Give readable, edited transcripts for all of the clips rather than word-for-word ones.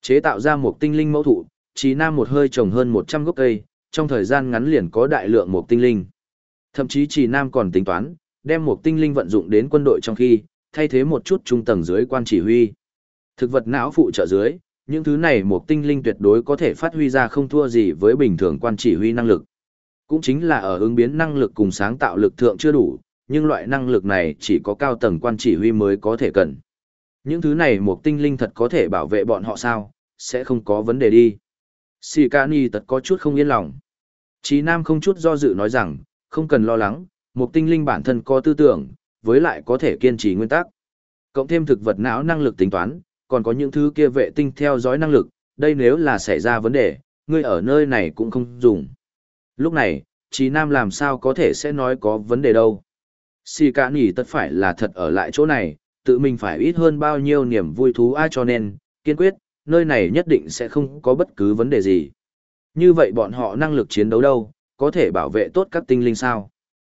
Chế tạo ra một tinh linh mẫu thụ, Chí Nam một hơi trồng hơn 100 gốc cây, trong thời gian ngắn liền có đại lượng một tinh linh. Thậm chí Chí Nam còn tính toán, đem một tinh linh vận dụng đến quân đội trong khi, thay thế một chút trung tầng dưới quan chỉ huy. Thực vật não phụ trợ dưới, những thứ này một tinh linh tuyệt đối có thể phát huy ra không thua gì với bình thường quan chỉ huy năng lực. Cũng chính là ở ứng biến năng lực cùng sáng tạo lực thượng chưa đủ, nhưng loại năng lực này chỉ có cao tầng quan chỉ huy mới có thể cần. Những thứ này một tinh linh thật có thể bảo vệ bọn họ sao, sẽ không có vấn đề đi. Sikani tật có chút không yên lòng. Chí Nam không chút do dự nói rằng, không cần lo lắng, một tinh linh bản thân có tư tưởng, với lại có thể kiên trì nguyên tắc. Cộng thêm thực vật não năng lực tính toán, còn có những thứ kia vệ tinh theo dõi năng lực, đây nếu là xảy ra vấn đề, ngươi ở nơi này cũng không dùng. Lúc này, Chí Nam làm sao có thể sẽ nói có vấn đề đâu. Sikani tất phải là thật ở lại chỗ này, tự mình phải ít hơn bao nhiêu niềm vui thú ai cho nên, kiên quyết, nơi này nhất định sẽ không có bất cứ vấn đề gì. Như vậy bọn họ năng lực chiến đấu đâu, có thể bảo vệ tốt các tinh linh sao?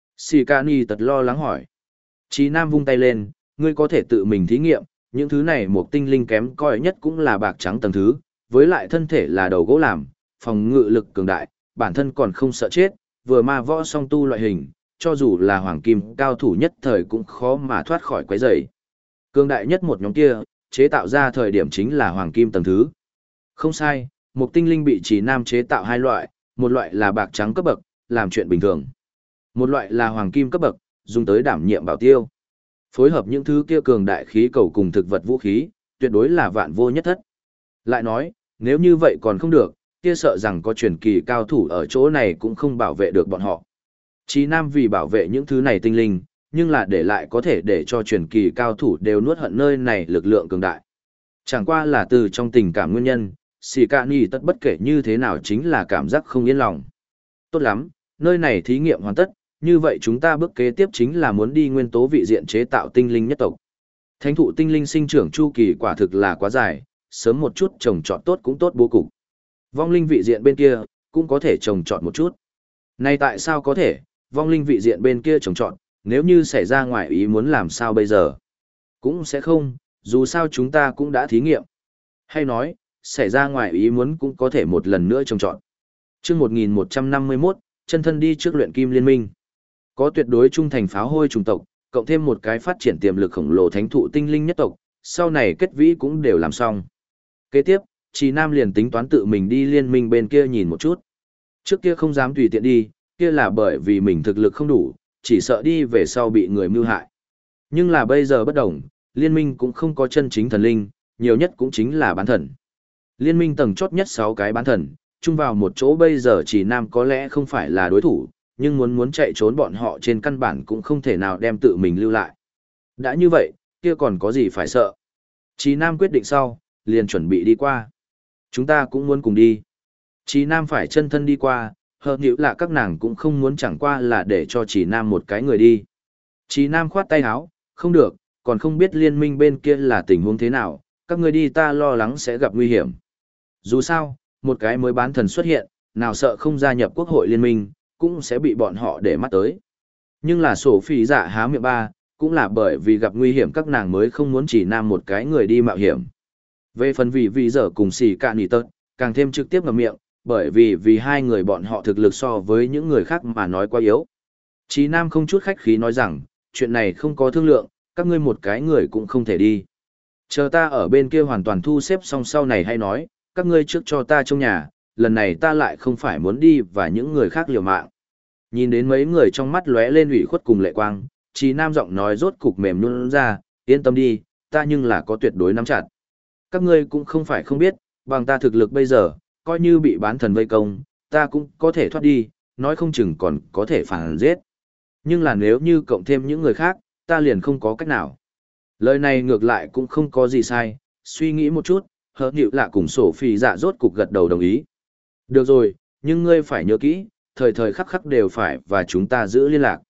Sikani tật lo lắng hỏi. Chí Nam vung tay lên, ngươi có thể tự mình thí nghiệm, những thứ này một tinh linh kém coi nhất cũng là bạc trắng tầng thứ, với lại thân thể là đầu gỗ làm, phòng ngự lực cường đại, bản thân còn không sợ chết, vừa ma võ song tu loại hình, cho dù là hoàng kim cao thủ nhất thời cũng khó mà thoát khỏi quái rầy. Cường đại nhất một nhóm kia, chế tạo ra thời điểm chính là hoàng kim tầng thứ. Không sai, một tinh linh bị Chí Nam chế tạo hai loại, một loại là bạc trắng cấp bậc, làm chuyện bình thường. Một loại là hoàng kim cấp bậc, dùng tới đảm nhiệm bảo tiêu. Phối hợp những thứ kia cường đại khí cầu cùng thực vật vũ khí, tuyệt đối là vạn vô nhất thất. Lại nói, nếu như vậy còn không được, kia sợ rằng có truyền kỳ cao thủ ở chỗ này cũng không bảo vệ được bọn họ. Chí Nam vì bảo vệ những thứ này tinh linh, nhưng là để lại có thể để cho truyền kỳ cao thủ đều nuốt hận nơi này lực lượng cường đại. Chẳng qua là từ trong tình cảm nguyên nhân, Sikani tất bất kể như thế nào chính là cảm giác không yên lòng. Tốt lắm, nơi này thí nghiệm hoàn tất, như vậy chúng ta bước kế tiếp chính là muốn đi nguyên tố vị diện chế tạo tinh linh nhất tộc. Thánh thụ tinh linh sinh trưởng chu kỳ quả thực là quá dài, sớm một chút trồng trọt tốt cũng tốt bố cục. Vong linh vị diện bên kia, cũng có thể trồng trọt một chút. Này tại sao có thể, vong linh vị diện bên kia trồng trọt, nếu như xảy ra ngoài ý muốn làm sao bây giờ? Cũng sẽ không, dù sao chúng ta cũng đã thí nghiệm. Hay nói, xảy ra ngoài ý muốn cũng có thể một lần nữa trồng trọt. Chương 1151, chân thân đi trước luyện kim liên minh. Có tuyệt đối trung thành pháo hôi chủng tộc, cộng thêm một cái phát triển tiềm lực khổng lồ thánh thụ tinh linh nhất tộc, sau này kết vĩ cũng đều làm xong. Kế tiếp, Chí Nam liền tính toán tự mình đi liên minh bên kia nhìn một chút. Trước kia không dám tùy tiện đi, kia là bởi vì mình thực lực không đủ, chỉ sợ đi về sau bị người mưu hại. Nhưng là bây giờ bất đồng, liên minh cũng không có chân chính thần linh, nhiều nhất cũng chính là bán thần. Liên minh tầng chót nhất 6 cái bán thần, chung vào một chỗ bây giờ Chí Nam có lẽ không phải là đối thủ, nhưng muốn chạy trốn bọn họ trên căn bản cũng không thể nào đem tự mình lưu lại. Đã như vậy, kia còn có gì phải sợ. Chí Nam quyết định sau, liền chuẩn bị đi qua. Chúng ta cũng muốn cùng đi. Chí Nam phải chân thân đi qua, hợp nhữ là các nàng cũng không muốn chẳng qua là để cho Chí Nam một cái người đi. Chí Nam khoát tay áo, không được, còn không biết liên minh bên kia là tình huống thế nào, các người đi ta lo lắng sẽ gặp nguy hiểm. Dù sao, một cái mới bán thần xuất hiện, nào sợ không gia nhập quốc hội liên minh, cũng sẽ bị bọn họ để mắt tới. Nhưng là sổ phỉ dạ há miệng ba, cũng là bởi vì gặp nguy hiểm các nàng mới không muốn Chí Nam một cái người đi mạo hiểm. Về phần vì giờ cùng xì cạn nỉ tớt, càng thêm trực tiếp ngậm miệng, bởi vì hai người bọn họ thực lực so với những người khác mà nói quá yếu. Chí Nam không chút khách khí nói rằng, chuyện này không có thương lượng, các ngươi một cái người cũng không thể đi. Chờ ta ở bên kia hoàn toàn thu xếp xong sau này hay nói, các ngươi trước cho ta trong nhà, lần này ta lại không phải muốn đi và những người khác liều mạng. Nhìn đến mấy người trong mắt lóe lên ủy khuất cùng lệ quang, Chí Nam giọng nói rốt cục mềm nhũn ra, yên tâm đi, ta nhưng là có tuyệt đối nắm chặt. Các ngươi cũng không phải không biết, bằng ta thực lực bây giờ, coi như bị bán thần vây công, ta cũng có thể thoát đi, nói không chừng còn có thể phản giết. Nhưng là nếu như cộng thêm những người khác, ta liền không có cách nào. Lời này ngược lại cũng không có gì sai, suy nghĩ một chút, hớt nhịu lạ cùng sổ phi dạ rốt cục gật đầu đồng ý. Được rồi, nhưng ngươi phải nhớ kỹ, thời thời khắc khắc đều phải và chúng ta giữ liên lạc.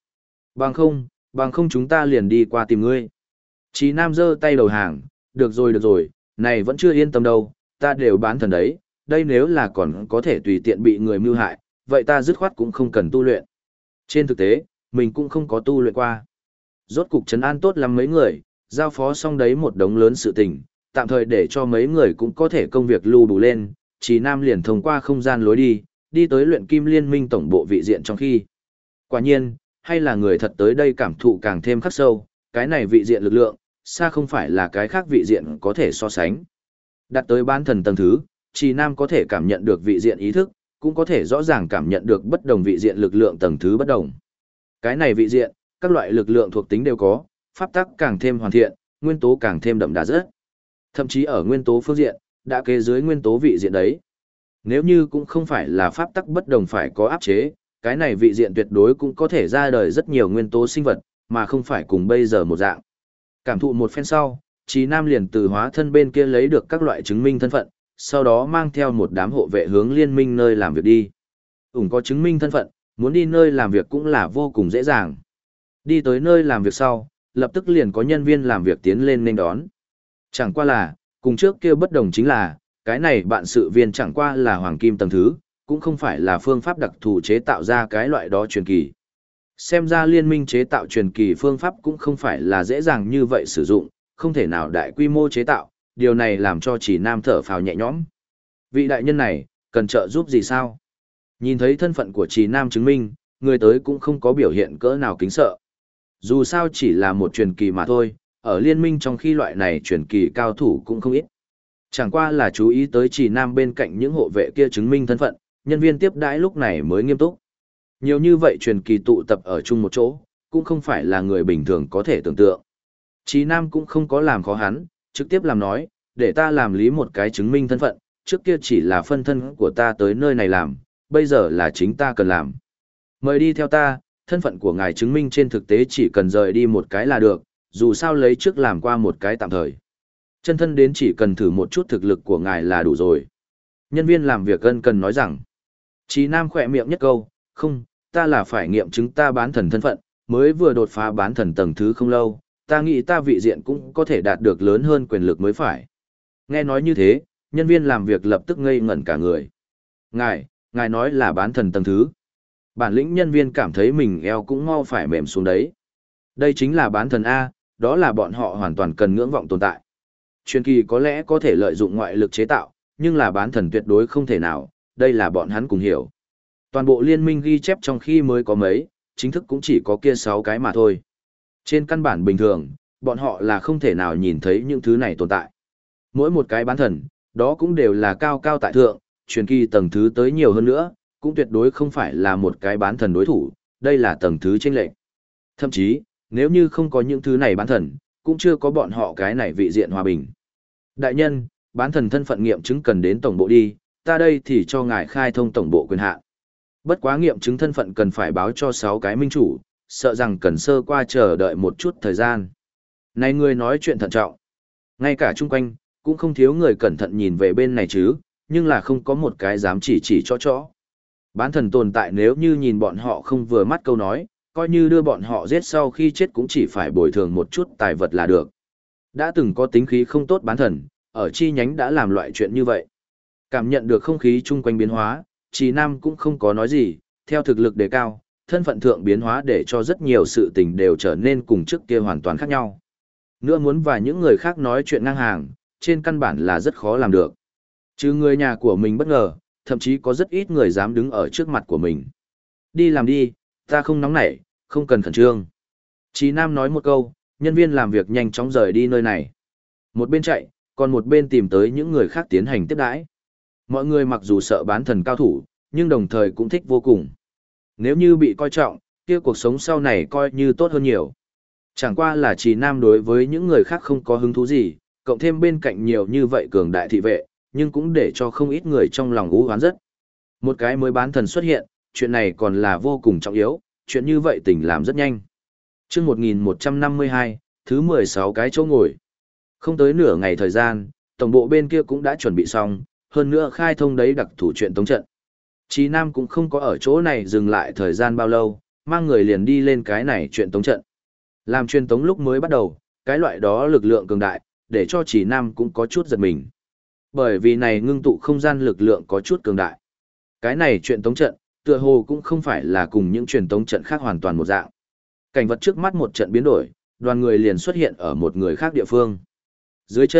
Bằng không chúng ta liền đi qua tìm ngươi. Chí Nam giơ tay đầu hàng, được rồi, này vẫn chưa yên tâm đâu, ta đều bán thần đấy, đây nếu là còn có thể tùy tiện bị người mưu hại, vậy ta dứt khoát cũng không cần tu luyện. Trên thực tế, mình cũng không có tu luyện qua. Rốt cục trấn an tốt lắm mấy người, giao phó xong đấy một đống lớn sự tình, tạm thời để cho mấy người cũng có thể công việc lưu đủ lên, Trì Nam liền thông qua không gian lối đi tới luyện kim liên minh tổng bộ vị diện trong khi. Quả nhiên, hay là người thật tới đây cảm thụ càng thêm khắc sâu, cái này vị diện lực lượng, xa không phải là cái khác vị diện có thể so sánh. Đặt tới bán thần tầng thứ, Trì Nam có thể cảm nhận được vị diện ý thức, cũng có thể rõ ràng cảm nhận được bất đồng vị diện lực lượng tầng thứ bất đồng. Cái này vị diện, các loại lực lượng thuộc tính đều có, pháp tắc càng thêm hoàn thiện, nguyên tố càng thêm đậm đà rất. Thậm chí ở nguyên tố phương diện, đã kế dưới nguyên tố vị diện đấy. Nếu như cũng không phải là pháp tắc bất đồng phải có áp chế, cái này vị diện tuyệt đối cũng có thể ra đời rất nhiều nguyên tố sinh vật, mà không phải cùng bây giờ một dạng. Cảm thụ một phen sau, Trí Nam liền từ hóa thân bên kia lấy được các loại chứng minh thân phận, sau đó mang theo một đám hộ vệ hướng liên minh nơi làm việc đi. Có chứng minh thân phận, muốn đi nơi làm việc cũng là vô cùng dễ dàng. Đi tới nơi làm việc sau, lập tức liền có nhân viên làm việc tiến lên nên đón. Chẳng qua là, cùng trước kia bất đồng chính là, cái này bạn sự viên chẳng qua là hoàng kim tầng thứ, cũng không phải là phương pháp đặc thù chế tạo ra cái loại đó truyền kỳ. Xem ra liên minh chế tạo truyền kỳ phương pháp cũng không phải là dễ dàng như vậy sử dụng, không thể nào đại quy mô chế tạo, điều này làm cho Chỉ Nam thở phào nhẹ nhõm. Vị đại nhân này, cần trợ giúp gì sao? Nhìn thấy thân phận của Chỉ Nam chứng minh, người tới cũng không có biểu hiện cỡ nào kính sợ. Dù sao chỉ là một truyền kỳ mà thôi, ở liên minh trong khi loại này truyền kỳ cao thủ cũng không ít. Chẳng qua là chú ý tới Chỉ Nam bên cạnh những hộ vệ kia chứng minh thân phận, nhân viên tiếp đãi lúc này mới nghiêm túc. Nhiều như vậy truyền kỳ tụ tập ở chung một chỗ, cũng không phải là người bình thường có thể tưởng tượng. Chí Nam cũng không có làm khó hắn, trực tiếp làm nói, để ta làm lý một cái chứng minh thân phận, trước kia chỉ là phân thân của ta tới nơi này làm, bây giờ là chính ta cần làm. Mời đi theo ta, thân phận của ngài chứng minh trên thực tế chỉ cần rời đi một cái là được, dù sao lấy trước làm qua một cái tạm thời. Chân thân đến chỉ cần thử một chút thực lực của ngài là đủ rồi. Nhân viên làm việc ân cần nói rằng, Chí Nam khỏe miệng nhất câu, không, ta là phải nghiệm chứng ta bán thần thân phận, mới vừa đột phá bán thần tầng thứ không lâu, ta nghĩ ta vị diện cũng có thể đạt được lớn hơn quyền lực mới phải. Nghe nói như thế, nhân viên làm việc lập tức ngây ngẩn cả người. Ngài nói là bán thần tầng thứ. Bản lĩnh nhân viên cảm thấy mình eo cũng mau phải mềm xuống đấy. Đây chính là bán thần A, đó là bọn họ hoàn toàn cần ngưỡng vọng tồn tại. Truyền kỳ có lẽ có thể lợi dụng ngoại lực chế tạo, nhưng là bán thần tuyệt đối không thể nào, đây là bọn hắn cùng hiểu. Toàn bộ liên minh ghi chép trong khi mới có mấy, chính thức cũng chỉ có kia 6 cái mà thôi. Trên căn bản bình thường, bọn họ là không thể nào nhìn thấy những thứ này tồn tại. Mỗi một cái bán thần, đó cũng đều là cao cao tại thượng, truyền kỳ tầng thứ tới nhiều hơn nữa, cũng tuyệt đối không phải là một cái bán thần đối thủ, đây là tầng thứ chênh lệch. Thậm chí, nếu như không có những thứ này bán thần, cũng chưa có bọn họ cái này vị diện hòa bình. Đại nhân, bán thần thân phận nghiệm chứng cần đến tổng bộ đi, ta đây thì cho ngài khai thông tổng bộ quyền hạn. Bất quá nghiệm chứng thân phận cần phải báo cho 6 cái minh chủ, sợ rằng cần sơ qua chờ đợi một chút thời gian. Này người nói chuyện thận trọng. Ngay cả chung quanh, cũng không thiếu người cẩn thận nhìn về bên này chứ, nhưng là không có một cái dám chỉ cho. Bán thần tồn tại nếu như nhìn bọn họ không vừa mắt câu nói, coi như đưa bọn họ giết sau khi chết cũng chỉ phải bồi thường một chút tài vật là được. Đã từng có tính khí không tốt bán thần, ở chi nhánh đã làm loại chuyện như vậy. Cảm nhận được không khí chung quanh biến hóa, Trì Nam cũng không có nói gì, theo thực lực đề cao, thân phận thượng biến hóa để cho rất nhiều sự tình đều trở nên cùng trước kia hoàn toàn khác nhau. Nữa muốn và những người khác nói chuyện ngang hàng, trên căn bản là rất khó làm được. Chứ người nhà của mình bất ngờ, thậm chí có rất ít người dám đứng ở trước mặt của mình. Đi làm đi, ta không nóng nảy, không cần khẩn trương. Trì Nam nói một câu, nhân viên làm việc nhanh chóng rời đi nơi này. Một bên chạy, còn một bên tìm tới những người khác tiến hành tiếp đãi. Mọi người mặc dù sợ bán thần cao thủ, nhưng đồng thời cũng thích vô cùng. Nếu như bị coi trọng, kia cuộc sống sau này coi như tốt hơn nhiều. Chẳng qua là Trì Nam đối với những người khác không có hứng thú gì, cộng thêm bên cạnh nhiều như vậy cường đại thị vệ, nhưng cũng để cho không ít người trong lòng u hoán rất. Một cái mới bán thần xuất hiện, chuyện này còn là vô cùng trọng yếu, chuyện như vậy tỉnh làm rất nhanh. Chương 1152, thứ 16 cái chỗ ngồi. Không tới nửa ngày thời gian, tổng bộ bên kia cũng đã chuẩn bị xong, hơn nữa khai thông đấy đặc thủ chuyện tống trận. Chí Nam cũng không có ở chỗ này dừng lại thời gian bao lâu, mang người liền đi lên cái này chuyện tống trận. Làm truyền tống lúc mới bắt đầu, cái loại đó lực lượng cường đại, để cho Chí Nam cũng có chút giật mình. Bởi vì này ngưng tụ không gian lực lượng có chút cường đại. Cái này chuyện tống trận, tựa hồ cũng không phải là cùng những truyền tống trận khác hoàn toàn một dạng. Cảnh vật trước mắt một trận biến đổi, đoàn người liền xuất hiện ở một người khác địa phương. Dưới chân,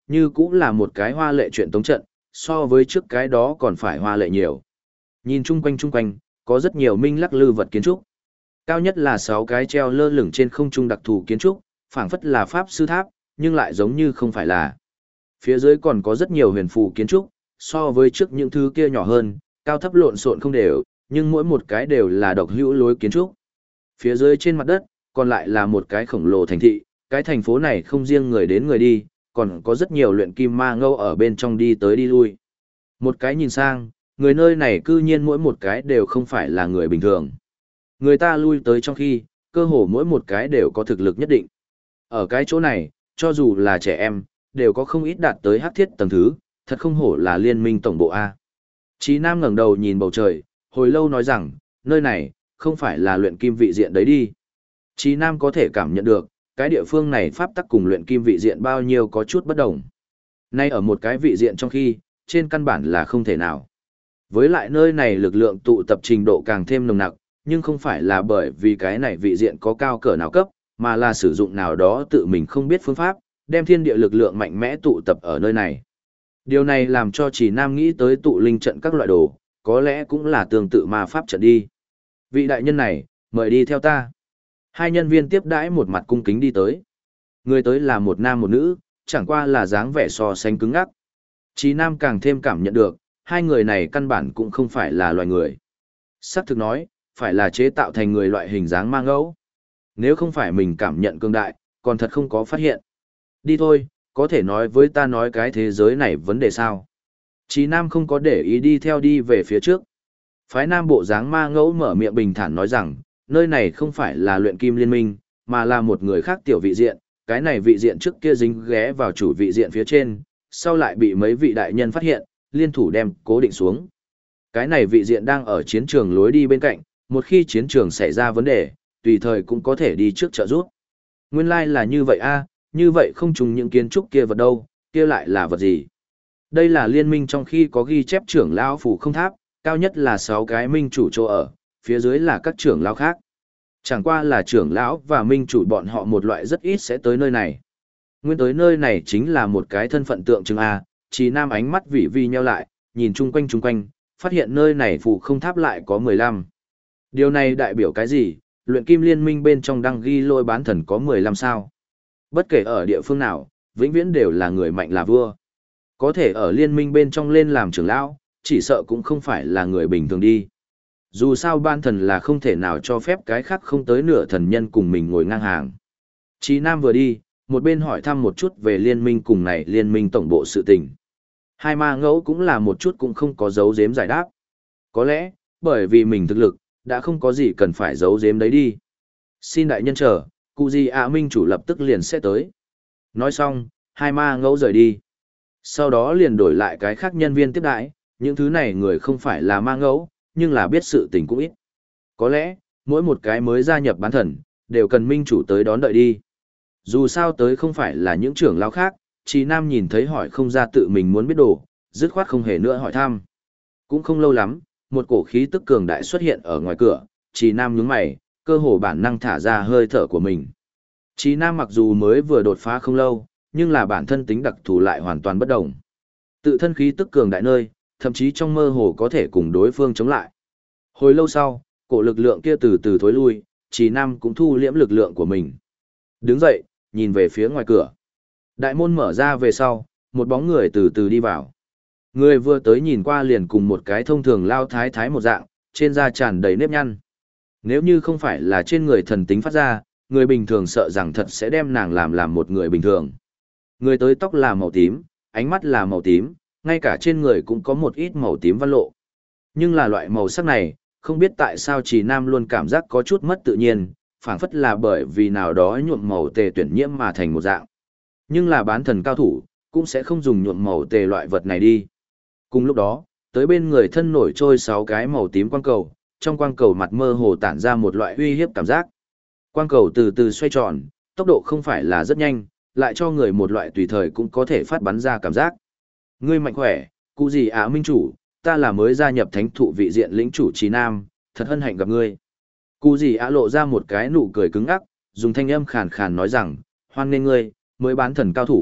như cũng là một cái hoa lệ chuyện tống trận, so với trước cái đó còn phải hoa lệ nhiều. Nhìn chung quanh, có rất nhiều minh lắc lư vật kiến trúc. Cao nhất là 6 cái treo lơ lửng trên không trung đặc thù kiến trúc, phảng phất là pháp sư tháp, nhưng lại giống như không phải là. Phía dưới còn có rất nhiều huyền phù kiến trúc, so với trước những thứ kia nhỏ hơn, cao thấp lộn xộn không đều, nhưng mỗi một cái đều là độc hữu lối kiến trúc. Phía dưới trên mặt đất, còn lại là một cái khổng lồ thành thị, cái thành phố này không riêng người đến người đi, còn có rất nhiều luyện kim ma ngâu ở bên trong đi tới đi lui. Một cái nhìn sang, người nơi này cư nhiên mỗi một cái đều không phải là người bình thường. Người ta lui tới trong khi, cơ hồ mỗi một cái đều có thực lực nhất định. Ở cái chỗ này, cho dù là trẻ em, đều có không ít đạt tới hắc thiết tầng thứ, thật không hổ là liên minh tổng bộ A. Chí Nam ngẩng đầu nhìn bầu trời, hồi lâu nói rằng, nơi này, không phải là luyện kim vị diện đấy đi. Chí Nam có thể cảm nhận được, cái địa phương này pháp tắc cùng luyện kim vị diện bao nhiêu có chút bất đồng. Nay ở một cái vị diện trong khi, trên căn bản là không thể nào. Với lại nơi này lực lượng tụ tập trình độ càng thêm nồng nặc, nhưng không phải là bởi vì cái này vị diện có cao cỡ nào cấp, mà là sử dụng nào đó tự mình không biết phương pháp, đem thiên địa lực lượng mạnh mẽ tụ tập ở nơi này. Điều này làm cho Chỉ Nam nghĩ tới tụ linh trận các loại đồ, có lẽ cũng là tương tự ma pháp trận đi. Vị đại nhân này, mời đi theo ta. Hai nhân viên tiếp đãi một mặt cung kính đi tới. Người tới là một nam một nữ, chẳng qua là dáng vẻ so sánh cứng ngắc. Chí Nam càng thêm cảm nhận được, hai người này căn bản cũng không phải là loài người. Sắc thực nói, phải là chế tạo thành người loại hình dáng ma ngẫu. Nếu không phải mình cảm nhận cường đại, còn thật không có phát hiện. Đi thôi, có thể nói với ta nói cái thế giới này vấn đề sao. Chí Nam không có để ý đi theo đi về phía trước. Phái Nam bộ dáng ma ngẫu mở miệng bình thản nói rằng, nơi này không phải là luyện kim liên minh, mà là một người khác tiểu vị diện. Cái này vị diện trước kia dính ghé vào chủ vị diện phía trên, sau lại bị mấy vị đại nhân phát hiện, liên thủ đem cố định xuống. Cái này vị diện đang ở chiến trường lối đi bên cạnh, một khi chiến trường xảy ra vấn đề, tùy thời cũng có thể đi trước trợ giúp. Nguyên lai là như vậy a, như vậy không trùng những kiến trúc kia vật đâu, kia lại là vật gì? Đây là liên minh trong khi có ghi chép trưởng lão phủ không tháp, cao nhất là 6 cái minh chủ chỗ ở, phía dưới là các trưởng lão khác. Chẳng qua là trưởng lão và minh chủ bọn họ một loại rất ít sẽ tới nơi này. Nguyên tới nơi này chính là một cái thân phận tượng trưng a, Chí Nam ánh mắt vị vi nheo lại, nhìn chung quanh, phát hiện nơi này phủ không tháp lại có 15. Điều này đại biểu cái gì? Luyện kim liên minh bên trong đăng ghi lôi bán thần có 15 sao. Bất kể ở địa phương nào, vĩnh viễn đều là người mạnh là vua. Có thể ở liên minh bên trong lên làm trưởng lão, chỉ sợ cũng không phải là người bình thường đi. Dù sao ban thần là không thể nào cho phép cái khác không tới nửa thần nhân cùng mình ngồi ngang hàng. Chí Nam vừa đi, một bên hỏi thăm một chút về liên minh cùng này liên minh tổng bộ sự tình. Hai ma ngẫu cũng là một chút cũng không có giấu giếm giải đáp. Có lẽ, bởi vì mình thực lực, đã không có gì cần phải giấu giếm đấy đi. Xin đại nhân chờ, cụ gì ạ minh chủ lập tức liền sẽ tới. Nói xong, hai ma ngẫu rời đi. Sau đó liền đổi lại cái khác nhân viên tiếp đãi, những thứ này người không phải là ma ngẫu, nhưng là biết sự tình cũng ít. Có lẽ, mỗi một cái mới gia nhập bán thần, đều cần minh chủ tới đón đợi đi. Dù sao tới không phải là những trưởng lão khác, Chí Nam nhìn thấy hỏi không ra tự mình muốn biết đồ, dứt khoát không hề nữa hỏi thăm. Cũng không lâu lắm, một cổ khí tức cường đại xuất hiện ở ngoài cửa, Chí Nam nhướng mày, cơ hồ bản năng thả ra hơi thở của mình. Chí Nam mặc dù mới vừa đột phá không lâu, nhưng là bản thân tính đặc thù lại hoàn toàn bất đồng. Tự thân khí tức cường đại nơi, thậm chí trong mơ hồ có thể cùng đối phương chống lại. Hồi lâu sau, cổ lực lượng kia từ từ thối lui, Chí Nam cũng thu liễm lực lượng của mình. Đứng dậy, nhìn về phía ngoài cửa. Đại môn mở ra về sau, một bóng người từ từ đi vào. Người vừa tới nhìn qua liền cùng một cái thông thường lao thái thái một dạng, trên da tràn đầy nếp nhăn. Nếu như không phải là trên người thần tính phát ra, người bình thường sợ rằng thật sẽ đem nàng làm một người bình thường. Người tới tóc là màu tím, ánh mắt là màu tím, ngay cả trên người cũng có một ít màu tím văn lộ. Nhưng là loại màu sắc này, không biết tại sao Chí Nam luôn cảm giác có chút mất tự nhiên, phảng phất là bởi vì nào đó nhuộm màu tề tuyển nhiễm mà thành một dạng. Nhưng là bán thần cao thủ, cũng sẽ không dùng nhuộm màu tề loại vật này đi. Cùng lúc đó, tới bên người thân nổi trôi 6 cái màu tím quang cầu, trong quang cầu mặt mơ hồ tản ra một loại uy hiếp cảm giác. Quang cầu từ từ xoay tròn, tốc độ không phải là rất nhanh, lại cho người một loại tùy thời cũng có thể phát bắn ra cảm giác. Ngươi mạnh khỏe, cụ gì ạ minh chủ, ta là mới gia nhập thánh thụ vị diện lĩnh chủ Chí Nam, thật hân hạnh gặp ngươi. Cụ gì ạ lộ ra một cái nụ cười cứng ngắc, dùng thanh âm khàn khàn nói rằng, hoan nghênh ngươi, mới bán thần cao thủ,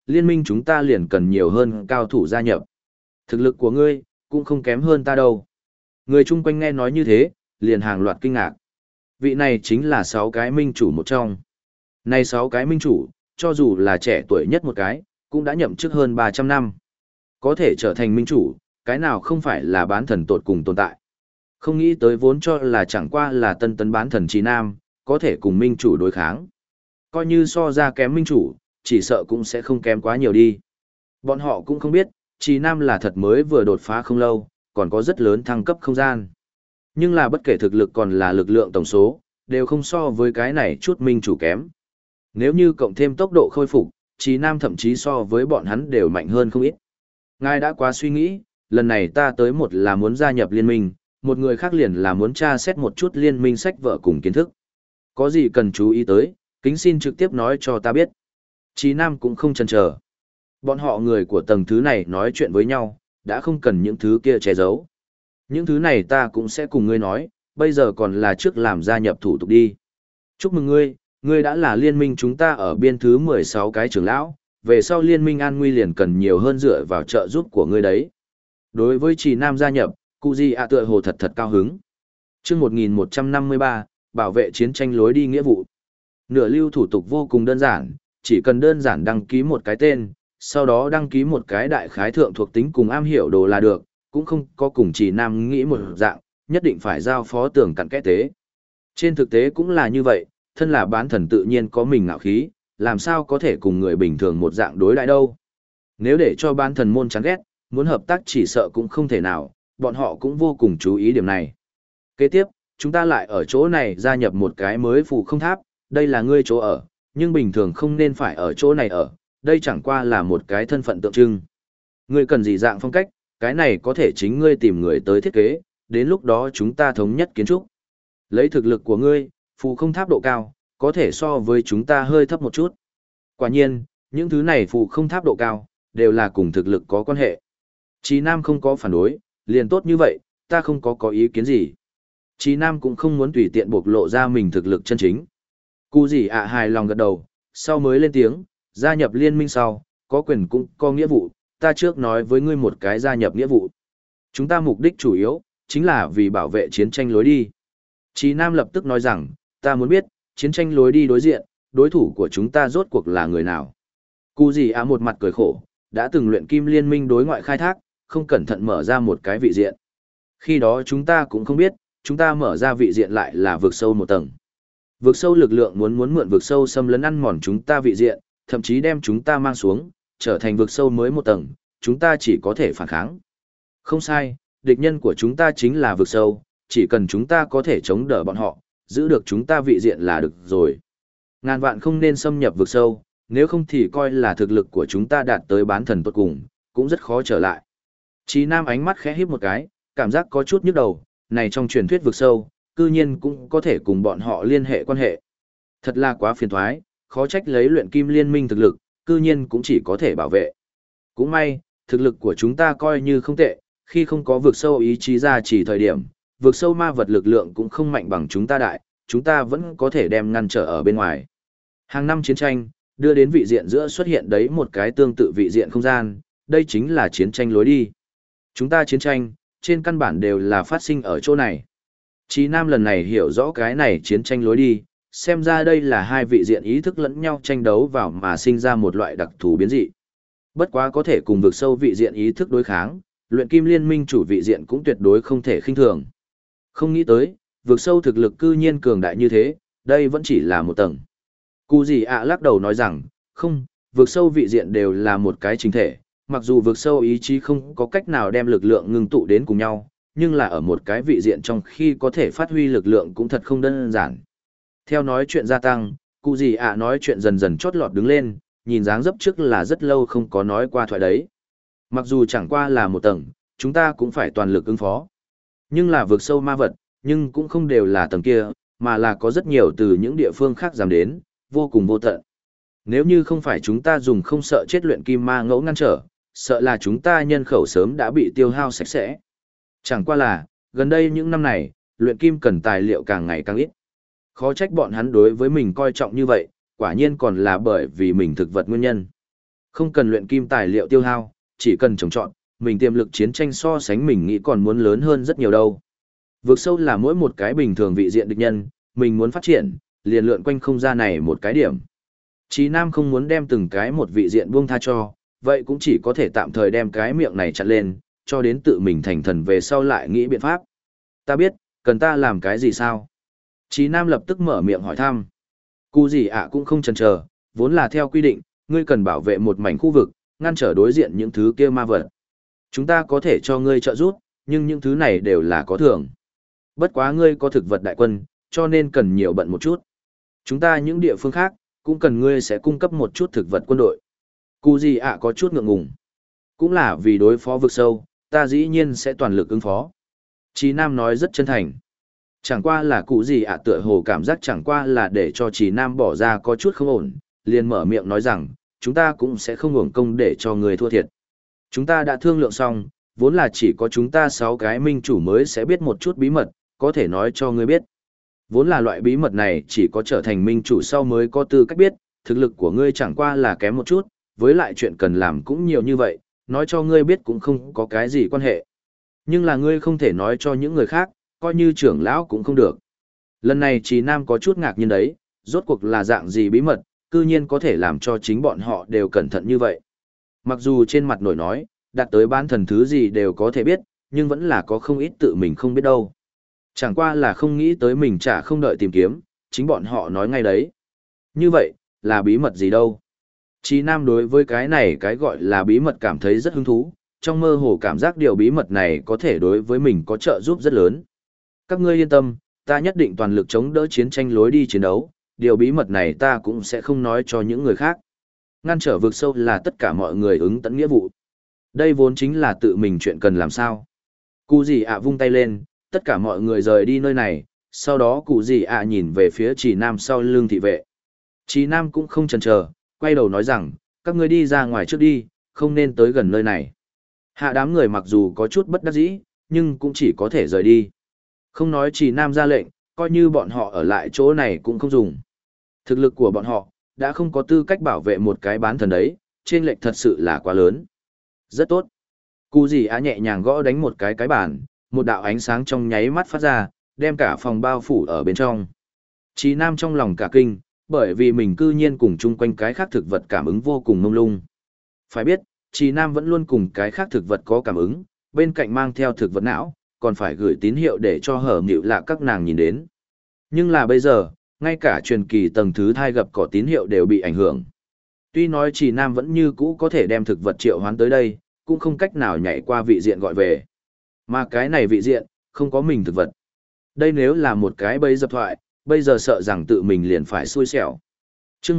liên minh chúng ta liền cần nhiều hơn cao thủ gia nhập. Thực lực của ngươi, cũng không kém hơn ta đâu. Người chung quanh nghe nói như thế, liền hàng loạt kinh ngạc. Vị này chính là 6 cái minh chủ một trong. Này 6 cái minh chủ, cho dù là trẻ tuổi nhất một cái, cũng đã nhậm chức hơn 300 năm. Có thể trở thành minh chủ, cái nào không phải là bán thần tột cùng tồn tại. Không nghĩ tới vốn cho là chẳng qua là tân tấn bán thần trí nam, có thể cùng minh chủ đối kháng. Coi như so ra kém minh chủ, chỉ sợ cũng sẽ không kém quá nhiều đi. Bọn họ cũng không biết, trí nam là thật mới vừa đột phá không lâu, còn có rất lớn thăng cấp không gian. Nhưng là bất kể thực lực còn là lực lượng tổng số, đều không so với cái này chút minh chủ kém. Nếu như cộng thêm tốc độ khôi phục, trí nam thậm chí so với bọn hắn đều mạnh hơn không ít. Ngài đã quá suy nghĩ, lần này ta tới một là muốn gia nhập liên minh, một người khác liền là muốn tra xét một chút liên minh sách vở cùng kiến thức. Có gì cần chú ý tới, kính xin trực tiếp nói cho ta biết. Trí nam cũng không chần chờ. Bọn họ người của tầng thứ này nói chuyện với nhau, đã không cần những thứ kia che giấu. Những thứ này ta cũng sẽ cùng ngươi nói, bây giờ còn là trước làm gia nhập thủ tục đi. Chúc mừng ngươi, ngươi đã là liên minh chúng ta ở biên thứ 16 cái trưởng lão, về sau liên minh an nguy liền cần nhiều hơn dựa vào trợ giúp của ngươi đấy. Đối với Trì Nam gia nhập, cụ gì ạ tựa hồ thật thật cao hứng. Chương 1153, bảo vệ chiến tranh lối đi nghĩa vụ. Nửa lưu thủ tục vô cùng đơn giản, chỉ cần đơn giản đăng ký một cái tên, sau đó đăng ký một cái đại khái thượng thuộc tính cùng am hiểu đồ là được, cũng không có cùng Trì Nam nghĩ một dạng, nhất định phải giao phó tường cặn kẽ tế. Trên thực tế cũng là như vậy, thân là bán thần tự nhiên có mình ngạo khí, làm sao có thể cùng người bình thường một dạng đối đãi đâu. Nếu để cho bán thần môn chán ghét, muốn hợp tác chỉ sợ cũng không thể nào, bọn họ cũng vô cùng chú ý điểm này. Kế tiếp, chúng ta lại ở chỗ này gia nhập một cái mới phù không tháp, đây là ngươi chỗ ở, nhưng bình thường không nên phải ở chỗ này ở, đây chẳng qua là một cái thân phận tượng trưng. Ngươi cần gì dạng phong cách, cái này có thể chính ngươi tìm người tới thiết kế, đến lúc đó chúng ta thống nhất kiến trúc. Lấy thực lực của ngươi, phù không tháp độ cao, có thể so với chúng ta hơi thấp một chút. Quả nhiên, những thứ này phù không tháp độ cao, đều là cùng thực lực có quan hệ. Chí Nam không có phản đối, liền tốt như vậy, ta không có ý kiến gì. Chí Nam cũng không muốn tùy tiện bộc lộ ra mình thực lực chân chính. Cụ gì ạ hài lòng gật đầu, sau mới lên tiếng, gia nhập liên minh sau, có quyền cũng có nghĩa vụ, ta trước nói với ngươi một cái gia nhập nghĩa vụ. Chúng ta mục đích chủ yếu, chính là vì bảo vệ chiến tranh lối đi. Chí Nam lập tức nói rằng, ta muốn biết, chiến tranh lối đi đối diện, đối thủ của chúng ta rốt cuộc là người nào. Cụ gì ạ một mặt cười khổ, đã từng luyện kim liên minh đối ngoại khai thác, không cẩn thận mở ra một cái vị diện. Khi đó chúng ta cũng không biết, chúng ta mở ra vị diện lại là vực sâu một tầng. Vực sâu lực lượng muốn mượn vực sâu xâm lấn ăn mòn chúng ta vị diện, thậm chí đem chúng ta mang xuống, trở thành vực sâu mới một tầng, chúng ta chỉ có thể phản kháng. Không sai, địch nhân của chúng ta chính là vực sâu, chỉ cần chúng ta có thể chống đỡ bọn họ, giữ được chúng ta vị diện là được rồi. Ngàn vạn không nên xâm nhập vực sâu, nếu không thì coi là thực lực của chúng ta đạt tới bán thần tốt cùng, cũng rất khó trở lại. Chí Nam ánh mắt khẽ híp một cái, cảm giác có chút nhức đầu, này trong truyền thuyết vực sâu, cư nhiên cũng có thể cùng bọn họ liên hệ quan hệ. Thật là quá phiền toái, khó trách lấy luyện kim liên minh thực lực, cư nhiên cũng chỉ có thể bảo vệ. Cũng may, thực lực của chúng ta coi như không tệ, khi không có vực sâu ý chí ra chỉ thời điểm, vực sâu ma vật lực lượng cũng không mạnh bằng chúng ta đại, chúng ta vẫn có thể đem ngăn trở ở bên ngoài. Hàng năm chiến tranh, đưa đến vị diện giữa xuất hiện đấy một cái tương tự vị diện không gian, đây chính là chiến tranh lối đi. Chúng ta chiến tranh, trên căn bản đều là phát sinh ở chỗ này. Chí Nam lần này hiểu rõ cái này chiến tranh lối đi, xem ra đây là hai vị diện ý thức lẫn nhau tranh đấu vào mà sinh ra một loại đặc thù biến dị. Bất quá có thể cùng vực sâu vị diện ý thức đối kháng, luyện kim liên minh chủ vị diện cũng tuyệt đối không thể khinh thường. Không nghĩ tới, vực sâu thực lực cư nhiên cường đại như thế, đây vẫn chỉ là một tầng. Cụ gì ạ lắc đầu nói rằng, không, vực sâu vị diện đều là một cái chính thể, mặc dù vực sâu ý chí không có cách nào đem lực lượng ngưng tụ đến cùng nhau, nhưng là ở một cái vị diện trong khi có thể phát huy lực lượng cũng thật không đơn giản. Theo nói chuyện gia tăng, cụ gì ạ nói chuyện dần dần chót lọt đứng lên, nhìn dáng dấp trước là rất lâu không có nói qua thoại đấy. Mặc dù chẳng qua là một tầng, chúng ta cũng phải toàn lực ứng phó. Nhưng là vực sâu ma vật, nhưng cũng không đều là tầng kia, mà là có rất nhiều từ những địa phương khác dám đến, vô cùng vô tận. Nếu như không phải chúng ta dùng không sợ chết luyện kim ma ngẫu ngăn trở, sợ là chúng ta nhân khẩu sớm đã bị tiêu hao sạch sẽ. Chẳng qua là, gần đây những năm này, luyện kim cần tài liệu càng ngày càng ít. Khó trách bọn hắn đối với mình coi trọng như vậy, quả nhiên còn là bởi vì mình thực vật nguyên nhân. Không cần luyện kim tài liệu tiêu hao, chỉ cần trồng trọt, mình tiềm lực chiến tranh so sánh mình nghĩ còn muốn lớn hơn rất nhiều đâu. Vực sâu là mỗi một cái bình thường vị diện địch nhân, mình muốn phát triển, liền lượn quanh không gian này một cái điểm. Chí Nam không muốn đem từng cái một vị diện buông tha cho, vậy cũng chỉ có thể tạm thời đem cái miệng này chặn lên, cho đến tự mình thành thần về sau lại nghĩ biện pháp. Ta biết, cần ta làm cái gì sao? Chí Nam lập tức mở miệng hỏi thăm. Cụ gì ạ cũng không chần chờ, vốn là theo quy định, ngươi cần bảo vệ một mảnh khu vực, ngăn trở đối diện những thứ kia ma vật. Chúng ta có thể cho ngươi trợ giúp, nhưng những thứ này đều là có thưởng. Bất quá ngươi có thực vật đại quân, cho nên cần nhiều bận một chút. Chúng ta những địa phương khác, cũng cần ngươi sẽ cung cấp một chút thực vật quân đội. Cụ gì ạ có chút ngượng ngùng. Cũng là vì đối phó vực sâu, ta dĩ nhiên sẽ toàn lực ứng phó. Chí Nam nói rất chân thành. Chẳng qua là cụ gì ạ tựa hồ cảm giác chẳng qua là để cho Chí Nam bỏ ra có chút không ổn, liền mở miệng nói rằng, chúng ta cũng sẽ không hưởng công để cho người thua thiệt. Chúng ta đã thương lượng xong, vốn là chỉ có chúng ta 6 cái minh chủ mới sẽ biết một chút bí mật, có thể nói cho ngươi biết. Vốn là loại bí mật này chỉ có trở thành minh chủ sau mới có tư cách biết, thực lực của ngươi chẳng qua là kém một chút, với lại chuyện cần làm cũng nhiều như vậy, nói cho ngươi biết cũng không có cái gì quan hệ. Nhưng là ngươi không thể nói cho những người khác, coi như trưởng lão cũng không được. Lần này Chí Nam có chút ngạc nhiên đấy, rốt cuộc là dạng gì bí mật, cư nhiên có thể làm cho chính bọn họ đều cẩn thận như vậy. Mặc dù trên mặt nổi nói, đạt tới bán thần thứ gì đều có thể biết, nhưng vẫn là có không ít tự mình không biết đâu. Chẳng qua là không nghĩ tới mình chả không đợi tìm kiếm, chính bọn họ nói ngay đấy. Như vậy, là bí mật gì đâu? Chí Nam đối với cái này cái gọi là bí mật cảm thấy rất hứng thú, trong mơ hồ cảm giác điều bí mật này có thể đối với mình có trợ giúp rất lớn. Các ngươi yên tâm, ta nhất định toàn lực chống đỡ chiến tranh lối đi chiến đấu, điều bí mật này ta cũng sẽ không nói cho những người khác. Ngăn trở vực sâu là tất cả mọi người ứng tận nghĩa vụ. Đây vốn chính là tự mình chuyện cần làm sao. Cụ gì ạ vung tay lên, tất cả mọi người rời đi nơi này, sau đó cụ gì ạ nhìn về phía Chí Nam sau lưng thị vệ. Chí Nam cũng không chần chờ, quay đầu nói rằng, các ngươi đi ra ngoài trước đi, không nên tới gần nơi này. Hạ đám người mặc dù có chút bất đắc dĩ, nhưng cũng chỉ có thể rời đi. Không nói Chí Nam ra lệnh, coi như bọn họ ở lại chỗ này cũng không dùng. Thực lực của bọn họ, đã không có tư cách bảo vệ một cái bán thần đấy, chênh lệch thật sự là quá lớn. Rất tốt. Cụ gì á nhẹ nhàng gõ đánh một cái bàn, một đạo ánh sáng trong nháy mắt phát ra, đem cả phòng bao phủ ở bên trong. Chí Nam trong lòng cả kinh, bởi vì mình cư nhiên cùng chung quanh cái khác thực vật cảm ứng vô cùng mông lung. Phải biết, Chí Nam vẫn luôn cùng cái khác thực vật có cảm ứng, bên cạnh mang theo thực vật não, còn phải gửi tín hiệu để cho hở nhịu lạ các nàng nhìn đến. Nhưng là bây giờ, ngay cả truyền kỳ tầng thứ thai gặp cỏ tín hiệu đều bị ảnh hưởng. Tuy nói Chí Nam vẫn như cũ có thể đem thực vật triệu hoán tới đây, cũng không cách nào nhảy qua vị diện gọi về. Mà cái này vị diện, không có mình thực vật. Đây nếu là một cái bẫy dập thoại, bây giờ sợ rằng tự mình liền phải xui xẻo. Chương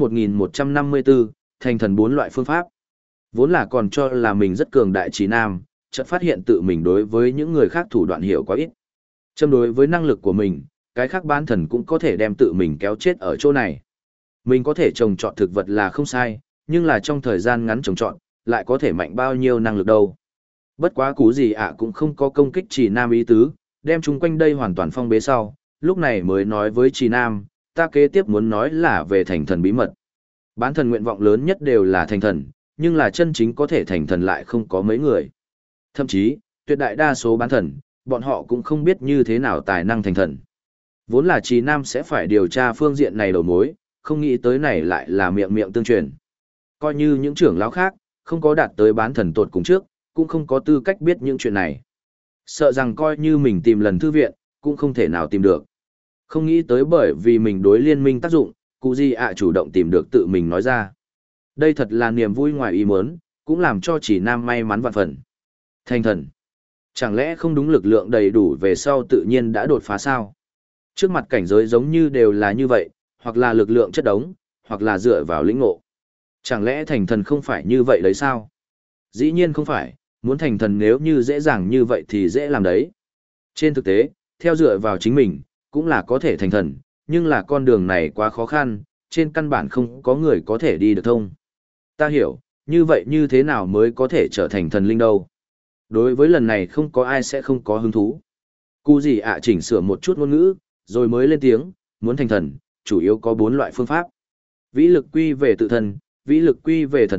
1154, thành thần 4 loại phương pháp. Vốn là còn cho là mình rất cường đại Chí Nam, chợt phát hiện tự mình đối với những người khác thủ đoạn hiểu quá ít. Châm đối với năng lực của mình, cái khác bán thần cũng có thể đem tự mình kéo chết ở chỗ này. Mình có thể trồng trọt thực vật là không sai, nhưng là trong thời gian ngắn trồng trọt, lại có thể mạnh bao nhiêu năng lực đâu. Bất quá cú gì ạ cũng không có công kích Chí Nam ý tứ, đem chúng quanh đây hoàn toàn phong bế sau, lúc này mới nói với Chí Nam, ta kế tiếp muốn nói là về thành thần bí mật. Bán thần nguyện vọng lớn nhất đều là thành thần, nhưng là chân chính có thể thành thần lại không có mấy người. Thậm chí, tuyệt đại đa số bán thần, bọn họ cũng không biết như thế nào tài năng thành thần. Vốn là Chí Nam sẽ phải điều tra phương diện này đầu mối, không nghĩ tới này lại là miệng miệng tương truyền. Coi như những trưởng lão khác, không có đạt tới bán thần tột cùng trước, cũng không có tư cách biết những chuyện này. Sợ rằng coi như mình tìm lần thư viện, cũng không thể nào tìm được. Không nghĩ tới bởi vì mình đối liên minh tác dụng, cụ gì ạ chủ động tìm được tự mình nói ra. Đây thật là niềm vui ngoài ý muốn, cũng làm cho Chí Nam may mắn vạn phần. Thành thần. Chẳng lẽ không đúng lực lượng đầy đủ về sau tự nhiên đã đột phá sao? Trước mặt cảnh giới giống như đều là như vậy, hoặc là lực lượng chất đống, hoặc là dựa vào lĩnh ngộ. Chẳng lẽ thành thần không phải như vậy đấy sao? Dĩ nhiên không phải, muốn thành thần nếu như dễ dàng như vậy thì dễ làm đấy. Trên thực tế, theo dựa vào chính mình, cũng là có thể thành thần, nhưng là con đường này quá khó khăn, trên căn bản không có người có thể đi được thông. Ta hiểu, như vậy như thế nào mới có thể trở thành thần linh đâu? Đối với lần này không có ai sẽ không có hứng thú. Cụ gì ạ chỉnh sửa một chút ngôn ngữ, rồi mới lên tiếng, muốn thành thần, chủ yếu có 4 loại phương pháp. Vĩ lực quy về tự thân, vĩ lực quy về thần tọa,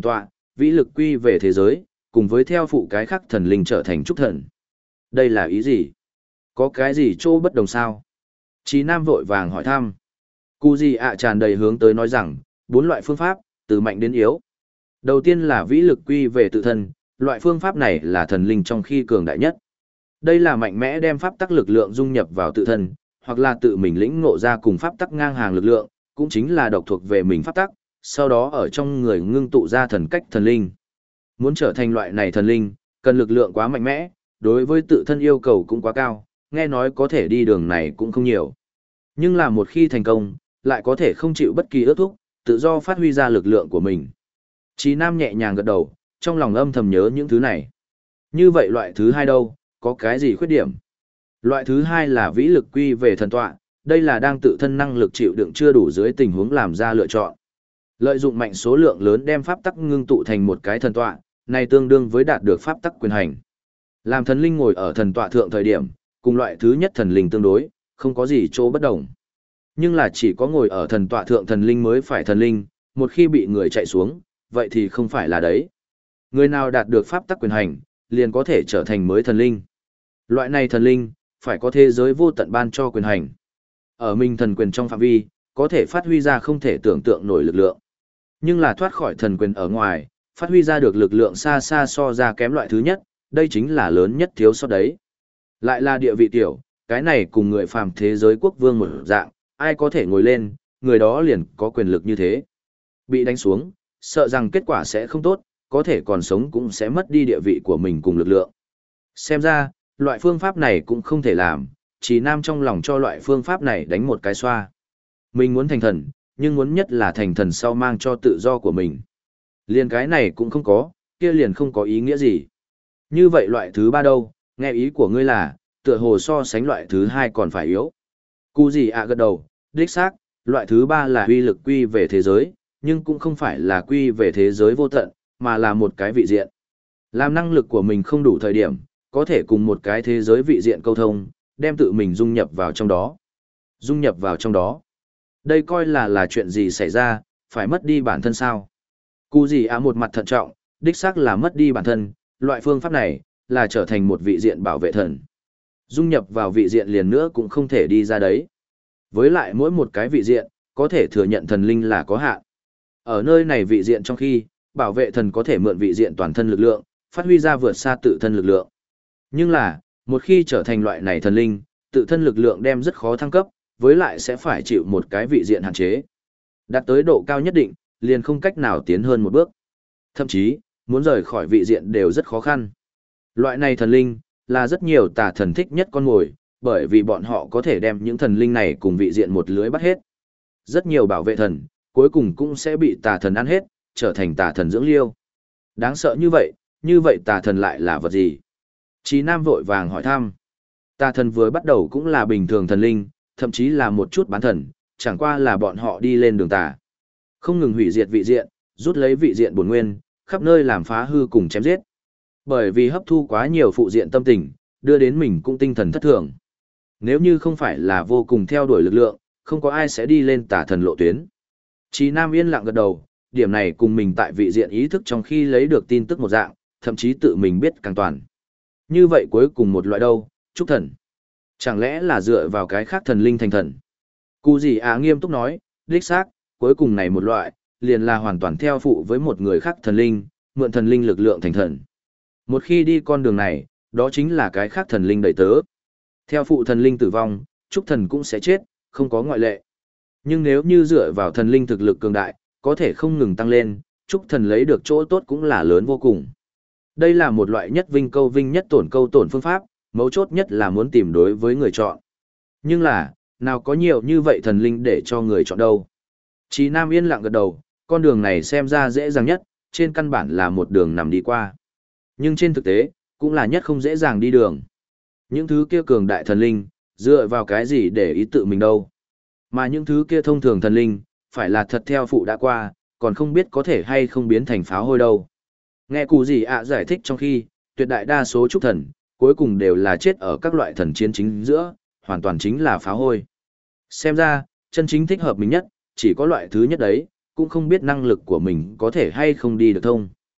vĩ lực quy về thế giới, cùng với theo phụ cái khác thần linh trở thành trúc thần. Đây là ý gì? Có cái gì chỗ bất đồng sao? Chí Nam vội vàng hỏi thăm. Cụ gì ạ tràn đầy hướng tới nói rằng, 4 loại phương pháp, từ mạnh đến yếu. Đầu tiên là vĩ lực quy về tự thân, loại phương pháp này là thần linh trong khi cường đại nhất. Đây là mạnh mẽ đem pháp tắc lực lượng dung nhập vào tự thân, hoặc là tự mình lĩnh ngộ ra cùng pháp tắc ngang hàng lực lượng, cũng chính là độc thuộc về mình pháp tắc, sau đó ở trong người ngưng tụ ra thần cách thần linh. Muốn trở thành loại này thần linh, cần lực lượng quá mạnh mẽ, đối với tự thân yêu cầu cũng quá cao, nghe nói có thể đi đường này cũng không nhiều. Nhưng là một khi thành công, lại có thể không chịu bất kỳ ước thúc, tự do phát huy ra lực lượng của mình. Chí Nam nhẹ nhàng gật đầu, trong lòng âm thầm nhớ những thứ này. Như vậy loại thứ hai đâu, có cái gì khuyết điểm? Loại thứ hai là vĩ lực quy về thần tọa, đây là đang tự thân năng lực chịu đựng chưa đủ dưới tình huống làm ra lựa chọn. Lợi dụng mạnh số lượng lớn đem pháp tắc ngưng tụ thành một cái thần tọa, này tương đương với đạt được pháp tắc quyền hành. Làm thần linh ngồi ở thần tọa thượng thời điểm, cùng loại thứ nhất thần linh tương đối, không có gì chỗ bất đồng. Nhưng là chỉ có ngồi ở thần tọa thượng thần linh mới phải thần linh, một khi bị người chạy xuống, vậy thì không phải là đấy. Người nào đạt được pháp tắc quyền hành, liền có thể trở thành mới thần linh. Loại này thần linh, phải có thế giới vô tận ban cho quyền hành. Ở mình thần quyền trong phạm vi, có thể phát huy ra không thể tưởng tượng nổi lực lượng. Nhưng là thoát khỏi thần quyền ở ngoài, phát huy ra được lực lượng xa xa so ra kém loại thứ nhất, đây chính là lớn nhất thiếu sót đấy. Lại là địa vị tiểu, cái này cùng người phàm thế giới quốc vương một dạng, ai có thể ngồi lên, người đó liền có quyền lực như thế. Bị đánh xuống, sợ rằng kết quả sẽ không tốt, có thể còn sống cũng sẽ mất đi địa vị của mình cùng lực lượng. Xem ra, loại phương pháp này cũng không thể làm, Chí Nam trong lòng cho loại phương pháp này đánh một cái xoa. Mình muốn thành thần, nhưng muốn nhất là thành thần sau mang cho tự do của mình. Liền cái này cũng không có, kia liền không có ý nghĩa gì. Như vậy loại thứ ba đâu, nghe ý của ngươi là, tựa hồ so sánh loại thứ hai còn phải yếu. Cụ gì ạ gật đầu, đích xác, loại thứ ba là uy lực quy về thế giới, nhưng cũng không phải là quy về thế giới vô tận, mà là một cái vị diện. Làm năng lực của mình không đủ thời điểm, có thể cùng một cái thế giới vị diện câu thông, đem tự mình dung nhập vào trong đó. Dung nhập vào trong đó. Đây coi là chuyện gì xảy ra, phải mất đi bản thân sao? Cụ gì ạ một mặt thận trọng, đích xác là mất đi bản thân, loại phương pháp này, là trở thành một vị diện bảo vệ thần. Dung nhập vào vị diện liền nữa cũng không thể đi ra đấy. Với lại mỗi một cái vị diện, có thể thừa nhận thần linh là có hạn. Ở nơi này vị diện trong khi, bảo vệ thần có thể mượn vị diện toàn thân lực lượng, phát huy ra vượt xa tự thân lực lượng. Nhưng là, một khi trở thành loại này thần linh, tự thân lực lượng đem rất khó thăng cấp, với lại sẽ phải chịu một cái vị diện hạn chế. Đạt tới độ cao nhất định, liền không cách nào tiến hơn một bước. Thậm chí, muốn rời khỏi vị diện đều rất khó khăn. Loại này thần linh, là rất nhiều tà thần thích nhất con mồi, bởi vì bọn họ có thể đem những thần linh này cùng vị diện một lưới bắt hết. Rất nhiều bảo vệ thần, cuối cùng cũng sẽ bị tà thần ăn hết, trở thành tà thần dưỡng liêu. Đáng sợ như vậy tà thần lại là vật gì? Chí Nam vội vàng hỏi thăm. Tà thần vừa bắt đầu cũng là bình thường thần linh, thậm chí là một chút bán thần, chẳng qua là bọn họ đi lên đường tà. Không ngừng hủy diệt vị diện, rút lấy vị diện bổn nguyên, khắp nơi làm phá hư cùng chém giết. Bởi vì hấp thu quá nhiều phụ diện tâm tình, đưa đến mình cũng tinh thần thất thường. Nếu như không phải là vô cùng theo đuổi lực lượng, không có ai sẽ đi lên tà thần lộ tuyến. Chí Nam yên lặng gật đầu, điểm này cùng mình tại vị diện ý thức trong khi lấy được tin tức một dạng, thậm chí tự mình biết càng toàn. Như vậy cuối cùng một loại đâu, trúc thần. Chẳng lẽ là dựa vào cái khác thần linh thành thần? Cụ gì nghiêm túc nói, đích xác, cuối cùng này một loại, liền là hoàn toàn theo phụ với một người khác thần linh, mượn thần linh lực lượng thành thần. Một khi đi con đường này, đó chính là cái khác thần linh đầy tớ. Theo phụ thần linh tử vong, trúc thần cũng sẽ chết, không có ngoại lệ. Nhưng nếu như dựa vào thần linh thực lực cường đại, có thể không ngừng tăng lên, trúc thần lấy được chỗ tốt cũng là lớn vô cùng. Đây là một loại nhất vinh câu vinh nhất tổn câu tổn phương pháp, mấu chốt nhất là muốn tìm đối với người chọn. Nhưng là, nào có nhiều như vậy thần linh để cho người chọn đâu. Chí Nam yên lặng gật đầu, con đường này xem ra dễ dàng nhất, trên căn bản là một đường nằm đi qua. Nhưng trên thực tế, cũng là nhất không dễ dàng đi đường. Những thứ kia cường đại thần linh, dựa vào cái gì để ý tự mình đâu. Mà những thứ kia thông thường thần linh, phải là thật theo phụ đã qua, còn không biết có thể hay không biến thành pháo hôi đâu. Nghe cụ gì giải thích trong khi, tuyệt đại đa số trúc thần, cuối cùng đều là chết ở các loại thần chiến chính giữa, hoàn toàn chính là pháo hôi. Xem ra, chân chính thích hợp mình nhất, chỉ có loại thứ nhất đấy, cũng không biết năng lực của mình có thể hay không đi được thông.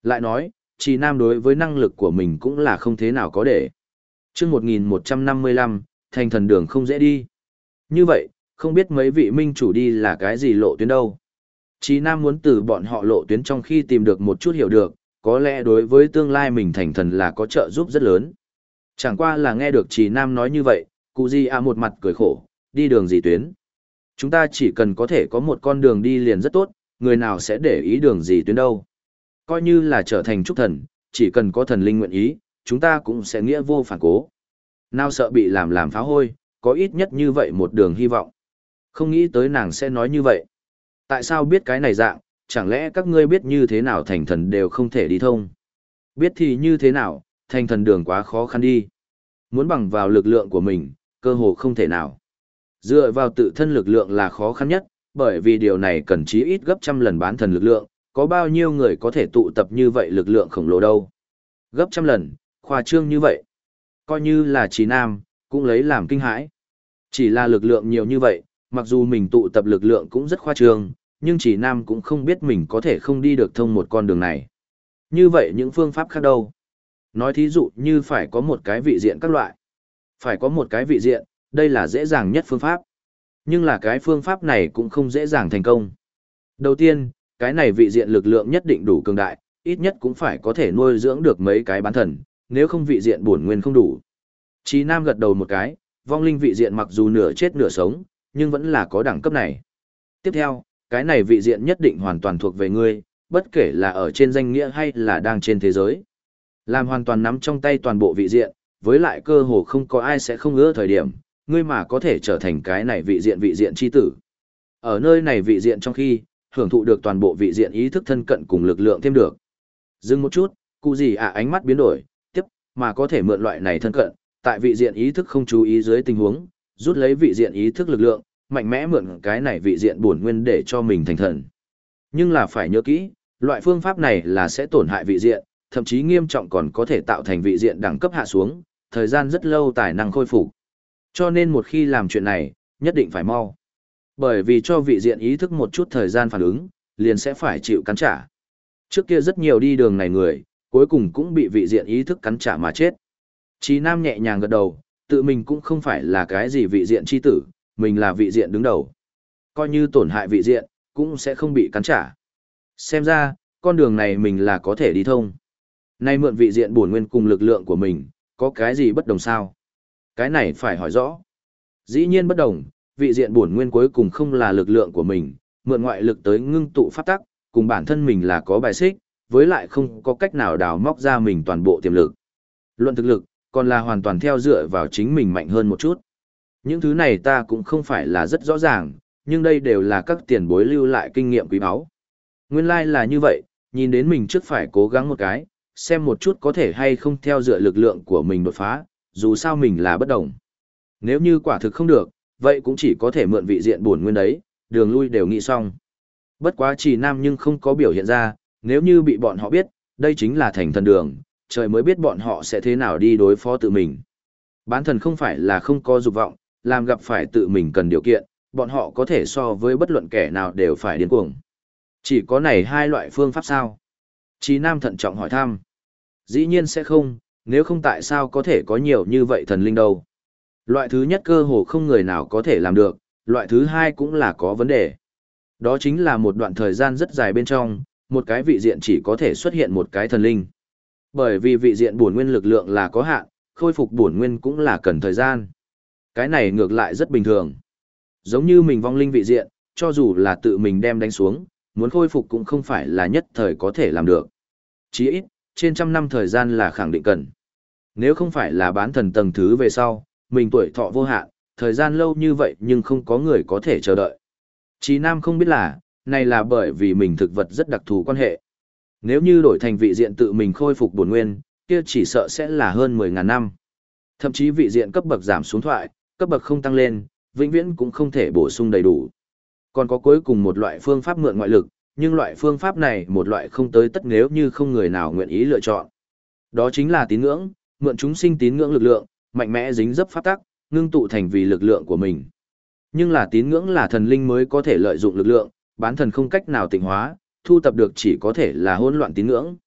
Lại nói, Trì Nam đối với năng lực của mình cũng là không thế nào có để. Chương 1155, thành thần đường không dễ đi. Như vậy, không biết mấy vị minh chủ đi là cái gì lộ tuyến đâu. Trì Nam muốn từ bọn họ lộ tuyến trong khi tìm được một chút hiểu được, có lẽ đối với tương lai mình thành thần là có trợ giúp rất lớn. Chẳng qua là nghe được Trì Nam nói như vậy, cụ Di A một mặt cười khổ, đi đường gì tuyến. Chúng ta chỉ cần có thể có một con đường đi liền rất tốt, người nào sẽ để ý đường gì tuyến đâu. Coi như là trở thành trúc thần, chỉ cần có thần linh nguyện ý, chúng ta cũng sẽ nghĩa vô phản cố. Nào sợ bị làm phá hôi, có ít nhất như vậy một đường hy vọng. Không nghĩ tới nàng sẽ nói như vậy. Tại sao biết cái này dạng, chẳng lẽ các ngươi biết như thế nào thành thần đều không thể đi thông? Biết thì như thế nào, thành thần đường quá khó khăn đi. Muốn bằng vào lực lượng của mình, cơ hồ không thể nào. Dựa vào tự thân lực lượng là khó khăn nhất, bởi vì điều này cần chí ít gấp trăm lần bán thần lực lượng, có bao nhiêu người có thể tụ tập như vậy lực lượng khổng lồ đâu. Gấp trăm lần, khoa trương như vậy. Coi như là Trì Nam, cũng lấy làm kinh hãi. Chỉ là lực lượng nhiều như vậy, mặc dù mình tụ tập lực lượng cũng rất khoa trương, nhưng Trì Nam cũng không biết mình có thể không đi được thông một con đường này. Như vậy những phương pháp khác đâu? Nói thí dụ như phải có một cái vị diện các loại. Phải có một cái vị diện, đây là dễ dàng nhất phương pháp. Nhưng là cái phương pháp này cũng không dễ dàng thành công. Đầu tiên, cái này vị diện lực lượng nhất định đủ cường đại, ít nhất cũng phải có thể nuôi dưỡng được mấy cái bán thần, nếu không vị diện bổn nguyên không đủ. Chí Nam gật đầu một cái, vong linh vị diện mặc dù nửa chết nửa sống, nhưng vẫn là có đẳng cấp này. Tiếp theo, cái này vị diện nhất định hoàn toàn thuộc về ngươi, bất kể là ở trên danh nghĩa hay là đang trên thế giới. Làm hoàn toàn nắm trong tay toàn bộ vị diện, với lại cơ hồ không có ai sẽ không ưa thời điểm, ngươi mà có thể trở thành cái này vị diện chi tử. Ở nơi này vị diện trong khi, hưởng thụ được toàn bộ vị diện ý thức thân cận cùng lực lượng thêm được. Dừng một chút, cụ gì ánh mắt biến đổi, tiếp, mà có thể mượn loại này thân cận, tại vị diện ý thức không chú ý dưới tình huống, rút lấy vị diện ý thức lực lượng, mạnh mẽ mượn cái này vị diện bổn nguyên để cho mình thành thần. Nhưng là phải nhớ kỹ, loại phương pháp này là sẽ tổn hại vị diện, thậm chí nghiêm trọng còn có thể tạo thành vị diện đẳng cấp hạ xuống, thời gian rất lâu tài năng khôi phục. Cho nên một khi làm chuyện này, nhất định phải mau. Bởi vì cho vị diện ý thức một chút thời gian phản ứng, liền sẽ phải chịu cắn trả. Trước kia rất nhiều đi đường này người, cuối cùng cũng bị vị diện ý thức cắn trả mà chết. Chí Nam nhẹ nhàng gật đầu, tự mình cũng không phải là cái gì vị diện chi tử, mình là vị diện đứng đầu. Coi như tổn hại vị diện, cũng sẽ không bị cắn trả. Xem ra, con đường này mình là có thể đi thông. Nay mượn vị diện bổn nguyên cùng lực lượng của mình, có cái gì bất đồng sao? Cái này phải hỏi rõ. Dĩ nhiên bất đồng, vị diện bổn nguyên cuối cùng không là lực lượng của mình, mượn ngoại lực tới ngưng tụ pháp tắc, cùng bản thân mình là có bài xích, với lại không có cách nào đào móc ra mình toàn bộ tiềm lực. Luận thực lực, còn là hoàn toàn theo dựa vào chính mình mạnh hơn một chút. Những thứ này ta cũng không phải là rất rõ ràng, nhưng đây đều là các tiền bối lưu lại kinh nghiệm quý báu. Nguyên lai là như vậy, nhìn đến mình trước phải cố gắng một cái, xem một chút có thể hay không theo dựa lực lượng của mình đột phá, dù sao mình là bất đồng. Nếu như quả thực không được, vậy cũng chỉ có thể mượn vị diện bổn nguyên đấy, đường lui đều nghĩ xong. Bất quá Trì Nam nhưng không có biểu hiện ra, nếu như bị bọn họ biết, đây chính là thành thần đường, trời mới biết bọn họ sẽ thế nào đi đối phó tự mình. Bán thần không phải là không có dục vọng, làm gặp phải tự mình cần điều kiện, bọn họ có thể so với bất luận kẻ nào đều phải điên cuồng. Chỉ có này hai loại phương pháp sao? Trì Nam thận trọng hỏi thăm. Dĩ nhiên sẽ không, nếu không tại sao có thể có nhiều như vậy thần linh đâu. Loại thứ nhất cơ hồ không người nào có thể làm được, loại thứ hai cũng là có vấn đề. Đó chính là một đoạn thời gian rất dài bên trong, một cái vị diện chỉ có thể xuất hiện một cái thần linh. Bởi vì vị diện bổn nguyên lực lượng là có hạn, khôi phục bổn nguyên cũng là cần thời gian. Cái này ngược lại rất bình thường. Giống như mình vong linh vị diện, cho dù là tự mình đem đánh xuống, muốn khôi phục cũng không phải là nhất thời có thể làm được. Chỉ ít, trên trăm năm thời gian là khẳng định cần. Nếu không phải là bán thần tầng thứ về sau, mình tuổi thọ vô hạn, thời gian lâu như vậy nhưng không có người có thể chờ đợi. Chí Nam không biết là, này là bởi vì mình thực vật rất đặc thù quan hệ. Nếu như đổi thành vị diện tự mình khôi phục bổn nguyên, kia chỉ sợ sẽ là hơn 10.000 năm. Thậm chí vị diện cấp bậc giảm xuống thoại, cấp bậc không tăng lên, vĩnh viễn cũng không thể bổ sung đầy đủ. Còn có cuối cùng một loại phương pháp mượn ngoại lực, nhưng loại phương pháp này một loại không tới tất nếu như không người nào nguyện ý lựa chọn. Đó chính là tín ngưỡng, mượn chúng sinh tín ngưỡng lực lượng, mạnh mẽ dính dấp pháp tắc, ngưng tụ thành vì lực lượng của mình. Nhưng là tín ngưỡng là thần linh mới có thể lợi dụng lực lượng, bán thần không cách nào tịnh hóa, thu tập được chỉ có thể là hỗn loạn tín ngưỡng.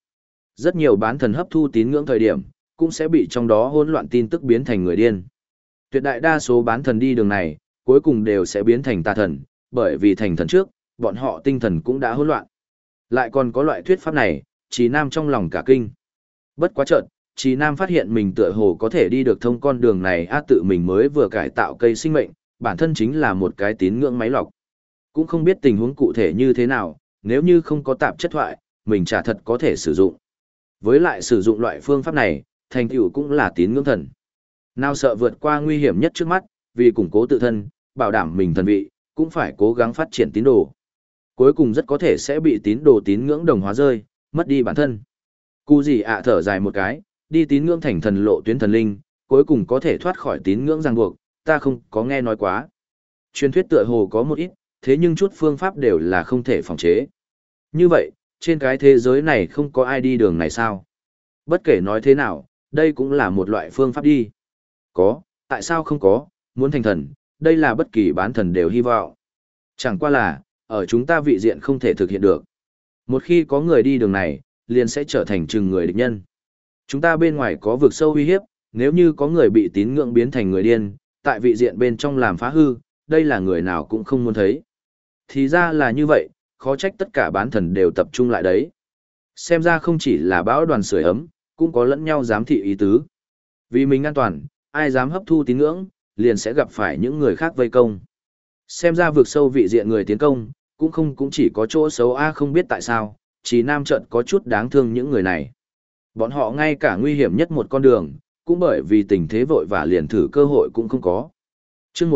Rất nhiều bán thần hấp thu tín ngưỡng thời điểm, cũng sẽ bị trong đó hỗn loạn tin tức biến thành người điên. Tuyệt đại đa số bán thần đi đường này, cuối cùng đều sẽ biến thành tà thần, bởi vì thành thần trước, bọn họ tinh thần cũng đã hỗn loạn. Lại còn có loại thuyết pháp này, Trì Nam trong lòng cả kinh. Bất quá chợt, Trì Nam phát hiện mình tựa hồ có thể đi được thông con đường này tự mình mới vừa cải tạo cây sinh mệnh, bản thân chính là một cái tín ngưỡng máy lọc. Cũng không biết tình huống cụ thể như thế nào, nếu như không có tạp chất thoại, mình chả thật có thể sử dụng. Với lại sử dụng loại phương pháp này, thành tựu cũng là tín ngưỡng thần. Nào sợ vượt qua nguy hiểm nhất trước mắt, vì củng cố tự thân, bảo đảm mình thần vị, cũng phải cố gắng phát triển tín đồ. Cuối cùng rất có thể sẽ bị tín đồ tín ngưỡng đồng hóa rơi, mất đi bản thân. Cú gì thở dài một cái, đi tín ngưỡng thành thần lộ tuyến thần linh, cuối cùng có thể thoát khỏi tín ngưỡng ràng buộc, ta không có nghe nói quá. Truyền thuyết tựa hồ có một ít, thế nhưng chút phương pháp đều là không thể phòng chế. Như vậy, trên cái thế giới này không có ai đi đường này sao? Bất kể nói thế nào, đây cũng là một loại phương pháp đi. Có, tại sao không có, muốn thành thần, đây là bất kỳ bán thần đều hy vọng. Chẳng qua là, ở chúng ta vị diện không thể thực hiện được. Một khi có người đi đường này, liền sẽ trở thành chừng người địch nhân. Chúng ta bên ngoài có vực sâu uy hiếp, nếu như có người bị tín ngưỡng biến thành người điên, tại vị diện bên trong làm phá hư, đây là người nào cũng không muốn thấy. Thì ra là như vậy, khó trách tất cả bán thần đều tập trung lại đấy. Xem ra không chỉ là bão đoàn sưởi ấm, cũng có lẫn nhau giám thị ý tứ. Vì mình an toàn, ai dám hấp thu tín ngưỡng, liền sẽ gặp phải những người khác vây công. Xem ra vực sâu vị diện người tiến công, cũng chỉ có chỗ xấu không biết tại sao, chỉ Nam trận có chút đáng thương những người này. Bọn họ ngay cả nguy hiểm nhất một con đường, cũng bởi vì tình thế vội vã liền thử cơ hội cũng không có. Chương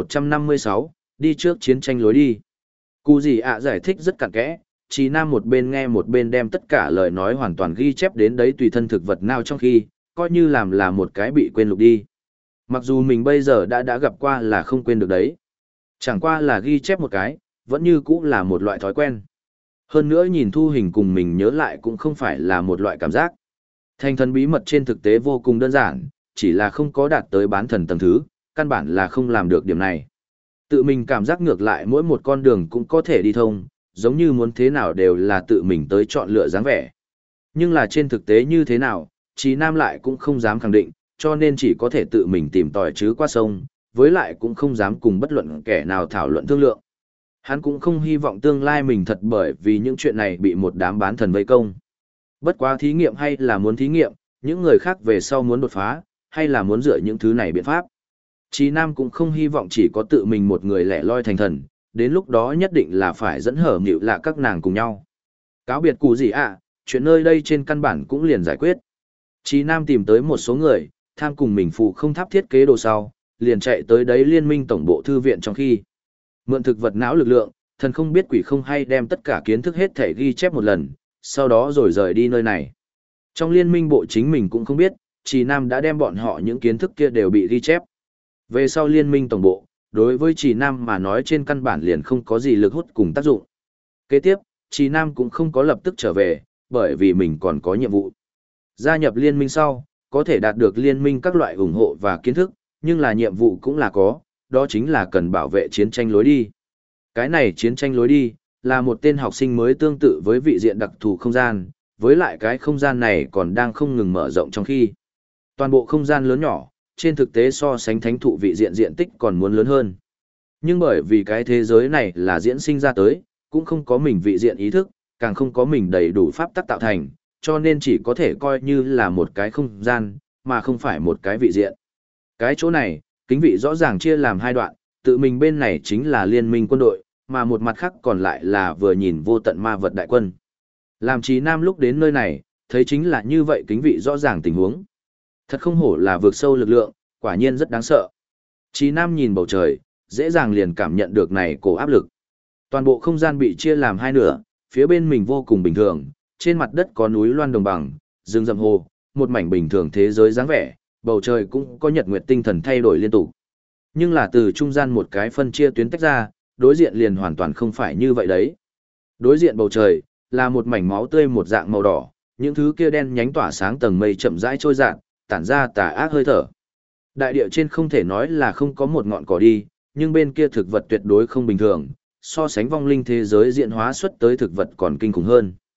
1156, đi trước chiến tranh lối đi. Cụ gì giải thích rất cặn kẽ, Chí Nam một bên nghe một bên đem tất cả lời nói hoàn toàn ghi chép đến đấy tùy thân thực vật nào trong khi, coi như làm là một cái bị quên lục đi. Mặc dù mình bây giờ đã gặp qua là không quên được đấy. Chẳng qua là ghi chép một cái, vẫn như cũ là một loại thói quen. Hơn nữa nhìn thu hình cùng mình nhớ lại cũng không phải là một loại cảm giác. Thành thần bí mật trên thực tế vô cùng đơn giản, chỉ là không có đạt tới bán thần tầng thứ, căn bản là không làm được điểm này. Tự mình cảm giác ngược lại mỗi một con đường cũng có thể đi thông, giống như muốn thế nào đều là tự mình tới chọn lựa dáng vẻ. Nhưng là trên thực tế như thế nào, Chí Nam lại cũng không dám khẳng định, cho nên chỉ có thể tự mình tìm tòi chứ qua sông, với lại cũng không dám cùng bất luận kẻ nào thảo luận thương lượng. Hắn cũng không hy vọng tương lai mình thật bởi vì những chuyện này bị một đám bán thần vây công. Bất quá thí nghiệm hay là muốn thí nghiệm, những người khác về sau muốn đột phá, hay là muốn dựa những thứ này biện pháp. Chí Nam cũng không hy vọng chỉ có tự mình một người lẻ loi thành thần, đến lúc đó nhất định là phải dẫn hở nghịu lạ các nàng cùng nhau. Cáo biệt cụ gì chuyện nơi đây trên căn bản cũng liền giải quyết. Chí Nam tìm tới một số người, tham cùng mình phụ không tháp thiết kế đồ sau, liền chạy tới đấy liên minh tổng bộ thư viện trong khi. Mượn thực vật não lực lượng, thần không biết quỷ không hay đem tất cả kiến thức hết thể ghi chép một lần, sau đó rồi rời đi nơi này. Trong liên minh bộ chính mình cũng không biết, Chí Nam đã đem bọn họ những kiến thức kia đều bị ghi chép. Về sau liên minh tổng bộ, đối với Chí Nam mà nói trên căn bản liền không có gì lực hút cùng tác dụng. Kế tiếp, Chí Nam cũng không có lập tức trở về, bởi vì mình còn có nhiệm vụ. Gia nhập liên minh sau, có thể đạt được liên minh các loại ủng hộ và kiến thức, nhưng là nhiệm vụ cũng là có, đó chính là cần bảo vệ chiến tranh lối đi. Cái này chiến tranh lối đi, là một tên học sinh mới tương tự với vị diện đặc thù không gian, với lại cái không gian này còn đang không ngừng mở rộng trong khi. Toàn bộ không gian lớn nhỏ, trên thực tế so sánh thánh thụ vị diện diện tích còn muốn lớn hơn. Nhưng bởi vì cái thế giới này là diễn sinh ra tới, cũng không có mình vị diện ý thức, càng không có mình đầy đủ pháp tắc tạo thành, cho nên chỉ có thể coi như là một cái không gian, mà không phải một cái vị diện. Cái chỗ này, kính vị rõ ràng chia làm hai đoạn, tự mình bên này chính là liên minh quân đội, mà một mặt khác còn lại là vừa nhìn vô tận ma vật đại quân. Làm Chí Nam lúc đến nơi này, thấy chính là như vậy kính vị rõ ràng tình huống. Thật không hổ là vượt sâu lực lượng, quả nhiên rất đáng sợ. Chí Nam nhìn bầu trời, dễ dàng liền cảm nhận được này cổ áp lực. Toàn bộ không gian bị chia làm hai nửa, phía bên mình vô cùng bình thường, trên mặt đất có núi loan đồng bằng, rừng rậm hồ, một mảnh bình thường thế giới dáng vẻ, bầu trời cũng có nhật nguyệt tinh thần thay đổi liên tục. Nhưng là từ trung gian một cái phân chia tuyến tách ra, đối diện liền hoàn toàn không phải như vậy đấy. Đối diện bầu trời, là một mảnh máu tươi một dạng màu đỏ, những thứ kia đen nhánh tỏa sáng tầng mây chậm rãi trôi dạt, tản ra tà ác hơi thở. Đại địa trên không thể nói là không có một ngọn cỏ đi, nhưng bên kia thực vật tuyệt đối không bình thường, so sánh vong linh thế giới diễn hóa xuất tới thực vật còn kinh khủng hơn.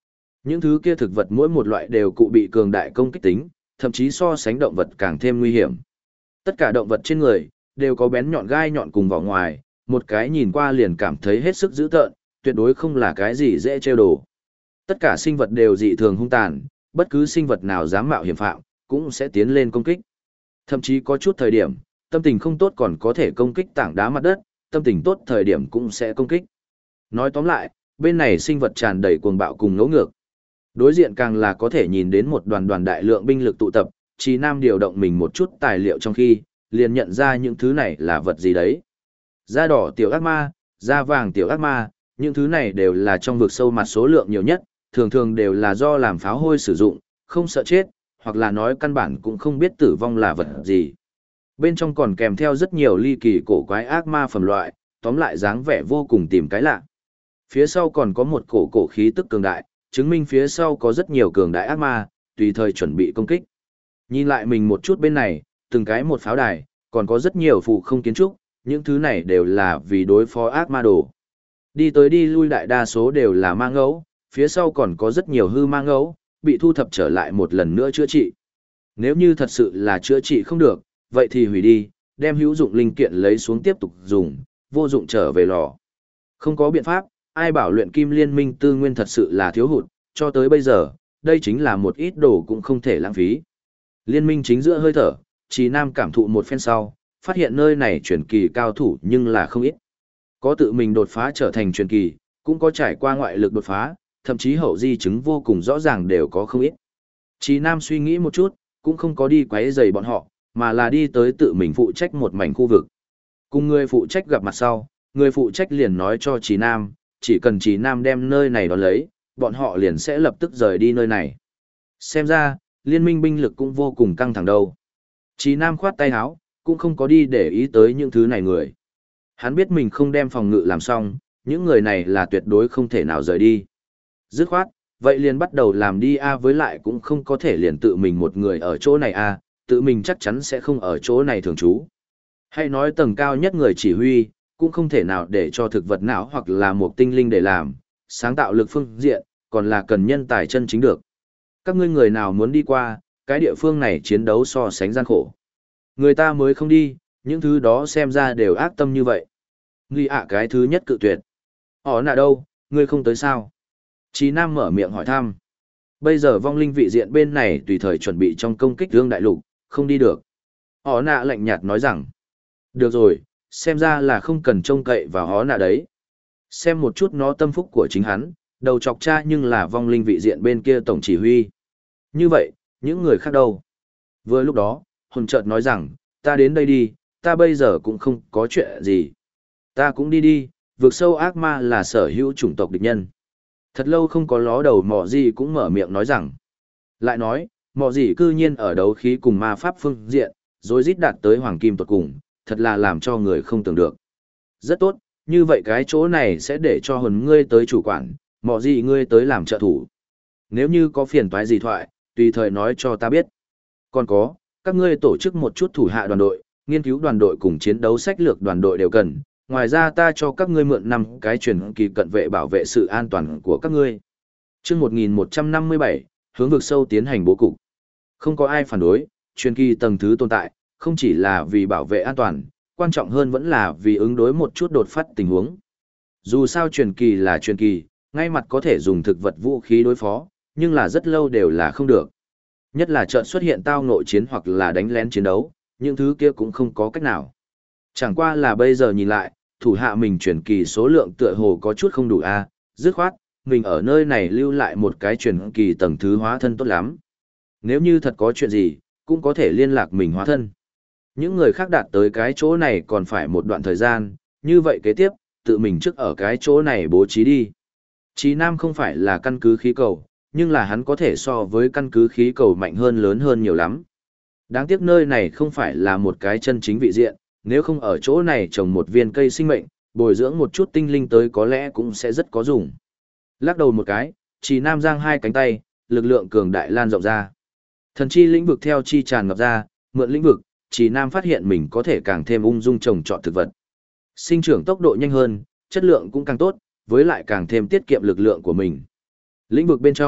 Những thứ kia thực vật mỗi một loại đều cụ bị cường đại công kích tính, thậm chí so sánh động vật càng thêm nguy hiểm. Tất cả động vật trên người đều có bén nhọn gai nhọn cùng vỏ ngoài, một cái nhìn qua liền cảm thấy hết sức dữ tợn, tuyệt đối không là cái gì dễ trêu đồ. Tất cả sinh vật đều dị thường hung tàn, bất cứ sinh vật nào dám mạo hiểm phạm, cũng sẽ tiến lên công kích. Thậm chí có chút thời điểm, tâm tình không tốt còn có thể công kích tảng đá mặt đất, tâm tình tốt thời điểm cũng sẽ công kích. Nói tóm lại, bên này sinh vật tràn đầy cuồng bạo cùng ngỗ ngược. Đối diện càng là có thể nhìn đến một đoàn đại lượng binh lực tụ tập, Chí Nam điều động mình một chút tài liệu trong khi, liền nhận ra những thứ này là vật gì đấy. Da đỏ tiểu ác ma, da vàng tiểu ác ma, những thứ này đều là trong vực sâu mặt số lượng nhiều nhất, thường thường đều là do làm pháo hôi sử dụng, không sợ chết, hoặc là nói căn bản cũng không biết tử vong là vật gì. Bên trong còn kèm theo rất nhiều ly kỳ cổ quái ác ma phẩm loại, tóm lại dáng vẻ vô cùng tìm cái lạ. Phía sau còn có một cổ khí tức cường đại, chứng minh phía sau có rất nhiều cường đại ác ma, tùy thời chuẩn bị công kích. Nhìn lại mình một chút bên này, từng cái một pháo đài, còn có rất nhiều phụ không kiến trúc, những thứ này đều là vì đối phó ác ma đồ. Đi tới đi lui đại đa số đều là ma ngẫu, phía sau còn có rất nhiều hư ma ngẫu, bị thu thập trở lại một lần nữa chữa trị. Nếu như thật sự là chữa trị không được, vậy thì hủy đi, đem hữu dụng linh kiện lấy xuống tiếp tục dùng, vô dụng trở về lò. Không có biện pháp, ai bảo luyện kim liên minh tư nguyên thật sự là thiếu hụt, cho tới bây giờ, đây chính là một ít đồ cũng không thể lãng phí. Liên minh chính giữa hơi thở, Chí Nam cảm thụ một phen sau, phát hiện nơi này truyền kỳ cao thủ nhưng là không ít. Có tự mình đột phá trở thành truyền kỳ, cũng có trải qua ngoại lực đột phá, thậm chí hậu di chứng vô cùng rõ ràng đều có không ít. Chí Nam suy nghĩ một chút, cũng không có đi quấy rầy bọn họ, mà là đi tới tự mình phụ trách một mảnh khu vực. Cùng người phụ trách gặp mặt sau, người phụ trách liền nói cho Chí Nam, chỉ cần Chí Nam đem nơi này đón lấy, bọn họ liền sẽ lập tức rời đi nơi này. Xem ra, liên minh binh lực cũng vô cùng căng thẳng đâu. Chí Nam khoát tay áo, cũng không có đi để ý tới những thứ này người. Hắn biết mình không đem phòng ngự làm xong, những người này là tuyệt đối không thể nào rời đi. Dứt khoát, vậy liền bắt đầu làm đi a, với lại cũng không có thể liền tự mình một người ở chỗ này a, tự mình chắc chắn sẽ không ở chỗ này thường trú. Hay nói tầng cao nhất người chỉ huy, cũng không thể nào để cho thực vật não hoặc là một tinh linh để làm, sáng tạo lực phương diện, còn là cần nhân tài chân chính được. Các ngươi người nào muốn đi qua, cái địa phương này chiến đấu so sánh gian khổ. Người ta mới không đi, những thứ đó xem ra đều ác tâm như vậy. Nghi ạ cái thứ nhất cự tuyệt. Họ nạ đâu, ngươi không tới sao? Chí Nam mở miệng hỏi thăm. Bây giờ vong linh vị diện bên này tùy thời chuẩn bị trong công kích Dương Đại Lục, không đi được. Họ nạ lạnh nhạt nói rằng. Được rồi, xem ra là không cần trông cậy vào họ nạ đấy. Xem một chút nó tâm phúc của chính hắn, đầu chọc cha nhưng là vong linh vị diện bên kia tổng chỉ huy. Như vậy, những người khác đâu? Vừa lúc đó, hồn chợt nói rằng, ta đến đây đi, ta bây giờ cũng không có chuyện gì. Ta cũng đi đi, vực sâu ác ma là sở hữu chủng tộc địch nhân. Thật lâu không có ló đầu mọ gì cũng mở miệng nói rằng. Lại nói, mọ gì cư nhiên ở đấu khí cùng ma pháp phương diện, rồi rít đạt tới hoàng kim tuột cùng, thật là làm cho người không tưởng được. Rất tốt, như vậy cái chỗ này sẽ để cho hồn ngươi tới chủ quản, mọ gì ngươi tới làm trợ thủ. Nếu như có phiền toái gì thoại, tùy thời nói cho ta biết. Còn có, các ngươi tổ chức một chút thủ hạ đoàn đội, nghiên cứu đoàn đội cùng chiến đấu sách lược đoàn đội đều cần. Ngoài ra ta cho các ngươi mượn 5 cái truyền kỳ cận vệ bảo vệ sự an toàn của các ngươi. Chương 1157, hướng vực sâu tiến hành bố cục. Không có ai phản đối, truyền kỳ tầng thứ tồn tại, không chỉ là vì bảo vệ an toàn, quan trọng hơn vẫn là vì ứng đối một chút đột phát tình huống. Dù sao truyền kỳ là truyền kỳ, ngay mặt có thể dùng thực vật vũ khí đối phó, nhưng là rất lâu đều là không được. Nhất là chợt xuất hiện tao nội chiến hoặc là đánh lén chiến đấu, những thứ kia cũng không có cách nào. Chẳng qua là bây giờ nhìn lại, thủ hạ mình truyền kỳ số lượng tựa hồ có chút không đủ a, dứt khoát, mình ở nơi này lưu lại một cái truyền kỳ tầng thứ hóa thân tốt lắm. Nếu như thật có chuyện gì, cũng có thể liên lạc mình hóa thân. Những người khác đạt tới cái chỗ này còn phải một đoạn thời gian, như vậy kế tiếp, tự mình trước ở cái chỗ này bố trí đi. Chí Nam không phải là căn cứ khí cầu, nhưng là hắn có thể so với căn cứ khí cầu mạnh hơn lớn hơn nhiều lắm. Đáng tiếc nơi này không phải là một cái chân chính vị diện, nếu không ở chỗ này trồng một viên cây sinh mệnh, bồi dưỡng một chút tinh linh tới có lẽ cũng sẽ rất có dùng. Lắc đầu một cái, Chí Nam giang hai cánh tay, lực lượng cường đại lan rộng ra. Thần chi lĩnh vực theo chi tràn ngập ra, mượn lĩnh vực, Chí Nam phát hiện mình có thể càng thêm ung dung trồng trọt thực vật. Sinh trưởng tốc độ nhanh hơn, chất lượng cũng càng tốt, với lại càng thêm tiết kiệm lực lượng của mình. Lĩnh vực bên trong,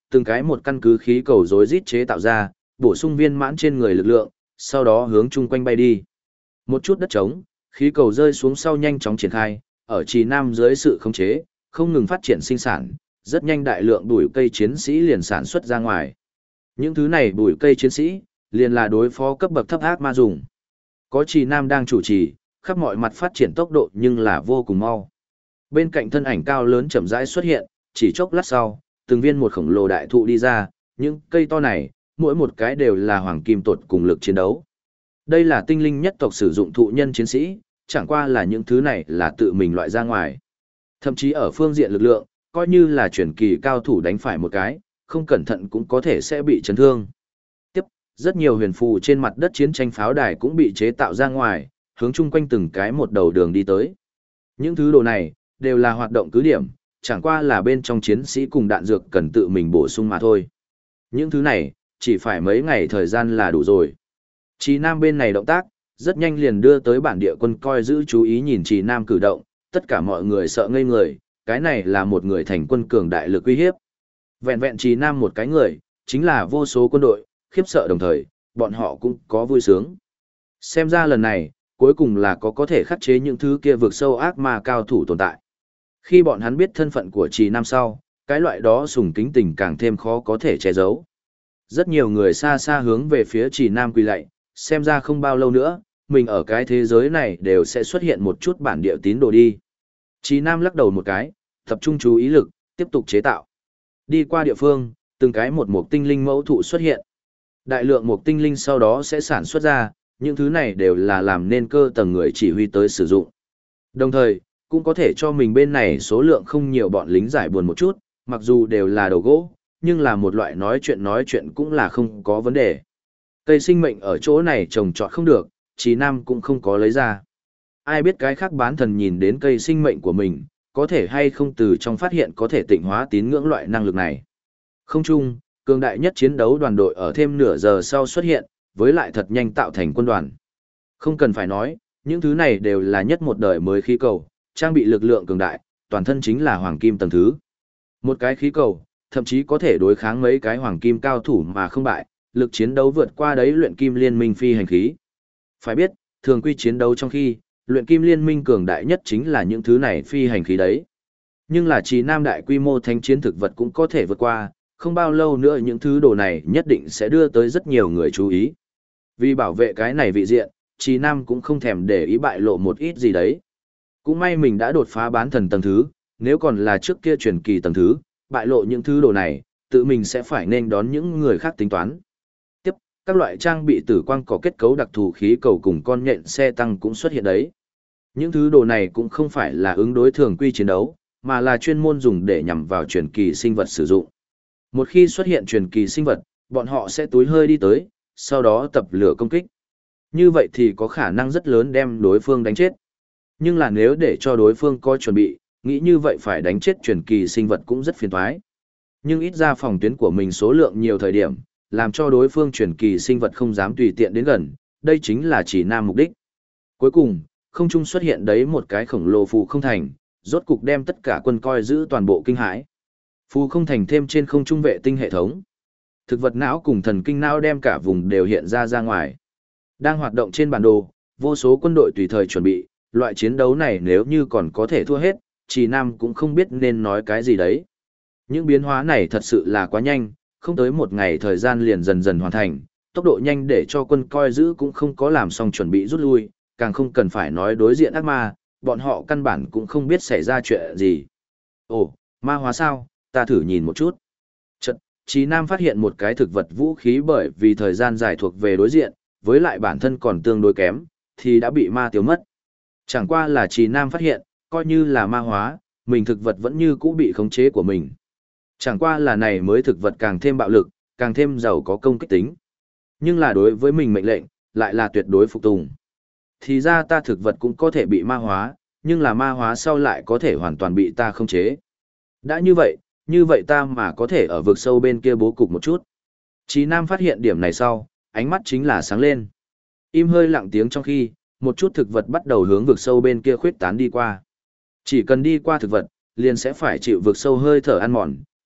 từng cái một căn cứ khí cầu rối rít chế tạo ra, bổ sung viên mãn trên người lực lượng, sau đó hướng chung quanh bay đi. Một chút đất trống, khí cầu rơi xuống sau nhanh chóng triển khai, ở Trì Nam dưới sự khống chế, không ngừng phát triển sinh sản, rất nhanh đại lượng bụi cây chiến sĩ liền sản xuất ra ngoài. Những thứ này bụi cây chiến sĩ, liền là đối phó cấp bậc thấp ác ma dùng. Có Trì Nam đang chủ trì, khắp mọi mặt phát triển tốc độ nhưng là vô cùng mau. Bên cạnh thân ảnh cao lớn chậm rãi xuất hiện, chỉ chốc lát sau, từng viên một khổng lồ đại thụ đi ra, những cây to này, mỗi một cái đều là hoàng kim tột cùng lực chiến đấu. Đây là tinh linh nhất tộc sử dụng thụ nhân chiến sĩ, chẳng qua là những thứ này là tự mình loại ra ngoài. Thậm chí ở phương diện lực lượng, coi như là chuyển kỳ cao thủ đánh phải một cái, không cẩn thận cũng có thể sẽ bị chấn thương. Tiếp, rất nhiều huyền phù trên mặt đất chiến tranh pháo đài cũng bị chế tạo ra ngoài, hướng chung quanh từng cái một đầu đường đi tới. Những thứ đồ này, đều là hoạt động cứ điểm, chẳng qua là bên trong chiến sĩ cùng đạn dược cần tự mình bổ sung mà thôi. Những thứ này, chỉ phải mấy ngày thời gian là đủ rồi. Trì Nam bên này động tác, rất nhanh liền đưa tới bản địa quân coi giữ chú ý nhìn Trì Nam cử động, tất cả mọi người sợ ngây người, cái này là một người thành quân cường đại lực uy hiếp. Vẹn vẹn Trì Nam một cái người, chính là vô số quân đội, khiếp sợ đồng thời, bọn họ cũng có vui sướng. Xem ra lần này, cuối cùng là có thể khắc chế những thứ kia vượt sâu ác ma cao thủ tồn tại. Khi bọn hắn biết thân phận của Trì Nam sau, cái loại đó sùng kính tình càng thêm khó có thể che giấu. Rất nhiều người xa xa hướng về phía Trì Nam quỳ lạy, xem ra không bao lâu nữa, mình ở cái thế giới này đều sẽ xuất hiện một chút bản địa tín đồ đi. Trì Nam lắc đầu một cái, tập trung chú ý lực, tiếp tục chế tạo. Đi qua địa phương, từng cái một tinh linh mẫu thụ xuất hiện. Đại lượng một tinh linh sau đó sẽ sản xuất ra, những thứ này đều là làm nên cơ tầng người chỉ huy tới sử dụng. Đồng thời, cũng có thể cho mình bên này số lượng không nhiều bọn lính giải buồn một chút, mặc dù đều là đầu gỗ, nhưng là một loại nói chuyện cũng là không có vấn đề. Cây sinh mệnh ở chỗ này trồng trọt không được, Trì Nam cũng không có lấy ra. Ai biết cái khác bán thần nhìn đến cây sinh mệnh của mình, có thể hay không từ trong phát hiện có thể tịnh hóa tín ngưỡng loại năng lực này. Không chung, cường đại nhất chiến đấu đoàn đội ở thêm nửa giờ sau xuất hiện, với lại thật nhanh tạo thành quân đoàn. Không cần phải nói, những thứ này đều là nhất một đời mới khí cầu, trang bị lực lượng cường đại, toàn thân chính là hoàng kim tầng thứ. Một cái khí cầu, thậm chí có thể đối kháng mấy cái hoàng kim cao thủ mà không bại, lực chiến đấu vượt qua đấy luyện kim liên minh phi hành khí. Phải biết, thường quy chiến đấu trong khi, luyện kim liên minh cường đại nhất chính là những thứ này phi hành khí đấy. Nhưng là Trì Nam đại quy mô thánh chiến thực vật cũng có thể vượt qua, không bao lâu nữa những thứ đồ này nhất định sẽ đưa tới rất nhiều người chú ý. Vì bảo vệ cái này vị diện, Trì Nam cũng không thèm để ý bại lộ một ít gì đấy. Cũng may mình đã đột phá bán thần tầng thứ, nếu còn là trước kia truyền kỳ tầng thứ, bại lộ những thứ đồ này, tự mình sẽ phải nên đón những người khác tính toán. Tiếp, các loại trang bị tử quang có kết cấu đặc thù khí cầu cùng con nhện xe tăng cũng xuất hiện đấy. Những thứ đồ này cũng không phải là ứng đối thường quy chiến đấu, mà là chuyên môn dùng để nhằm vào truyền kỳ sinh vật sử dụng. Một khi xuất hiện truyền kỳ sinh vật, bọn họ sẽ túi hơi đi tới, sau đó tập lửa công kích. Như vậy thì có khả năng rất lớn đem đối phương đánh chết. Nhưng là nếu để cho đối phương có chuẩn bị, nghĩ như vậy phải đánh chết truyền kỳ sinh vật cũng rất phiền toái. Nhưng ít ra phòng tuyến của mình số lượng nhiều thời điểm, làm cho đối phương truyền kỳ sinh vật không dám tùy tiện đến gần, đây chính là Trì Nam mục đích. Cuối cùng, không trung xuất hiện đấy một cái khổng lồ phù không thành, rốt cục đem tất cả quân coi giữ toàn bộ kinh hãi. Phù không thành thêm trên không trung vệ tinh hệ thống. Thực vật não cùng thần kinh não đem cả vùng đều hiện ra ngoài. Đang hoạt động trên bản đồ, vô số quân đội tùy thời chuẩn bị, loại chiến đấu này nếu như còn có thể thua hết, Trì Nam cũng không biết nên nói cái gì đấy. Những biến hóa này thật sự là quá nhanh, không tới một ngày thời gian liền dần dần hoàn thành, tốc độ nhanh để cho quân coi giữ cũng không có làm xong chuẩn bị rút lui, càng không cần phải nói đối diện ác ma, bọn họ căn bản cũng không biết xảy ra chuyện gì. Ồ, ma hóa sao, ta thử nhìn một chút. Chật, Trì Nam phát hiện một cái thực vật vũ khí bởi vì thời gian dài thuộc về đối diện, với lại bản thân còn tương đối kém, thì đã bị ma tiêu mất. Chẳng qua là Trì Nam phát hiện, coi như là ma hóa, mình thực vật vẫn như cũ bị khống chế của mình. Chẳng qua là này mới thực vật càng thêm bạo lực, càng thêm giàu có công kích tính. Nhưng là đối với mình mệnh lệnh, lại là tuyệt đối phục tùng. Thì ra ta thực vật cũng có thể bị ma hóa, nhưng là ma hóa sau lại có thể hoàn toàn bị ta khống chế. Đã như vậy ta mà có thể ở vực sâu bên kia bố cục một chút. Trì Nam phát hiện điểm này sau, ánh mắt chính là sáng lên. Im hơi lặng tiếng trong khi, một chút thực vật bắt đầu hướng vực sâu bên kia khuyết tán đi qua. Chỉ cần đi qua thực vật, liền sẽ phải chịu vực sâu hơi thở ăn mòn,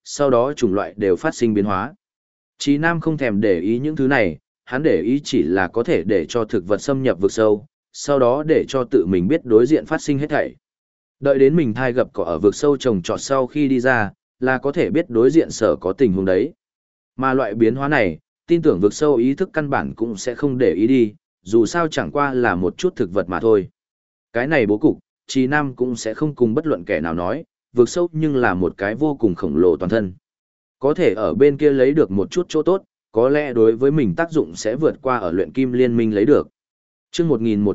sau đó chủng loại đều phát sinh biến hóa. Chí Nam không thèm để ý những thứ này, hắn để ý chỉ là có thể để cho thực vật xâm nhập vực sâu, sau đó để cho tự mình biết đối diện phát sinh hết thảy. Đợi đến mình thai gập cỏ ở vực sâu trồng trọt sau khi đi ra, là có thể biết đối diện sở có tình huống đấy. Mà loại biến hóa này, tin tưởng vực sâu ý thức căn bản cũng sẽ không để ý đi, dù sao chẳng qua là một chút thực vật mà thôi. Cái này bố cục, Chí Nam cũng sẽ không cùng bất luận kẻ nào nói, vực sâu nhưng là một cái vô cùng khổng lồ toàn thân. Có thể ở bên kia lấy được một chút chỗ tốt, có lẽ đối với mình tác dụng sẽ vượt qua ở luyện kim liên minh lấy được. Trước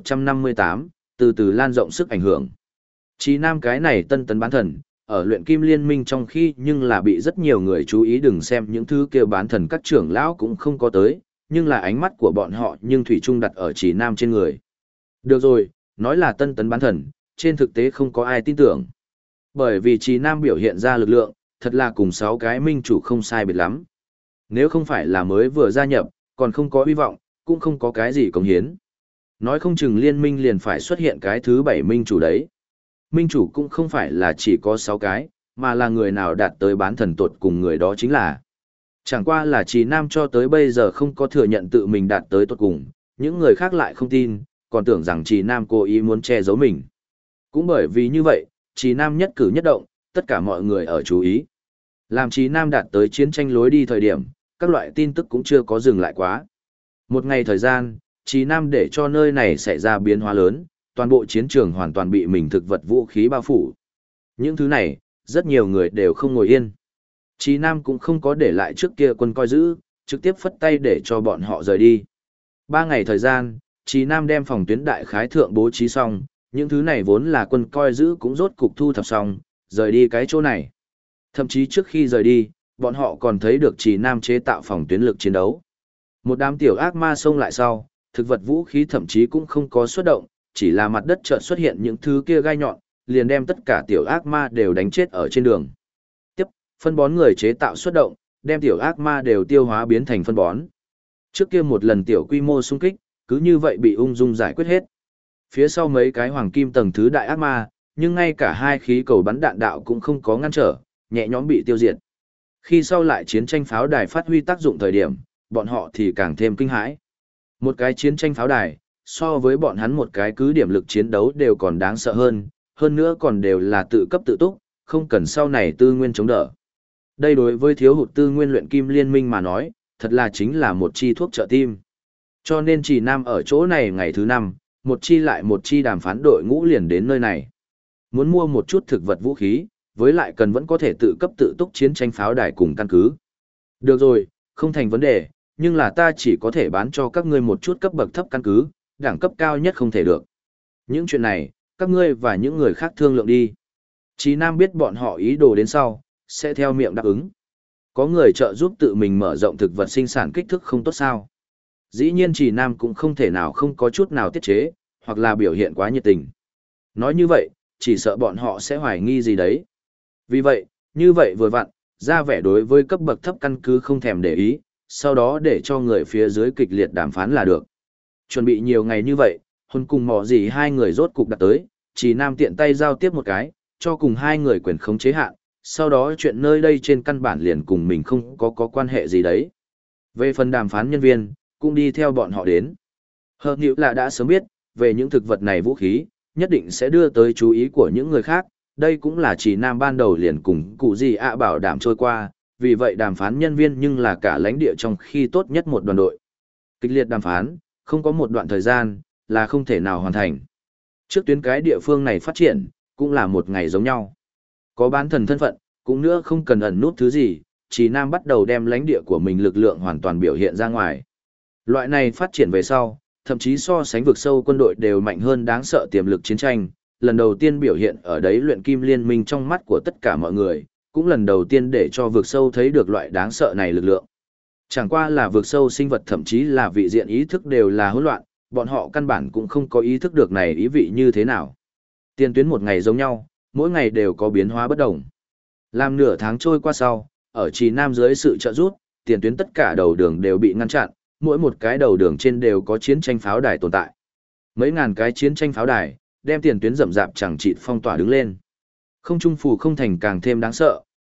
1158, từ từ lan rộng sức ảnh hưởng. Chí Nam cái này tân tấn bán thần, ở luyện kim liên minh trong khi nhưng là bị rất nhiều người chú ý, đừng xem những thứ kêu bán thần các trưởng lão cũng không có tới, nhưng là ánh mắt của bọn họ nhưng thủy chung đặt ở Chí Nam trên người. Được rồi, nói là tân tấn bán thần, trên thực tế không có ai tin tưởng. Bởi vì Chí Nam biểu hiện ra lực lượng, thật là cùng 6 cái minh chủ không sai biệt lắm. Nếu không phải là mới vừa gia nhập, còn không có hy vọng, cũng không có cái gì cống hiến. Nói không chừng liên minh liền phải xuất hiện cái thứ 7 minh chủ đấy. Minh chủ cũng không phải là chỉ có 6 cái, mà là người nào đạt tới bán thần tột cùng người đó chính là. Chẳng qua là Chí Nam cho tới bây giờ không có thừa nhận tự mình đạt tới tột cùng, những người khác lại không tin, còn tưởng rằng Chí Nam cố ý muốn che giấu mình. Cũng bởi vì như vậy, Chí Nam nhất cử nhất động, tất cả mọi người ở chú ý. Làm Chí Nam đạt tới chiến tranh lối đi thời điểm, các loại tin tức cũng chưa có dừng lại quá. Một ngày thời gian, Chí Nam để cho nơi này xảy ra biến hóa lớn, toàn bộ chiến trường hoàn toàn bị mình thực vật vũ khí bao phủ. Những thứ này, rất nhiều người đều không ngồi yên. Chí Nam cũng không có để lại trước kia quân coi giữ, trực tiếp phất tay để cho bọn họ rời đi. 3 ngày thời gian, Chí Nam đem phòng tuyến đại khái thượng bố trí xong, những thứ này vốn là quân coi giữ cũng rốt cục thu thập xong, rời đi cái chỗ này. Thậm chí trước khi rời đi, bọn họ còn thấy được Chí Nam chế tạo phòng tuyến lực chiến đấu. Một đám tiểu ác ma xông lại sau, thực vật vũ khí thậm chí cũng không có xuất động, chỉ là mặt đất chợt xuất hiện những thứ kia gai nhọn, liền đem tất cả tiểu ác ma đều đánh chết ở trên đường. Tiếp, phân bón người chế tạo xuất động, đem tiểu ác ma đều tiêu hóa biến thành phân bón. Trước kia một lần tiểu quy mô xung kích, cứ như vậy bị ung dung giải quyết hết. Phía sau mấy cái hoàng kim tầng thứ đại ác ma, nhưng ngay cả 2 khí cầu bắn đạn đạo cũng không có ngăn trở, nhẹ nhõm bị tiêu diệt. Khi sau lại chiến tranh pháo đài phát huy tác dụng thời điểm, bọn họ thì càng thêm kinh hãi. Một cái chiến tranh pháo đài, so với bọn hắn một cái cứ điểm lực chiến đấu đều còn đáng sợ hơn nữa còn đều là tự cấp tự túc, không cần sau này tư nguyên chống đỡ. Đây đối với thiếu hụt tư nguyên luyện kim liên minh mà nói, thật là chính là một chi thuốc trợ tim. Cho nên Chí Nam ở chỗ này ngày thứ 5, một chi lại một chi đàm phán đội ngũ liền đến nơi này. Muốn mua một chút thực vật vũ khí, với lại cần vẫn có thể tự cấp tự túc chiến tranh pháo đài cùng căn cứ. Được rồi, không thành vấn đề, nhưng là ta chỉ có thể bán cho các ngươi một chút cấp bậc thấp căn cứ, đẳng cấp cao nhất không thể được. Những chuyện này, các ngươi và những người khác thương lượng đi. Chí Nam biết bọn họ ý đồ đến sau, sẽ theo miệng đáp ứng. Có người trợ giúp tự mình mở rộng thực vật sinh sản kích thước không tốt sao. Dĩ nhiên Chí Nam cũng không thể nào không có chút nào tiết chế, hoặc là biểu hiện quá nhiệt tình. Nói như vậy, chỉ sợ bọn họ sẽ hoài nghi gì đấy. Vì vậy, như vậy vừa vặn, ra vẻ đối với cấp bậc thấp căn cứ không thèm để ý, sau đó để cho người phía dưới kịch liệt đàm phán là được. Chuẩn bị nhiều ngày như vậy, hôn cùng mò gì 2 người rốt cục đặt tới, Chí Nam tiện tay giao tiếp một cái, cho cùng 2 người quyền khống chế hạn, sau đó chuyện nơi đây trên căn bản liền cùng mình không có quan hệ gì đấy. Về phần đàm phán nhân viên, cũng đi theo bọn họ đến. Hợp nhữ là đã sớm biết, về những thực vật này vũ khí, nhất định sẽ đưa tới chú ý của những người khác, đây cũng là Chí Nam ban đầu liền cùng cụ gì ạ bảo đảm trôi qua, vì vậy đàm phán nhân viên nhưng là cả lãnh địa trong khi tốt nhất một đoàn đội. Kịch liệt đàm phán, không có một đoạn thời gian, là không thể nào hoàn thành. Trước tuyến cái địa phương này phát triển, cũng là một ngày giống nhau. Có bán thần thân phận, cũng nữa không cần ẩn nút thứ gì, Chí Nam bắt đầu đem lãnh địa của mình lực lượng hoàn toàn biểu hiện ra ngoài. Loại này phát triển về sau, thậm chí so sánh vực sâu quân đội đều mạnh hơn đáng sợ tiềm lực chiến tranh, lần đầu tiên biểu hiện ở đấy luyện kim liên minh trong mắt của tất cả mọi người, cũng lần đầu tiên để cho vực sâu thấy được loại đáng sợ này lực lượng. Chẳng qua là vực sâu sinh vật thậm chí là vị diện ý thức đều là hỗn loạn, bọn họ căn bản cũng không có ý thức được này ý vị như thế nào. Tiền tuyến một ngày giống nhau, mỗi ngày đều có biến hóa bất đồng. Làm nửa tháng trôi qua sau, ở Chí Nam dưới sự trợ giúp, tiền tuyến tất cả đầu đường đều bị ngăn chặn, mỗi một cái đầu đường trên đều có chiến tranh pháo đài tồn tại. Mấy ngàn cái chiến tranh pháo đài, đem tiền tuyến rậm rạp chẳng chịt phong tỏa đứng lên. Không trung phủ không thành càng thêm đáng sợ,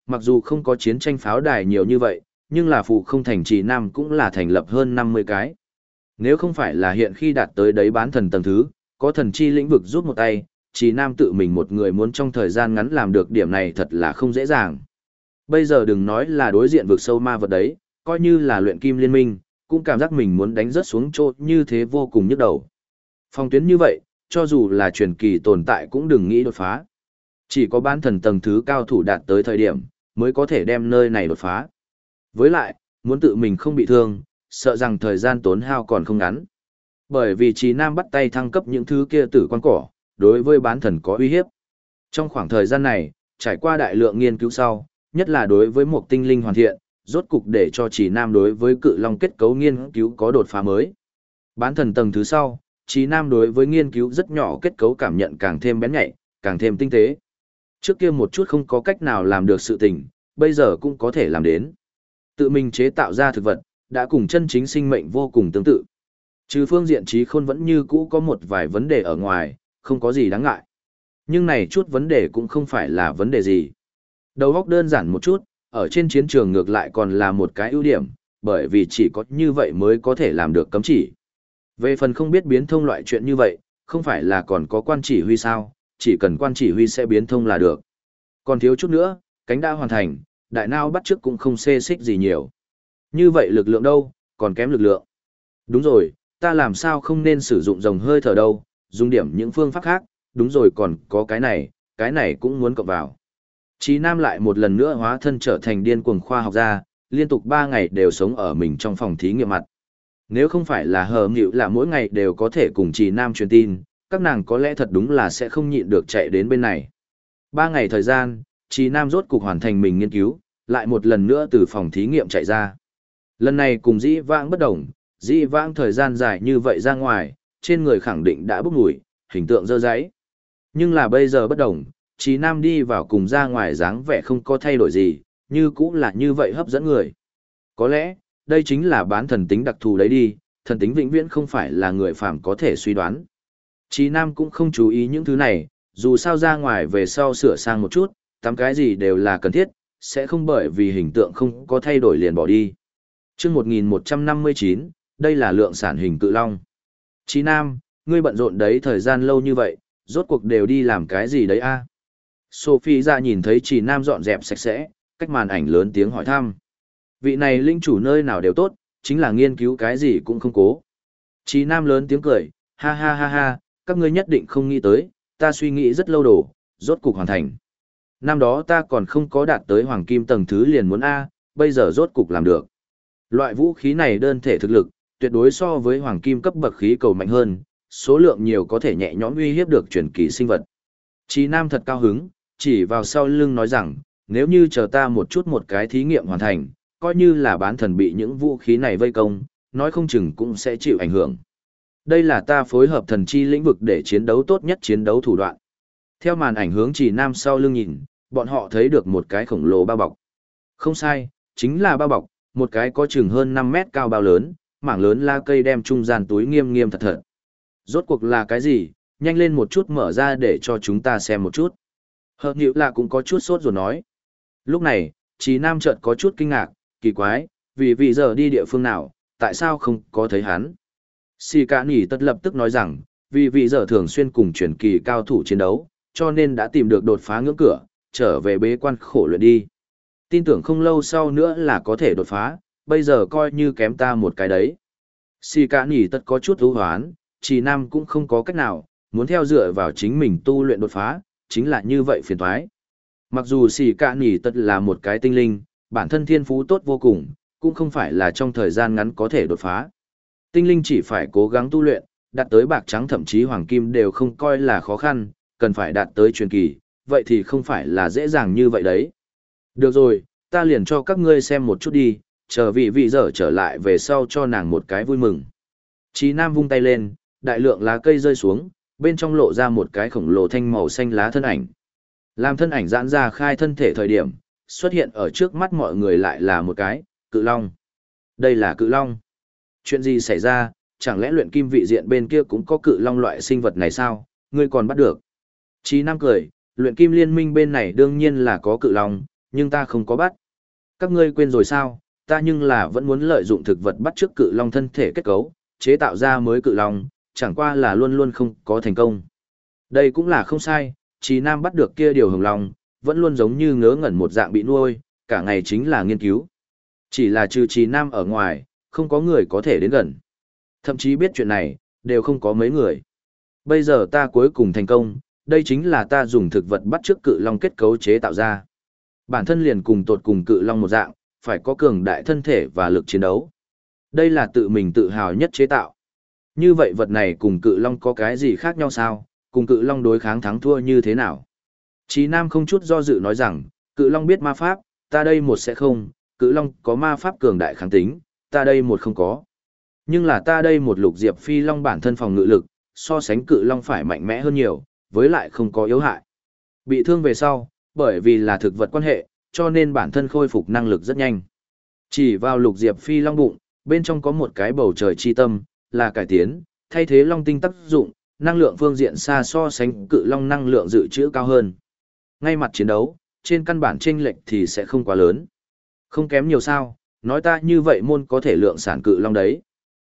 mặc dù không có chiến tranh pháo đài nhiều như vậy, nhưng là phụ không thành trì Nam cũng là thành lập hơn 50 cái. Nếu không phải là hiện khi đạt tới đấy bán thần tầng thứ, có thần chi lĩnh vực giúp một tay, trì Nam tự mình một người muốn trong thời gian ngắn làm được điểm này thật là không dễ dàng. Bây giờ đừng nói là đối diện vực sâu ma vật đấy, coi như là luyện kim liên minh, cũng cảm giác mình muốn đánh rớt xuống chỗ như thế vô cùng nhức đầu. Phong tuyến như vậy, cho dù là truyền kỳ tồn tại cũng đừng nghĩ đột phá. Chỉ có bán thần tầng thứ cao thủ đạt tới thời điểm, mới có thể đem nơi này đột phá. Với lại, muốn tự mình không bị thương, sợ rằng thời gian tốn hao còn không ngắn. Bởi vì Trì Nam bắt tay thăng cấp những thứ kia tử quan cỏ, đối với bán thần có uy hiếp. Trong khoảng thời gian này, trải qua đại lượng nghiên cứu sau, nhất là đối với một tinh linh hoàn thiện, rốt cục để cho Trì Nam đối với cự long kết cấu nghiên cứu có đột phá mới. Bán thần tầng thứ sau, Trì Nam đối với nghiên cứu rất nhỏ kết cấu cảm nhận càng thêm bén nhạy, càng thêm tinh tế. Trước kia một chút không có cách nào làm được sự tình, bây giờ cũng có thể làm đến. Tự mình chế tạo ra thực vật, đã cùng chân chính sinh mệnh vô cùng tương tự. Trừ phương diện trí khôn vẫn như cũ có một vài vấn đề ở ngoài, không có gì đáng ngại. Nhưng này chút vấn đề cũng không phải là vấn đề gì. Đầu óc đơn giản một chút, ở trên chiến trường ngược lại còn là một cái ưu điểm, bởi vì chỉ có như vậy mới có thể làm được cấm chỉ. Về phần không biết biến thông loại chuyện như vậy, không phải là còn có quan chỉ huy sao, chỉ cần quan chỉ huy sẽ biến thông là được. Còn thiếu chút nữa, cánh đã hoàn thành, đại não bắt chước cũng không xê xích gì nhiều. Như vậy lực lượng đâu, còn kém lực lượng. Đúng rồi, ta làm sao không nên sử dụng dòng hơi thở đâu, dùng điểm những phương pháp khác, đúng rồi còn có cái này cũng muốn cộng vào. Chí Nam lại một lần nữa hóa thân trở thành điên cuồng khoa học gia, liên tục 3 ngày đều sống ở mình trong phòng thí nghiệm mặt. Nếu không phải là hờ nghịu là mỗi ngày đều có thể cùng Chí Nam truyền tin, các nàng có lẽ thật đúng là sẽ không nhịn được chạy đến bên này. 3 ngày thời gian, Chí Nam rốt cục hoàn thành mình nghiên cứu, lại một lần nữa từ phòng thí nghiệm chạy ra. Lần này cùng dĩ vãng bất đồng, dĩ vãng thời gian dài như vậy ra ngoài, trên người khẳng định đã bốc mùi, hình tượng dơ dáy. Nhưng là bây giờ bất đồng, Chí Nam đi vào cùng ra ngoài dáng vẻ không có thay đổi gì, như cũng là như vậy hấp dẫn người. Có lẽ, đây chính là bán thần tính đặc thù đấy đi, thần tính vĩnh viễn không phải là người phàm có thể suy đoán. Chí Nam cũng không chú ý những thứ này, dù sao ra ngoài về sau sửa sang một chút, tắm cái gì đều là cần thiết, sẽ không bởi vì hình tượng không có thay đổi liền bỏ đi. Chương 1159, đây là lượng sản hình cự long. Chí Nam, ngươi bận rộn đấy thời gian lâu như vậy, rốt cuộc đều đi làm cái gì đấy a? Sophie ra nhìn thấy Chí Nam dọn dẹp sạch sẽ, cách màn ảnh lớn tiếng hỏi thăm. Vị này linh chủ nơi nào đều tốt, chính là nghiên cứu cái gì cũng không cố. Chí Nam lớn tiếng cười, ha ha ha ha, các ngươi nhất định không nghĩ tới, ta suy nghĩ rất lâu đồ, rốt cục hoàn thành. Năm đó ta còn không có đạt tới hoàng kim tầng thứ liền muốn A, bây giờ rốt cục làm được. Loại vũ khí này đơn thể thực lực, tuyệt đối so với hoàng kim cấp bậc khí cầu mạnh hơn, số lượng nhiều có thể nhẹ nhõm uy hiếp được truyền kỳ sinh vật. Chí Nam thật cao hứng, chỉ vào sau lưng nói rằng, nếu như chờ ta một chút một cái thí nghiệm hoàn thành, coi như là bán thần bị những vũ khí này vây công, nói không chừng cũng sẽ chịu ảnh hưởng. Đây là ta phối hợp thần chi lĩnh vực để chiến đấu tốt nhất chiến đấu thủ đoạn. Theo màn ảnh hướng Chí Nam sau lưng nhìn, bọn họ thấy được một cái khổng lồ bao bọc. Không sai, chính là bao bọc, một cái có chừng hơn 5 mét cao bao lớn, mảng lớn la cây đem trung gian túi nghiêm nghiêm thật thật. Rốt cuộc là cái gì, nhanh lên một chút mở ra để cho chúng ta xem một chút. Hợp nhịu là cũng có chút sốt rồi nói. Lúc này, Chí Nam chợt có chút kinh ngạc, kỳ quái, vì giờ đi địa phương nào, tại sao không có thấy hắn. Sì Cả Nỉ tất lập tức nói rằng, vì giờ thường xuyên cùng truyền kỳ cao thủ chiến đấu, cho nên đã tìm được đột phá ngưỡng cửa, trở về bế quan khổ luyện đi. Tin tưởng không lâu sau nữa là có thể đột phá, bây giờ coi như kém ta một cái đấy. Sì Cả Nỉ tất có chút ưu hoán, Chí Nam cũng không có cách nào, muốn theo dựa vào chính mình tu luyện đột phá, chính là như vậy phiền toái. Mặc dù Sì Cả Nỉ tất là một cái tinh linh, bản thân thiên phú tốt vô cùng, cũng không phải là trong thời gian ngắn có thể đột phá. Tinh linh chỉ phải cố gắng tu luyện, đạt tới bạc trắng thậm chí hoàng kim đều không coi là khó khăn, cần phải đạt tới truyền kỳ, vậy thì không phải là dễ dàng như vậy đấy. Được rồi, ta liền cho các ngươi xem một chút đi, chờ vị giờ trở lại về sau cho nàng một cái vui mừng. Chí Nam vung tay lên, đại lượng lá cây rơi xuống, bên trong lộ ra một cái khổng lồ thanh màu xanh lá thân ảnh. Làm thân ảnh giãn ra khai thân thể thời điểm, xuất hiện ở trước mắt mọi người lại là một cái, cự long. Đây là cự long. Chuyện gì xảy ra, chẳng lẽ luyện kim vị diện bên kia cũng có cự long loại sinh vật này sao, ngươi còn bắt được. Chí Nam cười, luyện kim liên minh bên này đương nhiên là có cự long, nhưng ta không có bắt. Các ngươi quên rồi sao, ta nhưng là vẫn muốn lợi dụng thực vật bắt chước cự long thân thể kết cấu, chế tạo ra mới cự long, chẳng qua là luôn luôn không có thành công. Đây cũng là không sai, Trí Nam bắt được kia điều hồng long, vẫn luôn giống như ngớ ngẩn một dạng bị nuôi, cả ngày chính là nghiên cứu. Chỉ là trừ Trí Nam ở ngoài, không có người có thể đến gần. Thậm chí biết chuyện này, đều không có mấy người. Bây giờ ta cuối cùng thành công, đây chính là ta dùng thực vật bắt chước cự long kết cấu chế tạo ra. Bản thân liền cùng tột cùng cự long một dạng, phải có cường đại thân thể và lực chiến đấu. Đây là tự mình tự hào nhất chế tạo. Như vậy vật này cùng cự long có cái gì khác nhau sao? Cùng cự long đối kháng thắng thua như thế nào? Chí Nam không chút do dự nói rằng, cự long biết ma pháp, ta đây một sẽ không, cự long có ma pháp cường đại kháng tính, ta đây một không có. Nhưng là ta đây một lục diệp phi long bản thân phòng ngự lực, so sánh cự long phải mạnh mẽ hơn nhiều, với lại không có yếu hại. Bị thương về sau, bởi vì là thực vật quan hệ, cho nên bản thân khôi phục năng lực rất nhanh. Chỉ vào lục diệp phi long bụng, bên trong có một cái bầu trời chi tâm, là cải tiến, thay thế long tinh tác dụng, năng lượng phương diện xa so sánh cự long năng lượng dự trữ cao hơn. Ngay mặt chiến đấu, trên căn bản chênh lệch thì sẽ không quá lớn. Không kém nhiều sao, nói ta như vậy môn có thể lượng sản cự long đấy.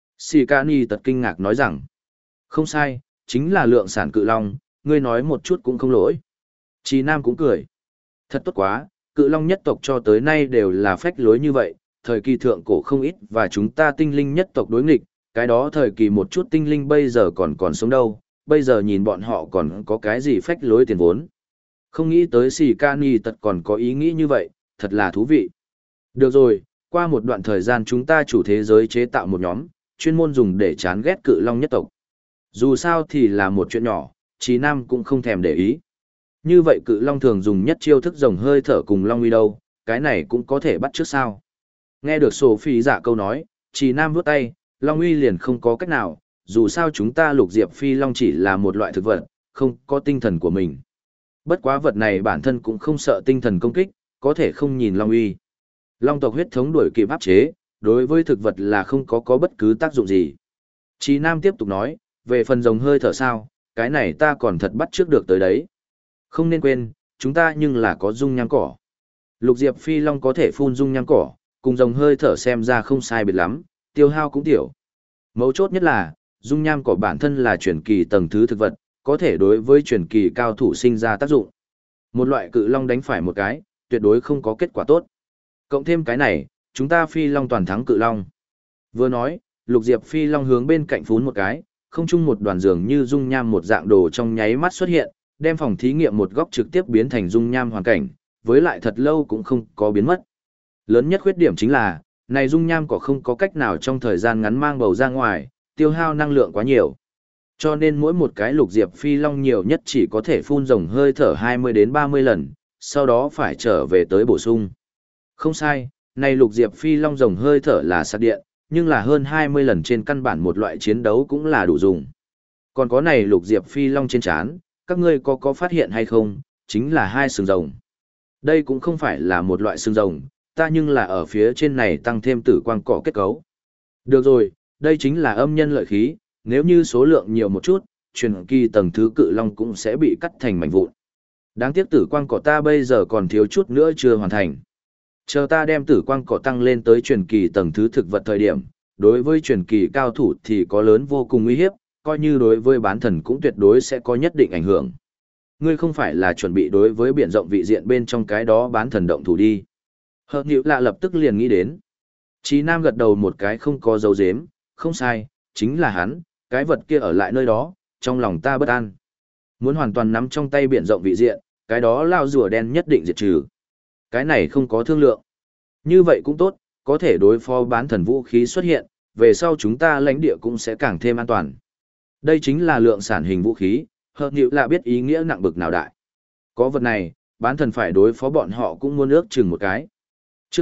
Sikani tật kinh ngạc nói rằng, không sai, chính là lượng sản cự long, ngươi nói một chút cũng không lỗi. Chí Nam cũng cười. Thật tốt quá, cự long nhất tộc cho tới nay đều là phách lối như vậy, thời kỳ thượng cổ không ít và chúng ta tinh linh nhất tộc đối nghịch, cái đó thời kỳ một chút tinh linh bây giờ còn sống đâu, bây giờ nhìn bọn họ còn có cái gì phách lối tiền vốn. Không nghĩ tới Sikani tật còn có ý nghĩ như vậy, thật là thú vị. Được rồi, qua một đoạn thời gian chúng ta chủ thế giới chế tạo một nhóm, chuyên môn dùng để chán ghét cự long nhất tộc. Dù sao thì là một chuyện nhỏ, Chí Nam cũng không thèm để ý. Như vậy cự long thường dùng nhất chiêu thức rồng hơi thở cùng long uy đâu, cái này cũng có thể bắt trước sao. Nghe được Sophie dạ câu nói, Chí Nam vuốt tay, long uy liền không có cách nào, dù sao chúng ta lục diệp phi long chỉ là một loại thực vật, không có tinh thần của mình. Bất quá vật này bản thân cũng không sợ tinh thần công kích, có thể không nhìn long uy. Long tộc huyết thống đuổi kịp áp chế, đối với thực vật là không có bất cứ tác dụng gì. Chí Nam tiếp tục nói, về phần rồng hơi thở sao, cái này ta còn thật bắt trước được tới đấy. Không nên quên, chúng ta nhưng là có dung nham cỏ. Lục diệp phi long có thể phun dung nham cỏ, cùng rồng hơi thở xem ra không sai biệt lắm, tiêu hao cũng tiểu. Mấu chốt nhất là, dung nham cỏ bản thân là truyền kỳ tầng thứ thực vật, có thể đối với truyền kỳ cao thủ sinh ra tác dụng. Một loại cự long đánh phải một cái, tuyệt đối không có kết quả tốt. Cộng thêm cái này, chúng ta phi long toàn thắng cự long. Vừa nói, lục diệp phi long hướng bên cạnh phún một cái, không chung một đoàn dường như dung nham một dạng đồ trong nháy mắt xuất hiện, đem phòng thí nghiệm một góc trực tiếp biến thành dung nham hoàn cảnh, với lại thật lâu cũng không có biến mất. Lớn nhất khuyết điểm chính là, này dung nham có không có cách nào trong thời gian ngắn mang bầu ra ngoài, tiêu hao năng lượng quá nhiều. Cho nên mỗi một cái lục diệp phi long nhiều nhất chỉ có thể phun rồng hơi thở 20 đến 30 lần, sau đó phải trở về tới bổ sung. Không sai, này lục diệp phi long rồng hơi thở là sạc điện, nhưng là hơn 20 lần trên căn bản một loại chiến đấu cũng là đủ dùng. Còn có này lục diệp phi long trên trán, các ngươi có phát hiện hay không, chính là hai sừng rồng. Đây cũng không phải là một loại sừng rồng, ta nhưng là ở phía trên này tăng thêm tử quang cỏ kết cấu. Được rồi, đây chính là âm nhân lợi khí, nếu như số lượng nhiều một chút, truyền kỳ tầng thứ cự long cũng sẽ bị cắt thành mảnh vụn. Đáng tiếc tử quang cỏ ta bây giờ còn thiếu chút nữa chưa hoàn thành. Chờ ta đem tử quang cỏ tăng lên tới truyền kỳ tầng thứ thực vật thời điểm, đối với truyền kỳ cao thủ thì có lớn vô cùng uy hiếp, coi như đối với bán thần cũng tuyệt đối sẽ có nhất định ảnh hưởng. Ngươi không phải là chuẩn bị đối với biển rộng vị diện bên trong cái đó bán thần động thủ đi. Hợp nhữ lạ lập tức liền nghĩ đến. Chí Nam gật đầu một cái không có dấu dếm, không sai, chính là hắn, cái vật kia ở lại nơi đó, trong lòng ta bất an. Muốn hoàn toàn nắm trong tay biển rộng vị diện, cái đó lao rùa đen nhất định diệt trừ. Cái này không có thương lượng. Như vậy cũng tốt, có thể đối phó bán thần vũ khí xuất hiện, về sau chúng ta lãnh địa cũng sẽ càng thêm an toàn. Đây chính là lượng sản hình vũ khí, hợp nhữ là biết ý nghĩa nặng bực nào đại. Có vật này, bán thần phải đối phó bọn họ cũng muốn ước chừng một cái. Chương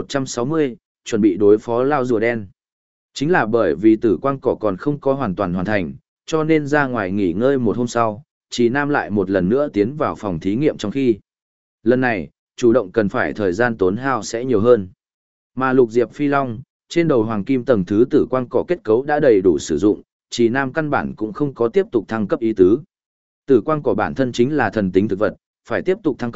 1160, chuẩn bị đối phó lao rùa đen. Chính là bởi vì tử quang cỏ còn không có hoàn toàn hoàn thành, cho nên ra ngoài nghỉ ngơi một hôm sau, Chí Nam lại một lần nữa tiến vào phòng thí nghiệm trong khi. Lần này, chủ động cần phải thời gian tốn hao sẽ nhiều hơn. Mà lục diệp phi long, trên đầu hoàng kim tầng thứ tử quang cỏ kết cấu đã đầy đủ sử dụng, Chí Nam căn bản cũng không có tiếp tục thăng cấp ý tứ. Tử quang cỏ bản thân chính là thần tính thực vật, phải tiếp tục thăng cấp,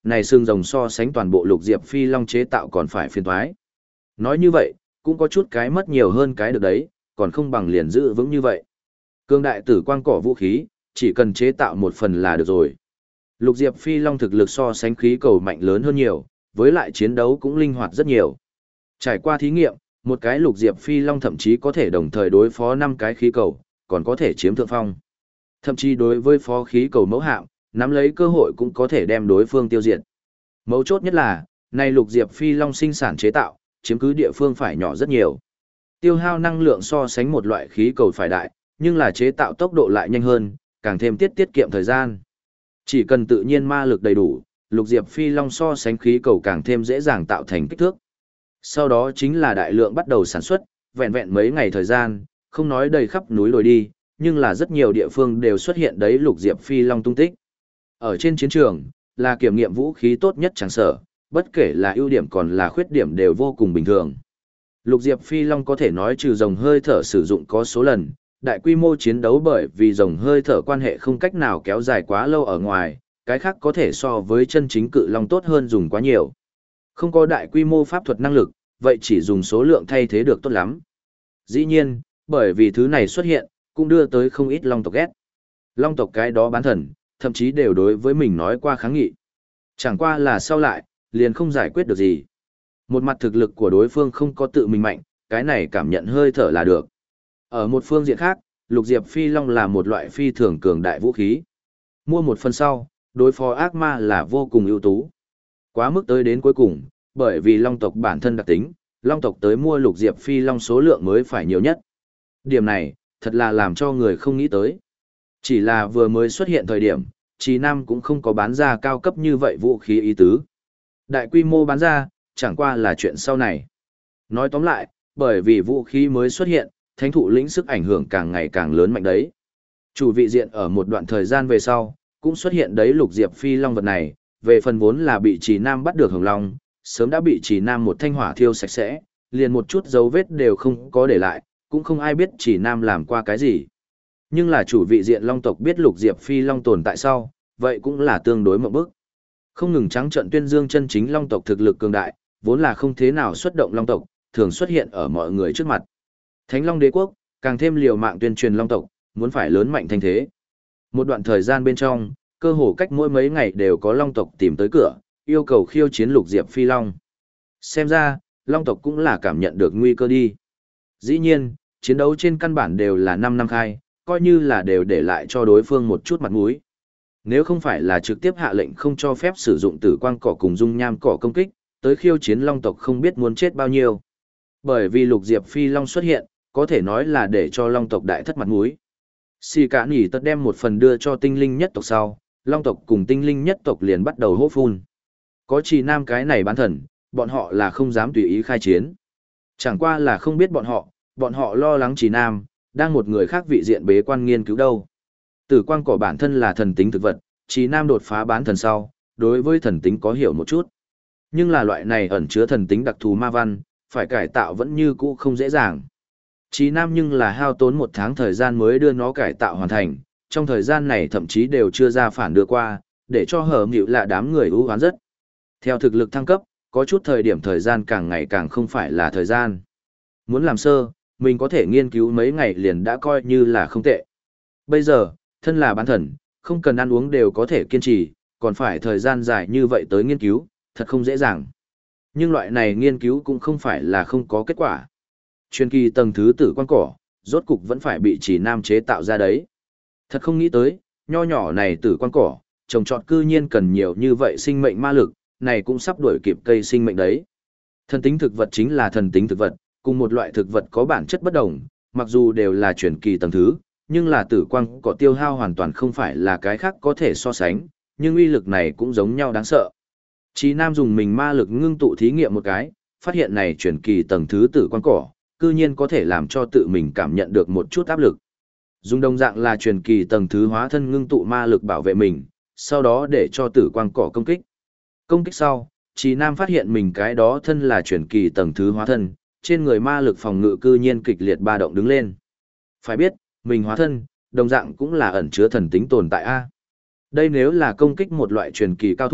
này xương rồng so sánh toàn bộ lục diệp phi long chế tạo còn phải phiền toái. Nói như vậy, cũng có chút cái mất nhiều hơn cái được đấy, còn không bằng liền giữ vững như vậy. Cương đại tử quang cỏ vũ khí, chỉ cần chế tạo một phần là được rồi. Lục diệp phi long thực lực so sánh khí cầu mạnh lớn hơn nhiều, với lại chiến đấu cũng linh hoạt rất nhiều. Trải qua thí nghiệm, một cái lục diệp phi long thậm chí có thể đồng thời đối phó 5 cái khí cầu, còn có thể chiếm thượng phong. Thậm chí đối với phó khí cầu mẫu hạm, nắm lấy cơ hội cũng có thể đem đối phương tiêu diệt. Mấu chốt nhất là, này lục diệp phi long sinh sản chế tạo, chiếm cứ địa phương phải nhỏ rất nhiều. Tiêu hao năng lượng so sánh một loại khí cầu phải đại, nhưng là chế tạo tốc độ lại nhanh hơn, càng thêm tiết kiệm thời gian. Chỉ cần tự nhiên ma lực đầy đủ, lục diệp phi long so sánh khí cầu càng thêm dễ dàng tạo thành kích thước. Sau đó chính là đại lượng bắt đầu sản xuất, vẹn vẹn mấy ngày thời gian, không nói đầy khắp núi đồi đi, nhưng là rất nhiều địa phương đều xuất hiện đấy lục diệp phi long tung tích. Ở trên chiến trường, là kiểm nghiệm vũ khí tốt nhất chẳng sở, bất kể là ưu điểm còn là khuyết điểm đều vô cùng bình thường. Lục diệp phi long có thể nói trừ rồng hơi thở sử dụng có số lần, đại quy mô chiến đấu bởi vì rồng hơi thở quan hệ không cách nào kéo dài quá lâu ở ngoài, cái khác có thể so với chân chính cự long tốt hơn dùng quá nhiều. Không có đại quy mô pháp thuật năng lực, vậy chỉ dùng số lượng thay thế được tốt lắm. Dĩ nhiên, bởi vì thứ này xuất hiện, cũng đưa tới không ít long tộc ghét. Long tộc cái đó bán thần, thậm chí đều đối với mình nói qua kháng nghị. Chẳng qua là sau lại, liền không giải quyết được gì. Một mặt thực lực của đối phương không có tự mình mạnh, cái này cảm nhận hơi thở là được. Ở một phương diện khác, lục diệp phi long là một loại phi thường cường đại vũ khí. Mua một phần sau, đối phó ác ma là vô cùng ưu tú. Quá mức tới đến cuối cùng, bởi vì long tộc bản thân đặc tính, long tộc tới mua lục diệp phi long số lượng mới phải nhiều nhất. Điểm này, thật là làm cho người không nghĩ tới. Chỉ là vừa mới xuất hiện thời điểm, Trì Nam cũng không có bán ra cao cấp như vậy vũ khí ý tứ. Đại quy mô bán ra, chẳng qua là chuyện sau này. Nói tóm lại, bởi vì vũ khí mới xuất hiện, thánh thụ lĩnh sức ảnh hưởng càng ngày càng lớn mạnh đấy. Chủ vị diện ở một đoạn thời gian về sau, cũng xuất hiện đấy lục diệp phi long vật này, về phần vốn là bị Trì Nam bắt được hồng long, sớm đã bị Trì Nam một thanh hỏa thiêu sạch sẽ, liền một chút dấu vết đều không có để lại, cũng không ai biết Trì Nam làm qua cái gì. Nhưng là chủ vị diện long tộc biết lục diệp phi long tồn tại sau, vậy cũng là tương đối mộng bức. Không ngừng trắng trợn tuyên dương chân chính long tộc thực lực cường đại, vốn là không thế nào xuất động long tộc, thường xuất hiện ở mọi người trước mặt. Thánh Long Đế quốc, càng thêm liều mạng tuyên truyền long tộc, muốn phải lớn mạnh thành thế. Một đoạn thời gian bên trong, cơ hồ cách mỗi mấy ngày đều có long tộc tìm tới cửa, yêu cầu khiêu chiến lục diệp phi long. Xem ra, long tộc cũng là cảm nhận được nguy cơ đi. Dĩ nhiên, chiến đấu trên căn bản đều là 5 năm khai, coi như là đều để lại cho đối phương một chút mặt mũi. Nếu không phải là trực tiếp hạ lệnh không cho phép sử dụng tử quang cỏ cùng dung nham cỏ công kích, tới khiêu chiến long tộc không biết muốn chết bao nhiêu. Bởi vì lục diệp phi long xuất hiện, có thể nói là để cho long tộc đại thất mặt mũi. Xì cả nỉ tật đem một phần đưa cho tinh linh nhất tộc sau, long tộc cùng tinh linh nhất tộc liền bắt đầu hô phun. Có Trì Nam cái này bán thần, bọn họ là không dám tùy ý khai chiến. Chẳng qua là không biết bọn họ lo lắng Trì Nam, đang một người khác vị diện bế quan nghiên cứu đâu. Tử quang cỏ bản thân là thần tính thực vật, Trì Nam đột phá bán thần sau, đối với thần tính có hiểu một chút. Nhưng là loại này ẩn chứa thần tính đặc thù ma văn, phải cải tạo vẫn như cũ không dễ dàng. Trì Nam nhưng là hao tốn 1 tháng thời gian mới đưa nó cải tạo hoàn thành, trong thời gian này thậm chí đều chưa ra phản đưa qua, để cho hở nghịu là đám người ưu hoán rất. Theo thực lực thăng cấp, có chút thời điểm thời gian càng ngày càng không phải là thời gian. Muốn làm sơ, mình có thể nghiên cứu mấy ngày liền đã coi như là không tệ. Bây giờ, thân là bán thần, không cần ăn uống đều có thể kiên trì, còn phải thời gian dài như vậy tới nghiên cứu, thật không dễ dàng. Nhưng loại này nghiên cứu cũng không phải là không có kết quả. Truyền kỳ tầng thứ tử quan cỏ, rốt cục vẫn phải bị Trì Nam chế tạo ra đấy. Thật không nghĩ tới, nho nhỏ này tử quan cỏ, trồng trọt cư nhiên cần nhiều như vậy sinh mệnh ma lực, này cũng sắp đuổi kịp cây sinh mệnh đấy. Thần tính thực vật chính là thần tính thực vật, cùng một loại thực vật có bản chất bất đồng, mặc dù đều là truyền kỳ tầng thứ, nhưng là tử quang cỏ tiêu hao hoàn toàn không phải là cái khác có thể so sánh, nhưng uy lực này cũng giống nhau đáng sợ. Trì Nam dùng mình ma lực ngưng tụ thí nghiệm một cái, phát hiện này truyền kỳ tầng thứ tử quang cỏ, cư nhiên có thể làm cho tự mình cảm nhận được một chút áp lực. Dùng đồng dạng là truyền kỳ tầng thứ hóa thân ngưng tụ ma lực bảo vệ mình, sau đó để cho tử quang cỏ công kích. Công kích sau, Trì Nam phát hiện mình cái đó thân là truyền kỳ tầng thứ hóa thân, trên người ma lực phòng ngự cư nhiên kịch liệt ba động đứng lên. Phải biết, mình hóa thân, đồng dạng cũng là ẩn chứa thần tính tồn tại a. Đây nếu là công kích một loại truyền kỳ cao thủ,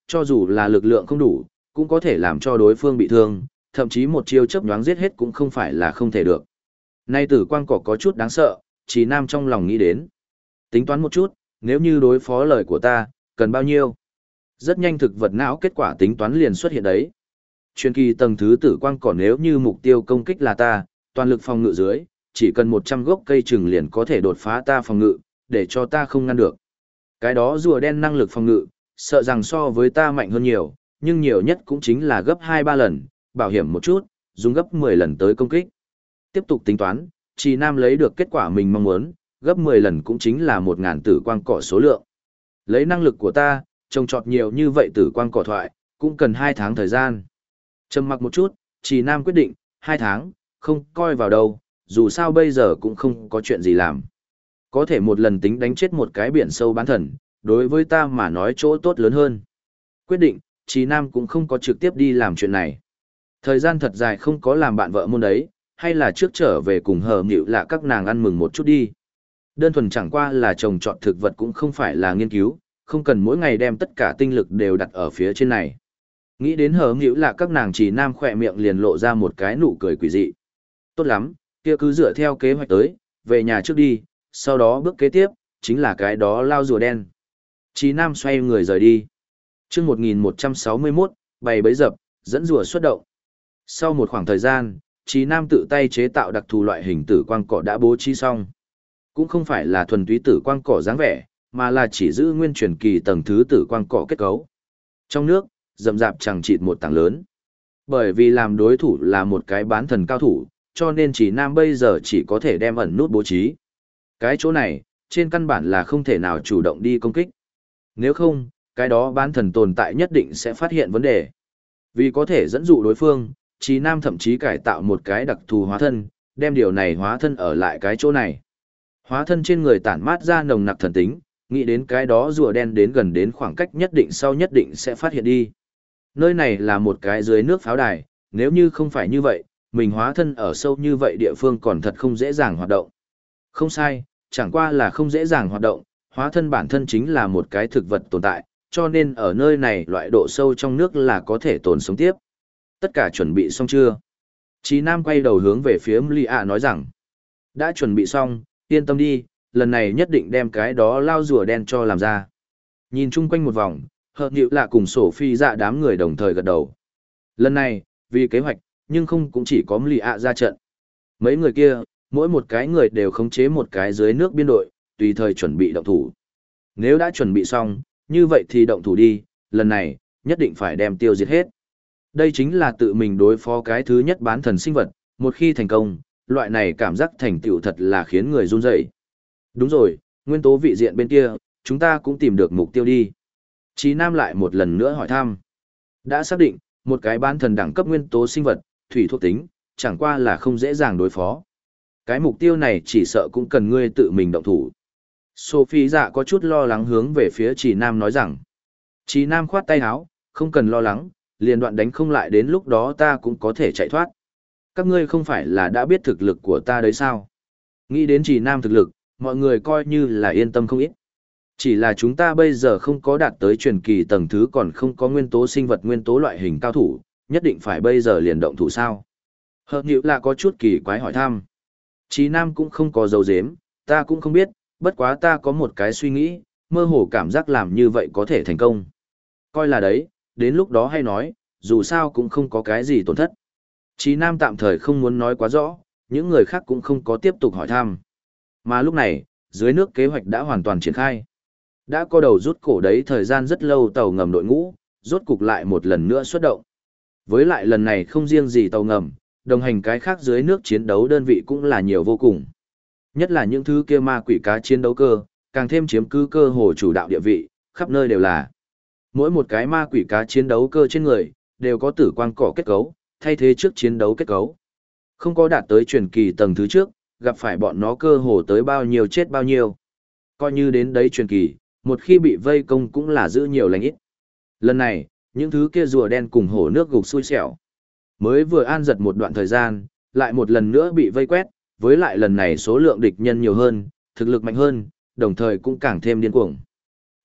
cho dù là lực lượng không đủ, cũng có thể làm cho đối phương bị thương, thậm chí một chiêu chớp nhoáng giết hết cũng không phải là không thể được. Nay tử quang cỏ có chút đáng sợ, Trì Nam trong lòng nghĩ đến. Tính toán một chút, nếu như đối phó lời của ta, cần bao nhiêu? Rất nhanh thực vật não kết quả tính toán liền xuất hiện đấy. Truyền kỳ tầng thứ tử quang cỏ nếu như mục tiêu công kích là ta, toàn lực phòng ngự dưới, chỉ cần 100 gốc cây trừng liền có thể đột phá ta phòng ngự, để cho ta không ngăn được. Cái đó rùa đen năng lực phòng ngự, sợ rằng so với ta mạnh hơn nhiều, nhưng nhiều nhất cũng chính là gấp 2-3 lần, bảo hiểm một chút, dùng gấp 10 lần tới công kích. Tiếp tục tính toán, Trì Nam lấy được kết quả mình mong muốn, gấp 10 lần cũng chính là 1.000 tử quang cỏ số lượng. Lấy năng lực của ta, trồng trọt nhiều như vậy tử quang cỏ thoại, cũng cần 2 tháng thời gian. Trầm mặc một chút, Trì Nam quyết định, 2 tháng, không coi vào đâu, dù sao bây giờ cũng không có chuyện gì làm. Có thể một lần tính đánh chết một cái biển sâu bán thần, đối với ta mà nói chỗ tốt lớn hơn. Quyết định, Trì Nam cũng không có trực tiếp đi làm chuyện này. Thời gian thật dài không có làm bạn vợ môn đấy, hay là trước trở về cùng hờ nghịu lạ các nàng ăn mừng một chút đi. Đơn thuần chẳng qua là trồng trọt thực vật cũng không phải là nghiên cứu, không cần mỗi ngày đem tất cả tinh lực đều đặt ở phía trên này. Nghĩ đến hờ nghịu lạ các nàng Trì Nam khỏe miệng liền lộ ra một cái nụ cười quỷ dị. Tốt lắm, kia cứ dựa theo kế hoạch tới, về nhà trước đi, sau đó bước kế tiếp, chính là cái đó lao rùa đen. Trì Nam xoay người rời đi. Trước 1161, bày bẫy dập, dẫn rùa xuất động. Sau một khoảng thời gian, Trì Nam tự tay chế tạo đặc thù loại hình tử quang cỏ đã bố trí xong. Cũng không phải là thuần túy tử quang cỏ dáng vẻ, mà là chỉ giữ nguyên truyền kỳ tầng thứ tử quang cỏ kết cấu. Trong nước, rậm rạp chẳng chịt một tảng lớn. Bởi vì làm đối thủ là một cái bán thần cao thủ, cho nên Trì Nam bây giờ chỉ có thể đem ẩn nút bố trí. Cái chỗ này, trên căn bản là không thể nào chủ động đi công kích. Nếu không, cái đó bán thần tồn tại nhất định sẽ phát hiện vấn đề. Vì có thể dẫn dụ đối phương, Trì Nam thậm chí cải tạo một cái đặc thù hóa thân, đem điều này hóa thân ở lại cái chỗ này. Hóa thân trên người tản mát ra nồng nặc thần tính, nghĩ đến cái đó rùa đen đến gần đến khoảng cách nhất định sau nhất định sẽ phát hiện đi. Nơi này là một cái dưới nước pháo đài, nếu như không phải như vậy, mình hóa thân ở sâu như vậy địa phương còn thật không dễ dàng hoạt động. Không sai, chẳng qua là không dễ dàng hoạt động, hóa thân bản thân chính là một cái thực vật tồn tại, cho nên ở nơi này loại độ sâu trong nước là có thể tồn sống tiếp. Tất cả chuẩn bị xong chưa? Chí Nam quay đầu hướng về phía Lia nói rằng, đã chuẩn bị xong, yên tâm đi, lần này nhất định đem cái đó lao rùa đen cho làm ra. Nhìn chung quanh một vòng, Hợp Nhịu Lạ cùng Sổ Phi dạ đám người đồng thời gật đầu. Lần này, vì kế hoạch, nhưng không cũng chỉ có Lia ra trận. Mấy người kia, mỗi một cái người đều khống chế một cái dưới nước biên đội, tùy thời chuẩn bị động thủ. Nếu đã chuẩn bị xong, như vậy thì động thủ đi, lần này, nhất định phải đem tiêu diệt hết. Đây chính là tự mình đối phó cái thứ nhất bán thần sinh vật, một khi thành công, loại này cảm giác thành tựu thật là khiến người run rẩy. Đúng rồi, nguyên tố vị diện bên kia, chúng ta cũng tìm được mục tiêu đi. Chí Nam lại một lần nữa hỏi thăm. Đã xác định, một cái bán thần đẳng cấp nguyên tố sinh vật, thủy thuộc tính, chẳng qua là không dễ dàng đối phó. Cái mục tiêu này chỉ sợ cũng cần ngươi tự mình động thủ. Sophie dạ có chút lo lắng hướng về phía Chí Nam nói rằng. Chí Nam khoát tay áo, không cần lo lắng, liền đoạn đánh không lại đến lúc đó ta cũng có thể chạy thoát. Các ngươi không phải là đã biết thực lực của ta đấy sao? Nghĩ đến Chí Nam thực lực, mọi người coi như là yên tâm không ít. Chỉ là chúng ta bây giờ không có đạt tới truyền kỳ tầng thứ còn không có nguyên tố sinh vật nguyên tố loại hình cao thủ, nhất định phải bây giờ liền động thủ sao? Hợp Nhịu là có chút kỳ quái hỏi thăm. Chí Nam cũng không có dấu dếm, ta cũng không biết, bất quá ta có một cái suy nghĩ, mơ hồ cảm giác làm như vậy có thể thành công. Coi là đấy, đến lúc đó hay nói, dù sao cũng không có cái gì tổn thất. Chí Nam tạm thời không muốn nói quá rõ, những người khác cũng không có tiếp tục hỏi thăm. Mà lúc này, dưới nước kế hoạch đã hoàn toàn triển khai. Đã có đầu rút cổ đấy thời gian rất lâu tàu ngầm đội ngũ, rốt cục lại một lần nữa xuất động. Với lại lần này không riêng gì tàu ngầm, đồng hành cái khác dưới nước chiến đấu đơn vị cũng là nhiều vô cùng. Nhất là những thứ kia ma quỷ cá chiến đấu cơ, càng thêm chiếm cứ cơ hồ chủ đạo địa vị, khắp nơi đều là. Mỗi một cái ma quỷ cá chiến đấu cơ trên người, đều có tử quang cỏ kết cấu, thay thế trước chiến đấu kết cấu. Không có đạt tới truyền kỳ tầng thứ trước, gặp phải bọn nó cơ hồ tới bao nhiêu chết bao nhiêu. Coi như đến đấy truyền kỳ, một khi bị vây công cũng là giữ nhiều lành ít. Lần này, những thứ kia rùa đen cùng hổ nước gục xui xẻo. Mới vừa an giật một đoạn thời gian, lại một lần nữa bị vây quét, với lại lần này số lượng địch nhân nhiều hơn, thực lực mạnh hơn, đồng thời cũng càng thêm điên cuồng.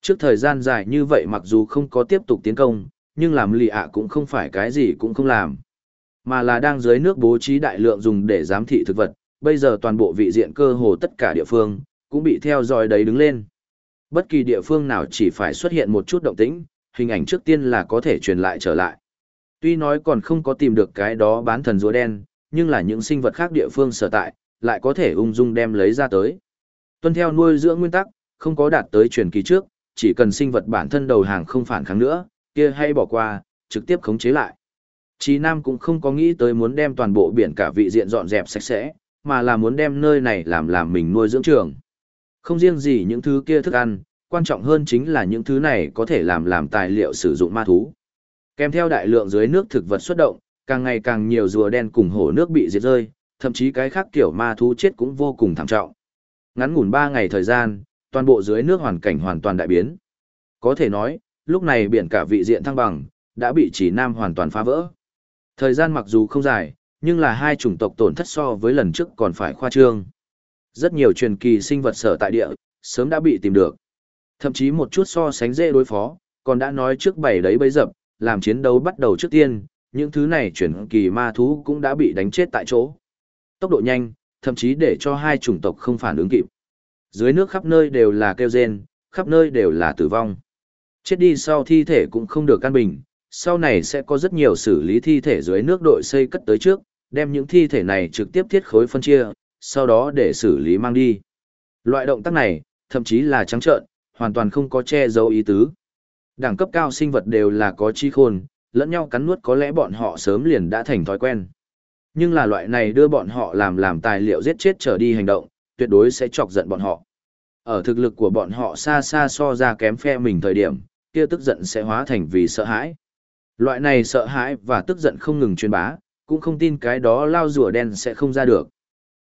Trước thời gian dài như vậy mặc dù không có tiếp tục tiến công, nhưng làm lì ạ cũng không phải cái gì cũng không làm, mà là đang dưới nước bố trí đại lượng dùng để giám thị thực vật, bây giờ toàn bộ vị diện cơ hồ tất cả địa phương, cũng bị theo dõi đấy đứng lên. Bất kỳ địa phương nào chỉ phải xuất hiện một chút động tĩnh, hình ảnh trước tiên là có thể truyền lại trở lại. Tuy nói còn không có tìm được cái đó bán thần rùa đen, nhưng là những sinh vật khác địa phương sở tại, lại có thể ung dung đem lấy ra tới. Tuân theo nuôi dưỡng nguyên tắc, không có đạt tới truyền kỳ trước, chỉ cần sinh vật bản thân đầu hàng không phản kháng nữa, kia hay bỏ qua, trực tiếp khống chế lại. Chí Nam cũng không có nghĩ tới muốn đem toàn bộ biển cả vị diện dọn dẹp sạch sẽ, mà là muốn đem nơi này làm mình nuôi dưỡng trường. Không riêng gì những thứ kia thức ăn, quan trọng hơn chính là những thứ này có thể làm tài liệu sử dụng ma thú. Kèm theo đại lượng dưới nước thực vật xuất động, càng ngày càng nhiều rùa đen cùng hổ nước bị diệt rơi, thậm chí cái khác kiểu ma thú chết cũng vô cùng thảm trọng. Ngắn ngủn 3 ngày thời gian, toàn bộ dưới nước hoàn cảnh hoàn toàn đại biến. Có thể nói, lúc này biển cả vị diện thăng bằng, đã bị Chỉ Nam hoàn toàn phá vỡ. Thời gian mặc dù không dài, nhưng là hai chủng tộc tổn thất so với lần trước còn phải khoa trương. Rất nhiều truyền kỳ sinh vật sở tại địa, sớm đã bị tìm được. Thậm chí một chút so sánh dễ đối phó, còn đã nói trước bày đấy bấy dập, làm chiến đấu bắt đầu trước tiên, những thứ này truyền kỳ ma thú cũng đã bị đánh chết tại chỗ. Tốc độ nhanh, thậm chí để cho hai chủng tộc không phản ứng kịp. Dưới nước khắp nơi đều là kêu rên, khắp nơi đều là tử vong. Chết đi sau thi thể cũng không được căn bình, sau này sẽ có rất nhiều xử lý thi thể dưới nước đội xây cất tới trước, đem những thi thể này trực tiếp thiết khối phân chia, sau đó để xử lý mang đi. Loại động tác này, thậm chí là trắng trợn, hoàn toàn không có che giấu ý tứ. Đẳng cấp cao sinh vật đều là có trí khôn, lẫn nhau cắn nuốt có lẽ bọn họ sớm liền đã thành thói quen. Nhưng là loại này đưa bọn họ làm tài liệu giết chết trở đi hành động, tuyệt đối sẽ chọc giận bọn họ. Ở thực lực của bọn họ xa xa so ra kém phe mình thời điểm, kia tức giận sẽ hóa thành vì sợ hãi. Loại này sợ hãi và tức giận không ngừng truyền bá, cũng không tin cái đó lao rùa đen sẽ không ra được.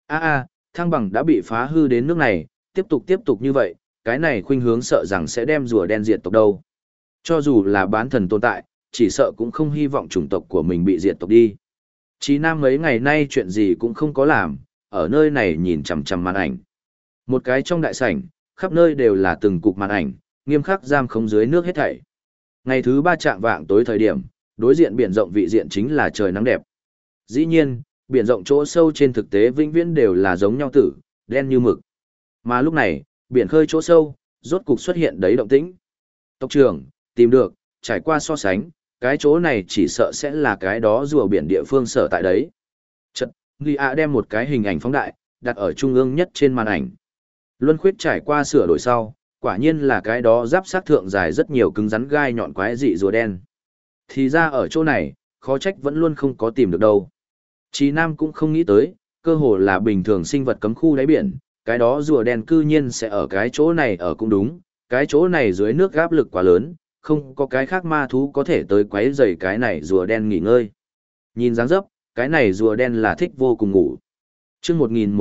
Thăng bằng đã bị phá hư đến nước này, tiếp tục như vậy, cái này khuynh hướng sợ rằng sẽ đem rùa đen diệt tộc đâu. Cho dù là bán thần tồn tại, chỉ sợ cũng không hy vọng chủng tộc của mình bị diệt tộc đi. Chí Nam mấy ngày nay chuyện gì cũng không có làm, ở nơi này nhìn chằm chằm màn ảnh. Một cái trong đại sảnh, khắp nơi đều là từng cục màn ảnh, nghiêm khắc giam khống dưới nước hết thảy. Ngày thứ 3 chạng vạng tối thời điểm, đối diện biển rộng vị diện chính là trời nắng đẹp. Dĩ nhiên, biển rộng chỗ sâu trên thực tế vĩnh viễn đều là giống nhau tử, đen như mực. Mà lúc này, biển khơi chỗ sâu, rốt cục xuất hiện đấy động tĩnh. Tộc trưởng, tìm được, trải qua so sánh, cái chỗ này chỉ sợ sẽ là cái đó rùa biển địa phương sở tại đấy. Chật, Nghi ạ đem một cái hình ảnh phóng đại, đặt ở trung ương nhất trên màn ảnh. Luân khuyết trải qua sửa đổi sau, quả nhiên là cái đó giáp sát thượng dài rất nhiều cứng rắn gai nhọn quái dị rùa đen. Thì ra ở chỗ này, khó trách vẫn luôn không có tìm được đâu. Chí Nam cũng không nghĩ tới, cơ hồ là bình thường sinh vật cấm khu đáy biển, cái đó rùa đen cư nhiên sẽ ở cái chỗ này ở cũng đúng, cái chỗ này dưới nước áp lực quá lớn, không có cái khác ma thú có thể tới quấy rầy cái này rùa đen nghỉ ngơi. Nhìn dáng dấp, cái này rùa đen là thích vô cùng ngủ. Chương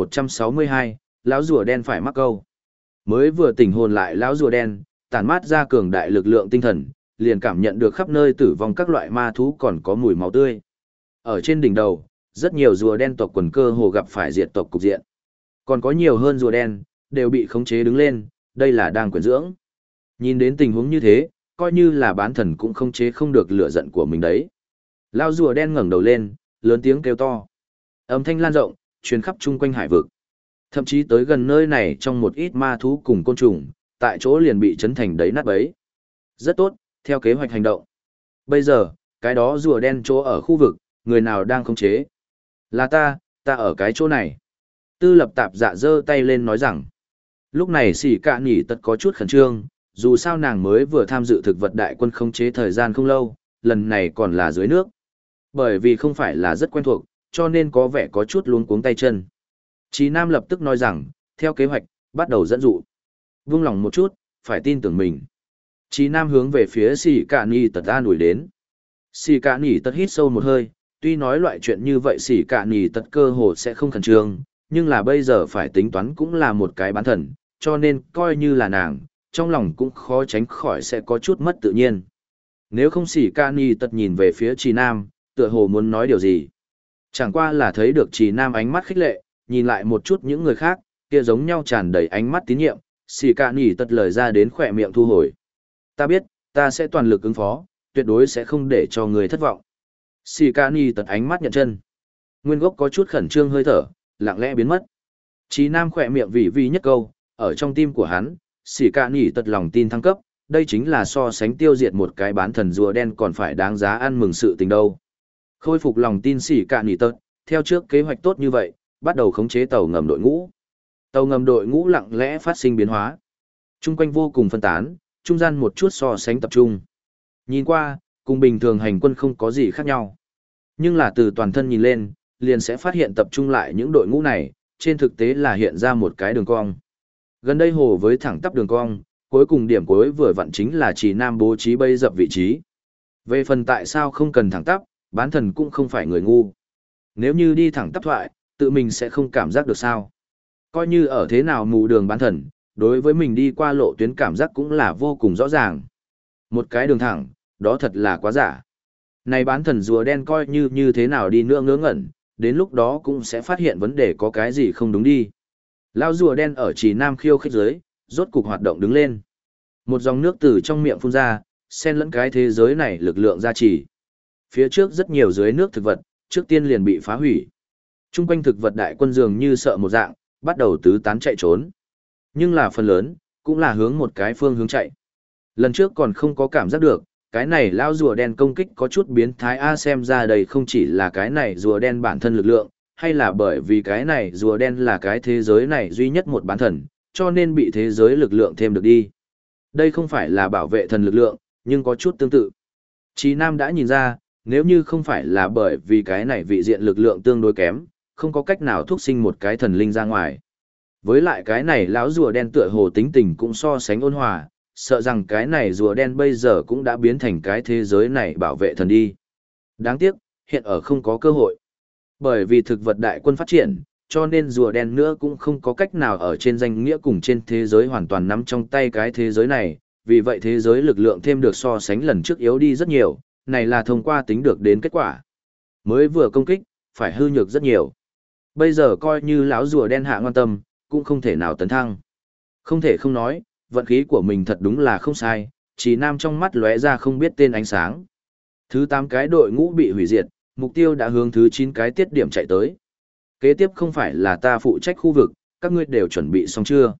1162, lão rùa đen phải mắc câu. Mới vừa tỉnh hồn lại lão rùa đen, tản mát ra cường đại lực lượng tinh thần, liền cảm nhận được khắp nơi tử vong các loại ma thú còn có mùi máu tươi. Ở trên đỉnh đầu, rất nhiều rùa đen tộc quần cơ hồ gặp phải diệt tộc cục diện. Còn có nhiều hơn rùa đen, đều bị khống chế đứng lên, đây là đang quyển dưỡng. Nhìn đến tình huống như thế, coi như là bán thần cũng khống chế không được lửa giận của mình đấy. Lao rùa đen ngẩng đầu lên, lớn tiếng kêu to. Âm thanh lan rộng, truyền khắp chung quanh hải vực. Thậm chí tới gần nơi này trong một ít ma thú cùng côn trùng, tại chỗ liền bị chấn thành đấy nát bấy. Rất tốt, theo kế hoạch hành động. Bây giờ, cái đó rùa đen chỗ ở khu vực, người nào đang khống chế? Là ta ở cái chỗ này. Tư lập tạp dạ giơ tay lên nói rằng. Lúc này xỉ cạ nhỉ tật có chút khẩn trương, dù sao nàng mới vừa tham dự thực vật đại quân khống chế thời gian không lâu, lần này còn là dưới nước. Bởi vì không phải là rất quen thuộc, cho nên có vẻ có chút luống cuống tay chân. Chí Nam lập tức nói rằng, theo kế hoạch, bắt đầu dẫn dụ. Vung lòng một chút, phải tin tưởng mình. Chí Nam hướng về phía xỉ cạ nhỉ tật an ủi đến. Xỉ cạ nhỉ tật hít sâu một hơi, tuy nói loại chuyện như vậy xỉ cạ nhỉ tật cơ hồ sẽ không khẩn trương, nhưng là bây giờ phải tính toán cũng là một cái bán thần, cho nên coi như là nàng, trong lòng cũng khó tránh khỏi sẽ có chút mất tự nhiên. Nếu không xỉ ca ni tật nhìn về phía Trì Nam, tựa hồ muốn nói điều gì. Chẳng qua là thấy được Trì Nam ánh mắt khích lệ, nhìn lại một chút những người khác, kia giống nhau tràn đầy ánh mắt tín nhiệm, xỉ ca ni tật lời ra đến khỏe miệng thu hồi. Ta biết, ta sẽ toàn lực ứng phó, tuyệt đối sẽ không để cho người thất vọng. Sĩ Ca Ni tật ánh mắt nhận chân. Nguyên gốc có chút khẩn trương hơi thở, lặng lẽ biến mất. Chí Nam khỏe miệng vì vi nhất câu, ở trong tim của hắn, Sĩ Ca Ni tật lòng tin thăng cấp, đây chính là so sánh tiêu diệt một cái bán thần rùa đen còn phải đáng giá ăn mừng sự tình đâu. Khôi phục lòng tin Sĩ Ca Ni tật, theo trước kế hoạch tốt như vậy, bắt đầu khống chế tàu ngầm đội ngũ. Tàu ngầm đội ngũ lặng lẽ phát sinh biến hóa. Trung quanh vô cùng phân tán, trung gian một chút so sánh tập trung. Nhìn qua, cùng bình thường hành quân không có gì khác nhau. Nhưng là từ toàn thân nhìn lên, liền sẽ phát hiện tập trung lại những đội ngũ này, trên thực tế là hiện ra một cái đường cong. Gần đây hồ với thẳng tắp đường cong, cuối cùng điểm cuối vừa vặn chính là Chỉ Nam bố trí bây dập vị trí. Về phần tại sao không cần thẳng tắp, bán thần cũng không phải người ngu. Nếu như đi thẳng tắp thoại, tự mình sẽ không cảm giác được sao. Coi như ở thế nào mù đường bán thần, đối với mình đi qua lộ tuyến cảm giác cũng là vô cùng rõ ràng. Một cái đường thẳng, đó thật là quá giả. Này bán thần rùa đen coi như thế nào đi nữa ngớ ngẩn, đến lúc đó cũng sẽ phát hiện vấn đề có cái gì không đúng đi. Lao rùa đen ở Chỉ Nam khiêu khích dưới, rốt cục hoạt động đứng lên. Một dòng nước từ trong miệng phun ra, xen lẫn cái thế giới này lực lượng gia trì. Phía trước rất nhiều dưới nước thực vật, trước tiên liền bị phá hủy. Trung quanh thực vật đại quân dường như sợ một dạng, bắt đầu tứ tán chạy trốn. Nhưng là phần lớn, cũng là hướng một cái phương hướng chạy. Lần trước còn không có cảm giác được, cái này lao rùa đen công kích có chút biến thái a, xem ra đây không chỉ là cái này rùa đen bản thân lực lượng, hay là bởi vì cái này rùa đen là cái thế giới này duy nhất một bán thần, cho nên bị thế giới lực lượng thêm được đi. Đây không phải là bảo vệ thần lực lượng, nhưng có chút tương tự. Chí Nam đã nhìn ra, nếu như không phải là bởi vì cái này vị diện lực lượng tương đối kém, không có cách nào thúc sinh một cái thần linh ra ngoài. Với lại cái này lão rùa đen tựa hồ tính tình cũng so sánh ôn hòa, sợ rằng cái này rùa đen bây giờ cũng đã biến thành cái thế giới này bảo vệ thần đi. Đáng tiếc, hiện ở không có cơ hội. Bởi vì thực vật đại quân phát triển, cho nên rùa đen nữa cũng không có cách nào ở trên danh nghĩa cùng trên thế giới hoàn toàn nắm trong tay cái thế giới này, vì vậy thế giới lực lượng thêm được so sánh lần trước yếu đi rất nhiều, này là thông qua tính được đến kết quả. Mới vừa công kích, phải hư nhược rất nhiều. Bây giờ coi như lão rùa đen hạ ngoan tâm, cũng không thể nào tấn thăng. Không thể không nói, vận khí của mình thật đúng là không sai, Chỉ Nam trong mắt lóe ra không biết tên ánh sáng. Thứ 8 cái đội ngũ bị hủy diệt, mục tiêu đã hướng thứ 9 cái tiết điểm chạy tới. Kế tiếp không phải là ta phụ trách khu vực, các ngươi đều chuẩn bị xong chưa?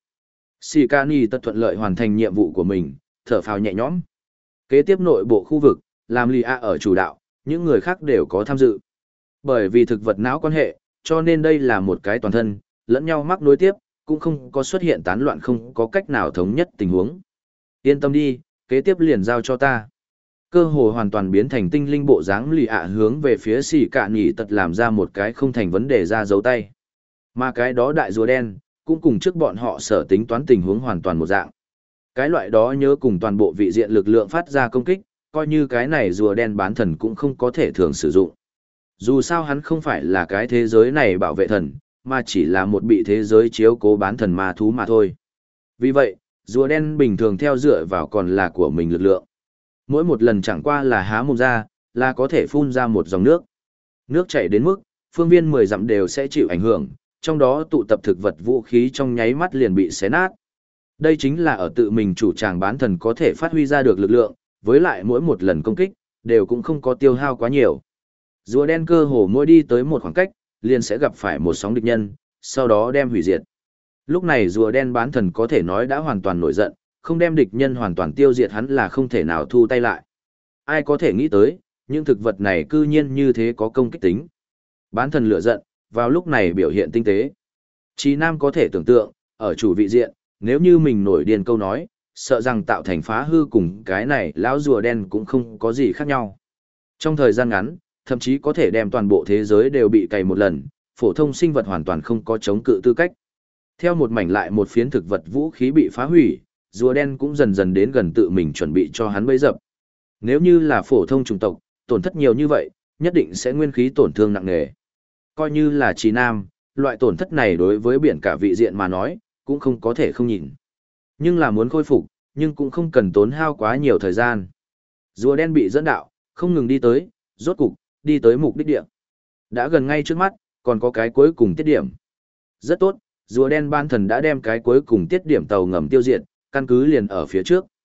Sikani tất thuận lợi hoàn thành nhiệm vụ của mình, thở phào nhẹ nhõm. Kế tiếp nội bộ khu vực, làm Lia ở chủ đạo, những người khác đều có tham dự. Bởi vì thực vật não quan hệ, cho nên đây là một cái toàn thân, lẫn nhau mắc nối tiếp, cũng không có xuất hiện tán loạn, không có cách nào thống nhất tình huống. Yên tâm đi, kế tiếp liền giao cho ta. Cơ hồ hoàn toàn biến thành tinh linh bộ dáng Lia hướng về phía xì cạn nhỉ tật làm ra một cái không thành vấn đề ra dấu tay. Mà cái đó đại rùa đen, cũng cùng trước bọn họ sở tính toán tình huống hoàn toàn một dạng. Cái loại đó nhớ cùng toàn bộ vị diện lực lượng phát ra công kích, coi như cái này rùa đen bán thần cũng không có thể thường sử dụng. Dù sao hắn không phải là cái thế giới này bảo vệ thần, mà chỉ là một bị thế giới chiếu cố bán thần ma thú mà thôi. Vì vậy, rùa đen bình thường theo dựa vào còn là của mình lực lượng. Mỗi một lần chẳng qua là há mồm ra, là có thể phun ra một dòng nước. Nước chảy đến mức, phương viên 10 dặm đều sẽ chịu ảnh hưởng, trong đó tụ tập thực vật vũ khí trong nháy mắt liền bị xé nát. Đây chính là ở tự mình chủ tràng bán thần có thể phát huy ra được lực lượng, với lại mỗi một lần công kích, đều cũng không có tiêu hao quá nhiều. Rùa đen cơ hồ mỗi đi tới một khoảng cách, liền sẽ gặp phải một sóng địch nhân, sau đó đem hủy diệt. Lúc này rùa đen bán thần có thể nói đã hoàn toàn nổi giận, không đem địch nhân hoàn toàn tiêu diệt hắn là không thể nào thu tay lại. Ai có thể nghĩ tới, những thực vật này cư nhiên như thế có công kích tính. Bán thần lửa giận, vào lúc này biểu hiện tinh tế. Chí Nam có thể tưởng tượng, ở chủ vị diện, nếu như mình nổi điên câu nói, sợ rằng tạo thành phá hư cùng cái này lão rùa đen cũng không có gì khác nhau. Trong thời gian ngắn, thậm chí có thể đem toàn bộ thế giới đều bị cày một lần, phổ thông sinh vật hoàn toàn không có chống cự tư cách. Theo một mảnh lại một phiến thực vật vũ khí bị phá hủy, rùa đen cũng dần dần đến gần tự mình chuẩn bị cho hắn bấy dập. Nếu như là phổ thông chủng tộc, tổn thất nhiều như vậy, nhất định sẽ nguyên khí tổn thương nặng nề. Coi như là Chí Nam, loại tổn thất này đối với biển cả vị diện mà nói, cũng không có thể không nhìn. Nhưng là muốn khôi phục, nhưng cũng không cần tốn hao quá nhiều thời gian. Rùa đen bị dẫn đạo, không ngừng đi tới, rốt cục, đi tới mục đích địa. Đã gần ngay trước mắt, còn có cái cuối cùng tiết điểm. Rất tốt, rùa đen ban thần đã đem cái cuối cùng tiết điểm tàu ngầm tiêu diệt, căn cứ liền ở phía trước.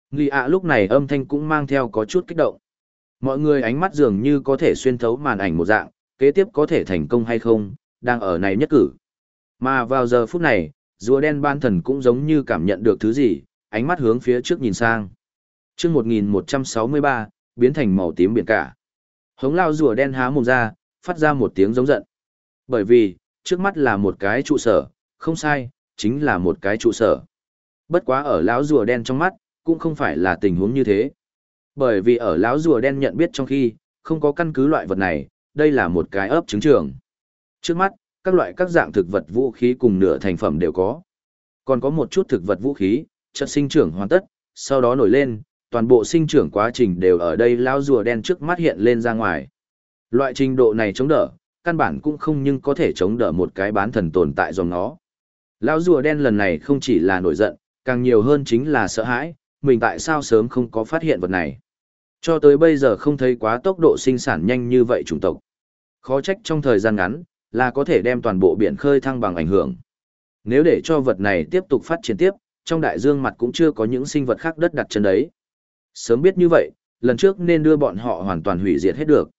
Nghi ạ lúc này âm thanh cũng mang theo có chút kích động. Mọi người ánh mắt dường như có thể xuyên thấu màn ảnh một dạng, kế tiếp có thể thành công hay không, đang ở này nhất cử. Mà vào giờ phút này, rùa đen ban thần cũng giống như cảm nhận được thứ gì, ánh mắt hướng phía trước nhìn sang. Chương 1163, biến thành màu tím biển cả. Hống lao rùa đen há mồm ra, phát ra một tiếng giống giận. Bởi vì, trước mắt là một cái trụ sở, không sai, chính là một cái trụ sở. Bất quá ở lão rùa đen trong mắt, cũng không phải là tình huống như thế. Bởi vì ở lão rùa đen nhận biết trong khi, không có căn cứ loại vật này, đây là một cái ấp trứng trường. Trước mắt, các loại các dạng thực vật vũ khí cùng nửa thành phẩm đều có. Còn có một chút thực vật vũ khí, chợt sinh trưởng hoàn tất, sau đó nổi lên, toàn bộ sinh trưởng quá trình đều ở đây lão rùa đen trước mắt hiện lên ra ngoài. Loại trình độ này chống đỡ, căn bản cũng không nhưng có thể chống đỡ một cái bán thần tồn tại dòng nó. Lão rùa đen lần này không chỉ là nổi giận, càng nhiều hơn chính là sợ hãi, mình tại sao sớm không có phát hiện vật này. Cho tới bây giờ không thấy quá tốc độ sinh sản nhanh như vậy chủng tộc. Khó trách trong thời gian ngắn, là có thể đem toàn bộ biển khơi thăng bằng ảnh hưởng. Nếu để cho vật này tiếp tục phát triển tiếp, trong đại dương mặt cũng chưa có những sinh vật khác đất đặt chân đấy. Sớm biết như vậy, lần trước nên đưa bọn họ hoàn toàn hủy diệt hết được.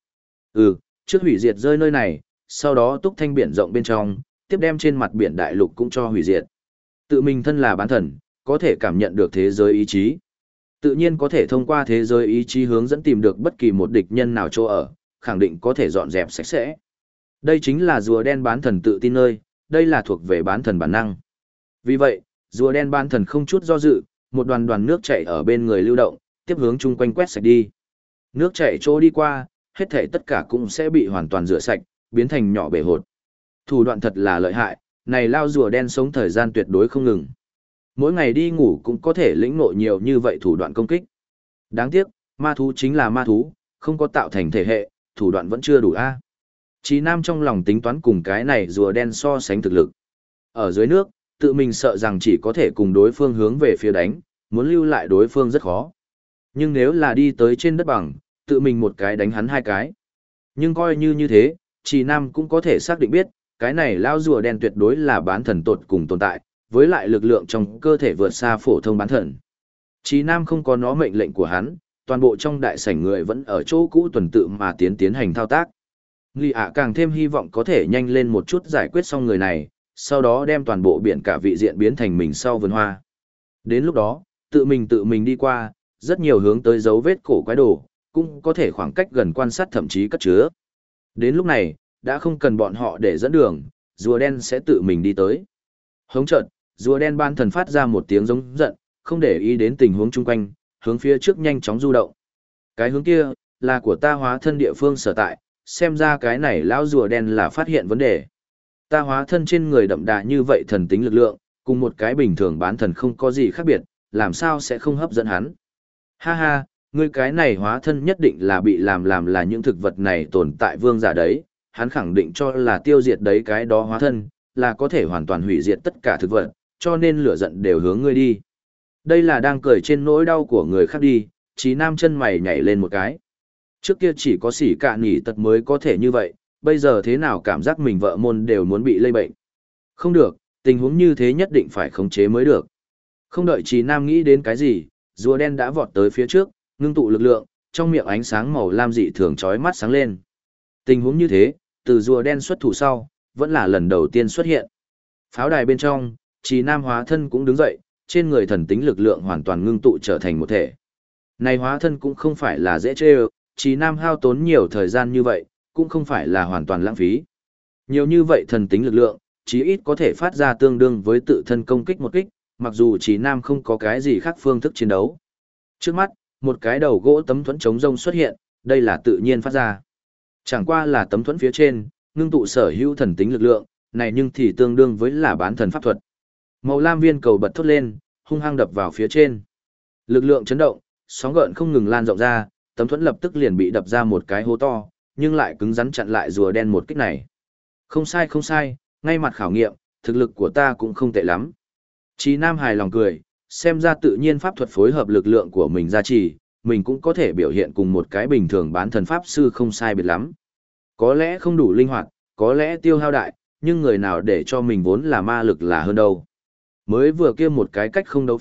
Trước hủy diệt rơi nơi này, sau đó túc thanh biển rộng bên trong, tiếp đem trên mặt biển đại lục cũng cho hủy diệt. Tự mình thân là bán thần, có thể cảm nhận được thế giới ý chí. Tự nhiên có thể thông qua thế giới ý chí hướng dẫn tìm được bất kỳ một địch nhân nào chỗ ở, khẳng định có thể dọn dẹp sạch sẽ. Đây chính là rùa đen bán thần tự tin nơi, đây là thuộc về bán thần bản năng. Vì vậy, rùa đen bán thần không chút do dự, một đoàn đoàn nước chảy ở bên người lưu động, tiếp hướng chung quanh quét sạch đi. Nước chảy chỗ đi qua, hết thảy tất cả cũng sẽ bị hoàn toàn rửa sạch, biến thành nhỏ bể hột. Thủ đoạn thật là lợi hại, này lao rùa đen sống thời gian tuyệt đối không ngừng. Mỗi ngày đi ngủ cũng có thể lĩnh ngộ nhiều như vậy thủ đoạn công kích. Đáng tiếc, ma thú chính là ma thú, không có tạo thành thể hệ, thủ đoạn vẫn chưa đủ a. Chí Nam trong lòng tính toán cùng cái này rùa đen so sánh thực lực. Ở dưới nước, tự mình sợ rằng chỉ có thể cùng đối phương hướng về phía đánh, muốn lưu lại đối phương rất khó. Nhưng nếu là đi tới trên đất bằng, tự mình một cái đánh hắn hai cái. Nhưng coi như thế, Chí Nam cũng có thể xác định biết, cái này lao rùa đen tuyệt đối là bán thần tột cùng tồn tại, với lại lực lượng trong cơ thể vượt xa phổ thông bán thần. Chí Nam không có nó mệnh lệnh của hắn, toàn bộ trong đại sảnh người vẫn ở chỗ cũ tuần tự mà tiến hành thao tác. Nghi ạ càng thêm hy vọng có thể nhanh lên một chút giải quyết xong người này, sau đó đem toàn bộ biển cả vị diện biến thành mình sau vườn hoa. Đến lúc đó, tự mình đi qua, rất nhiều hướng tới dấu vết cổ quái đồ, cũng có thể khoảng cách gần quan sát thậm chí cất chứa. Đến lúc này, đã không cần bọn họ để dẫn đường, rùa đen sẽ tự mình đi tới. Hống chợt, rùa đen ban thần phát ra một tiếng giống giận, không để ý đến tình huống chung quanh, hướng phía trước nhanh chóng du động. Cái hướng kia, là của ta hóa thân địa phương sở tại, xem ra cái này lão rùa đen là phát hiện vấn đề. Ta hóa thân trên người đậm đà như vậy thần tính lực lượng, cùng một cái bình thường bán thần không có gì khác biệt, làm sao sẽ không hấp dẫn hắn. Ha ha, ngươi cái này hóa thân nhất định là bị làm là những thực vật này tồn tại vương giả đấy, hắn khẳng định cho là tiêu diệt đấy cái đó hóa thân, là có thể hoàn toàn hủy diệt tất cả thực vật, cho nên lửa giận đều hướng ngươi đi. Đây là đang cười trên nỗi đau của người khác đi, Chí Nam chân mày nhảy lên một cái. Trước kia chỉ có sỉ cạn nhỉ tật mới có thể như vậy, bây giờ thế nào cảm giác mình vợ môn đều muốn bị lây bệnh. Không được, tình huống như thế nhất định phải khống chế mới được. Không đợi Chí Nam nghĩ đến cái gì, rùa đen đã vọt tới phía trước, ngưng tụ lực lượng, trong miệng ánh sáng màu lam dị thường chói mắt sáng lên. Tình huống như thế, từ rùa đen xuất thủ sau, vẫn là lần đầu tiên xuất hiện. Pháo đài bên trong, Chí Nam hóa thân cũng đứng dậy, trên người thần tính lực lượng hoàn toàn ngưng tụ trở thành một thể. Này hóa thân cũng không phải là dễ chơi, Chí Nam hao tốn nhiều thời gian như vậy, cũng không phải là hoàn toàn lãng phí. Nhiều như vậy thần tính lực lượng, chí ít có thể phát ra tương đương với tự thân công kích một kích, mặc dù Chí Nam không có cái gì khác phương thức chiến đấu. Trước mắt, một cái đầu gỗ tấm thuẫn chống rông xuất hiện, đây là tự nhiên phát ra. Chẳng qua là tấm thuẫn phía trên, ngưng tụ sở hữu thần tính lực lượng, này nhưng thì tương đương với là bán thần pháp thuật. Màu lam viên cầu bật thốt lên, hung hăng đập vào phía trên. Lực lượng chấn động, sóng gợn không ngừng lan rộng ra, tấm thuẫn lập tức liền bị đập ra một cái hố to, nhưng lại cứng rắn chặn lại rùa đen một kích này. Không sai, ngay mặt khảo nghiệm, thực lực của ta cũng không tệ lắm. Chí Nam hài lòng cười, xem ra tự nhiên pháp thuật phối hợp lực lượng của mình ra trì, mình cũng có thể biểu hiện cùng một cái bình thường bán thần pháp sư không sai biệt lắm. Có lẽ không đủ linh hoạt, có lẽ tiêu hao đại, nhưng người nào để cho mình vốn là ma lực là hơn đâu. Mới vừa kia một cái cách không đấu pháp,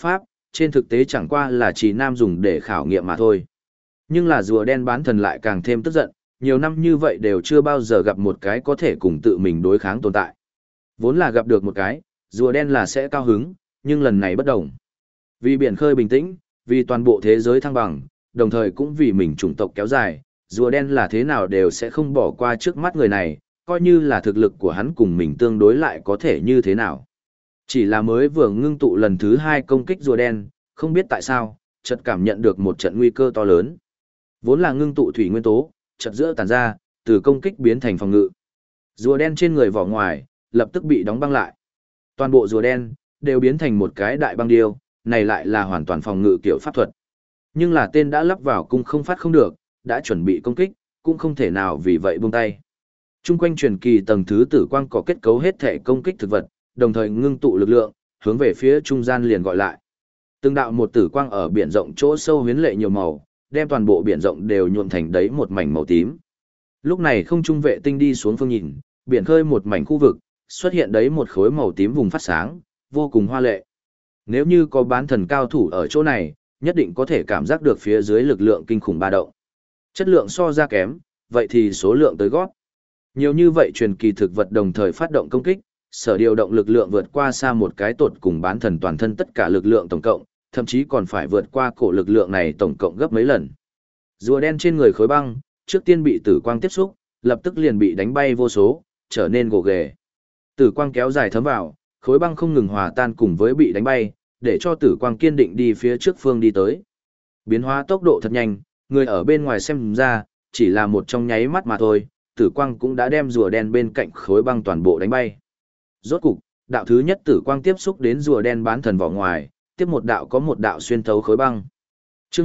trên thực tế chẳng qua là Trì Nam dùng để khảo nghiệm mà thôi. Nhưng là rùa đen bán thần lại càng thêm tức giận, nhiều năm như vậy đều chưa bao giờ gặp một cái có thể cùng tự mình đối kháng tồn tại. Vốn là gặp được một cái, rùa đen là sẽ cao hứng, nhưng lần này bất đồng. Vì biển khơi bình tĩnh, vì toàn bộ thế giới thăng bằng, đồng thời cũng vì mình chủng tộc kéo dài, rùa đen là thế nào đều sẽ không bỏ qua trước mắt người này, coi như là thực lực của hắn cùng mình tương đối lại có thể như thế nào. Chỉ là mới vừa ngưng tụ lần thứ 2 công kích rùa đen, không biết tại sao, chợt cảm nhận được một trận nguy cơ to lớn. Vốn là ngưng tụ thủy nguyên tố, chợt giữa tàn ra, từ công kích biến thành phòng ngự. Rùa đen trên người vỏ ngoài, lập tức bị đóng băng lại. Toàn bộ rùa đen, đều biến thành một cái đại băng điêu, này lại là hoàn toàn phòng ngự kiểu pháp thuật. Nhưng là tên đã lắp vào cung không phát không được, đã chuẩn bị công kích, cũng không thể nào vì vậy buông tay. Trung quanh truyền kỳ tầng thứ tử quang có kết cấu hết thể công kích thực vật, đồng thời ngưng tụ lực lượng, hướng về phía trung gian liền gọi lại. Từng đạo một tử quang ở biển rộng chỗ sâu huyến lệ nhiều màu, đem toàn bộ biển rộng đều nhuộm thành đấy một mảnh màu tím. Lúc này không trung vệ tinh đi xuống phương nhìn, biển khơi một mảnh khu vực, xuất hiện đấy một khối màu tím vùng phát sáng, vô cùng hoa lệ. Nếu như có bán thần cao thủ ở chỗ này, nhất định có thể cảm giác được phía dưới lực lượng kinh khủng ba động. Chất lượng so ra kém, vậy thì số lượng tới gót. Nhiều như vậy truyền kỳ thực vật đồng thời phát động công kích, sở điều động lực lượng vượt qua xa một cái tột cùng bán thần toàn thân tất cả lực lượng tổng cộng, thậm chí còn phải vượt qua cổ lực lượng này tổng cộng gấp mấy lần. Rùa đen trên người khối băng, trước tiên bị tử quang tiếp xúc, lập tức liền bị đánh bay vô số, trở nên gồ ghề. Tử quang kéo dài thấm vào, khối băng không ngừng hòa tan cùng với bị đánh bay, để cho tử quang kiên định đi phía trước phương đi tới. Biến hóa tốc độ thật nhanh, người ở bên ngoài xem ra, chỉ là một trong nháy mắt mà thôi, tử quang cũng đã đem rùa đen bên cạnh khối băng toàn bộ đánh bay. Rốt cục, đạo thứ nhất tử quang tiếp xúc đến rùa đen bán thần vỏ ngoài, tiếp một đạo có một đạo xuyên thấu khối băng. Chương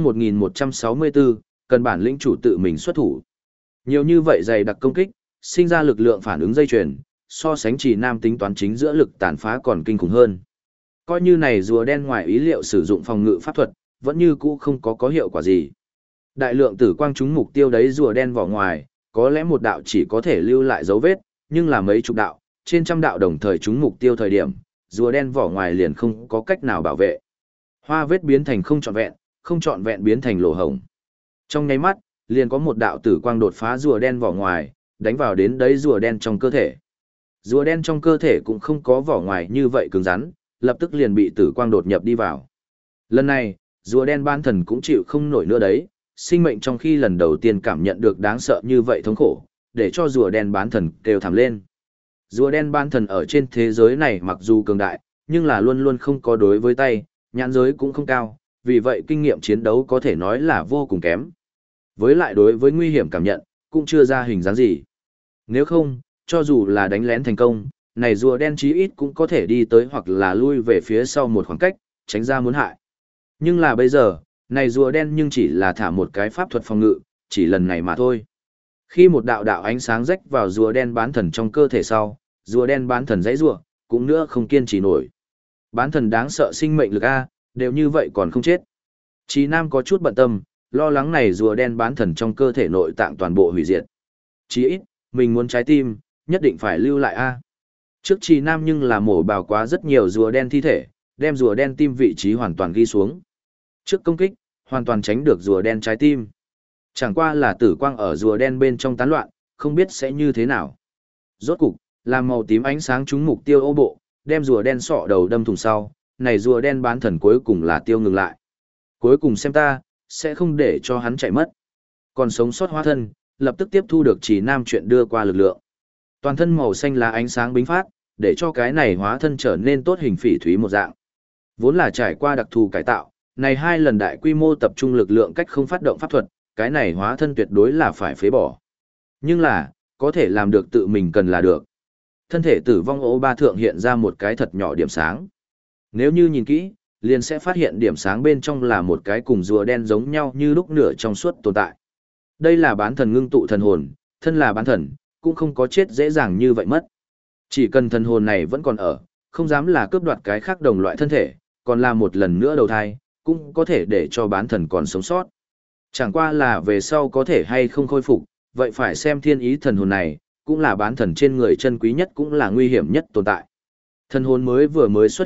1164, cần bản lĩnh chủ tự mình xuất thủ. Nhiều như vậy dày đặc công kích, sinh ra lực lượng phản ứng dây chuyền, so sánh Trì Nam tính toán chính giữa lực tàn phá còn kinh khủng hơn. Coi như này rùa đen ngoài ý liệu sử dụng phòng ngự pháp thuật, vẫn như cũ không có hiệu quả gì. Đại lượng tử quang trúng mục tiêu đấy rùa đen vỏ ngoài, có lẽ một đạo chỉ có thể lưu lại dấu vết, nhưng là mấy chục đạo, trên trăm đạo đồng thời trúng mục tiêu thời điểm, rùa đen vỏ ngoài liền không có cách nào bảo vệ. Hoa vết biến thành không trọn vẹn biến thành lỗ hổng. Trong nháy mắt, liền có một đạo tử quang đột phá rùa đen vỏ ngoài, đánh vào đến đấy rùa đen trong cơ thể. Rùa đen trong cơ thể cũng không có vỏ ngoài như vậy cứng rắn, lập tức liền bị tử quang đột nhập đi vào. Lần này, rùa đen ban thần cũng chịu không nổi nữa đấy, sinh mệnh trong khi lần đầu tiên cảm nhận được đáng sợ như vậy thống khổ, để cho rùa đen bán thần kêu thảm lên. Rùa đen ban thần ở trên thế giới này mặc dù cường đại, nhưng là luôn luôn không có đối với tay, nhãn giới cũng không cao, vì vậy kinh nghiệm chiến đấu có thể nói là vô cùng kém. Với lại đối với nguy hiểm cảm nhận, cũng chưa ra hình dáng gì. Nếu không, cho dù là đánh lén thành công, này rùa đen chí ít cũng có thể đi tới hoặc là lui về phía sau một khoảng cách, tránh ra muốn hại. Nhưng là bây giờ, này rùa đen nhưng chỉ là thả một cái pháp thuật phòng ngự, chỉ lần này mà thôi. Khi một đạo đạo ánh sáng rách vào rùa đen bán thần trong cơ thể sau, rùa đen bán thần dãy rùa, cũng nữa không kiên trì nổi. Bán thần đáng sợ sinh mệnh lực A, đều như vậy còn không chết. Chí Nam có chút bận tâm, lo lắng này rùa đen bán thần trong cơ thể nội tạng toàn bộ hủy diệt. Chí ít, mình muốn trái tim, nhất định phải lưu lại A. Trước Chí Nam nhưng là mổ bào quá rất nhiều rùa đen thi thể, đem rùa đen tim vị trí hoàn toàn ghi xuống. Trước công kích, hoàn toàn tránh được rùa đen trái tim. Chẳng qua là tử quang ở rùa đen bên trong tán loạn, không biết sẽ như thế nào. Rốt cục, làm màu tím ánh sáng trúng mục tiêu ô bộ, đem rùa đen sọ đầu đâm thủng sau, này rùa đen bán thần cuối cùng là tiêu ngừng lại. Cuối cùng xem ta, sẽ không để cho hắn chạy mất. Còn sống sót hóa thân, lập tức tiếp thu được Chí Nam chuyện đưa qua lực lượng. Toàn thân màu xanh lá ánh sáng bính phát, để cho cái này hóa thân trở nên tốt hình phỉ thúy một dạng. Vốn là trải qua đặc thù cải tạo, này 2 lần đại quy mô tập trung lực lượng cách không phát động pháp thuật, cái này hóa thân tuyệt đối là phải phế bỏ. Nhưng là, có thể làm được tự mình cần là được. Thân thể tử vong ô ba thượng hiện ra một cái thật nhỏ điểm sáng. Nếu như nhìn kỹ, liền sẽ phát hiện điểm sáng bên trong là một cái cùng rùa đen giống nhau như lúc nửa trong suốt tồn tại. Đây là bán thần ngưng tụ thần hồn, thân là bán thần, cũng không có chết dễ dàng như vậy mất. Chỉ cần thần hồn này vẫn còn ở, không dám là cướp đoạt cái khác đồng loại thân thể, còn là một lần nữa đầu thai, cũng có thể để cho bán thần còn sống sót. Chẳng qua là về sau có thể hay không khôi phục, vậy phải xem thiên ý thần hồn này, cũng là bán thần trên người chân quý nhất cũng là nguy hiểm nhất tồn tại. Thần hồn mới vừa mới xuất hiện,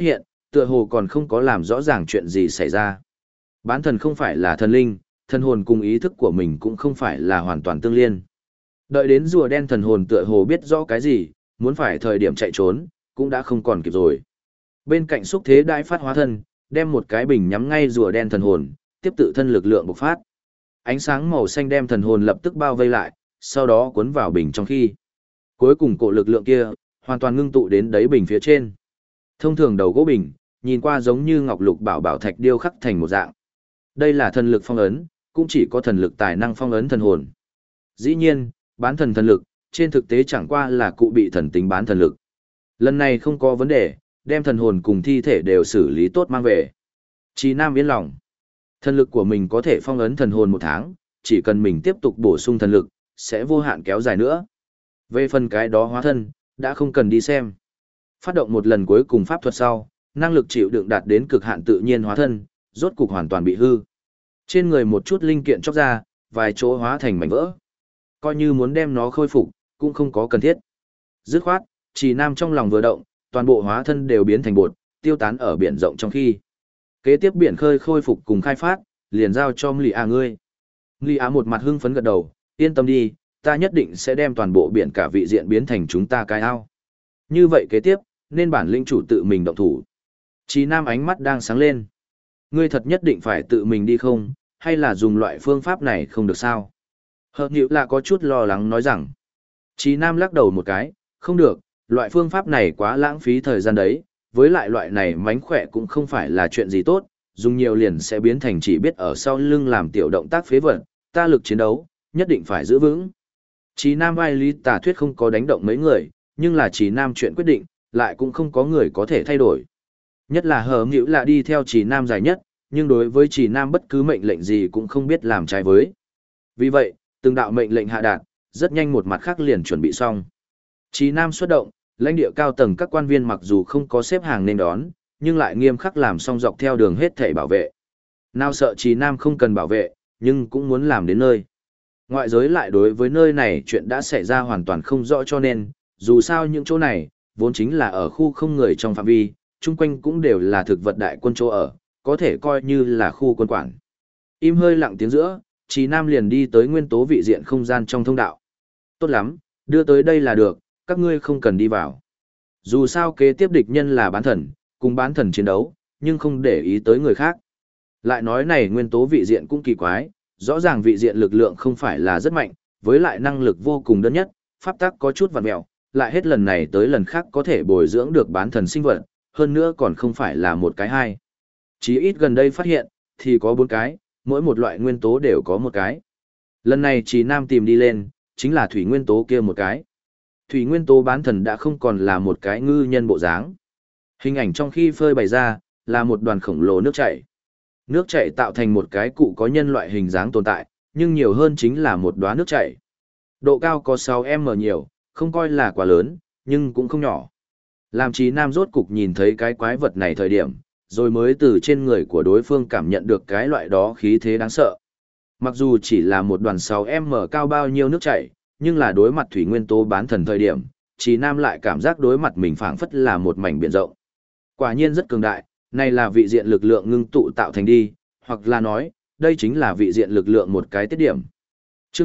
tựa hồ còn không có làm rõ ràng chuyện gì xảy ra. Bán thần không phải là thần linh, thần hồn cùng ý thức của mình cũng không phải là hoàn toàn tương liên. Đợi đến rùa đen thần hồn tựa hồ biết rõ cái gì, muốn phải thời điểm chạy trốn, cũng đã không còn kịp rồi. Bên cạnh xúc thế đại phát hóa thân, đem một cái bình nhắm ngay rùa đen thần hồn, tiếp tự thân lực lượng bộc phát. Ánh sáng màu xanh đem thần hồn lập tức bao vây lại, sau đó cuốn vào bình trong khi. Cuối cùng cổ lực lượng kia, hoàn toàn ngưng tụ đến đáy bình phía trên. Thông thường đầu gỗ bình, nhìn qua giống như ngọc lục bảo bảo thạch điêu khắc thành một dạng. Đây là thần lực phong ấn, cũng chỉ có thần lực tài năng phong ấn thần hồn. Dĩ nhiên, bán thần thần lực, trên thực tế chẳng qua là cụ bị thần tính bán thần lực. Lần này không có vấn đề, đem thần hồn cùng thi thể đều xử lý tốt mang về. Chí Nam yên lòng. Thần lực của mình có thể phong ấn thần hồn 1 tháng, chỉ cần mình tiếp tục bổ sung thần lực, sẽ vô hạn kéo dài nữa. Về phần cái đó hóa thân, đã không cần đi xem. Phát động một lần cuối cùng pháp thuật sau, năng lực chịu đựng đạt đến cực hạn tự nhiên hóa thân, rốt cục hoàn toàn bị hư. Trên người một chút linh kiện chóc ra, vài chỗ hóa thành mảnh vỡ. Coi như muốn đem nó khôi phục, cũng không có cần thiết. Dứt khoát, Chỉ Nam trong lòng vừa động, toàn bộ hóa thân đều biến thành bột, tiêu tán ở biển rộng trong khi. Kế tiếp biển khơi khôi phục cùng khai phát, liền giao cho Mli A ngươi. Mli A một mặt hưng phấn gật đầu, yên tâm đi, ta nhất định sẽ đem toàn bộ biển cả vị diện biến thành chúng ta cái ao. Như vậy kế tiếp, nên bản lĩnh chủ tự mình động thủ. Chí Nam ánh mắt đang sáng lên. Ngươi thật nhất định phải tự mình đi không, hay là dùng loại phương pháp này không được sao? Hợp nhịu là có chút lo lắng nói rằng. Chí Nam lắc đầu một cái, không được, loại phương pháp này quá lãng phí thời gian đấy, với lại loại này mánh khỏe cũng không phải là chuyện gì tốt, dùng nhiều liền sẽ biến thành chỉ biết ở sau lưng làm tiểu động tác phế vật, ta lực chiến đấu, nhất định phải giữ vững. Chí Nam vai lý tà thuyết không có đánh động mấy người, nhưng là Chí Nam chuyện quyết định, lại cũng không có người có thể thay đổi. Nhất là hờ nghĩu là đi theo Chí Nam dài nhất, nhưng đối với Chí Nam bất cứ mệnh lệnh gì cũng không biết làm trái với. Vì vậy, từng đạo mệnh lệnh hạ đạt, rất nhanh một mặt khác liền chuẩn bị xong. Chí Nam xuất động, lãnh địa cao tầng các quan viên mặc dù không có xếp hàng nên đón, nhưng lại nghiêm khắc làm xong dọc theo đường hết thảy bảo vệ. Nào sợ Chí Nam không cần bảo vệ, nhưng cũng muốn làm đến nơi. Ngoại giới lại đối với nơi này chuyện đã xảy ra hoàn toàn không rõ cho nên, dù sao những chỗ này, vốn chính là ở khu không người trong phạm vi, chung quanh cũng đều là thực vật đại quân chỗ ở, có thể coi như là khu quân quản. Im hơi lặng tiếng giữa, Chí Nam liền đi tới nguyên tố vị diện không gian trong thông đạo. Tốt lắm, đưa tới đây là được, các ngươi không cần đi vào. Dù sao kế tiếp địch nhân là bán thần, cùng bán thần chiến đấu, nhưng không để ý tới người khác. Lại nói này nguyên tố vị diện cũng kỳ quái, rõ ràng vị diện lực lượng không phải là rất mạnh, với lại năng lực vô cùng đơn nhất, pháp tắc có chút vặn mẹo, lại hết lần này tới lần khác có thể bồi dưỡng được bán thần sinh vật, hơn nữa còn không phải là một cái hai. Chí ít gần đây phát hiện, thì có 4 cái, mỗi một loại nguyên tố đều có một cái. Lần này Chí Nam tìm đi lên, chính là thủy nguyên tố kia một cái. Thủy nguyên tố bán thần đã không còn là một cái ngư nhân bộ dáng. Hình ảnh trong khi phơi bày ra, là một đoàn khổng lồ nước chảy. Nước chảy tạo thành một cái cụ có nhân loại hình dáng tồn tại, nhưng nhiều hơn chính là một đóa nước chảy. Độ cao có 6m nhiều, không coi là quá lớn, nhưng cũng không nhỏ. Làm Chí Nam rốt cục nhìn thấy cái quái vật này thời điểm, rồi mới từ trên người của đối phương cảm nhận được cái loại đó khí thế đáng sợ. Mặc dù chỉ là một đoàn 6m cao bao nhiêu nước chảy, nhưng là đối mặt thủy nguyên tố bán thần thời điểm, Chí Nam lại cảm giác đối mặt mình phảng phất là một mảnh biển rộng. Quả nhiên rất cường đại, này là vị diện lực lượng ngưng tụ tạo thành đi, hoặc là nói, đây chính là vị diện lực lượng một cái tiết điểm. Chương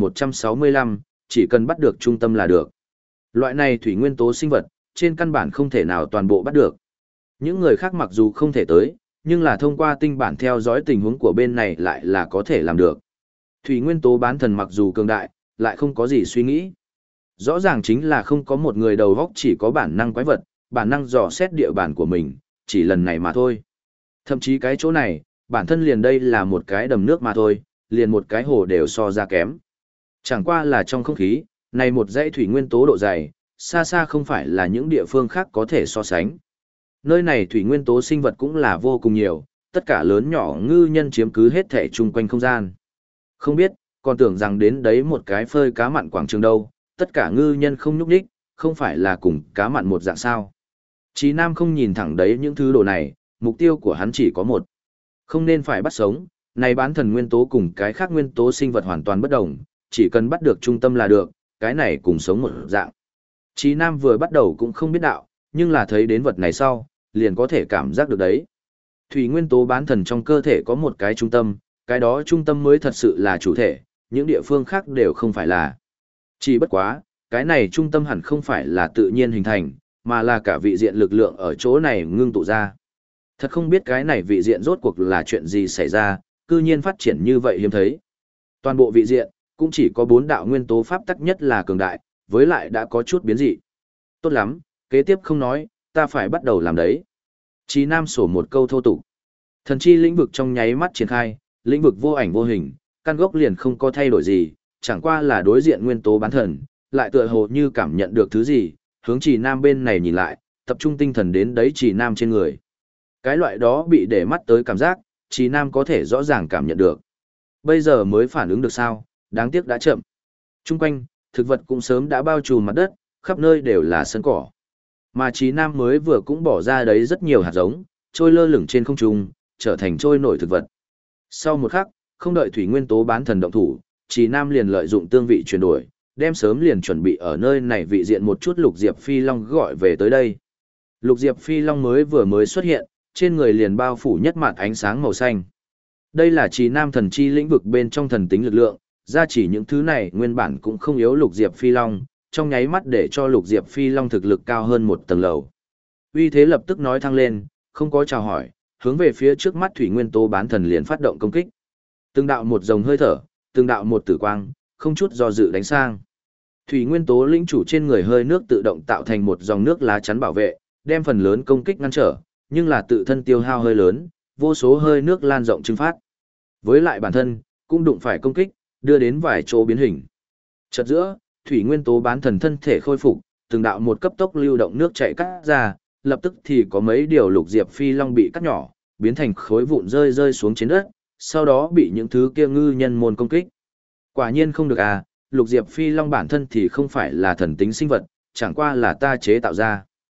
1165, chỉ cần bắt được trung tâm là được. Loại này thủy nguyên tố sinh vật, trên căn bản không thể nào toàn bộ bắt được. Những người khác mặc dù không thể tới, nhưng là thông qua tinh bản theo dõi tình huống của bên này lại là có thể làm được. Thủy nguyên tố bán thần mặc dù cường đại, lại không có gì suy nghĩ. Rõ ràng chính là không có một người đầu góc chỉ có bản năng quái vật, bản năng dò xét địa bàn của mình, chỉ lần này mà thôi. Thậm chí cái chỗ này, bản thân liền đây là một cái đầm nước mà thôi, liền một cái hồ đều so ra kém. Chẳng qua là trong không khí, này một dãy thủy nguyên tố độ dày, xa xa không phải là những địa phương khác có thể so sánh. Nơi này thủy nguyên tố sinh vật cũng là vô cùng nhiều, tất cả lớn nhỏ ngư nhân chiếm cứ hết thể chung quanh không gian. Không biết, còn tưởng rằng đến đấy một cái phơi cá mặn quảng trường đâu, tất cả ngư nhân không nhúc nhích, không phải là cùng cá mặn một dạng sao. Chí Nam không nhìn thẳng đấy những thứ đồ này, mục tiêu của hắn chỉ có một. Không nên phải bắt sống, này bán thần nguyên tố cùng cái khác nguyên tố sinh vật hoàn toàn bất đồng, chỉ cần bắt được trung tâm là được, cái này cùng sống một dạng. Chí Nam vừa bắt đầu cũng không biết đạo, nhưng là thấy đến vật này sau, liền có thể cảm giác được đấy. Thủy nguyên tố bán thần trong cơ thể có một cái trung tâm, cái đó trung tâm mới thật sự là chủ thể, những địa phương khác đều không phải là. Chỉ bất quá, cái này trung tâm hẳn không phải là tự nhiên hình thành, mà là cả vị diện lực lượng ở chỗ này ngưng tụ ra. Thật không biết cái này vị diện rốt cuộc là chuyện gì xảy ra, cư nhiên phát triển như vậy hiếm thấy. Toàn bộ vị diện, cũng chỉ có 4 đạo nguyên tố pháp tắc nhất là cường đại, với lại đã có chút biến dị. Tốt lắm, kế tiếp không nói, ta phải bắt đầu làm đấy. Chí Nam sổ một câu thô tục. Thần chi lĩnh vực trong nháy mắt triển khai, lĩnh vực vô ảnh vô hình, căn gốc liền không có thay đổi gì, chẳng qua là đối diện nguyên tố bán thần, lại tựa hồ như cảm nhận được thứ gì, hướng Chí Nam bên này nhìn lại, tập trung tinh thần đến đấy Chí Nam trên người. Cái loại đó bị để mắt tới cảm giác, Chí Nam có thể rõ ràng cảm nhận được. Bây giờ mới phản ứng được sao, đáng tiếc đã chậm. Trung quanh, thực vật cũng sớm đã bao trùm mặt đất, khắp nơi đều là sân cỏ. Mà Chí Nam mới vừa cũng bỏ ra đấy rất nhiều hạt giống, trôi lơ lửng trên không trung, trở thành trôi nổi thực vật. Sau một khắc, không đợi thủy nguyên tố bán thần động thủ, Chí Nam liền lợi dụng tương vị chuyển đổi, đem sớm liền chuẩn bị ở nơi này vị diện một chút Lục Diệp Phi Long gọi về tới đây. Lục Diệp Phi Long mới xuất hiện, trên người liền bao phủ nhất mạt ánh sáng màu xanh. Đây là Chí Nam thần chi lĩnh vực bên trong thần tính lực lượng, ra chỉ những thứ này nguyên bản cũng không yếu Lục Diệp Phi Long, trong nháy mắt để cho Lục Diệp Phi Long thực lực cao hơn một tầng lầu. Uy thế lập tức nói thăng lên, không có chào hỏi, hướng về phía trước mắt thủy nguyên tố bán thần liền phát động công kích. Từng đạo một dòng hơi thở, từng đạo một tử quang, không chút do dự đánh sang. Thủy nguyên tố lĩnh chủ trên người hơi nước tự động tạo thành một dòng nước lá chắn bảo vệ, đem phần lớn công kích ngăn trở, nhưng là tự thân tiêu hao hơi lớn, vô số hơi nước lan rộng trừng phát. Với lại bản thân, cũng đụng phải công kích, đưa đến vài chỗ biến hình. Chợt giữa, thủy nguyên tố bán thần thân thể khôi phục, từng đạo một cấp tốc lưu động nước chảy cắt ra, lập tức thì có mấy điều Lục Diệp Phi Long bị cắt nhỏ, biến thành khối vụn rơi xuống trên đất, sau đó bị những thứ kia ngư nhân môn công kích. Quả nhiên không được à, Lục Diệp Phi Long bản thân thì không phải là thần tính sinh vật, chẳng qua là ta chế tạo ra.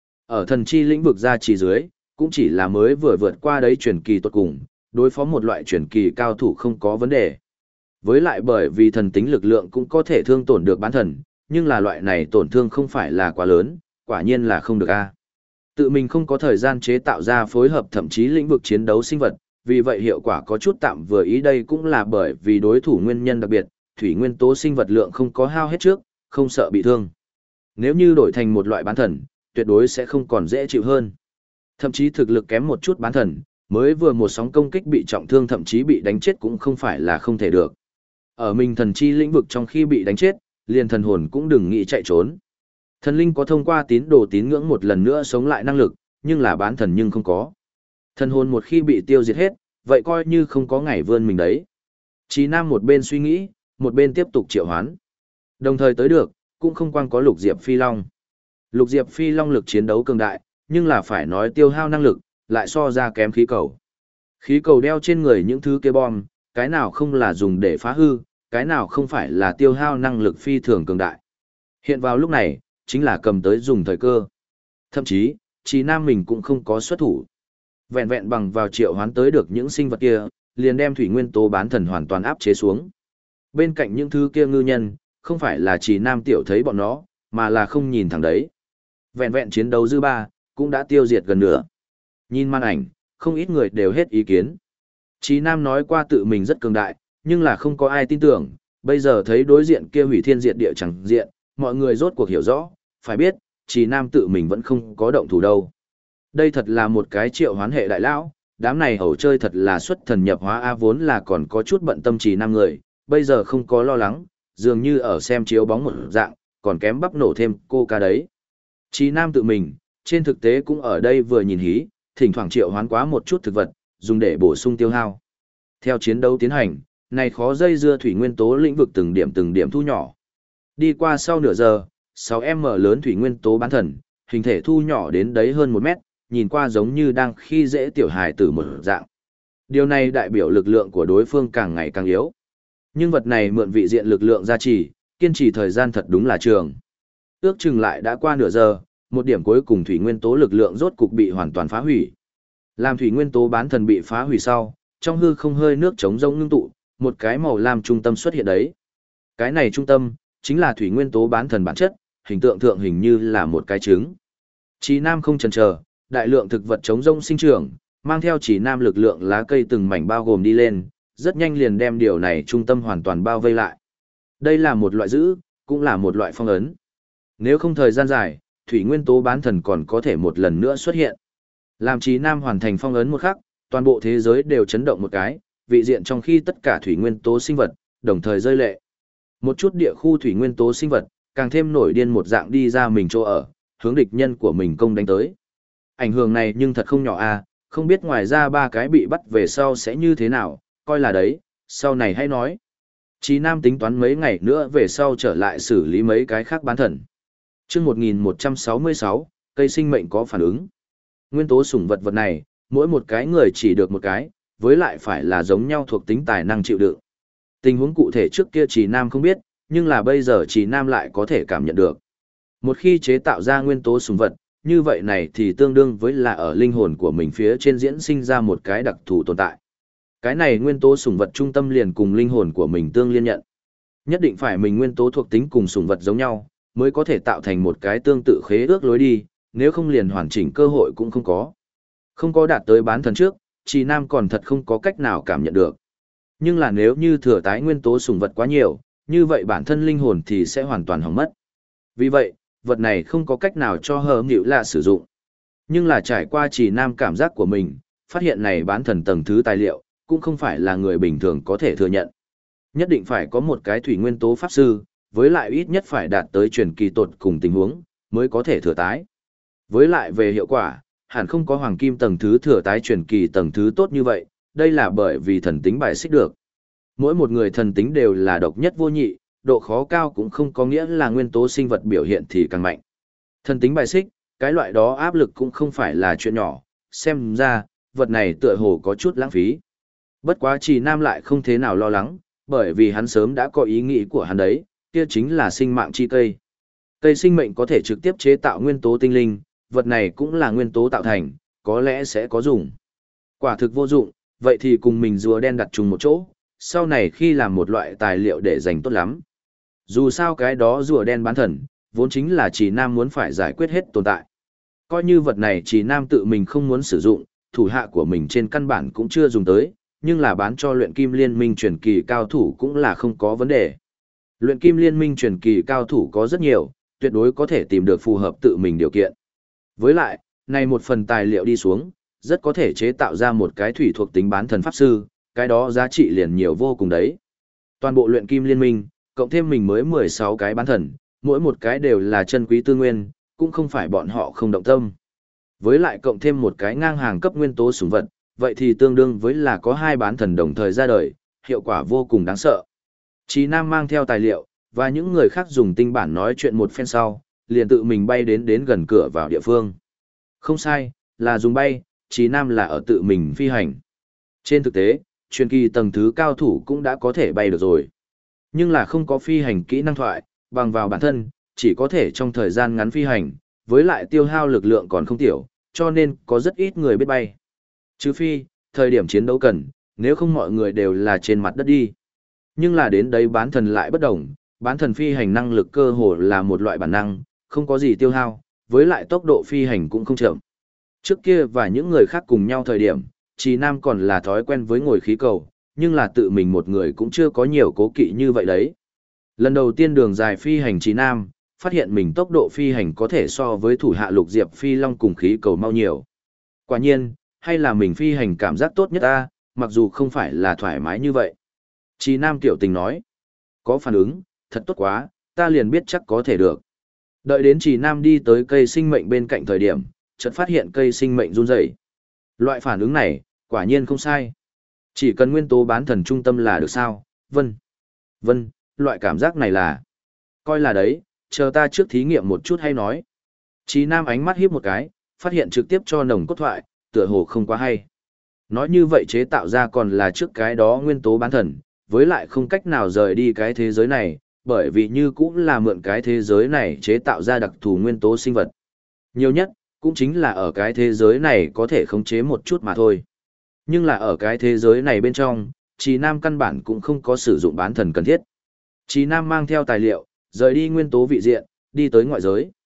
Ở thần chi lĩnh vực ra chỉ dưới, cũng chỉ là mới vừa vượt qua đấy truyền kỳ tốt cùng, đối phó một loại truyền kỳ cao thủ không có vấn đề. Với lại bởi vì thần tính lực lượng cũng có thể thương tổn được bán thần, nhưng là loại này tổn thương không phải là quá lớn, quả nhiên là không được a. Tự mình không có thời gian chế tạo ra phối hợp thậm chí lĩnh vực chiến đấu sinh vật, vì vậy hiệu quả có chút tạm vừa ý đây cũng là bởi vì đối thủ nguyên nhân đặc biệt, thủy nguyên tố sinh vật lượng không có hao hết trước, không sợ bị thương. Nếu như đổi thành một loại bán thần, tuyệt đối sẽ không còn dễ chịu hơn. Thậm chí thực lực kém một chút bán thần, mới vừa một sóng công kích bị trọng thương thậm chí bị đánh chết cũng không phải là không thể được. Ở mình thần chi lĩnh vực trong khi bị đánh chết, liền thần hồn cũng đừng nghĩ chạy trốn. Thần linh có thông qua tín đồ tín ngưỡng một lần nữa sống lại năng lực, nhưng là bán thần nhưng không có. Thần hồn một khi bị tiêu diệt hết, vậy coi như không có ngày vươn mình đấy. Chí Nam một bên suy nghĩ, một bên tiếp tục triệu hoán. Đồng thời tới được, cũng không quang có Lục Diệp Phi Long. Lục Diệp Phi Long lực chiến đấu cường đại, nhưng là phải nói tiêu hao năng lực, lại so ra kém khí cầu. Khí cầu đeo trên người những thứ kia bom, cái nào không là dùng để phá hư, cái nào không phải là tiêu hao năng lực phi thường cường đại. Hiện vào lúc này, chính là cầm tới dùng thời cơ. Thậm chí, Chí Nam mình cũng không có xuất thủ. Vẹn vẹn bằng vào triệu hoán tới được những sinh vật kia, liền đem thủy nguyên tố bán thần hoàn toàn áp chế xuống. Bên cạnh những thứ kia ngư nhân, không phải là Chí Nam tiểu thấy bọn nó, mà là không nhìn thẳng đấy. Vẹn vẹn chiến đấu dư ba, cũng đã tiêu diệt gần nửa. Nhìn màn ảnh, không ít người đều hết ý kiến. Chí Nam nói qua tự mình rất cường đại, nhưng là không có ai tin tưởng, bây giờ thấy đối diện kia hủy thiên diệt địa chẳng diện, mọi người rốt cuộc hiểu rõ, phải biết, Chí Nam tự mình vẫn không có động thủ đâu. Đây thật là một cái triệu hoán hệ đại lão, đám này hầu chơi thật là xuất thần nhập hóa a vốn là còn có chút bận tâm Chí Nam người, bây giờ không có lo lắng, dường như ở xem chiếu bóng một dạng, còn kém bắp nổ thêm cô ca đấy. Chí Nam tự mình, trên thực tế cũng ở đây vừa nhìn hí, thỉnh thoảng triệu hoán quá một chút thực vật, dùng để bổ sung tiêu hao. Theo chiến đấu tiến hành, này khó dây dưa thủy nguyên tố lĩnh vực từng điểm thu nhỏ. Đi qua sau nửa giờ, 6m lớn thủy nguyên tố bán thần, hình thể thu nhỏ đến đấy hơn 1 mét, nhìn qua giống như đang khi dễ tiểu hài tử một dạng. Điều này đại biểu lực lượng của đối phương càng ngày càng yếu. Nhưng vật này mượn vị diện lực lượng gia trì, kiên trì thời gian thật đúng là trường. Ước chừng lại đã qua nửa giờ, một điểm cuối cùng thủy nguyên tố lực lượng rốt cục bị hoàn toàn phá hủy. Làm thủy nguyên tố bán thần bị phá hủy sau, trong hư không hơi nước trống rỗng ngưng tụ, một cái màu lam trung tâm xuất hiện đấy. Cái này trung tâm, chính là thủy nguyên tố bán thần bản chất, hình tượng thượng hình như là một cái trứng. Chí Nam không chần chờ, đại lượng thực vật chống rông sinh trưởng, mang theo chỉ nam lực lượng lá cây từng mảnh bao gồm đi lên, rất nhanh liền đem điều này trung tâm hoàn toàn bao vây lại. Đây là một loại giữ, cũng là một loại phong ấn. Nếu không thời gian dài, thủy nguyên tố bán thần còn có thể một lần nữa xuất hiện. Làm Chí Nam hoàn thành phong ấn một khắc, toàn bộ thế giới đều chấn động một cái, vị diện trong khi tất cả thủy nguyên tố sinh vật, đồng thời rơi lệ. Một chút địa khu thủy nguyên tố sinh vật, càng thêm nổi điên một dạng đi ra mình chỗ ở, hướng địch nhân của mình công đánh tới. Ảnh hưởng này nhưng thật không nhỏ a, không biết ngoài ra ba cái bị bắt về sau sẽ như thế nào, coi là đấy, sau này hãy nói. Chí Nam tính toán mấy ngày nữa về sau trở lại xử lý mấy cái khác bán thần. Chương 1166, cây sinh mệnh có phản ứng. Nguyên tố sủng vật vật này, mỗi một cái người chỉ được một cái, với lại phải là giống nhau thuộc tính tài năng chịu đựng. Tình huống cụ thể trước kia Chí Nam không biết, nhưng là bây giờ Chí Nam lại có thể cảm nhận được. Một khi chế tạo ra nguyên tố sủng vật, như vậy này thì tương đương với là ở linh hồn của mình phía trên diễn sinh ra một cái đặc thù tồn tại. Cái này nguyên tố sủng vật trung tâm liền cùng linh hồn của mình tương liên nhận. Nhất định phải mình nguyên tố thuộc tính cùng sủng vật giống nhau, mới có thể tạo thành một cái tương tự khế ước lối đi, nếu không liền hoàn chỉnh cơ hội cũng không có. Không có đạt tới bán thần trước, Chí Nam còn thật không có cách nào cảm nhận được. Nhưng là nếu như thừa tái nguyên tố sủng vật quá nhiều, như vậy bản thân linh hồn thì sẽ hoàn toàn hỏng mất. Vì vậy, vật này không có cách nào cho hờ nghịu lạ sử dụng. Nhưng là trải qua Chí Nam cảm giác của mình, phát hiện này bán thần tầng thứ tài liệu, cũng không phải là người bình thường có thể thừa nhận. Nhất định phải có một cái thủy nguyên tố pháp sư, với lại ít nhất phải đạt tới truyền kỳ tột cùng tình huống, mới có thể thừa tái. Với lại về hiệu quả, hẳn không có hoàng kim tầng thứ thừa tái truyền kỳ tầng thứ tốt như vậy, đây là bởi vì thần tính bài xích được. Mỗi một người thần tính đều là độc nhất vô nhị, độ khó cao cũng không có nghĩa là nguyên tố sinh vật biểu hiện thì càng mạnh. Thần tính bài xích, cái loại đó áp lực cũng không phải là chuyện nhỏ, xem ra, vật này tựa hồ có chút lãng phí. Bất quá Chí Nam lại không thế nào lo lắng, bởi vì hắn sớm đã có ý nghĩ của hắn đấy, kia chính là sinh mạng chi cây. Cây sinh mệnh có thể trực tiếp chế tạo nguyên tố tinh linh, vật này cũng là nguyên tố tạo thành, có lẽ sẽ có dùng. Quả thực vô dụng, vậy thì cùng mình rùa đen đặt chung một chỗ, sau này khi làm một loại tài liệu để dành tốt lắm. Dù sao cái đó rùa đen bán thần, vốn chính là Chí Nam muốn phải giải quyết hết tồn tại. Coi như vật này Chí Nam tự mình không muốn sử dụng, thủ hạ của mình trên căn bản cũng chưa dùng tới, nhưng là bán cho luyện kim liên minh truyền kỳ cao thủ cũng là không có vấn đề. Luyện kim liên minh truyền kỳ cao thủ có rất nhiều, tuyệt đối có thể tìm được phù hợp tự mình điều kiện. Với lại, này một phần tài liệu đi xuống, rất có thể chế tạo ra một cái thủy thuộc tính bán thần pháp sư, cái đó giá trị liền nhiều vô cùng đấy. Toàn bộ luyện kim liên minh, cộng thêm mình mới 16 cái bán thần, mỗi một cái đều là chân quý tư nguyên, cũng không phải bọn họ không động tâm. Với lại cộng thêm một cái ngang hàng cấp nguyên tố sủng vật, vậy thì tương đương với là có hai bán thần đồng thời ra đời, hiệu quả vô cùng đáng sợ. Chí Nam mang theo tài liệu, và những người khác dùng tinh bản nói chuyện một phen sau, liền tự mình bay đến gần cửa vào địa phương. Không sai, là dùng bay, Chí Nam là ở tự mình phi hành. Trên thực tế, truyền kỳ tầng thứ cao thủ cũng đã có thể bay được rồi. Nhưng là không có phi hành kỹ năng thoại, bằng vào bản thân, chỉ có thể trong thời gian ngắn phi hành, với lại tiêu hao lực lượng còn không tiểu, cho nên có rất ít người biết bay. Trừ phi, thời điểm chiến đấu cần, nếu không mọi người đều là trên mặt đất đi. Nhưng là đến đấy bán thần lại bất đồng, bán thần phi hành năng lực cơ hồ là một loại bản năng, không có gì tiêu hao, với lại tốc độ phi hành cũng không chậm. Trước kia và những người khác cùng nhau thời điểm, Chí Nam còn là thói quen với ngồi khí cầu, nhưng là tự mình một người cũng chưa có nhiều cố kỵ như vậy đấy. Lần đầu tiên đường dài phi hành Chí Nam, phát hiện mình tốc độ phi hành có thể so với thủ hạ lục diệp phi long cùng khí cầu mau nhiều. Quả nhiên, hay là mình phi hành cảm giác tốt nhất ta, mặc dù không phải là thoải mái như vậy. Chí Nam tiểu tình nói, có phản ứng, thật tốt quá, ta liền biết chắc có thể được. Đợi đến Chí Nam đi tới cây sinh mệnh bên cạnh thời điểm, chợt phát hiện cây sinh mệnh run rẩy. Loại phản ứng này, quả nhiên không sai. Chỉ cần nguyên tố bán thần trung tâm là được sao, vân, loại cảm giác này là, coi là đấy, chờ ta trước thí nghiệm một chút hay nói. Chí Nam ánh mắt híp một cái, phát hiện trực tiếp cho nồng cốt thoại, tựa hồ không quá hay. Nói như vậy chế tạo ra còn là trước cái đó nguyên tố bán thần, với lại không cách nào rời đi cái thế giới này, bởi vì như cũng là mượn cái thế giới này chế tạo ra đặc thù nguyên tố sinh vật. Nhiều nhất, cũng chính là ở cái thế giới này có thể khống chế một chút mà thôi. Nhưng là ở cái thế giới này bên trong, Chí Nam căn bản cũng không có sử dụng bán thần cần thiết. Chí Nam mang theo tài liệu, rời đi nguyên tố vị diện, đi tới ngoại giới.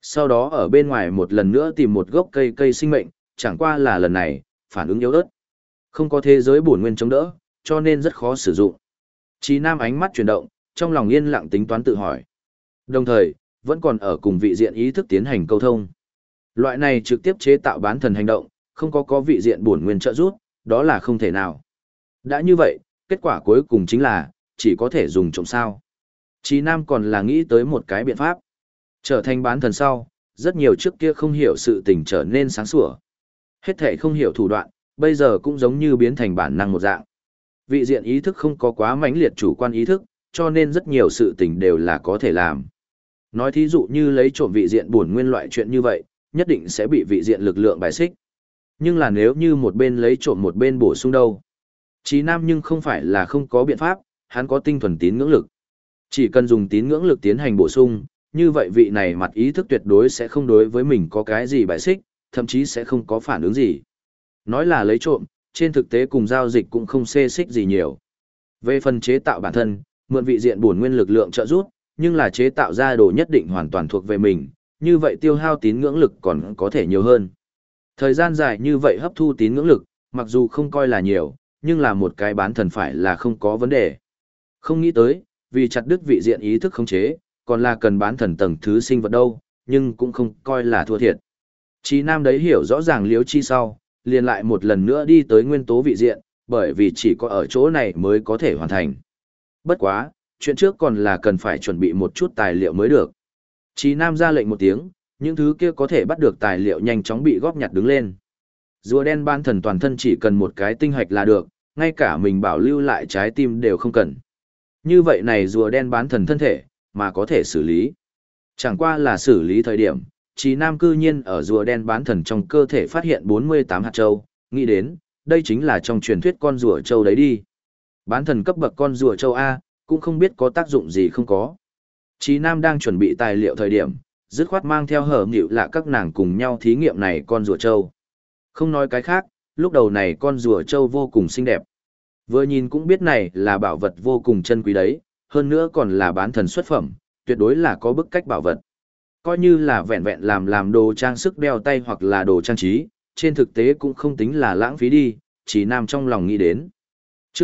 Sau đó ở bên ngoài một lần nữa tìm một gốc cây sinh mệnh, chẳng qua là lần này, phản ứng yếu ớt. Không có thế giới bổn nguyên chống đỡ, cho nên rất khó sử dụng. Chí Nam ánh mắt chuyển động, trong lòng yên lặng tính toán tự hỏi. Đồng thời, vẫn còn ở cùng vị diện ý thức tiến hành câu thông. Loại này trực tiếp chế tạo bán thần hành động, không có vị diện bổn nguyên trợ giúp, đó là không thể nào. Đã như vậy, kết quả cuối cùng chính là, chỉ có thể dùng trộm sao. Chí Nam còn là nghĩ tới một cái biện pháp. Trở thành bán thần sau, rất nhiều trước kia không hiểu sự tình trở nên sáng sủa. Hết thể không hiểu thủ đoạn, bây giờ cũng giống như biến thành bản năng một dạng. Vị diện ý thức không có quá mãnh liệt chủ quan ý thức, cho nên rất nhiều sự tình đều là có thể làm. Nói thí dụ như lấy trộm vị diện bổn nguyên loại chuyện như vậy, nhất định sẽ bị vị diện lực lượng bài xích. Nhưng là nếu như một bên lấy trộm một bên bổ sung đâu. Chí Nam nhưng không phải là không có biện pháp, hắn có tinh thuần tín ngưỡng lực. Chỉ cần dùng tín ngưỡng lực tiến hành bổ sung, như vậy vị này mặt ý thức tuyệt đối sẽ không đối với mình có cái gì bài xích, thậm chí sẽ không có phản ứng gì. Nói là lấy trộm, trên thực tế cùng giao dịch cũng không xê xích gì nhiều. Về phần chế tạo bản thân, mượn vị diện bổn nguyên lực lượng trợ giúp, nhưng là chế tạo ra đồ nhất định hoàn toàn thuộc về mình, như vậy tiêu hao tín ngưỡng lực còn có thể nhiều hơn. Thời gian dài như vậy hấp thu tín ngưỡng lực, mặc dù không coi là nhiều, nhưng là một cái bán thần phải là không có vấn đề. Không nghĩ tới, vì chặt đứt vị diện ý thức khống chế, còn là cần bán thần tầng thứ sinh vật đâu, nhưng cũng không coi là thua thiệt. Chí Nam đấy hiểu rõ ràng liếu chi sau, liền lại một lần nữa đi tới nguyên tố vị diện, bởi vì chỉ có ở chỗ này mới có thể hoàn thành. Bất quá, chuyện trước còn là cần phải chuẩn bị một chút tài liệu mới được. Chí Nam ra lệnh một tiếng, những thứ kia có thể bắt được tài liệu nhanh chóng bị góp nhặt đứng lên. Rùa đen bán thần toàn thân chỉ cần một cái tinh hạch là được, ngay cả mình bảo lưu lại trái tim đều không cần. Như vậy này rùa đen bán thần thân thể, mà có thể xử lý. Chẳng qua là xử lý thời điểm, Chí Nam cư nhiên ở rùa đen bán thần trong cơ thể phát hiện 48 hạt châu, nghĩ đến, đây chính là trong truyền thuyết con rùa châu đấy đi. Bán thần cấp bậc con rùa châu A, cũng không biết có tác dụng gì không có. Chí Nam đang chuẩn bị tài liệu thời điểm, dứt khoát mang theo hở nghịu lạ các nàng cùng nhau thí nghiệm này con rùa châu. Không nói cái khác, lúc đầu này con rùa châu vô cùng xinh đẹp. Vừa nhìn cũng biết này là bảo vật vô cùng chân quý đấy, hơn nữa còn là bán thần xuất phẩm, tuyệt đối là có bức cách bảo vật. Coi như là vẹn vẹn làm đồ trang sức đeo tay hoặc là đồ trang trí, trên thực tế cũng không tính là lãng phí đi, Chí Nam trong lòng nghĩ đến. Chương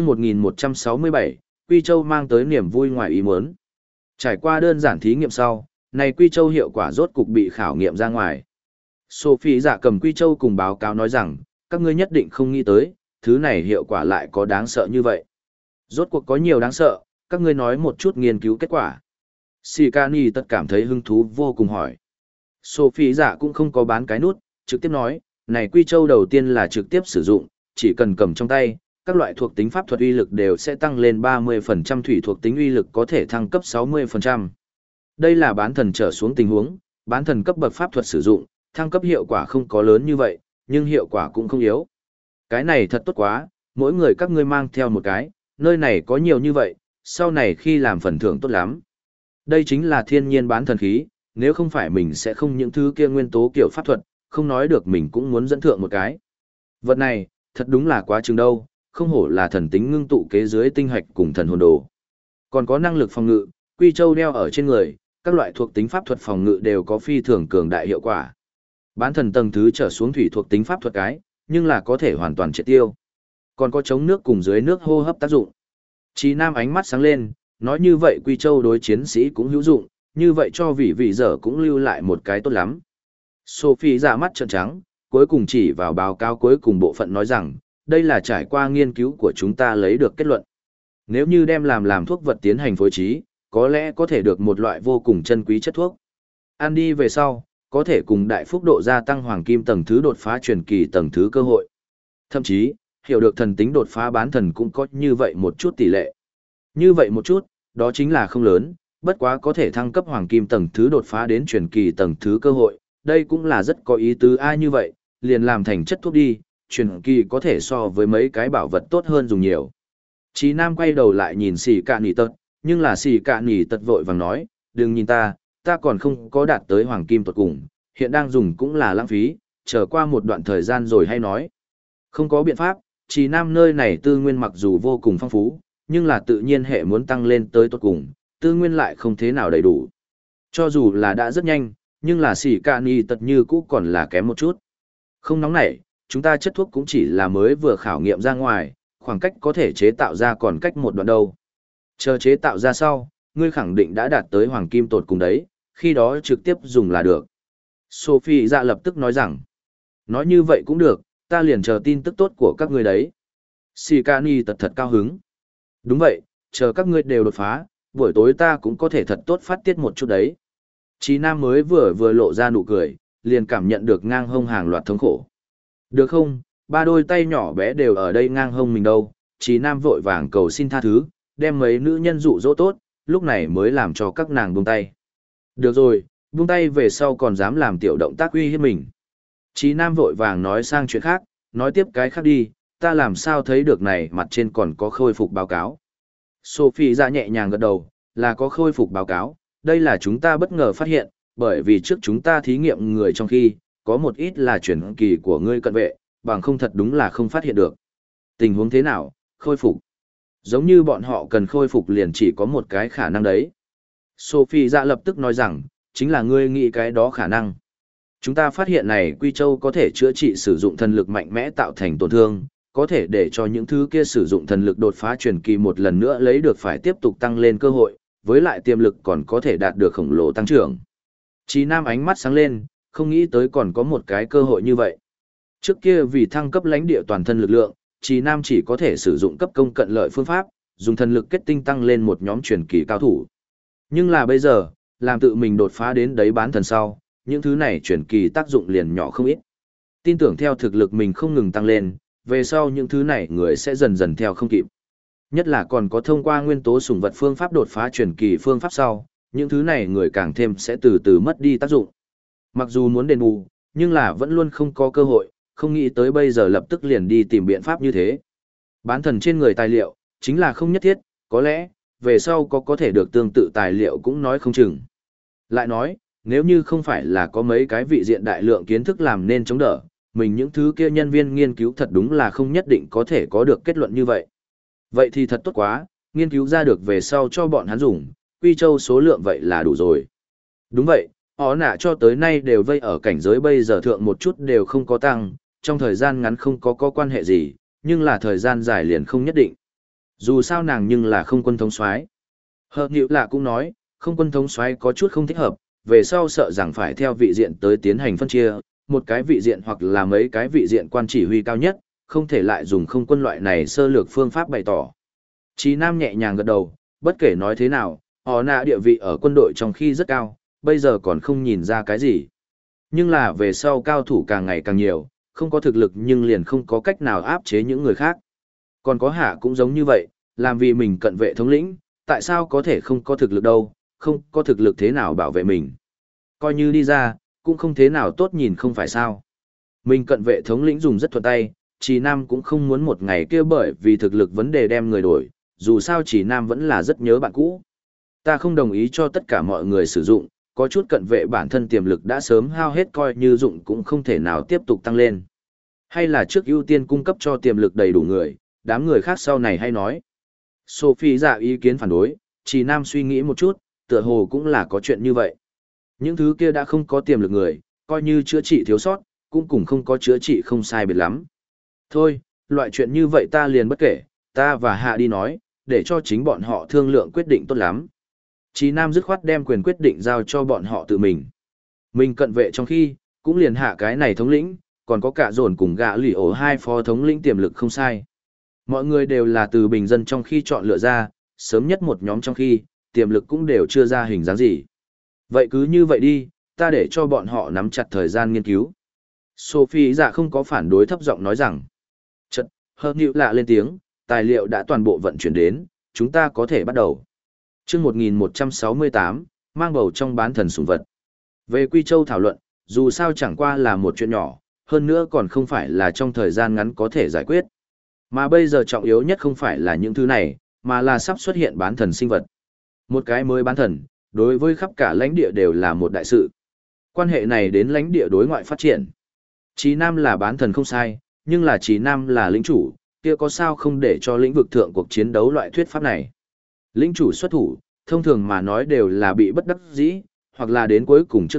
1167, Quy Châu mang tới niềm vui ngoài ý muốn. Trải qua đơn giản thí nghiệm sau, này Quy Châu hiệu quả rốt cục bị khảo nghiệm ra ngoài. Sophie giả cầm Quy Châu cùng báo cáo nói rằng, các ngươi nhất định không nghĩ tới, thứ này hiệu quả lại có đáng sợ như vậy. Rốt cuộc có nhiều đáng sợ, các ngươi nói một chút nghiên cứu kết quả. Sikani tất cảm thấy hứng thú vô cùng hỏi. Sophie giả cũng không có bán cái nút, trực tiếp nói, này Quy Châu đầu tiên là trực tiếp sử dụng, chỉ cần cầm trong tay, các loại thuộc tính pháp thuật uy lực đều sẽ tăng lên 30%, thủy thuộc tính uy lực có thể thăng cấp 60%. Đây là bán thần trở xuống tình huống, bán thần cấp bậc pháp thuật sử dụng, thăng cấp hiệu quả không có lớn như vậy, nhưng hiệu quả cũng không yếu. Cái này thật tốt quá, mỗi người các ngươi mang theo một cái, nơi này có nhiều như vậy, sau này khi làm phần thưởng tốt lắm. Đây chính là thiên nhiên bán thần khí, nếu không phải mình sẽ không những thứ kia nguyên tố kiểu pháp thuật, không nói được mình cũng muốn dẫn thượng một cái. Vật này, thật đúng là quá chừng đâu, không hổ là thần tính ngưng tụ kế dưới tinh hạch cùng thần hồn đồ. Còn có năng lực phòng ngự, Quy Châu đeo ở trên người, các loại thuộc tính pháp thuật phòng ngự đều có phi thường cường đại hiệu quả. Bán thần tầng thứ trở xuống thủy thuộc tính pháp thuật cái, nhưng là có thể hoàn toàn triệt tiêu. Còn có chống nước cùng dưới nước hô hấp tác dụng. Chí Nam ánh mắt sáng lên, nói như vậy Quy Châu đối chiến sĩ cũng hữu dụng, như vậy cho vị dở cũng lưu lại một cái tốt lắm. Sophie ra mắt trợn trắng, cuối cùng chỉ vào báo cáo cuối cùng bộ phận nói rằng, đây là trải qua nghiên cứu của chúng ta lấy được kết luận. Nếu như đem làm thuốc vật tiến hành phối trí, có lẽ có thể được một loại vô cùng chân quý chất thuốc. Ăn đi về sau, có thể cùng đại phúc độ gia tăng hoàng kim tầng thứ đột phá truyền kỳ tầng thứ cơ hội. Thậm chí, hiểu được thần tính đột phá bán thần cũng có như vậy một chút tỷ lệ. Như vậy một chút, đó chính là không lớn, bất quá có thể thăng cấp hoàng kim tầng thứ đột phá đến truyền kỳ tầng thứ cơ hội, đây cũng là rất có ý tứ ai như vậy, liền làm thành chất thuốc đi, truyền kỳ có thể so với mấy cái bảo vật tốt hơn dùng nhiều. Chí Nam quay đầu lại nhìn Sĩ Cạn Nhỉ Tật, nhưng là Sĩ Cạn Nhỉ Tật vội vàng nói, đừng nhìn ta còn không có đạt tới hoàng kim tuột cùng, hiện đang dùng cũng là lãng phí, chờ qua một đoạn thời gian rồi hay nói. Không có biện pháp, Chí Nam nơi này tư nguyên mặc dù vô cùng phong phú, nhưng là tự nhiên hệ muốn tăng lên tới tuột cùng, tư nguyên lại không thế nào đầy đủ. Cho dù là đã rất nhanh, Nhưng là xỉ cả ni tật như cũ còn là kém một chút. Không nóng nảy, chúng ta chất thuốc cũng chỉ là mới vừa khảo nghiệm ra ngoài, khoảng cách có thể chế tạo ra còn cách một đoạn đâu. Chờ chế tạo ra sau, ngươi khẳng định đã đạt tới hoàng kim tột cùng đấy, khi đó trực tiếp dùng là được. Sophie dạ lập tức nói rằng, nói như vậy cũng được, ta liền chờ tin tức tốt của các ngươi đấy. Shikani thật cao hứng. Đúng vậy, chờ các ngươi đều đột phá, buổi tối ta cũng có thể thật tốt phát tiết một chút đấy. Chí Nam mới vừa lộ ra nụ cười, liền cảm nhận được ngang hông hàng loạt thống khổ. Được không, ba đôi tay nhỏ bé đều ở đây ngang hông mình đâu. Chí Nam vội vàng cầu xin tha thứ, đem mấy nữ nhân dụ dỗ tốt, lúc này mới làm cho các nàng buông tay. Được rồi, buông tay về sau còn dám làm tiểu động tác uy hiếp mình. Chí Nam vội vàng nói sang chuyện khác, nói tiếp cái khác đi, ta làm sao thấy được này mặt trên còn có khôi phục báo cáo. Sophie ra nhẹ nhàng gật đầu, là có khôi phục báo cáo, đây là chúng ta bất ngờ phát hiện, bởi vì trước chúng ta thí nghiệm người trong khi, có một ít là chuyển kỳ của ngươi cận vệ, bằng không thật đúng là không phát hiện được. Tình huống thế nào, khôi phục? Giống như bọn họ cần khôi phục liền chỉ có một cái khả năng đấy. Sophie ra lập tức nói rằng, chính là ngươi nghĩ cái đó khả năng. Chúng ta phát hiện này Quy Châu có thể chữa trị sử dụng thần lực mạnh mẽ tạo thành tổn thương, có thể để cho những thứ kia sử dụng thần lực đột phá truyền kỳ một lần nữa lấy được phải tiếp tục tăng lên cơ hội, với lại tiềm lực còn có thể đạt được khổng lồ tăng trưởng. Chí Nam ánh mắt sáng lên, không nghĩ tới còn có một cái cơ hội như vậy. Trước kia vì thăng cấp lãnh địa toàn thân lực lượng, Chí Nam chỉ có thể sử dụng cấp công cận lợi phương pháp, dùng thần lực kết tinh tăng lên một nhóm truyền kỳ cao thủ. Nhưng là bây giờ, làm tự mình đột phá đến đấy bán thần sau, những thứ này truyền kỳ tác dụng liền nhỏ không ít. Tin tưởng theo thực lực mình không ngừng tăng lên, về sau những thứ này người sẽ dần dần theo không kịp. Nhất là còn có thông qua nguyên tố sủng vật phương pháp đột phá truyền kỳ phương pháp sau, những thứ này người càng thêm sẽ từ từ mất đi tác dụng. Mặc dù muốn đền bù, nhưng là vẫn luôn không có cơ hội, không nghĩ tới bây giờ lập tức liền đi tìm biện pháp như thế. Bán thần trên người tài liệu, chính là không nhất thiết, có lẽ, về sau có thể được tương tự tài liệu cũng nói không chừng. Lại nói, nếu như không phải là có mấy cái vị diện đại lượng kiến thức làm nên chống đỡ, mình những thứ kia nhân viên nghiên cứu thật đúng là không nhất định có thể có được kết luận như vậy. Vậy thì thật tốt quá, nghiên cứu ra được về sau cho bọn hắn dùng, Quy Châu số lượng vậy là đủ rồi. Đúng vậy, họ nạ cho tới nay đều vây ở cảnh giới bây giờ thượng một chút đều không có tăng, trong thời gian ngắn không có quan hệ gì, nhưng là thời gian dài liền không nhất định. Dù sao nàng nhưng là không quân thống soái. Hợp Nhiệu Lạ cũng nói, không quân thống soái có chút không thích hợp, về sau sợ rằng phải theo vị diện tới tiến hành phân chia, một cái vị diện hoặc là mấy cái vị diện quan chỉ huy cao nhất, không thể lại dùng không quân loại này sơ lược phương pháp bày tỏ. Chí Nam nhẹ nhàng gật đầu, bất kể nói thế nào, họ nạ địa vị ở quân đội trong khi rất cao, bây giờ còn không nhìn ra cái gì. Nhưng là về sau cao thủ càng ngày càng nhiều, không có thực lực nhưng liền không có cách nào áp chế những người khác. Còn có hạ cũng giống như vậy, làm vì mình cận vệ thống lĩnh, tại sao có thể không có thực lực đâu, không có thực lực thế nào bảo vệ mình. Coi như đi ra, cũng không thế nào tốt nhìn không phải sao. Mình cận vệ thống lĩnh dùng rất thuận tay, Chỉ Nam cũng không muốn một ngày kia bởi vì thực lực vấn đề đem người đổi, dù sao Chỉ Nam vẫn là rất nhớ bạn cũ. Ta không đồng ý cho tất cả mọi người sử dụng, có chút cận vệ bản thân tiềm lực đã sớm hao hết coi như dụng cũng không thể nào tiếp tục tăng lên. Hay là trước ưu tiên cung cấp cho tiềm lực đầy đủ người, đám người khác sau này hay nói. Sophie dạ ý kiến phản đối, Chỉ Nam suy nghĩ một chút, tựa hồ cũng là có chuyện như vậy. Những thứ kia đã không có tiềm lực người, coi như chữa trị thiếu sót, cũng cùng không có chữa trị không sai biệt lắm. Thôi, loại chuyện như vậy ta liền bất kể, ta và Hạ đi nói, để cho chính bọn họ thương lượng quyết định tốt lắm. Chí Nam dứt khoát đem quyền quyết định giao cho bọn họ tự mình. Mình cận vệ trong khi, cũng liền Hạ cái này thống lĩnh, còn có cả dồn cùng gã lì ổ hai phó thống lĩnh tiềm lực không sai. Mọi người đều là từ bình dân trong khi chọn lựa ra, sớm nhất một nhóm trong khi, tiềm lực cũng đều chưa ra hình dáng gì. Vậy cứ như vậy đi, ta để cho bọn họ nắm chặt thời gian nghiên cứu. Sophie dạ không có phản đối thấp giọng nói rằng. Chật, Hợp Nhiệu Lạ lên tiếng, tài liệu đã toàn bộ vận chuyển đến, chúng ta có thể bắt đầu. Chương 1168, mang bầu trong bán thần sủng vật. Về Quy Châu thảo luận, dù sao chẳng qua là một chuyện nhỏ, hơn nữa còn không phải là trong thời gian ngắn có thể giải quyết. Mà bây giờ trọng yếu nhất không phải là những thứ này, mà là sắp xuất hiện bán thần sinh vật. Một cái mới bán thần, đối với khắp cả lãnh địa đều là một đại sự. Quan hệ này đến lãnh địa đối ngoại phát triển. Chí Nam là bán thần không sai, nhưng là Chí Nam là lĩnh chủ, kia có sao không để cho lĩnh vực thượng cuộc chiến đấu loại thuyết pháp này. Lĩnh chủ xuất thủ, thông thường mà nói đều là bị bất đắc dĩ, hoặc là đến cuối cùng trước mắt,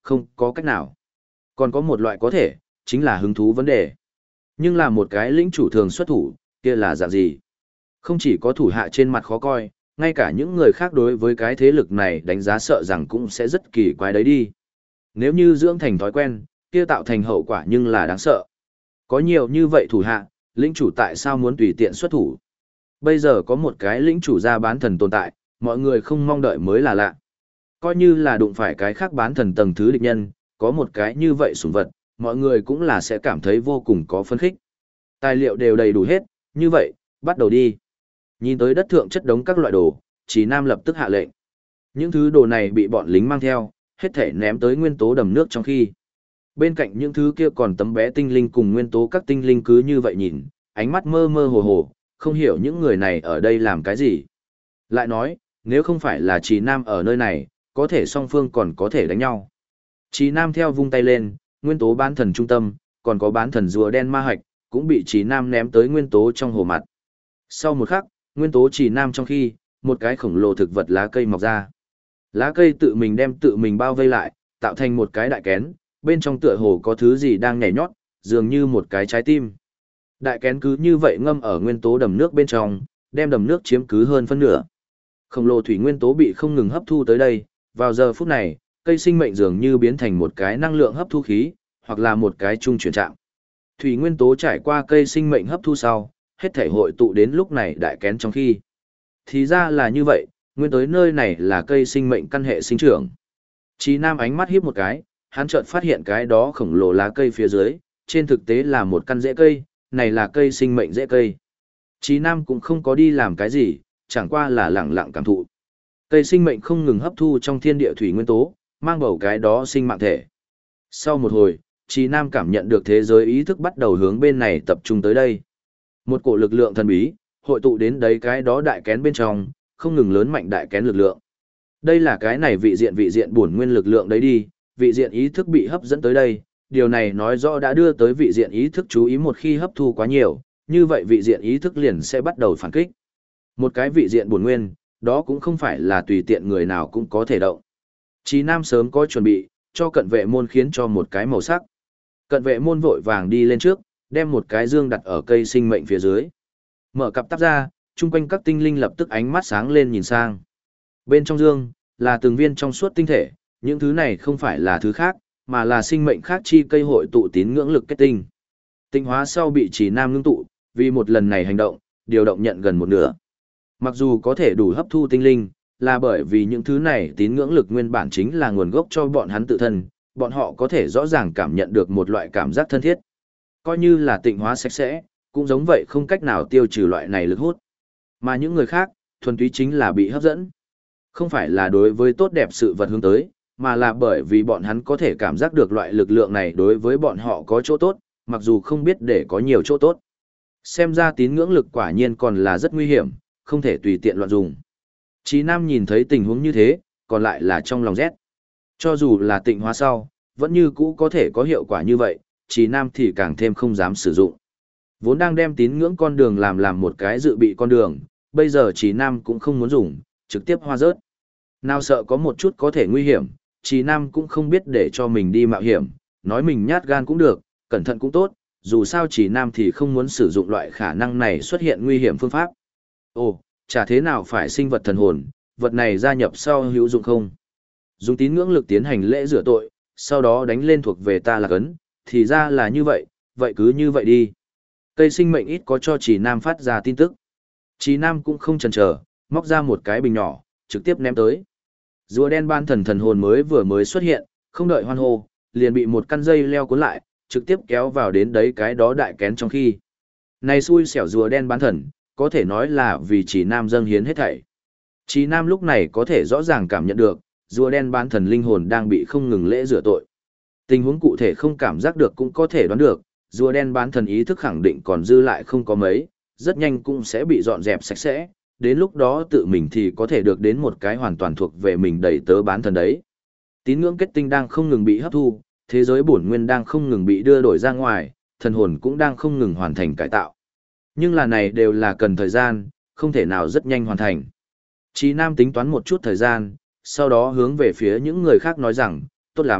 không có cách nào. Còn có một loại có thể, chính là hứng thú vấn đề. Nhưng là một cái lĩnh chủ thường xuất thủ, kia là dạng gì? Không chỉ có thủ hạ trên mặt khó coi, ngay cả những người khác đối với cái thế lực này đánh giá sợ rằng cũng sẽ rất kỳ quái đấy đi. Nếu như dưỡng thành thói quen, kia tạo thành hậu quả nhưng là đáng sợ. Có nhiều như vậy thủ hạ, lĩnh chủ tại sao muốn tùy tiện xuất thủ? Bây giờ có một cái lĩnh chủ ra bán thần tồn tại, mọi người không mong đợi mới là lạ. Coi như là đụng phải cái khác bán thần tầng thứ địch nhân, có một cái như vậy sủng vật, mọi người cũng là sẽ cảm thấy vô cùng có phấn khích. Tài liệu đều đầy đủ hết, như vậy, bắt đầu đi. Nhìn tới đất thượng chất đống các loại đồ, Chí Nam lập tức hạ lệnh. Những thứ đồ này bị bọn lính mang theo, hết thể ném tới nguyên tố đầm nước trong khi. Bên cạnh những thứ kia còn tấm bé tinh linh cùng nguyên tố các tinh linh cứ như vậy nhìn, ánh mắt mơ mơ hồ hồ, không hiểu những người này ở đây làm cái gì. Lại nói, nếu không phải là Chí Nam ở nơi này, có thể song phương còn có thể đánh nhau. Chí Nam theo vung tay lên, nguyên tố bán thần trung tâm, còn có bán thần rùa đen ma hạch, cũng bị Chí Nam ném tới nguyên tố trong hồ mặt. Sau một khắc, nguyên tố Chí Nam trong khi, một cái khổng lồ thực vật lá cây mọc ra. Lá cây tự mình đem tự mình bao vây lại, tạo thành một cái đại kén, bên trong tựa hồ có thứ gì đang nhảy nhót, dường như một cái trái tim. Đại kén cứ như vậy ngâm ở nguyên tố đầm nước bên trong, đem đầm nước chiếm cứ hơn phân nửa. Khổng lồ thủy nguyên tố bị không ngừng hấp thu tới đây, vào giờ phút này, cây sinh mệnh dường như biến thành một cái năng lượng hấp thu khí, hoặc là một cái trung chuyển trạng. Thủy nguyên tố trải qua cây sinh mệnh hấp thu sau, hết thể hội tụ đến lúc này đại kén trong khi. Thì ra là như vậy, nguyên tới nơi này là cây sinh mệnh căn hệ sinh trưởng. Chí Nam ánh mắt híp một cái, hắn chợt phát hiện cái đó khổng lồ lá cây phía dưới, trên thực tế là một căn rễ cây, này là cây sinh mệnh rễ cây. Chí Nam cũng không có đi làm cái gì, chẳng qua là lặng lặng cảm thụ. Cây sinh mệnh không ngừng hấp thu trong thiên địa thủy nguyên tố, mang bầu cái đó sinh mạng thể. Sau một hồi, Chí Nam cảm nhận được thế giới ý thức bắt đầu hướng bên này tập trung tới đây. Một cổ lực lượng thần bí, hội tụ đến đấy cái đó đại kén bên trong, không ngừng lớn mạnh đại kén lực lượng. Đây là cái này vị diện bổn nguyên lực lượng đấy đi, vị diện ý thức bị hấp dẫn tới đây, điều này nói rõ đã đưa tới vị diện ý thức chú ý, một khi hấp thu quá nhiều, như vậy vị diện ý thức liền sẽ bắt đầu phản kích. Một cái vị diện bổn nguyên, đó cũng không phải là tùy tiện người nào cũng có thể động. Chí Nam sớm có chuẩn bị, cho cận vệ môn khiến cho một cái màu sắc. Cận vệ môn vội vàng đi lên trước, đem một cái dương đặt ở cây sinh mệnh phía dưới. Mở cặp tắp ra, chung quanh các tinh linh lập tức ánh mắt sáng lên nhìn sang. Bên trong dương, là từng viên trong suốt tinh thể, những thứ này không phải là thứ khác, mà là sinh mệnh khác chi cây hội tụ tín ngưỡng lực kết tinh. Tinh hóa sau bị Chí Nam ngưng tụ, vì một lần này hành động, điều động nhận gần một nửa. Mặc dù có thể đủ hấp thu tinh linh, là bởi vì những thứ này tín ngưỡng lực nguyên bản chính là nguồn gốc cho bọn hắn tự thân, bọn họ có thể rõ ràng cảm nhận được một loại cảm giác thân thiết. Coi như là tịnh hóa sạch sẽ, cũng giống vậy không cách nào tiêu trừ loại này lực hút. Mà những người khác, thuần túy chính là bị hấp dẫn. Không phải là đối với tốt đẹp sự vật hướng tới, mà là bởi vì bọn hắn có thể cảm giác được loại lực lượng này đối với bọn họ có chỗ tốt, mặc dù không biết để có nhiều chỗ tốt. Xem ra tín ngưỡng lực quả nhiên còn là rất nguy hiểm, không thể tùy tiện loạn dùng. Chí Nam nhìn thấy tình huống như thế, còn lại là trong lòng rét. Cho dù là tịnh hóa sau, vẫn như cũ có thể có hiệu quả như vậy, Chí Nam thì càng thêm không dám sử dụng. Vốn đang đem tín ngưỡng con đường làm một cái dự bị con đường, bây giờ Chí Nam cũng không muốn dùng, trực tiếp hoa rớt. Nào sợ có một chút có thể nguy hiểm, Chí Nam cũng không biết để cho mình đi mạo hiểm, nói mình nhát gan cũng được, cẩn thận cũng tốt, dù sao Chí Nam thì không muốn sử dụng loại khả năng này xuất hiện nguy hiểm phương pháp. Ồ, chả thế nào phải sinh vật thần hồn, vật này gia nhập sau hữu dụng không? Dùng tín ngưỡng lực tiến hành lễ rửa tội, sau đó đánh lên thuộc về ta là cấn, thì ra là như vậy, vậy cứ như vậy đi. Cây sinh mệnh ít có cho Chí Nam phát ra tin tức. Chí Nam cũng không chần chờ, móc ra một cái bình nhỏ, trực tiếp ném tới. Rùa đen ban thần hồn mới xuất hiện, không đợi hoan hô, liền bị một căn dây leo cuốn lại, trực tiếp kéo vào đến đấy cái đó đại kén trong khi. Này xui xẻo rùa đen bán thần, có thể nói là vì Chí Nam dâng hiến hết thảy. Chí Nam lúc này có thể rõ ràng cảm nhận được, rùa đen bán thần linh hồn đang bị không ngừng lễ rửa tội. Tình huống cụ thể không cảm giác được cũng có thể đoán được, rùa đen bán thần ý thức khẳng định còn dư lại không có mấy, rất nhanh cũng sẽ bị dọn dẹp sạch sẽ, đến lúc đó tự mình thì có thể được đến một cái hoàn toàn thuộc về mình đầy tớ bán thần đấy. Tín ngưỡng kết tinh đang không ngừng bị hấp thu, thế giới bổn nguyên đang không ngừng bị đưa đổi ra ngoài, thần hồn cũng đang không ngừng hoàn thành cải tạo. Nhưng là này đều là cần thời gian, không thể nào rất nhanh hoàn thành. Chí Nam tính toán một chút thời gian, sau đó hướng về phía những người khác nói rằng, tốt lắm,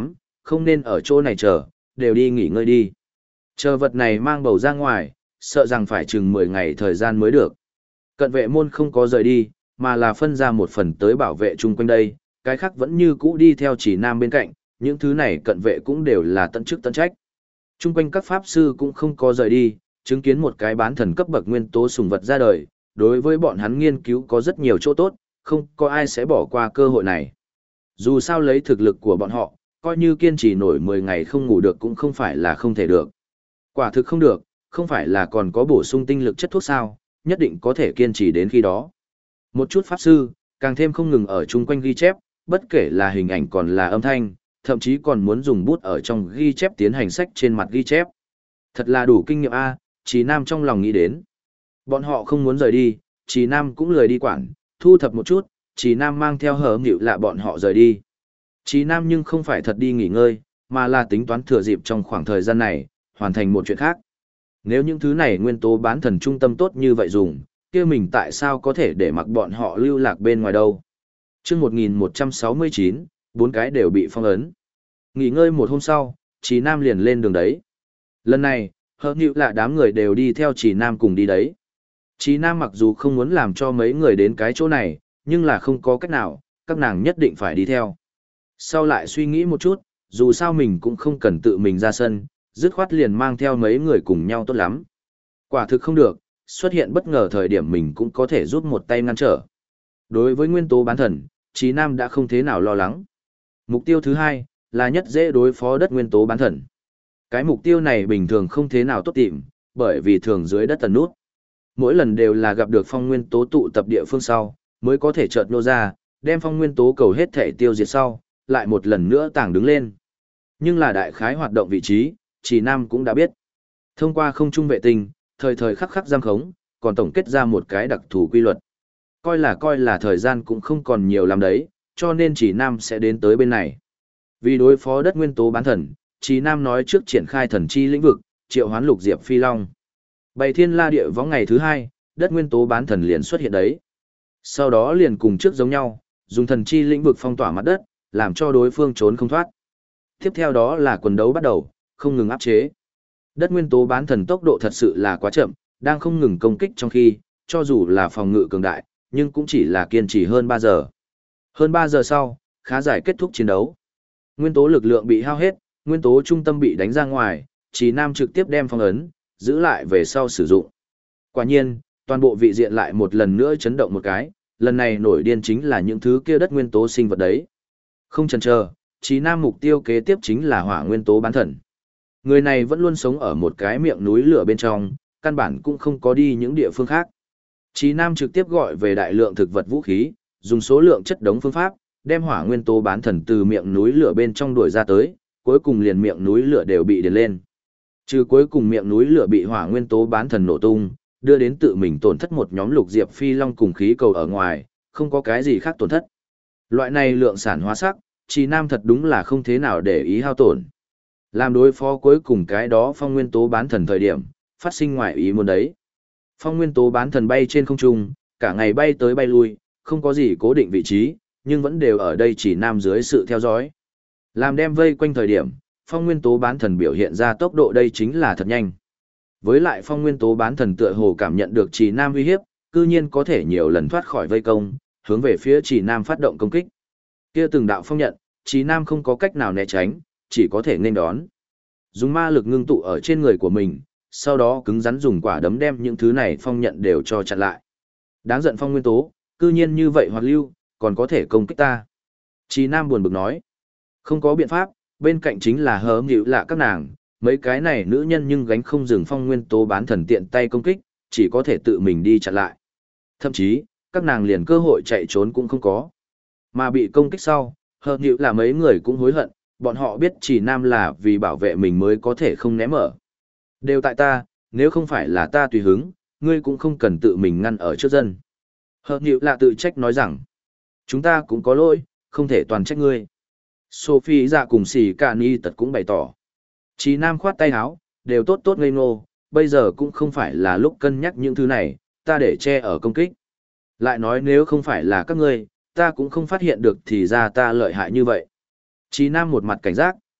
không nên ở chỗ này chờ, đều đi nghỉ ngơi đi. Chờ vật này mang bầu ra ngoài, sợ rằng phải chừng 10 ngày thời gian mới được. Cận vệ môn không có rời đi, mà là phân ra một phần tới bảo vệ chung quanh đây, cái khác vẫn như cũ đi theo chỉ nam bên cạnh, những thứ này cận vệ cũng đều là tận chức tận trách. Chung quanh các pháp sư cũng không có rời đi, chứng kiến một cái bán thần cấp bậc nguyên tố sùng vật ra đời, đối với bọn hắn nghiên cứu có rất nhiều chỗ tốt, không có ai sẽ bỏ qua cơ hội này. Dù sao lấy thực lực của bọn họ, coi như kiên trì nổi 10 ngày không ngủ được cũng không phải là không thể được. Quả thực không được, không phải là còn có bổ sung tinh lực chất thuốc sao, nhất định có thể kiên trì đến khi đó. Một chút pháp sư, càng thêm không ngừng ở chung quanh ghi chép, bất kể là hình ảnh còn là âm thanh, thậm chí còn muốn dùng bút ở trong ghi chép tiến hành sách trên mặt ghi chép. Thật là đủ kinh nghiệm A, Chí Nam trong lòng nghĩ đến. Bọn họ không muốn rời đi, Chí Nam cũng lười đi quản, thu thập một chút, Chí Nam mang theo hở nghịu lạ bọn họ rời đi. Chí Nam nhưng không phải thật đi nghỉ ngơi, mà là tính toán thừa dịp trong khoảng thời gian này, hoàn thành một chuyện khác. Nếu những thứ này nguyên tố bán thần trung tâm tốt như vậy dùng, kia mình tại sao có thể để mặc bọn họ lưu lạc bên ngoài đâu. Trước 1169, 4 cái đều bị phong ấn. Nghỉ ngơi một hôm sau, Chí Nam liền lên đường đấy. Lần này, hở nghịu lạ đám người đều đi theo Chí Nam cùng đi đấy. Chí Nam mặc dù không muốn làm cho mấy người đến cái chỗ này, nhưng là không có cách nào, các nàng nhất định phải đi theo. Sau lại suy nghĩ một chút, dù sao mình cũng không cần tự mình ra sân, dứt khoát liền mang theo mấy người cùng nhau tốt lắm. Quả thực không được, xuất hiện bất ngờ thời điểm mình cũng có thể giúp một tay ngăn trở. Đối với nguyên tố bán thần, Chí Nam đã không thế nào lo lắng. Mục tiêu thứ hai, là nhất dễ đối phó đất nguyên tố bán thần. Cái mục tiêu này bình thường không thế nào tốt tìm, bởi vì thường dưới đất tần nút. Mỗi lần đều là gặp được phong nguyên tố tụ tập địa phương sau, mới có thể chợt nô ra, đem phong nguyên tố cầu hết thể tiêu diệt sau, lại một lần nữa tàng đứng lên. Nhưng là đại khái hoạt động vị trí, Chí Nam cũng đã biết. Thông qua không trung vệ tinh, thời thời khắc khắc giam khống, còn tổng kết ra một cái đặc thù quy luật. Coi là thời gian cũng không còn nhiều lắm đấy, cho nên Chí Nam sẽ đến tới bên này. Vì đối phó đất nguyên tố bán thần, Chí Nam nói trước triển khai thần chi lĩnh vực, triệu hoán lục diệp phi long. Bày thiên la địa võng ngày thứ hai, đất nguyên tố bán thần liền xuất hiện đấy. Sau đó liền cùng trước giống nhau, dùng thần chi lĩnh vực phong tỏa mặt đất, làm cho đối phương trốn không thoát. Tiếp theo đó là quần đấu bắt đầu, không ngừng áp chế. Đất nguyên tố bán thần tốc độ thật sự là quá chậm, đang không ngừng công kích trong khi, cho dù là phòng ngự cường đại, nhưng cũng chỉ là kiên trì hơn 3 giờ. Hơn 3 giờ sau, khá giải kết thúc chiến đấu. Nguyên tố lực lượng bị hao hết, nguyên tố trung tâm bị đánh ra ngoài, Chí Nam trực tiếp đem phong ấn, giữ lại về sau sử dụng. Quả nhiên, toàn bộ vị diện lại một lần nữa chấn động một cái, lần này nổi điên chính là những thứ kia đất nguyên tố sinh vật đấy. Không chần chờ, Chí Nam mục tiêu kế tiếp chính là hỏa nguyên tố bán thần. Người này vẫn luôn sống ở một cái miệng núi lửa bên trong, căn bản cũng không có đi những địa phương khác. Chí Nam trực tiếp gọi về đại lượng thực vật vũ khí, dùng số lượng chất đống phương pháp, đem hỏa nguyên tố bán thần từ miệng núi lửa bên trong đuổi ra tới, cuối cùng liền miệng núi lửa đều bị điền lên. Trừ cuối cùng miệng núi lửa bị hỏa nguyên tố bán thần nổ tung, đưa đến tự mình tổn thất một nhóm lục diệp phi long cùng khí cầu ở ngoài, không có cái gì khác tổn thất. Loại này lượng sản hóa sắc, Chí Nam thật đúng là không thế nào để ý hao tổn. Làm đối phó cuối cùng cái đó phong nguyên tố bán thần thời điểm, phát sinh ngoài ý muốn đấy. Phong nguyên tố bán thần bay trên không trung, cả ngày bay tới bay lui, không có gì cố định vị trí, nhưng vẫn đều ở đây Chí Nam dưới sự theo dõi. Làm đem vây quanh thời điểm, phong nguyên tố bán thần biểu hiện ra tốc độ đây chính là thật nhanh. Với lại phong nguyên tố bán thần tựa hồ cảm nhận được Chí Nam uy hiếp, cư nhiên có thể nhiều lần thoát khỏi vây công, hướng về phía Chí Nam phát động công kích. Kia từng đạo phong nhận, Chí Nam không có cách nào né tránh, chỉ có thể nên đón. Dùng ma lực ngưng tụ ở trên người của mình, sau đó cứng rắn dùng quả đấm đem những thứ này phong nhận đều cho chặn lại. Đáng giận phong nguyên tố, cư nhiên như vậy hoạt lưu, còn có thể công kích ta. Chí Nam buồn bực nói. Không có biện pháp, bên cạnh chính là hớm hữu lạ các nàng, mấy cái này nữ nhân nhưng gánh không dừng phong nguyên tố bán thần tiện tay công kích, chỉ có thể tự mình đi chặn lại. Thậm chí, các nàng liền cơ hội chạy trốn cũng không có. Mà bị công kích sau, hớm hữu là mấy người cũng hối hận, bọn họ biết Chí Nam là vì bảo vệ mình mới có thể không ném ở. Đều tại ta, nếu không phải là ta tùy hứng, ngươi cũng không cần tự mình ngăn ở trước dân. Hớm hữu là tự trách nói rằng, chúng ta cũng có lỗi, không thể toàn trách ngươi. Sophie dạ cùng xì cả ni tật cũng bày tỏ. Chí Nam khoát tay áo, đều tốt tốt ngây ngô, bây giờ cũng không phải là lúc cân nhắc những thứ này, ta để che ở công kích. Lại nói nếu không phải là các ngươi, ta cũng không phát hiện được thì ra ta lợi hại như vậy. Chí Nam một mặt cảnh giác,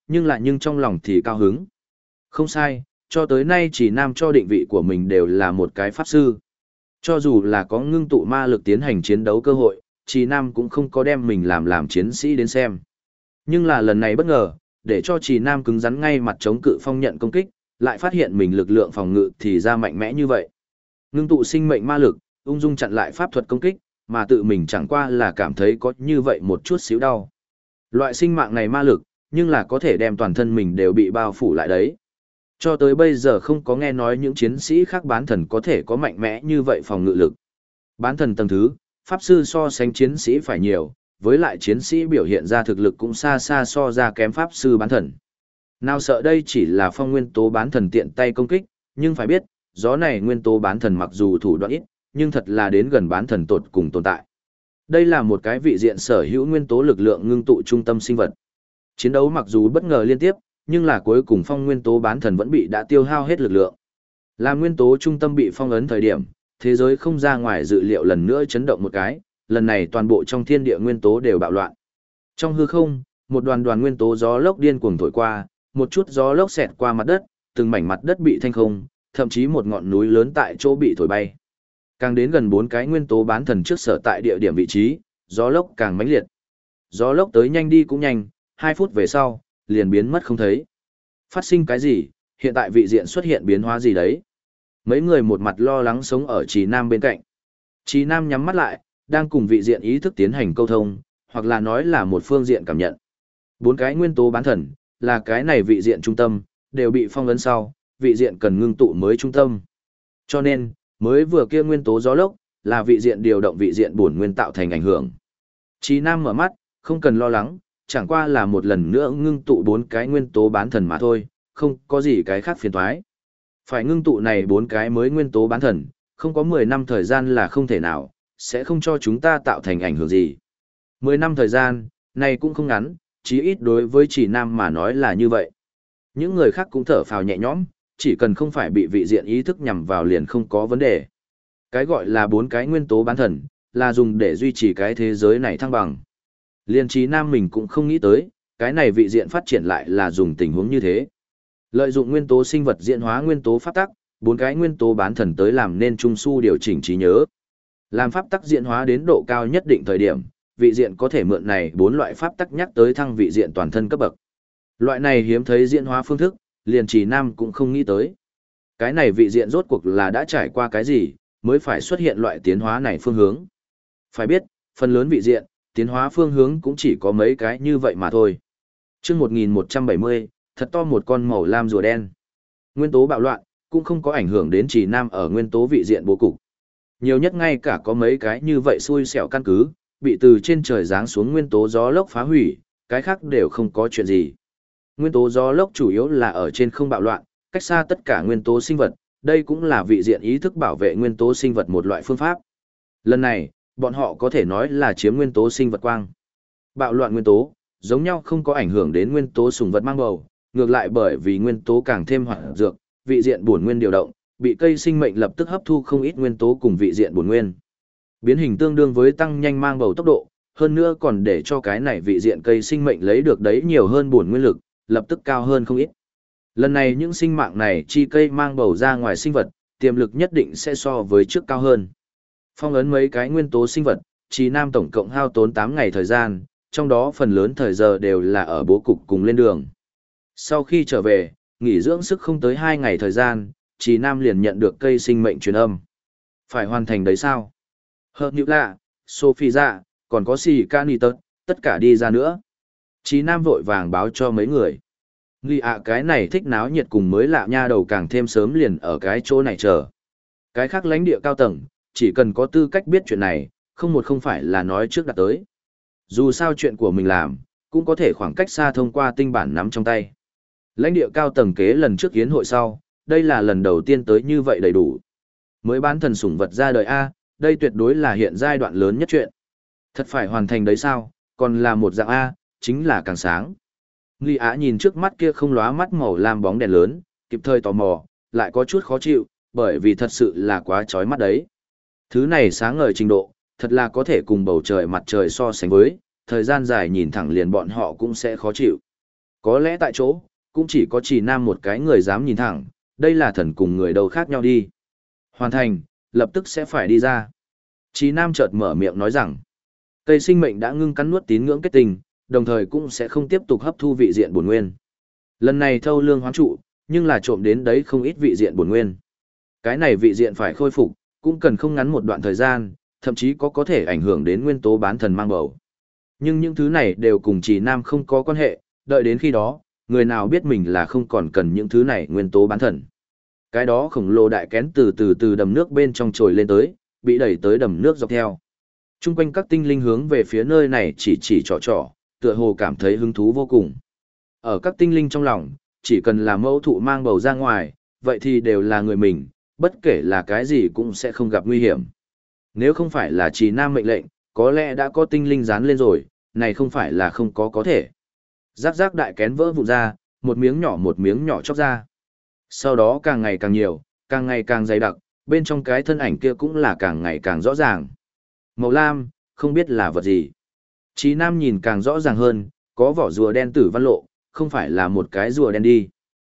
nhưng trong lòng thì cao hứng. Không sai, cho tới nay chỉ nam cho định vị của mình đều là một cái pháp sư. Cho dù là có ngưng tụ ma lực tiến hành chiến đấu cơ hội, chỉ nam cũng không có đem mình làm chiến sĩ đến xem. Nhưng là lần này bất ngờ, để cho chỉ nam cứng rắn ngay mặt chống cự phong nhận công kích, lại phát hiện mình lực lượng phòng ngự thì ra mạnh mẽ như vậy. Ngưng tụ sinh mệnh ma lực, ung dung chặn lại pháp thuật công kích, mà tự mình chẳng qua là cảm thấy có như vậy một chút xíu đau. Loại sinh mạng này ma lực, nhưng là có thể đem toàn thân mình đều bị bao phủ lại đấy. Cho tới bây giờ không có nghe nói những chiến sĩ khác bán thần có thể có mạnh mẽ như vậy phòng ngự lực. Bán thần tầng thứ, pháp sư so sánh chiến sĩ phải nhiều, với lại chiến sĩ biểu hiện ra thực lực cũng xa xa so ra kém pháp sư bán thần. Nào sợ đây chỉ là phong nguyên tố bán thần tiện tay công kích, nhưng phải biết, gió này nguyên tố bán thần mặc dù thủ đoạn ít, nhưng thật là đến gần bán thần tột cùng tồn tại. Đây là một cái vị diện sở hữu nguyên tố lực lượng ngưng tụ trung tâm sinh vật. Chiến đấu mặc dù bất ngờ liên tiếp, nhưng là cuối cùng phong nguyên tố bán thần vẫn bị đã tiêu hao hết lực lượng. Làm nguyên tố trung tâm bị phong ấn thời điểm, thế giới không ra ngoài dự liệu lần nữa chấn động một cái, lần này toàn bộ trong thiên địa nguyên tố đều bạo loạn. Trong hư không, một đoàn nguyên tố gió lốc điên cuồng thổi qua, một chút gió lốc xẹt qua mặt đất, từng mảnh mặt đất bị thanh không, thậm chí một ngọn núi lớn tại chỗ bị thổi bay. Càng đến gần 4 cái nguyên tố bán thần trước sở tại địa điểm vị trí, gió lốc càng mãnh liệt. Gió lốc tới nhanh đi cũng nhanh, 2 phút về sau, liền biến mất không thấy. Phát sinh cái gì, hiện tại vị diện xuất hiện biến hóa gì đấy? Mấy người một mặt lo lắng sống ở Trì Nam bên cạnh. Trì Nam nhắm mắt lại, đang cùng vị diện ý thức tiến hành câu thông, hoặc là nói là một phương diện cảm nhận. 4 cái nguyên tố bán thần, là cái này vị diện trung tâm, đều bị phong ấn sau, vị diện cần ngưng tụ mới trung tâm. Cho nên, mới vừa kia nguyên tố gió lốc, là vị diện điều động vị diện bổn nguyên tạo thành ảnh hưởng. Trì Nam mở mắt, không cần lo lắng, chẳng qua là một lần nữa ngưng tụ 4 cái nguyên tố bán thần mà thôi, không có gì cái khác phiền toái. Phải ngưng tụ này 4 cái mới nguyên tố bán thần, không có 10 năm thời gian là không thể nào, sẽ không cho chúng ta tạo thành ảnh hưởng gì. 10 năm thời gian, này cũng không ngắn, chí ít đối với Trì Nam mà nói là như vậy. Những người khác cũng thở phào nhẹ nhõm, chỉ cần không phải bị vị diện ý thức nhằm vào liền không có vấn đề. Cái gọi là 4 cái nguyên tố bán thần, là dùng để duy trì cái thế giới này thăng bằng. Liên Trì Nam mình cũng không nghĩ tới, cái này vị diện phát triển lại là dùng tình huống như thế. Lợi dụng nguyên tố sinh vật diễn hóa nguyên tố pháp tắc, 4 cái nguyên tố bán thần tới làm nên trung su điều chỉnh trí nhớ. Làm pháp tắc diễn hóa đến độ cao nhất định thời điểm, vị diện có thể mượn này 4 loại pháp tắc nhắc tới thăng vị diện toàn thân cấp bậc. Loại này hiếm thấy diễn hóa phương thức, liền Trì Nam cũng không nghĩ tới. Cái này vị diện rốt cuộc là đã trải qua cái gì, mới phải xuất hiện loại tiến hóa này phương hướng. Phải biết, phần lớn vị diện, tiến hóa phương hướng cũng chỉ có mấy cái như vậy mà thôi. Chương 1170, thật to một con màu lam rùa đen. Nguyên tố bạo loạn, cũng không có ảnh hưởng đến Trì Nam ở nguyên tố vị diện bố cục. Nhiều nhất ngay cả có mấy cái như vậy xui xẻo căn cứ, bị từ trên trời giáng xuống nguyên tố gió lốc phá hủy, cái khác đều không có chuyện gì. Nguyên tố gió lốc chủ yếu là ở trên không bạo loạn, cách xa tất cả nguyên tố sinh vật, đây cũng là vị diện ý thức bảo vệ nguyên tố sinh vật một loại phương pháp. Lần này, bọn họ có thể nói là chiếm nguyên tố sinh vật quang. Bạo loạn nguyên tố, giống nhau không có ảnh hưởng đến nguyên tố sùng vật mang bầu, ngược lại bởi vì nguyên tố càng thêm hoạt dược, vị diện bổn nguyên điều động, bị cây sinh mệnh lập tức hấp thu không ít nguyên tố cùng vị diện bổn nguyên. Biến hình tương đương với tăng nhanh mang bầu tốc độ, hơn nữa còn để cho cái này vị diện cây sinh mệnh lấy được đấy nhiều hơn bổn nguyên lực, lập tức cao hơn không ít. Lần này những sinh mạng này chi cây mang bầu ra ngoài sinh vật, tiềm lực nhất định sẽ so với trước cao hơn. Phong ấn mấy cái nguyên tố sinh vật, Trì Nam tổng cộng hao tốn 8 ngày thời gian, trong đó phần lớn thời giờ đều là ở bố cục cùng lên đường. Sau khi trở về, nghỉ dưỡng sức không tới 2 ngày thời gian, Trì Nam liền nhận được cây sinh mệnh truyền âm. Phải hoàn thành đấy sao? Hợp nhữ lạ, Sophie dạ, còn có xì Canitus, tất cả đi ra nữa. Trì Nam vội vàng báo cho mấy người. Nghi ạ cái này thích náo nhiệt cùng mới lạ nha đầu càng thêm sớm liền ở cái chỗ này chờ. Cái khác lãnh địa cao tầng, chỉ cần có tư cách biết chuyện này, không phải là nói trước đã tới. Dù sao chuyện của mình làm, cũng có thể khoảng cách xa thông qua tinh bản nắm trong tay. Lãnh địa cao tầng kế lần trước yến hội sau, đây là lần đầu tiên tới như vậy đầy đủ. Mới bán thần sủng vật ra đời A, đây tuyệt đối là hiện giai đoạn lớn nhất chuyện. Thật phải hoàn thành đấy sao, còn là một dạng A, chính là càng sáng. Nghi Á nhìn trước mắt kia không lóa mắt màu lam bóng đèn lớn, kịp thời tò mò, lại có chút khó chịu, bởi vì thật sự là quá chói mắt đấy. Thứ này sáng ngời trình độ, thật là có thể cùng bầu trời mặt trời so sánh với, thời gian dài nhìn thẳng liền bọn họ cũng sẽ khó chịu. Có lẽ tại chỗ, cũng chỉ có Trì Nam một cái người dám nhìn thẳng, đây là thần cùng người đâu khác nhau đi. Hoàn thành, lập tức sẽ phải đi ra. Trì Nam chợt mở miệng nói rằng, cây sinh mệnh đã ngưng cắn nuốt tín ngưỡng kết tình, đồng thời cũng sẽ không tiếp tục hấp thu vị diện bổn nguyên. Lần này thâu lương hoán trụ, nhưng là trộm đến đấy không ít vị diện bổn nguyên. Cái này vị diện phải khôi phục, cũng cần không ngắn một đoạn thời gian, thậm chí có thể ảnh hưởng đến nguyên tố bán thần mang bầu. Nhưng những thứ này đều cùng Trì Nam không có quan hệ, đợi đến khi đó, người nào biết mình là không còn cần những thứ này nguyên tố bán thần. Cái đó khổng lồ đại kén từ đầm nước bên trong trồi lên tới, bị đẩy tới đầm nước dọc theo. Trung quanh các tinh linh hướng về phía nơi này chỉ trỏ, tựa hồ cảm thấy hứng thú vô cùng. Ở các tinh linh trong lòng, chỉ cần là mẫu thụ mang bầu ra ngoài, vậy thì đều là người mình, bất kể là cái gì cũng sẽ không gặp nguy hiểm. Nếu không phải là Trì Nam mệnh lệnh, có lẽ đã có tinh linh dán lên rồi, này không phải là không có thể. Rác rác đại kén vỡ vụn ra, một miếng nhỏ chóc ra. Sau đó càng ngày càng nhiều, càng ngày càng dày đặc, bên trong cái thân ảnh kia cũng là càng ngày càng rõ ràng. Màu lam, không biết là vật gì. Trì Nam nhìn càng rõ ràng hơn, có vỏ rùa đen tử văn lộ, không phải là một cái rùa đen đi.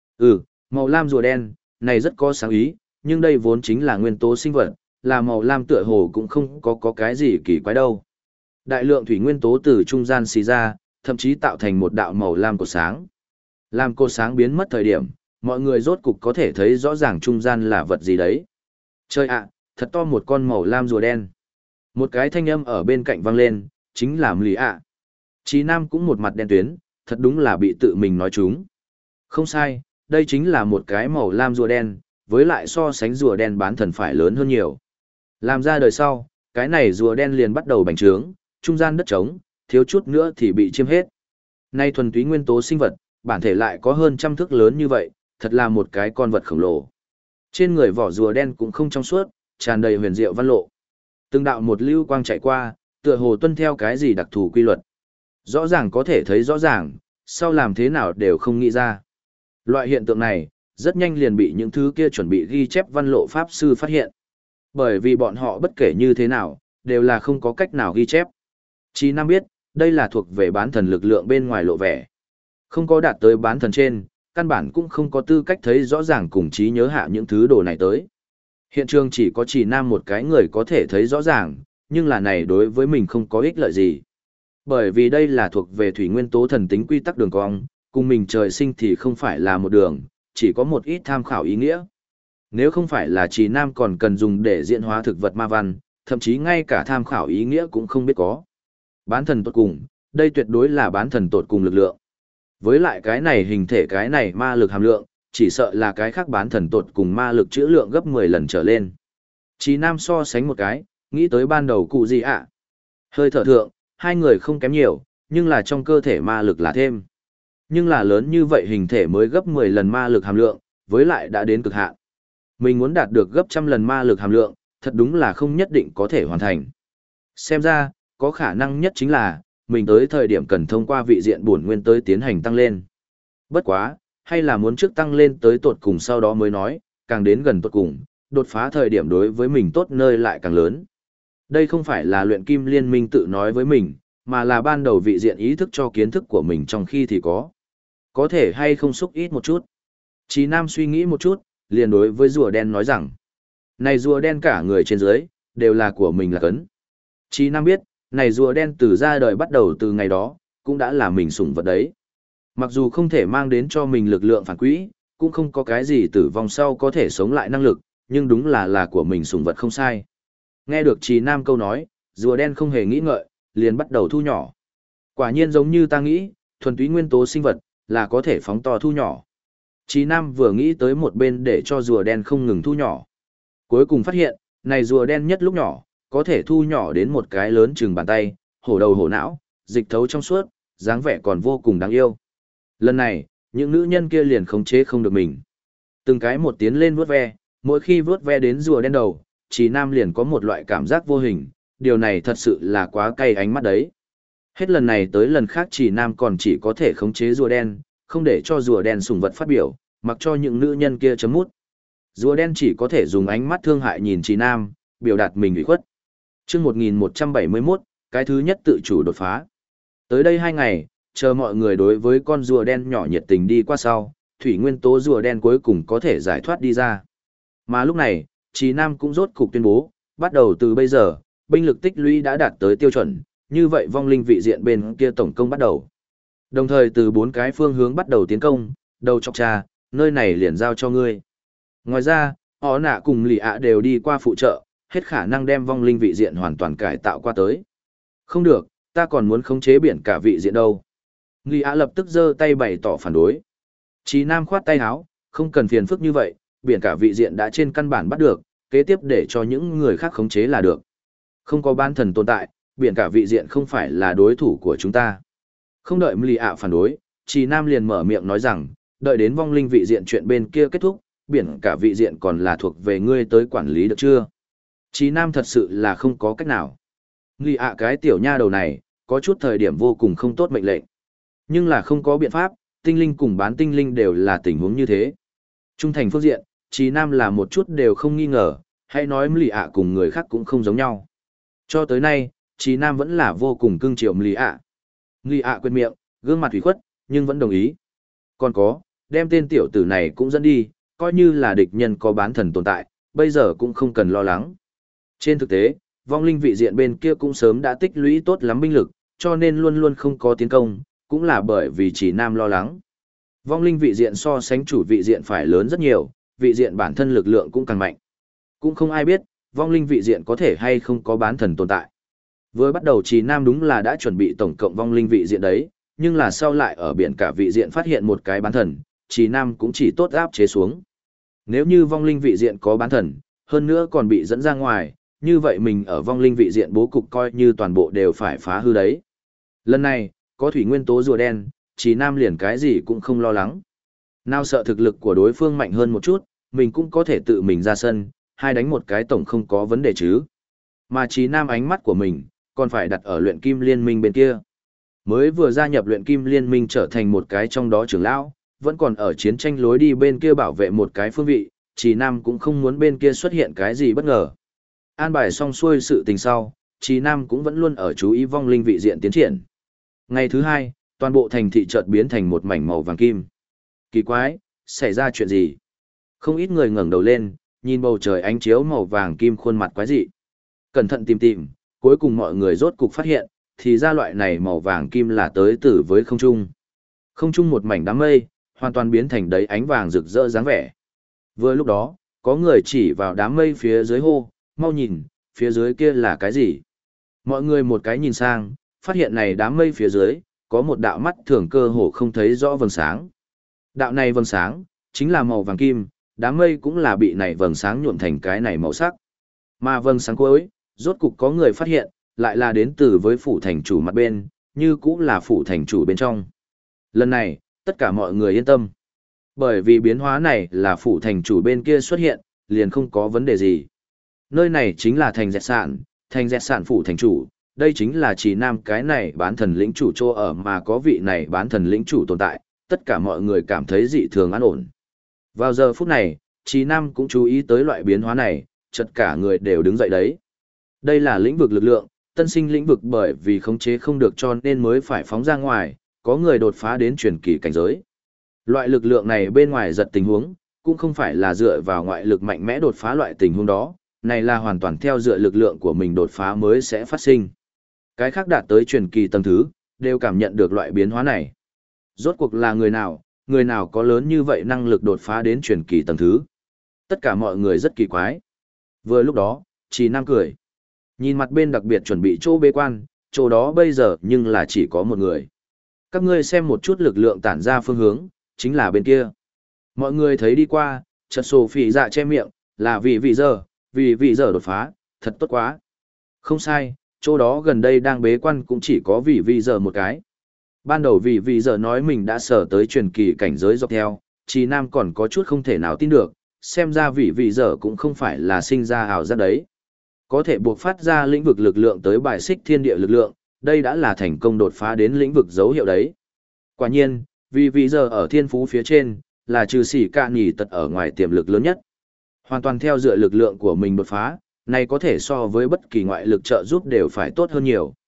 Màu lam rùa đen, này rất có sáng ý, nhưng đây vốn chính là nguyên tố sinh vật, là màu lam tựa hồ cũng không có cái gì kỳ quái đâu. Đại lượng thủy nguyên tố từ trung gian xì ra, thậm chí tạo thành một đạo màu lam cột sáng. Làm cột sáng biến mất thời điểm, mọi người rốt cục có thể thấy rõ ràng trung gian là vật gì đấy. Trời ạ, thật to một con màu lam rùa đen. Một cái thanh âm ở bên cạnh vang lên, chính là Mlý ạ. Trì Nam cũng một mặt đen tuyến, thật đúng là bị tự mình nói trúng. Không sai, đây chính là một cái màu lam rùa đen, với lại so sánh rùa đen bán thần phải lớn hơn nhiều. Làm ra đời sau, cái này rùa đen liền bắt đầu bành trướng, trung gian đất trống, thiếu chút nữa thì bị chiếm hết. Nay thuần túy nguyên tố sinh vật, bản thể lại có hơn trăm thước lớn như vậy, thật là một cái con vật khổng lồ. Trên người vỏ rùa đen cũng không trong suốt, tràn đầy huyền diệu văn lộ. Từng đạo một lưu quang chạy qua, tựa hồ tuân theo cái gì đặc thù quy luật. Rõ ràng có thể thấy rõ ràng, sau làm thế nào đều không nghĩ ra. Loại hiện tượng này, rất nhanh liền bị những thứ kia chuẩn bị ghi chép văn lộ pháp sư phát hiện. Bởi vì bọn họ bất kể như thế nào, đều là không có cách nào ghi chép. Trì Nam biết, đây là thuộc về bán thần lực lượng bên ngoài lộ vẻ. Không có đạt tới bán thần trên, căn bản cũng không có tư cách thấy rõ ràng cùng trí nhớ hạ những thứ đồ này tới. Hiện trường chỉ có Trì Nam một cái người có thể thấy rõ ràng, nhưng là này đối với mình không có ích lợi gì. Bởi vì đây là thuộc về thủy nguyên tố thần tính quy tắc đường cong, cùng mình trời sinh thì không phải là một đường, chỉ có một ít tham khảo ý nghĩa. Nếu không phải là Trì Nam còn cần dùng để diễn hóa thực vật ma văn, thậm chí ngay cả tham khảo ý nghĩa cũng không biết có. Bán thần tột cùng, đây tuyệt đối là bán thần tột cùng lực lượng. Với lại cái này hình thể cái này ma lực hàm lượng, chỉ sợ là cái khác bán thần tột cùng ma lực trữ lượng gấp 10 lần trở lên. Trì Nam so sánh một cái, nghĩ tới ban đầu cụ gì ạ. Hơi thở thượng, hai người không kém nhiều, nhưng là trong cơ thể ma lực là thêm. Nhưng là lớn như vậy hình thể mới gấp 10 lần ma lực hàm lượng, với lại đã đến cực hạn. Mình muốn đạt được gấp trăm lần ma lực hàm lượng, thật đúng là không nhất định có thể hoàn thành. Xem ra, có khả năng nhất chính là, mình tới thời điểm cần thông qua vị diện bổn nguyên tới tiến hành tăng lên. Bất quá, hay là muốn trước tăng lên tới tột cùng sau đó mới nói, càng đến gần tột cùng, đột phá thời điểm đối với mình tốt nơi lại càng lớn. Đây không phải là luyện kim liên minh tự nói với mình, mà là ban đầu vị diện ý thức cho kiến thức của mình trong khi thì có. Có thể hay không xúc ít một chút. Trì Nam suy nghĩ một chút, liền đối với rùa đen nói rằng, này rùa đen cả người trên dưới, đều là của mình là cấn. Trì Nam biết, này rùa đen từ ra đời bắt đầu từ ngày đó, cũng đã là mình sủng vật đấy. Mặc dù không thể mang đến cho mình lực lượng phản quỹ, cũng không có cái gì tử vong sau có thể sống lại năng lực, nhưng đúng là của mình sủng vật không sai. Nghe được Trì Nam câu nói, rùa đen không hề nghĩ ngợi, liền bắt đầu thu nhỏ. Quả nhiên giống như ta nghĩ, thuần túy nguyên tố sinh vật, là có thể phóng to thu nhỏ. Trì Nam vừa nghĩ tới một bên để cho rùa đen không ngừng thu nhỏ. Cuối cùng phát hiện, này rùa đen nhất lúc nhỏ, có thể thu nhỏ đến một cái lớn chừng bàn tay, hổ đầu hổ não, dịch thấu trong suốt, dáng vẻ còn vô cùng đáng yêu. Lần này, những nữ nhân kia liền khống chế không được mình. Từng cái một tiến lên vuốt ve, mỗi khi vuốt ve đến rùa đen đầu, Trì Nam liền có một loại cảm giác vô hình, điều này thật sự là quá cay ánh mắt đấy. Hết lần này tới lần khác Trì Nam còn chỉ có thể khống chế rùa đen, không để cho rùa đen sủng vật phát biểu, mặc cho những nữ nhân kia chấm mút. Rùa đen chỉ có thể dùng ánh mắt thương hại nhìn Trì Nam, biểu đạt mình ủy khuất. Chương 1171, cái thứ nhất tự chủ đột phá. Tới đây 2 ngày, chờ mọi người đối với con rùa đen nhỏ nhiệt tình đi qua sau, thủy nguyên tố rùa đen cuối cùng có thể giải thoát đi ra. Mà lúc này, Trì Nam cũng rốt cục tuyên bố, bắt đầu từ bây giờ, binh lực tích lũy đã đạt tới tiêu chuẩn, như vậy vong linh vị diện bên kia tổng công bắt đầu. Đồng thời từ 4 cái phương hướng bắt đầu tiến công, đầu chọc trà, nơi này liền giao cho ngươi. Ngoài ra, họ nạ cùng lì ạ đều đi qua phụ trợ, hết khả năng đem vong linh vị diện hoàn toàn cải tạo qua tới. Không được, ta còn muốn khống chế biển cả vị diện đâu. Lì ạ lập tức giơ tay bày tỏ phản đối. Chí Nam khoát tay áo, không cần phiền phức như vậy, biển cả vị diện đã trên căn bản bắt được, kế tiếp để cho những người khác khống chế là được. Không có bán thần tồn tại, biển cả vị diện không phải là đối thủ của chúng ta. Không đợi Lì ạ phản đối, Chí Nam liền mở miệng nói rằng, đợi đến vong linh vị diện chuyện bên kia kết thúc, biển cả vị diện còn là thuộc về ngươi tới quản lý được chưa? Chí Nam thật sự là không có cách nào. Lì ạ cái tiểu nha đầu này, có chút thời điểm vô cùng không tốt mệnh lệnh. Nhưng là không có biện pháp, tinh linh cùng bán tinh linh đều là tình huống như thế. Trung thành phương diện, Chí Nam là một chút đều không nghi ngờ, hay nói Lì ạ cùng người khác cũng không giống nhau. Cho tới nay, Chí Nam vẫn là vô cùng cưng chiều Lì ạ. Lì ạ quên miệng, gương mặt ủy khuất, nhưng vẫn đồng ý. Còn có, đem tên tiểu tử này cũng dẫn đi, coi như là địch nhân có bán thần tồn tại, bây giờ cũng không cần lo lắng. Trên thực tế, vong linh vị diện bên kia cũng sớm đã tích lũy tốt lắm binh lực, cho nên luôn luôn không có tiến công, cũng là bởi vì Chỉ Nam lo lắng. Vong linh vị diện so sánh chủ vị diện phải lớn rất nhiều, vị diện bản thân lực lượng cũng càng mạnh. Cũng không ai biết, vong linh vị diện có thể hay không có bán thần tồn tại. Vừa bắt đầu Chỉ Nam đúng là đã chuẩn bị tổng cộng vong linh vị diện đấy, nhưng là sau lại ở biển cả vị diện phát hiện một cái bán thần, Chỉ Nam cũng chỉ tốt áp chế xuống. Nếu như vong linh vị diện có bán thần, hơn nữa còn bị dẫn ra ngoài, như vậy mình ở vong linh vị diện bố cục coi như toàn bộ đều phải phá hư đấy. Lần này, có thủy nguyên tố rùa đen, Chỉ Nam liền cái gì cũng không lo lắng. Nào sợ thực lực của đối phương mạnh hơn một chút, mình cũng có thể tự mình ra sân, hai đánh một cái tổng không có vấn đề chứ. Mà Chỉ Nam ánh mắt của mình, còn phải đặt ở luyện kim liên minh bên kia. Mới vừa gia nhập luyện kim liên minh trở thành một cái trong đó trưởng lão, vẫn còn ở chiến tranh lối đi bên kia bảo vệ một cái phương vị, Chỉ Nam cũng không muốn bên kia xuất hiện cái gì bất ngờ. An bài xong xuôi sự tình sau, Chỉ Nam cũng vẫn luôn ở chú ý vong linh vị diện tiến triển. Ngày thứ 2, toàn bộ thành thị chợt biến thành một mảnh màu vàng kim. Kỳ quái, xảy ra chuyện gì? Không ít người ngẩng đầu lên, nhìn bầu trời ánh chiếu màu vàng kim khuôn mặt quái dị. Cẩn thận tìm tìm, cuối cùng mọi người rốt cục phát hiện, thì ra loại này màu vàng kim là tới từ với không trung. Không trung một mảnh đám mây, hoàn toàn biến thành đấy ánh vàng rực rỡ dáng vẻ. Vừa lúc đó, có người chỉ vào đám mây phía dưới hô, mau nhìn, phía dưới kia là cái gì? Mọi người một cái nhìn sang, phát hiện này đám mây phía dưới, có một đạo mắt thường cơ hồ không thấy rõ vầng sáng. Đạo này vầng sáng, chính là màu vàng kim, đám mây cũng là bị này vầng sáng nhuộm thành cái này màu sắc. Mà vầng sáng cuối, rốt cục có người phát hiện, lại là đến từ với phủ thành chủ mặt bên, như cũng là phủ thành chủ bên trong. Lần này, tất cả mọi người yên tâm. Bởi vì biến hóa này là phủ thành chủ bên kia xuất hiện, liền không có vấn đề gì. Nơi này chính là thành dẹt sản phủ thành chủ, đây chính là Chỉ Nam cái này bán thần lĩnh chủ chỗ ở mà có vị này bán thần lĩnh chủ tồn tại, tất cả mọi người cảm thấy dị thường an ổn. Vào giờ phút này, Chỉ Nam cũng chú ý tới loại biến hóa này, chợt cả người đều đứng dậy đấy. Đây là lĩnh vực lực lượng, tân sinh lĩnh vực bởi vì khống chế không được cho nên mới phải phóng ra ngoài, có người đột phá đến truyền kỳ cảnh giới. Loại lực lượng này bên ngoài giật tình huống, cũng không phải là dựa vào ngoại lực mạnh mẽ đột phá loại tình huống đó, này là hoàn toàn theo dựa lực lượng của mình đột phá mới sẽ phát sinh. Cái khác đạt tới truyền kỳ tầng thứ, đều cảm nhận được loại biến hóa này. Rốt cuộc là người nào có lớn như vậy năng lực đột phá đến truyền kỳ tầng thứ. Tất cả mọi người rất kỳ quái. Vừa lúc đó, Chỉ Nam cười. Nhìn mặt bên đặc biệt chuẩn bị chỗ bế quan, chỗ đó bây giờ nhưng là chỉ có một người. Các ngươi xem một chút lực lượng tản ra phương hướng, chính là bên kia. Mọi người thấy đi qua, chợt Sophie dạ che miệng, là vì vị giờ đột phá, thật tốt quá. Không sai, chỗ đó gần đây đang bế quan cũng chỉ có vị giờ một cái. Ban đầu vị giờ nói mình đã sở tới truyền kỳ cảnh giới dọc theo, Chỉ Nam còn có chút không thể nào tin được, xem ra vị giờ cũng không phải là sinh ra ảo giác đấy. Có thể buộc phát ra lĩnh vực lực lượng tới bài xích thiên địa lực lượng, đây đã là thành công đột phá đến lĩnh vực dấu hiệu đấy. Quả nhiên, vị giờ ở thiên phú phía trên, là trừ xỉ cạn nhỉ tật ở ngoài tiềm lực lớn nhất. Hoàn toàn theo dựa lực lượng của mình đột phá, này có thể so với bất kỳ ngoại lực trợ giúp đều phải tốt hơn nhiều.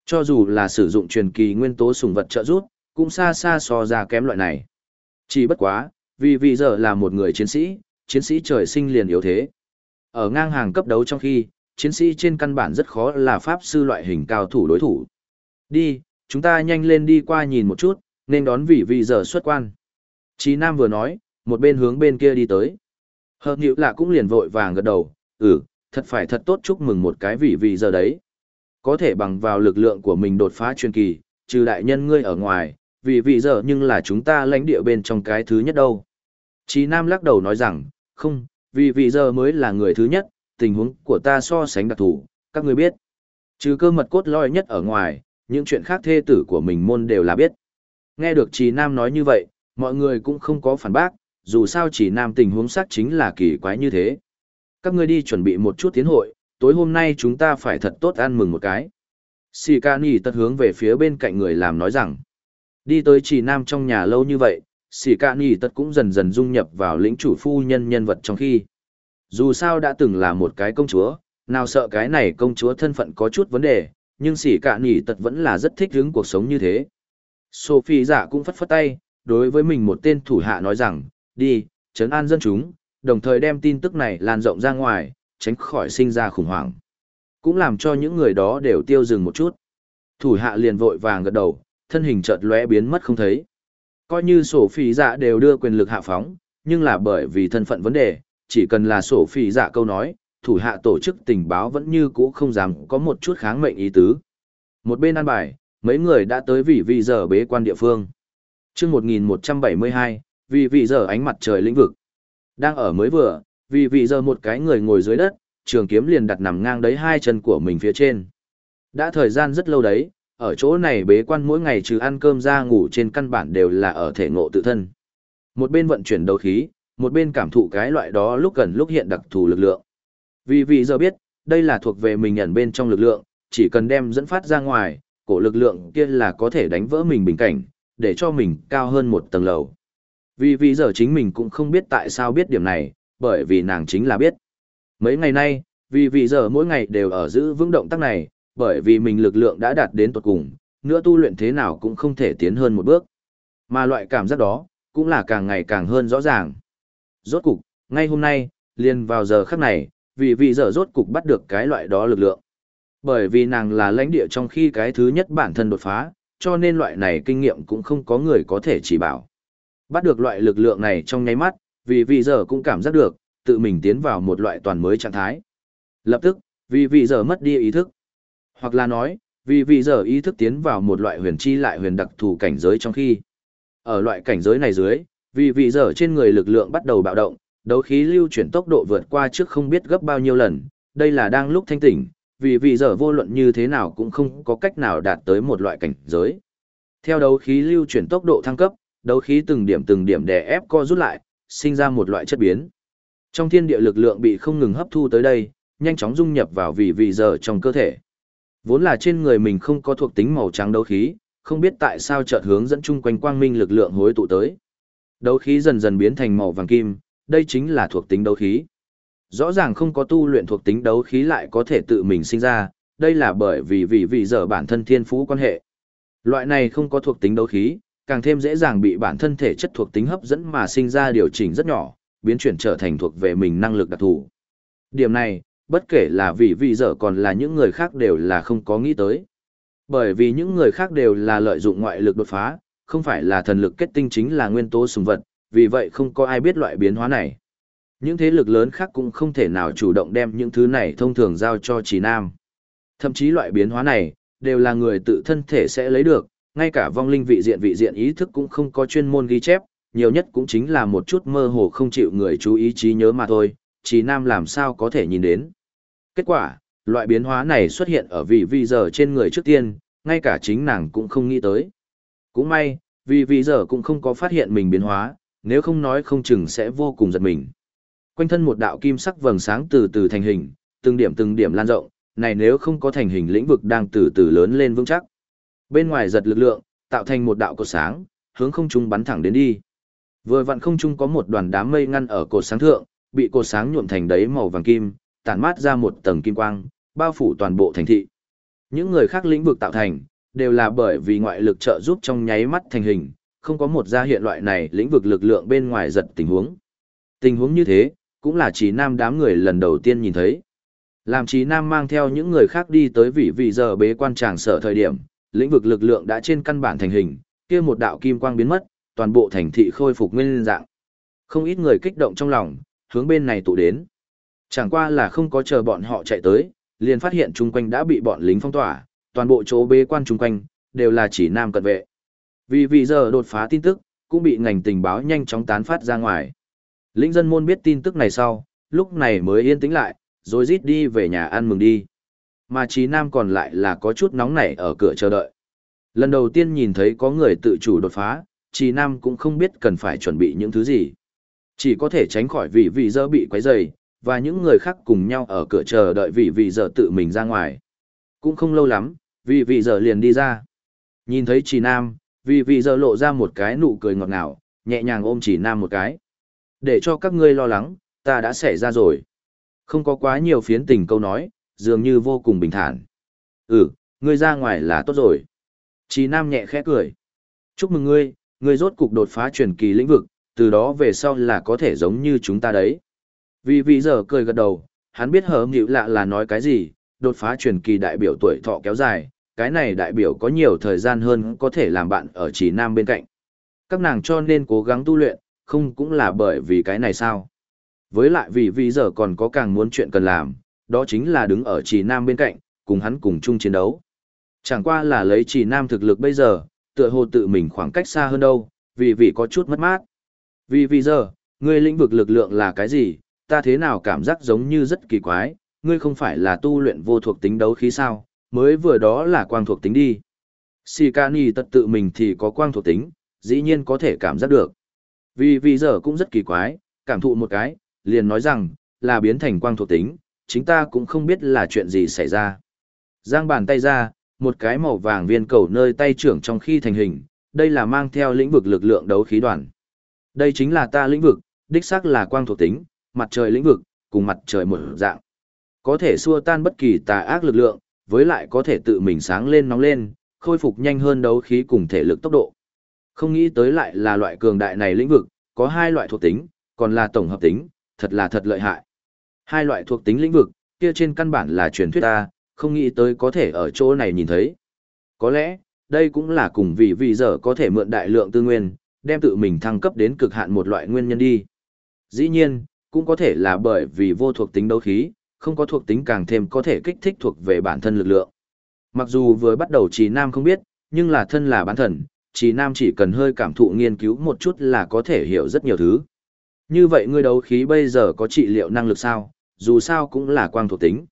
Cho dù là sử dụng truyền kỳ nguyên tố sùng vật trợ giúp, cũng xa xa so ra kém loại này. Chỉ bất quá, vì giờ là một người chiến sĩ trời sinh liền yếu thế. Ở ngang hàng cấp đấu trong khi, chiến sĩ trên căn bản rất khó là pháp sư loại hình cao thủ đối thủ. Đi, chúng ta nhanh lên đi qua nhìn một chút, nên đón vì giờ xuất quan. Chí Nam vừa nói, một bên hướng bên kia đi tới. Hợp nhữ là cũng liền vội vàng gật đầu, thật phải thật tốt chúc mừng một cái vì giờ đấy. Có thể bằng vào lực lượng của mình đột phá truyền kỳ, trừ đại nhân ngươi ở ngoài, vì giờ nhưng là chúng ta lãnh địa bên trong cái thứ nhất đâu. Chí Nam lắc đầu nói rằng, không, vì giờ mới là người thứ nhất, tình huống của ta so sánh đặc thù, các ngươi biết. Trừ cơ mật cốt lõi nhất ở ngoài, những chuyện khác thê tử của mình môn đều là biết. Nghe được Chí Nam nói như vậy, mọi người cũng không có phản bác, dù sao Chí Nam tình huống xác chính là kỳ quái như thế. Các ngươi đi chuẩn bị một chút tiến hội, tối hôm nay chúng ta phải thật tốt ăn mừng một cái. Sì Ca Nhi tật hướng về phía bên cạnh người làm nói rằng, đi tới Chí Nam trong nhà lâu như vậy, Sì Ca Nhi tật cũng dần dần dung nhập vào lĩnh chủ phu nhân nhân vật trong khi. Dù sao đã từng là một cái công chúa, nào sợ cái này công chúa thân phận có chút vấn đề, nhưng Sì Ca Nhi tật vẫn là rất thích hứng cuộc sống như thế. Sophie dạ cũng phất phất tay, đối với mình một tên thủ hạ nói rằng, đi, trấn an dân chúng, đồng thời đem tin tức này lan rộng ra ngoài, tránh khỏi sinh ra khủng hoảng. Cũng làm cho những người đó đều tiêu dừng một chút. Thủ hạ liền vội vàng gật đầu, thân hình chợt lóe biến mất không thấy. Coi như Sophie dạ đều đưa quyền lực hạ phóng, nhưng là bởi vì thân phận vấn đề, chỉ cần là Sophie dạ câu nói, thủ hạ tổ chức tình báo vẫn như cũ không dám có một chút kháng mệnh ý tứ. Một bên ăn bài, mấy người đã tới vì giờ bế quan địa phương. Chương 1172, vì giờ ánh mặt trời lĩnh vực. Đang ở mới vừa, vì giờ một cái người ngồi dưới đất, trường kiếm liền đặt nằm ngang đấy hai chân của mình phía trên. Đã thời gian rất lâu đấy, ở chỗ này bế quan mỗi ngày trừ ăn cơm ra ngủ trên căn bản đều là ở thể ngộ tự thân. Một bên vận chuyển đấu khí, một bên cảm thụ cái loại đó lúc gần lúc hiện đặc thù lực lượng. Vì giờ biết, đây là thuộc về mình ẩn bên trong lực lượng, chỉ cần đem dẫn phát ra ngoài, cổ lực lượng kia là có thể đánh vỡ mình bình cảnh, để cho mình cao hơn một tầng lầu. Vì giờ chính mình cũng không biết tại sao biết điểm này, bởi vì nàng chính là biết. Mấy ngày nay, vì giờ mỗi ngày đều ở giữ vững động tác này, bởi vì mình lực lượng đã đạt đến tột cùng, nữa tu luyện thế nào cũng không thể tiến hơn một bước. Mà loại cảm giác đó, cũng là càng ngày càng hơn rõ ràng. Rốt cục, ngay hôm nay, liền vào giờ khắc này, vì giờ rốt cục bắt được cái loại đó lực lượng. Bởi vì nàng là lãnh địa trong khi cái thứ nhất bản thân đột phá, cho nên loại này kinh nghiệm cũng không có người có thể chỉ bảo. Bắt được loại lực lượng này trong nháy mắt, vì giờ cũng cảm giác được, tự mình tiến vào một loại toàn mới trạng thái. Lập tức, vì giờ mất đi ý thức. Hoặc là nói, vì giờ ý thức tiến vào một loại huyền chi lại huyền đặc thù cảnh giới trong khi. Ở loại cảnh giới này dưới, vì giờ trên người lực lượng bắt đầu bạo động, đấu khí lưu chuyển tốc độ vượt qua trước không biết gấp bao nhiêu lần, đây là đang lúc thanh tỉnh, vì giờ vô luận như thế nào cũng không có cách nào đạt tới một loại cảnh giới. Theo đấu khí lưu chuyển tốc độ thăng cấp, đấu khí từng điểm đè ép co rút lại, sinh ra một loại chất biến. Trong thiên địa lực lượng bị không ngừng hấp thu tới đây, nhanh chóng dung nhập vào vì giờ trong cơ thể. Vốn là trên người mình không có thuộc tính màu trắng đấu khí, không biết tại sao chợt hướng dẫn chung quanh quang minh lực lượng hối tụ tới. Đấu khí dần dần biến thành màu vàng kim, đây chính là thuộc tính đấu khí. Rõ ràng không có tu luyện thuộc tính đấu khí lại có thể tự mình sinh ra, đây là bởi vì giờ bản thân thiên phú quan hệ. Loại này không có thuộc tính đấu khí, càng thêm dễ dàng bị bản thân thể chất thuộc tính hấp dẫn mà sinh ra điều chỉnh rất nhỏ, biến chuyển trở thành thuộc về mình năng lực đặc thù. Điểm này, bất kể là vì giờ còn là những người khác đều là không có nghĩ tới. Bởi vì những người khác đều là lợi dụng ngoại lực đột phá, không phải là thần lực kết tinh chính là nguyên tố sùng vật, vì vậy không có ai biết loại biến hóa này. Những thế lực lớn khác cũng không thể nào chủ động đem những thứ này thông thường giao cho Chí Nam. Thậm chí loại biến hóa này, đều là người tự thân thể sẽ lấy được, ngay cả vong linh vị diện ý thức cũng không có chuyên môn ghi chép, nhiều nhất cũng chính là một chút mơ hồ không chịu người chú ý trí nhớ mà thôi, Chí Nam làm sao có thể nhìn đến. Kết quả, loại biến hóa này xuất hiện ở vì giờ trên người trước tiên, ngay cả chính nàng cũng không nghĩ tới. Cũng may, vì giờ cũng không có phát hiện mình biến hóa, nếu không nói không chừng sẽ vô cùng giật mình. Quanh thân một đạo kim sắc vầng sáng từ từ thành hình, từng điểm lan rộng, này nếu không có thành hình lĩnh vực đang từ từ lớn lên vững chắc. Bên ngoài giật lực lượng, tạo thành một đạo cột sáng, hướng không trung bắn thẳng đến đi. Vừa vặn không trung có một đoàn đám mây ngăn ở cột sáng thượng, bị cột sáng nhuộm thành đấy màu vàng kim, tản mát ra một tầng kim quang, bao phủ toàn bộ thành thị. Những người khác lĩnh vực tạo thành, đều là bởi vì ngoại lực trợ giúp trong nháy mắt thành hình, không có một gia hiện loại này lĩnh vực lực lượng bên ngoài giật tình huống. Tình huống như thế, cũng là Trí Nam đám người lần đầu tiên nhìn thấy. Làm Trí Nam mang theo những người khác đi tới vị giờ bế quan tràng sở thời điểm, lĩnh vực lực lượng đã trên căn bản thành hình, kia một đạo kim quang biến mất, toàn bộ thành thị khôi phục nguyên dạng. Không ít người kích động trong lòng, hướng bên này tụ đến. Chẳng qua là không có chờ bọn họ chạy tới, liền phát hiện chung quanh đã bị bọn lính phong tỏa, toàn bộ chỗ bế quan chung quanh, đều là Chỉ Nam cận vệ. Vì vị giờ đột phá tin tức, cũng bị ngành tình báo nhanh chóng tán phát ra ngoài. Lĩnh dân môn biết tin tức này sau, lúc này mới yên tĩnh lại, rồi rít đi về nhà ăn mừng đi. Mà Chí Nam còn lại là có chút nóng nảy ở cửa chờ đợi. Lần đầu tiên nhìn thấy có người tự chủ đột phá, Chí Nam cũng không biết cần phải chuẩn bị những thứ gì. Chỉ có thể tránh khỏi vị giờ bị quấy rầy, và những người khác cùng nhau ở cửa chờ đợi vị giờ tự mình ra ngoài. Cũng không lâu lắm, vị giờ liền đi ra. Nhìn thấy Chí Nam, vị giờ lộ ra một cái nụ cười ngọt ngào, nhẹ nhàng ôm Chí Nam một cái. Để cho các ngươi lo lắng, ta đã xảy ra rồi. Không có quá nhiều phiến tình câu nói, dường như vô cùng bình thản. Ngươi ra ngoài là tốt rồi. Chí Nam nhẹ khẽ cười. Chúc mừng ngươi rốt cục đột phá truyền kỳ lĩnh vực, từ đó về sau là có thể giống như chúng ta đấy. Vì giờ cười gật đầu, hắn biết hở nghịu lạ là nói cái gì, đột phá truyền kỳ đại biểu tuổi thọ kéo dài, cái này đại biểu có nhiều thời gian hơn có thể làm bạn ở Chí Nam bên cạnh. Các nàng cho nên cố gắng tu luyện, không cũng là bởi vì cái này sao? Với lại vì giờ còn có càng muốn chuyện cần làm, đó chính là đứng ở Chí Nam bên cạnh, cùng hắn cùng chung chiến đấu. Chẳng qua là lấy Chí Nam thực lực bây giờ, tựa hồ tự mình khoảng cách xa hơn đâu, vì có chút mất mát. Vì giờ, ngươi lĩnh vực lực lượng là cái gì, ta thế nào cảm giác giống như rất kỳ quái, ngươi không phải là tu luyện vô thuộc tính đấu khí sao, mới vừa đó là quang thuộc tính đi. Shikani tật tự mình thì có quang thuộc tính, dĩ nhiên có thể cảm giác được. Vì giờ cũng rất kỳ quái, cảm thụ một cái, liền nói rằng, là biến thành quang thuộc tính, chính ta cũng không biết là chuyện gì xảy ra. Giang bàn tay ra, một cái màu vàng viên cầu nơi tay trưởng trong khi thành hình, đây là mang theo lĩnh vực lực lượng đấu khí đoàn. Đây chính là ta lĩnh vực, đích xác là quang thuộc tính, mặt trời lĩnh vực, cùng mặt trời một dạng. Có thể xua tan bất kỳ tà ác lực lượng, với lại có thể tự mình sáng lên nóng lên, khôi phục nhanh hơn đấu khí cùng thể lực tốc độ. Không nghĩ tới lại là loại cường đại này lĩnh vực, có hai loại thuộc tính, còn là tổng hợp tính, thật là thật lợi hại. Hai loại thuộc tính lĩnh vực, kia trên căn bản là truyền thuyết ta, không nghĩ tới có thể ở chỗ này nhìn thấy. Có lẽ, đây cũng là cùng vì giờ có thể mượn đại lượng tư nguyên, đem tự mình thăng cấp đến cực hạn một loại nguyên nhân đi. Dĩ nhiên, cũng có thể là bởi vì vô thuộc tính đấu khí, không có thuộc tính càng thêm có thể kích thích thuộc về bản thân lực lượng. Mặc dù vừa bắt đầu Chí Nam không biết, nhưng là thân là bán thần, Chí Nam chỉ cần hơi cảm thụ nghiên cứu một chút là có thể hiểu rất nhiều thứ. Như vậy ngươi đấu khí bây giờ có trị liệu năng lực sao, dù sao cũng là quang thuộc tính.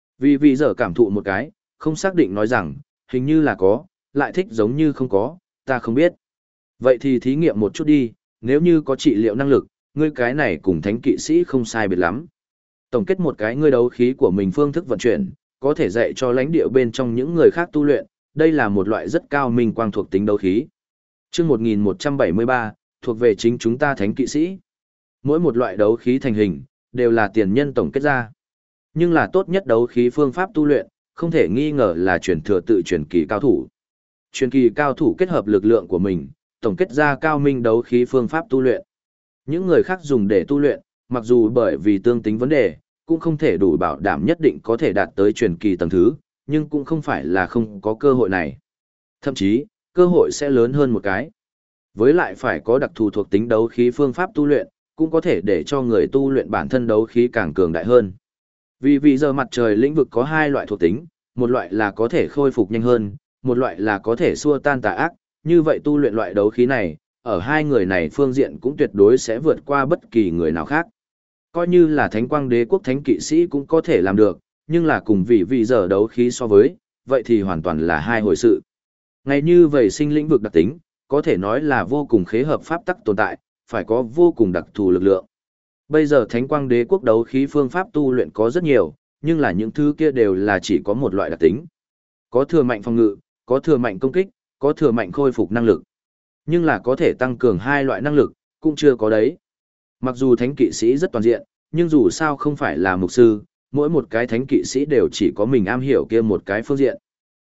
Vì giờ cảm thụ một cái, không xác định nói rằng, hình như là có, lại thích giống như không có, ta không biết. Vậy thì thí nghiệm một chút đi, nếu như có trị liệu năng lực, ngươi cái này cùng thánh kỵ sĩ không sai biệt lắm. Tổng kết một cái ngươi đấu khí của mình phương thức vận chuyển, có thể dạy cho lãnh địa bên trong những người khác tu luyện, đây là một loại rất cao minh quang thuộc tính đấu khí. Chương 1173, thuộc về chính chúng ta thánh kỵ sĩ. Mỗi một loại đấu khí thành hình, đều là tiền nhân tổng kết ra. Nhưng là tốt nhất đấu khí phương pháp tu luyện, không thể nghi ngờ là truyền thừa tự truyền kỳ cao thủ. Truyền kỳ cao thủ kết hợp lực lượng của mình, tổng kết ra cao minh đấu khí phương pháp tu luyện. Những người khác dùng để tu luyện, mặc dù bởi vì tương tính vấn đề, cũng không thể đủ bảo đảm nhất định có thể đạt tới truyền kỳ tầng thứ, nhưng cũng không phải là không có cơ hội này. Thậm chí, cơ hội sẽ lớn hơn một cái. Với lại phải có đặc thù thuộc tính đấu khí phương pháp tu luyện, cũng có thể để cho người tu luyện bản thân đấu khí càng cường đại hơn. Vì giờ mặt trời lĩnh vực có hai loại thuộc tính, một loại là có thể khôi phục nhanh hơn, một loại là có thể xua tan tà ác, như vậy tu luyện loại đấu khí này, ở hai người này phương diện cũng tuyệt đối sẽ vượt qua bất kỳ người nào khác. Coi như là thánh quang đế quốc thánh kỵ sĩ cũng có thể làm được, nhưng là cùng vì giờ đấu khí so với, vậy thì hoàn toàn là hai hồi sự. Ngay như vậy sinh lĩnh vực đặc tính, có thể nói là vô cùng khế hợp pháp tắc tồn tại, phải có vô cùng đặc thù lực lượng. Bây giờ thánh quang đế quốc đấu khí phương pháp tu luyện có rất nhiều, nhưng là những thứ kia đều là chỉ có một loại đặc tính. Có thừa mạnh phòng ngự, có thừa mạnh công kích, có thừa mạnh khôi phục năng lực. Nhưng là có thể tăng cường hai loại năng lực, cũng chưa có đấy. Mặc dù thánh kỵ sĩ rất toàn diện, nhưng dù sao không phải là mục sư, mỗi một cái thánh kỵ sĩ đều chỉ có mình am hiểu kia một cái phương diện.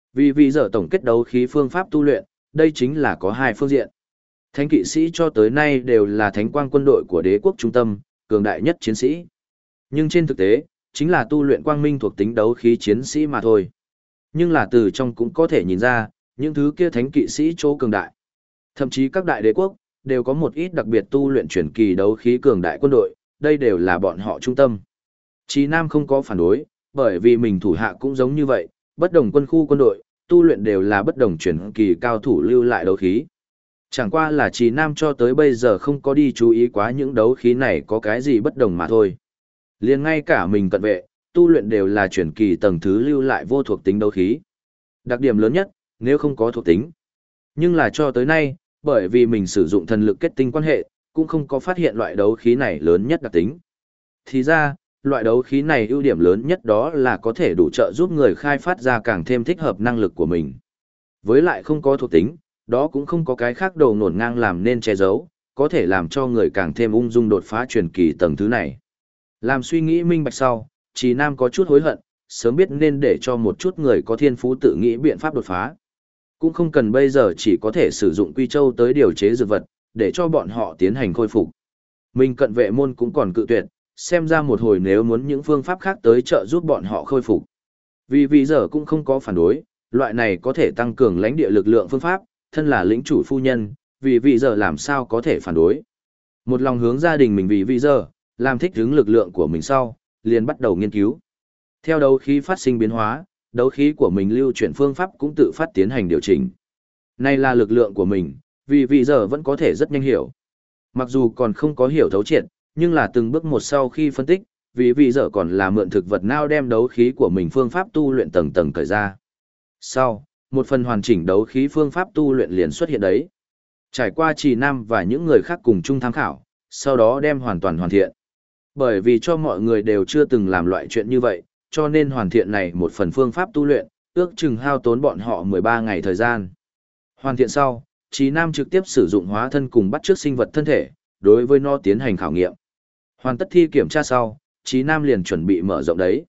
Vì giờ tổng kết đấu khí phương pháp tu luyện, đây chính là có hai phương diện. Thánh kỵ sĩ cho tới nay đều là thánh quang quân đội của đế quốc trung tâm, cường đại nhất chiến sĩ. Nhưng trên thực tế, chính là tu luyện quang minh thuộc tính đấu khí chiến sĩ mà thôi. Nhưng là từ trong cũng có thể nhìn ra, những thứ kia thánh kỵ sĩ chỗ cường đại. Thậm chí các đại đế quốc, đều có một ít đặc biệt tu luyện chuyển kỳ đấu khí cường đại quân đội, đây đều là bọn họ trung tâm. Chí Nam không có phản đối, bởi vì mình thủ hạ cũng giống như vậy, bất đồng quân khu quân đội, tu luyện đều là bất đồng chuyển kỳ cao thủ lưu lại đấu khí. Chẳng qua là Chí Nam cho tới bây giờ không có đi chú ý quá những đấu khí này có cái gì bất đồng mà thôi. Liền ngay cả mình cận vệ, tu luyện đều là chuyển kỳ tầng thứ lưu lại vô thuộc tính đấu khí. Đặc điểm lớn nhất, nếu không có thuộc tính. Nhưng là cho tới nay, bởi vì mình sử dụng thần lực kết tinh quan hệ, cũng không có phát hiện loại đấu khí này lớn nhất đặc tính. Thì ra, loại đấu khí này ưu điểm lớn nhất đó là có thể đủ trợ giúp người khai phát ra càng thêm thích hợp năng lực của mình. Với lại không có thuộc tính, đó cũng không có cái khác đầu nổn ngang làm nên che giấu, có thể làm cho người càng thêm ung dung đột phá truyền kỳ tầng thứ này. Làm suy nghĩ minh bạch sau, Trì Nam có chút hối hận, sớm biết nên để cho một chút người có thiên phú tự nghĩ biện pháp đột phá. Cũng không cần bây giờ chỉ có thể sử dụng quy châu tới điều chế dược vật, để cho bọn họ tiến hành khôi phục. Mình cận vệ môn cũng còn cự tuyệt, xem ra một hồi nếu muốn những phương pháp khác tới trợ giúp bọn họ khôi phục. Vì giờ cũng không có phản đối, loại này có thể tăng cường lãnh địa lực lượng phương pháp, thân là lĩnh chủ phu nhân, vì giờ làm sao có thể phản đối. Một lòng hướng gia đình mình vì giờ, làm thích ứng lực lượng của mình sau, liền bắt đầu nghiên cứu. Theo đấu khí phát sinh biến hóa, đấu khí của mình lưu chuyển phương pháp cũng tự phát tiến hành điều chỉnh. Này là lực lượng của mình, vì giờ vẫn có thể rất nhanh hiểu. Mặc dù còn không có hiểu thấu triệt, nhưng là từng bước một sau khi phân tích, vì giờ còn là mượn thực vật nào đem đấu khí của mình phương pháp tu luyện tầng tầng cởi ra. Sau, một phần hoàn chỉnh đấu khí phương pháp tu luyện liền xuất hiện đấy. Trải qua Trì Nam và những người khác cùng chung tham khảo, sau đó đem hoàn toàn hoàn thiện. Bởi vì cho mọi người đều chưa từng làm loại chuyện như vậy, cho nên hoàn thiện này một phần phương pháp tu luyện, ước chừng hao tốn bọn họ 13 ngày thời gian. Hoàn thiện sau, Trì Nam trực tiếp sử dụng hóa thân cùng bắt chước sinh vật thân thể, đối với nó tiến hành khảo nghiệm. Hoàn tất thi kiểm tra sau, Trì Nam liền chuẩn bị mở rộng đấy.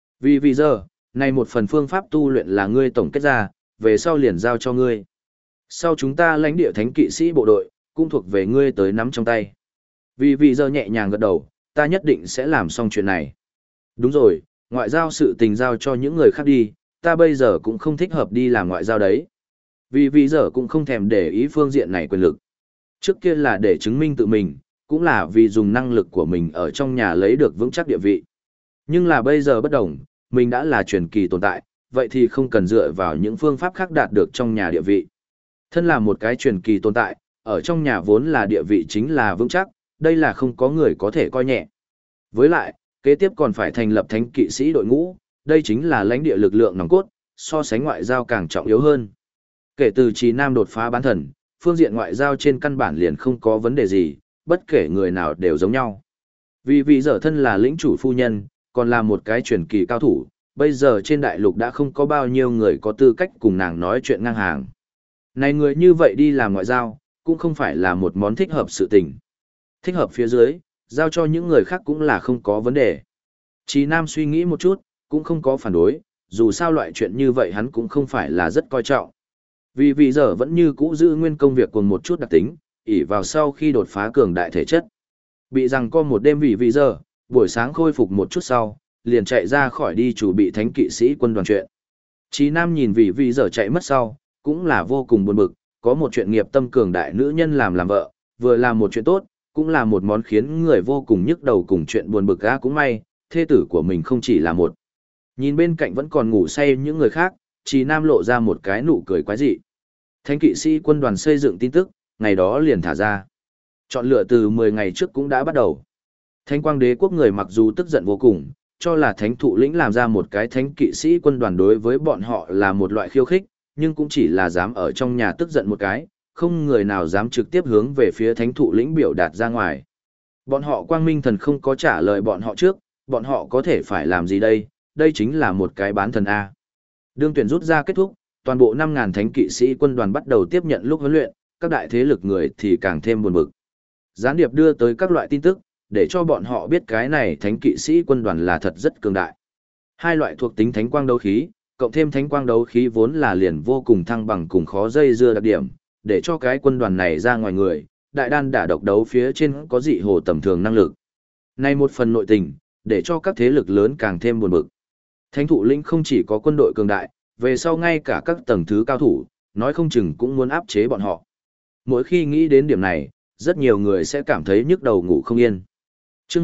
Vì giờ, này một phần phương pháp tu luyện là ngươi tổng kết ra, về sau liền giao cho ngươi. Sau chúng ta lãnh địa thánh kỵ sĩ bộ đội, cũng thuộc về ngươi tới nắm trong tay. Vì giờ nhẹ nhàng gật đầu, ta nhất định sẽ làm xong chuyện này. Đúng rồi, ngoại giao sự tình giao cho những người khác đi, ta bây giờ cũng không thích hợp đi làm ngoại giao đấy. Vì giờ cũng không thèm để ý phương diện này quyền lực. Trước kia là để chứng minh tự mình, cũng là vì dùng năng lực của mình ở trong nhà lấy được vững chắc địa vị. Nhưng là bây giờ bất đồng, mình đã là truyền kỳ tồn tại, vậy thì không cần dựa vào những phương pháp khác đạt được trong nhà địa vị. Thân là một cái truyền kỳ tồn tại, ở trong nhà vốn là địa vị chính là vững chắc, đây là không có người có thể coi nhẹ. Với lại, kế tiếp còn phải thành lập thánh kỵ sĩ đội ngũ, đây chính là lãnh địa lực lượng nòng cốt, so sánh ngoại giao càng trọng yếu hơn. Kể từ Trì Nam đột phá bán thần, phương diện ngoại giao trên căn bản liền không có vấn đề gì, bất kể người nào đều giống nhau. Vì giờ thân là lĩnh chủ phu nhân, còn là một cái truyền kỳ cao thủ, bây giờ trên đại lục đã không có bao nhiêu người có tư cách cùng nàng nói chuyện ngang hàng. Này người như vậy đi làm ngoại giao, cũng không phải là một món thích hợp sự tình. Thích hợp phía dưới, giao cho những người khác cũng là không có vấn đề. Chí Nam suy nghĩ một chút, cũng không có phản đối, dù sao loại chuyện như vậy hắn cũng không phải là rất coi trọng. Vì giờ vẫn như cũ giữ nguyên công việc cùng một chút đặc tính, ỷ vào sau khi đột phá cường đại thể chất. Bị rằng có một đêm vì giờ, buổi sáng khôi phục một chút sau, liền chạy ra khỏi đi chủ bị thánh kỵ sĩ quân đoàn chuyện. Chí Nam nhìn vì giờ chạy mất sau, cũng là vô cùng buồn bực, có một chuyện nghiệp tâm cường đại nữ nhân làm vợ, vừa làm một chuyện tốt, cũng là một món khiến người vô cùng nhức đầu cùng chuyện buồn bực cũng may, thê tử của mình không chỉ là một. Nhìn bên cạnh vẫn còn ngủ say những người khác, Chí Nam lộ ra một cái nụ cười quái dị. Thánh kỵ sĩ quân đoàn xây dựng tin tức, ngày đó liền thả ra. Chọn lựa từ 10 ngày trước cũng đã bắt đầu. Thánh quang đế quốc người mặc dù tức giận vô cùng, cho là thánh thụ lĩnh làm ra một cái thánh kỵ sĩ quân đoàn đối với bọn họ là một loại khiêu khích, nhưng cũng chỉ là dám ở trong nhà tức giận một cái, không người nào dám trực tiếp hướng về phía thánh thụ lĩnh biểu đạt ra ngoài. Bọn họ quang minh thần không có trả lời bọn họ trước, bọn họ có thể phải làm gì đây, đây chính là một cái bán thần A. Đương tuyển rút ra kết thúc, toàn bộ 5.000 thánh kỵ sĩ quân đoàn bắt đầu tiếp nhận lúc huấn luyện, các đại thế lực người thì càng thêm buồn bực. Gián điệp đưa tới các loại tin tức, để cho bọn họ biết cái này thánh kỵ sĩ quân đoàn là thật rất cường đại. Hai loại thuộc tính thánh quang đấu khí, cộng thêm thánh quang đấu khí vốn là liền vô cùng thăng bằng cùng khó dây dưa đặc điểm, để cho cái quân đoàn này ra ngoài người, đại đan đả độc đấu phía trên có dị hồ tầm thường năng lực. Này một phần nội tình, để cho các thế lực lớn càng thêm buồn bực. Thánh thụ lĩnh không chỉ có quân đội cường đại, về sau ngay cả các tầng thứ cao thủ, nói không chừng cũng muốn áp chế bọn họ. Mỗi khi nghĩ đến điểm này, rất nhiều người sẽ cảm thấy nhức đầu ngủ không yên. Chương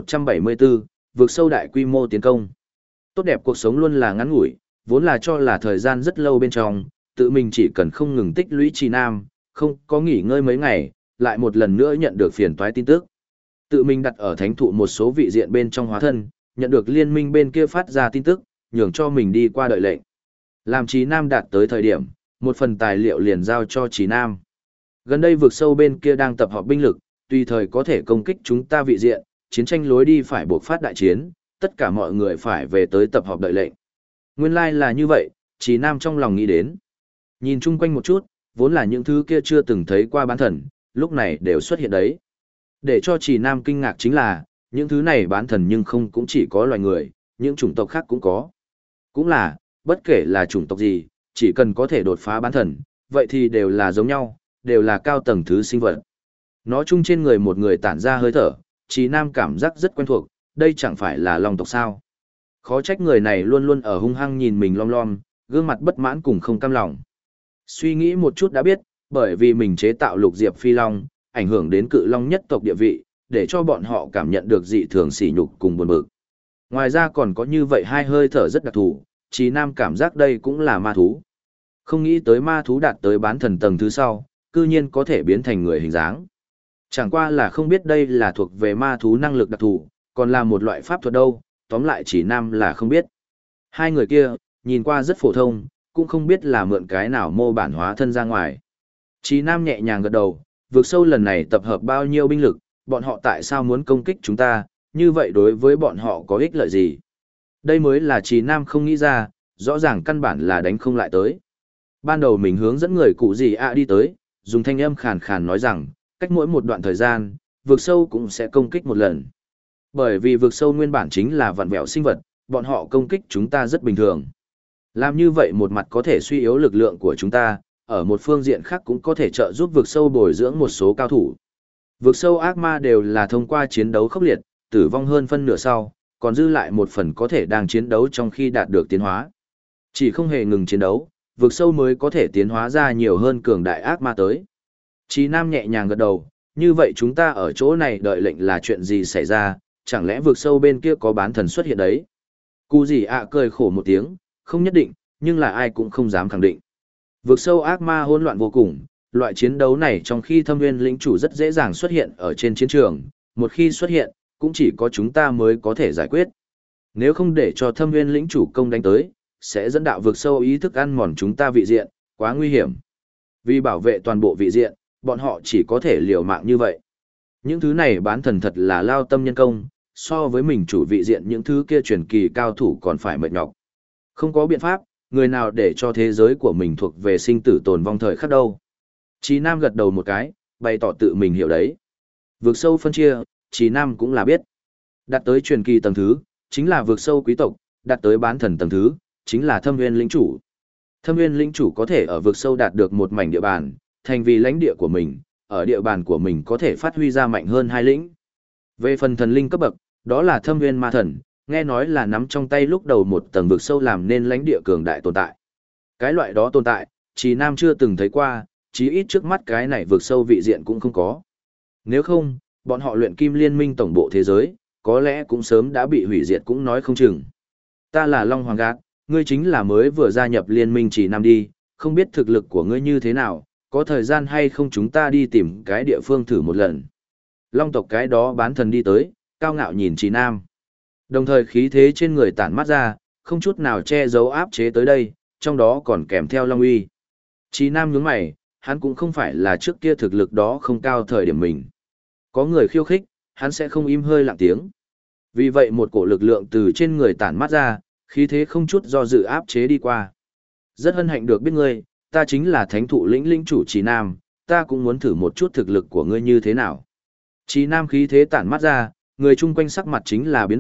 1174, vượt sâu đại quy mô tiến công. Tốt đẹp cuộc sống luôn là ngắn ngủi, vốn là cho là thời gian rất lâu bên trong, tự mình chỉ cần không ngừng tích lũy trì nam, không có nghỉ ngơi mấy ngày, lại một lần nữa nhận được phiền toái tin tức. Tự mình đặt ở thánh thụ một số vị diện bên trong hóa thân, nhận được liên minh bên kia phát ra tin tức, nhường cho mình đi qua đợi lệnh. Làm Trí Nam đạt tới thời điểm, một phần tài liệu liền giao cho Trí Nam. Gần đây vực sâu bên kia đang tập hợp binh lực, tùy thời có thể công kích chúng ta vị diện, chiến tranh lối đi phải buộc phát đại chiến, tất cả mọi người phải về tới tập hợp đợi lệnh. Nguyên lai là như vậy, Trí Nam trong lòng nghĩ đến. Nhìn chung quanh một chút, vốn là những thứ kia chưa từng thấy qua bán thần, lúc này đều xuất hiện đấy. Để cho Trí Nam kinh ngạc chính là, những thứ này bán thần nhưng không cũng chỉ có loài người, những chủng tộc khác cũng có. Cũng là, bất kể là chủng tộc gì, chỉ cần có thể đột phá bán thần, vậy thì đều là giống nhau, đều là cao tầng thứ sinh vật. Nó chung trên người một người tản ra hơi thở, Trí Nam cảm giác rất quen thuộc, đây chẳng phải là long tộc sao. Khó trách người này luôn luôn ở hung hăng nhìn mình lom lom, gương mặt bất mãn cùng không cam lòng. Suy nghĩ một chút đã biết, bởi vì mình chế tạo lục diệp phi long, ảnh hưởng đến cự long nhất tộc địa vị, để cho bọn họ cảm nhận được dị thường sỉ nhục cùng buồn bực. Ngoài ra còn có như vậy hai hơi thở rất đặc thù, Trí Nam cảm giác đây cũng là ma thú. Không nghĩ tới ma thú đạt tới bán thần tầng thứ sau, cư nhiên có thể biến thành người hình dáng. Chẳng qua là không biết đây là thuộc về ma thú năng lực đặc thù, còn là một loại pháp thuật đâu, tóm lại Trí Nam là không biết. Hai người kia, nhìn qua rất phổ thông, cũng không biết là mượn cái nào mô bản hóa thân ra ngoài. Trí Nam nhẹ nhàng gật đầu, vượt sâu lần này tập hợp bao nhiêu binh lực, bọn họ tại sao muốn công kích chúng ta, như vậy đối với bọn họ có ích lợi gì? Đây mới là Trí Nam không nghĩ ra, rõ ràng căn bản là đánh không lại tới. Ban đầu mình hướng dẫn người cụ gì đi tới, dùng thanh âm khàn khàn nói rằng, cách mỗi một đoạn thời gian, vượt sâu cũng sẽ công kích một lần. Bởi vì vượt sâu nguyên bản chính là vặn vẹo sinh vật, bọn họ công kích chúng ta rất bình thường. Làm như vậy một mặt có thể suy yếu lực lượng của chúng ta, ở một phương diện khác cũng có thể trợ giúp vượt sâu bồi dưỡng một số cao thủ. Vượt sâu ác ma đều là thông qua chiến đấu khốc liệt, tử vong hơn phân nửa sau, còn dư lại một phần có thể đang chiến đấu trong khi đạt được tiến hóa. Chỉ không hề ngừng chiến đấu, vượt sâu mới có thể tiến hóa ra nhiều hơn cường đại ác ma tới. Trí Nam nhẹ nhàng gật đầu, như vậy chúng ta ở chỗ này đợi lệnh là chuyện gì xảy ra, chẳng lẽ vượt sâu bên kia có bán thần xuất hiện đấy? Cụ gì cười khổ một tiếng, không nhất định, nhưng là ai cũng không dám khẳng định. Vượt sâu ác ma hỗn loạn vô cùng, loại chiến đấu này trong khi thâm nguyên lĩnh chủ rất dễ dàng xuất hiện ở trên chiến trường, một khi xuất hiện, cũng chỉ có chúng ta mới có thể giải quyết. Nếu không để cho thâm nguyên lĩnh chủ công đánh tới, sẽ dẫn đạo vượt sâu ý thức ăn mòn chúng ta vị diện, quá nguy hiểm. Vì bảo vệ toàn bộ vị diện, bọn họ chỉ có thể liều mạng như vậy. Những thứ này bán thần thật là lao tâm nhân công, so với mình chủ vị diện những thứ kia truyền kỳ cao thủ còn phải mệt nhọc. Không có biện pháp, người nào để cho thế giới của mình thuộc về sinh tử tồn vong thời khắc đâu. Trí Nam gật đầu một cái, bày tỏ tự mình hiểu đấy. Vượt sâu phân chia, Trí Nam cũng là biết. Đạt tới truyền kỳ tầng thứ, chính là vượt sâu quý tộc, đạt tới bán thần tầng thứ, chính là thâm nguyên lĩnh chủ. Thâm nguyên lĩnh chủ có thể ở vượt sâu đạt được một mảnh địa bàn, thành vì lãnh địa của mình, ở địa bàn của mình có thể phát huy ra mạnh hơn hai lĩnh. Về phần thần linh cấp bậc, đó là thâm nguyên ma thần, nghe nói là nắm trong tay lúc đầu một tầng vượt sâu làm nên lãnh địa cường đại tồn tại. Cái loại đó tồn tại, Trí Nam chưa từng thấy qua, chí ít trước mắt cái này vượt sâu vị diện cũng không có. Nếu không, bọn họ luyện kim liên minh tổng bộ thế giới, có lẽ cũng sớm đã bị hủy diệt cũng nói không chừng. Ta là Long Hoàng Gạt, ngươi chính là mới vừa gia nhập liên minh Trí Nam đi, không biết thực lực của ngươi như thế nào, có thời gian hay không chúng ta đi tìm cái địa phương thử một lần. Long tộc cái đó bán thần đi tới, cao ngạo nhìn Trí Nam. Đồng thời khí thế trên người tản mắt ra, không chút nào che giấu áp chế tới đây, trong đó còn kèm theo Long uy. Trí Nam nhướng mày, hắn cũng không phải là trước kia thực lực đó không cao thời điểm mình. Có người khiêu khích, hắn sẽ không im hơi lặng tiếng. Vì vậy một cổ lực lượng từ trên người tản mắt ra, khí thế không chút do dự áp chế đi qua. Rất hân hạnh được biết ngươi, ta chính là thánh thụ lĩnh lĩnh chủ Trí Nam, ta cũng muốn thử một chút thực lực của ngươi như thế nào. Trí Nam khí thế tản mắt ra, người chung quanh sắc mặt chính là biến đổi,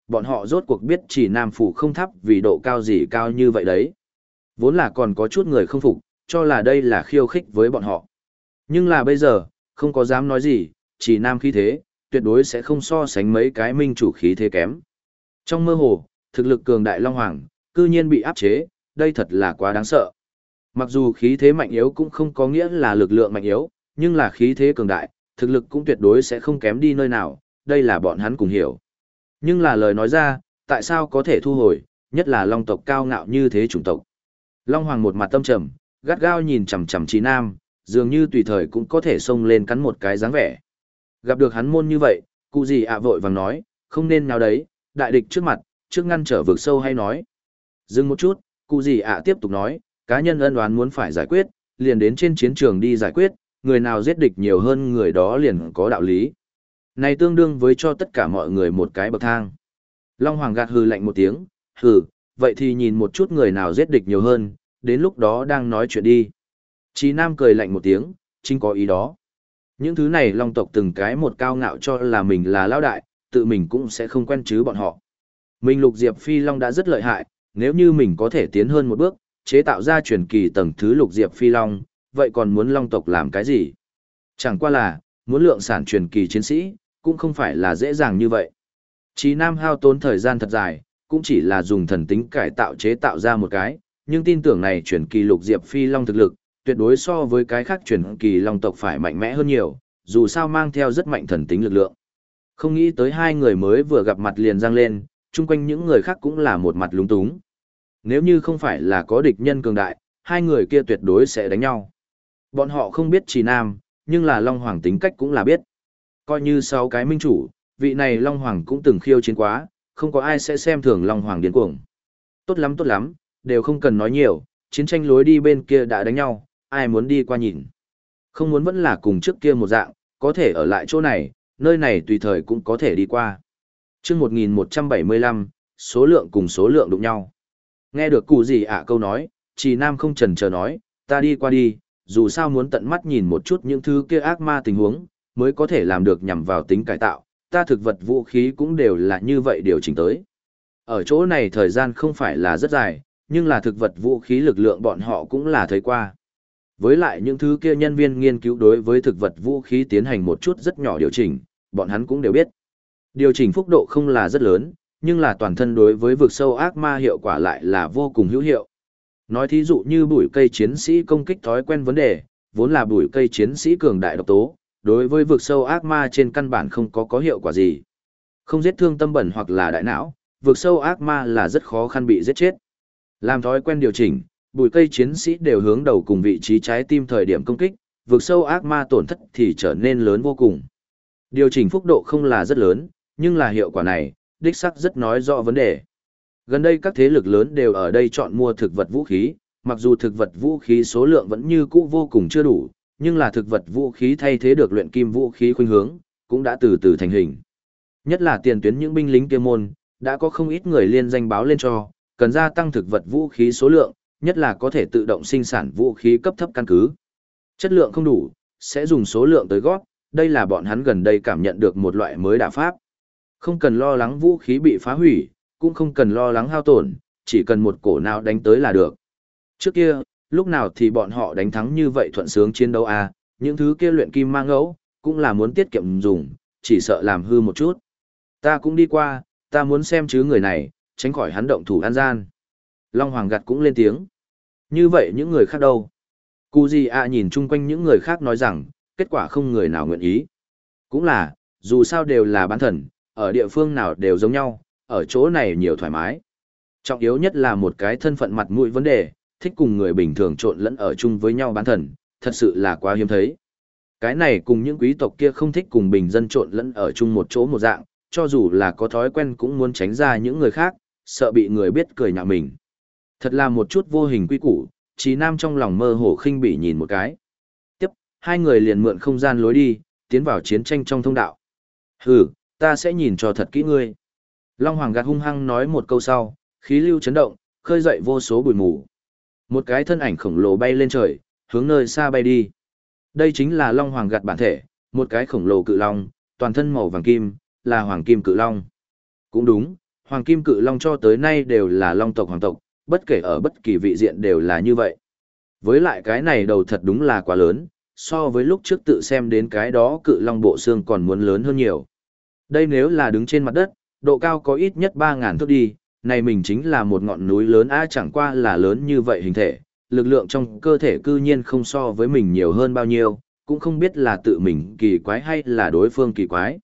bọn họ rốt cuộc biết chỉ Nam Phủ không thấp vì độ cao gì cao như vậy đấy. Vốn là còn có chút người không phục, cho là đây là khiêu khích với bọn họ. Nhưng là bây giờ, không có dám nói gì, chỉ Nam khí thế, tuyệt đối sẽ không so sánh mấy cái minh chủ khí thế kém. Trong mơ hồ, thực lực cường đại Long Hoàng, cư nhiên bị áp chế, đây thật là quá đáng sợ. Mặc dù khí thế mạnh yếu cũng không có nghĩa là lực lượng mạnh yếu, nhưng là khí thế cường đại, thực lực cũng tuyệt đối sẽ không kém đi nơi nào, đây là bọn hắn cùng hiểu. Nhưng là lời nói ra, tại sao có thể thu hồi, nhất là Long tộc cao ngạo như thế chủng tộc. Long Hoàng một mặt tâm trầm, gắt gao nhìn chằm chằm Chí Nam, dường như tùy thời cũng có thể xông lên cắn một cái dáng vẻ. Gặp được hắn môn như vậy, cụ gì ạ vội vàng nói, không nên nào đấy, đại địch trước mặt, trước ngăn trở vực sâu hay nói. Dừng một chút, cụ gì ạ tiếp tục nói, cá nhân ân oán muốn phải giải quyết, liền đến trên chiến trường đi giải quyết, người nào giết địch nhiều hơn người đó liền có đạo lý. Này tương đương với cho tất cả mọi người một cái bậc thang. Long Hoàng gạt hừ lạnh một tiếng, hừ, vậy thì nhìn một chút người nào giết địch nhiều hơn, đến lúc đó đang nói chuyện đi. Chí Nam cười lạnh một tiếng, chính có ý đó. Những thứ này Long tộc từng cái một cao ngạo cho là mình là lão đại, tự mình cũng sẽ không quen chứ bọn họ. Mình Lục Diệp Phi Long đã rất lợi hại, nếu như mình có thể tiến hơn một bước, chế tạo ra truyền kỳ tầng thứ Lục Diệp Phi Long, vậy còn muốn Long tộc làm cái gì? Chẳng qua là, muốn lượng sản truyền kỳ chiến sĩ, cũng không phải là dễ dàng như vậy. Chí Nam hao tốn thời gian thật dài, cũng chỉ là dùng thần tính cải tạo chế tạo ra một cái, nhưng tin tưởng này truyền kỳ Lục Diệp Phi Long thực lực, tuyệt đối so với cái khác truyền kỳ Long tộc phải mạnh mẽ hơn nhiều, dù sao mang theo rất mạnh thần tính lực lượng. Không nghĩ tới hai người mới vừa gặp mặt liền giang lên, chung quanh những người khác cũng là một mặt lúng túng. Nếu như không phải là có địch nhân cường đại, hai người kia tuyệt đối sẽ đánh nhau. Bọn họ không biết Chí Nam, nhưng là Long Hoàng tính cách cũng là biết. Coi như 6 cái minh chủ, vị này Long Hoàng cũng từng khiêu chiến quá, không có ai sẽ xem thường Long Hoàng điên cuồng. Tốt lắm, đều không cần nói nhiều, chiến tranh lối đi bên kia đã đánh nhau, ai muốn đi qua nhìn. Không muốn vẫn là cùng trước kia một dạng, có thể ở lại chỗ này, nơi này tùy thời cũng có thể đi qua. Chương 1175, số lượng cùng số lượng đụng nhau. Nghe được cụ gì ạ câu nói, Chí Nam không chần chờ nói, ta đi qua đi, dù sao muốn tận mắt nhìn một chút những thứ kia ác ma tình huống, mới có thể làm được nhằm vào tính cải tạo, ta thực vật vũ khí cũng đều là như vậy điều chỉnh tới. Ở chỗ này thời gian không phải là rất dài, nhưng là thực vật vũ khí lực lượng bọn họ cũng là thấy qua. Với lại những thứ kia nhân viên nghiên cứu đối với thực vật vũ khí tiến hành một chút rất nhỏ điều chỉnh, bọn hắn cũng đều biết. Điều chỉnh phúc độ không là rất lớn, nhưng là toàn thân đối với vực sâu ác ma hiệu quả lại là vô cùng hữu hiệu. Nói thí dụ như bụi cây chiến sĩ công kích thói quen vấn đề, vốn là bụi cây chiến sĩ cường đại độc tố, đối với vực sâu ác ma trên căn bản không có hiệu quả gì. Không giết thương tâm bẩn hoặc là đại não, vực sâu ác ma là rất khó khăn bị giết chết. Làm thói quen điều chỉnh, bụi cây chiến sĩ đều hướng đầu cùng vị trí trái tim thời điểm công kích, vực sâu ác ma tổn thất thì trở nên lớn vô cùng. Điều chỉnh phúc độ không là rất lớn, nhưng là hiệu quả này, đích xác rất nói rõ vấn đề. Gần đây các thế lực lớn đều ở đây chọn mua thực vật vũ khí, mặc dù thực vật vũ khí số lượng vẫn như cũ vô cùng chưa đủ, nhưng là thực vật vũ khí thay thế được luyện kim vũ khí khuynh hướng, cũng đã từ từ thành hình. Nhất là tiền tuyến những binh lính kia môn, đã có không ít người liên danh báo lên cho, cần gia tăng thực vật vũ khí số lượng, nhất là có thể tự động sinh sản vũ khí cấp thấp căn cứ. Chất lượng không đủ, sẽ dùng số lượng tới gót, đây là bọn hắn gần đây cảm nhận được một loại mới đả pháp. Không cần lo lắng vũ khí bị phá hủy, cũng không cần lo lắng hao tổn, chỉ cần một cổ nào đánh tới là được. Trước kia, lúc nào thì bọn họ đánh thắng như vậy thuận sướng chiến đấu à, những thứ kia luyện kim mang ngẫu, cũng là muốn tiết kiệm dùng, chỉ sợ làm hư một chút. Ta cũng đi qua, ta muốn xem chứ người này, tránh khỏi hắn động thủ an gian. Long Hoàng gặt cũng lên tiếng. Như vậy những người khác đâu? Cụ gì ạ nhìn chung quanh những người khác nói rằng, kết quả không người nào nguyện ý. Cũng là, dù sao đều là bán thần, ở địa phương nào đều giống nhau, ở chỗ này nhiều thoải mái. Trọng yếu nhất là một cái thân phận mặt mũi vấn đề, thích cùng người bình thường trộn lẫn ở chung với nhau bán thần, thật sự là quá hiếm thấy. Cái này cùng những quý tộc kia không thích cùng bình dân trộn lẫn ở chung một chỗ một dạng, cho dù là có thói quen cũng muốn tránh ra những người khác, sợ bị người biết cười nhạo mình. Thật là một chút vô hình quy củ, Chí Nam trong lòng mơ hồ khinh bỉ nhìn một cái. Tiếp, hai người liền mượn không gian lối đi, tiến vào chiến tranh trong thông đạo. Hừ, ta sẽ nhìn cho thật kỹ ngươi. Long Hoàng gạt hung hăng nói một câu sau, khí lưu chấn động, khơi dậy vô số bụi mù. Một cái thân ảnh khổng lồ bay lên trời, hướng nơi xa bay đi. Đây chính là Long Hoàng gạt bản thể, một cái khổng lồ cự long, toàn thân màu vàng kim, là hoàng kim cự long. Cũng đúng, Hoàng Kim Cự Long cho tới nay đều là Long tộc hoàng tộc, bất kể ở bất kỳ vị diện đều là như vậy. Với lại cái này đầu thật đúng là quá lớn, so với lúc trước tự xem đến cái đó Cự Long bộ xương còn muốn lớn hơn nhiều. Đây nếu là đứng trên mặt đất, độ cao có ít nhất 3.000 thước đi, này mình chính là một ngọn núi lớn chẳng qua là lớn như vậy hình thể, lực lượng trong cơ thể cư nhiên không so với mình nhiều hơn bao nhiêu, cũng không biết là tự mình kỳ quái hay là đối phương kỳ quái.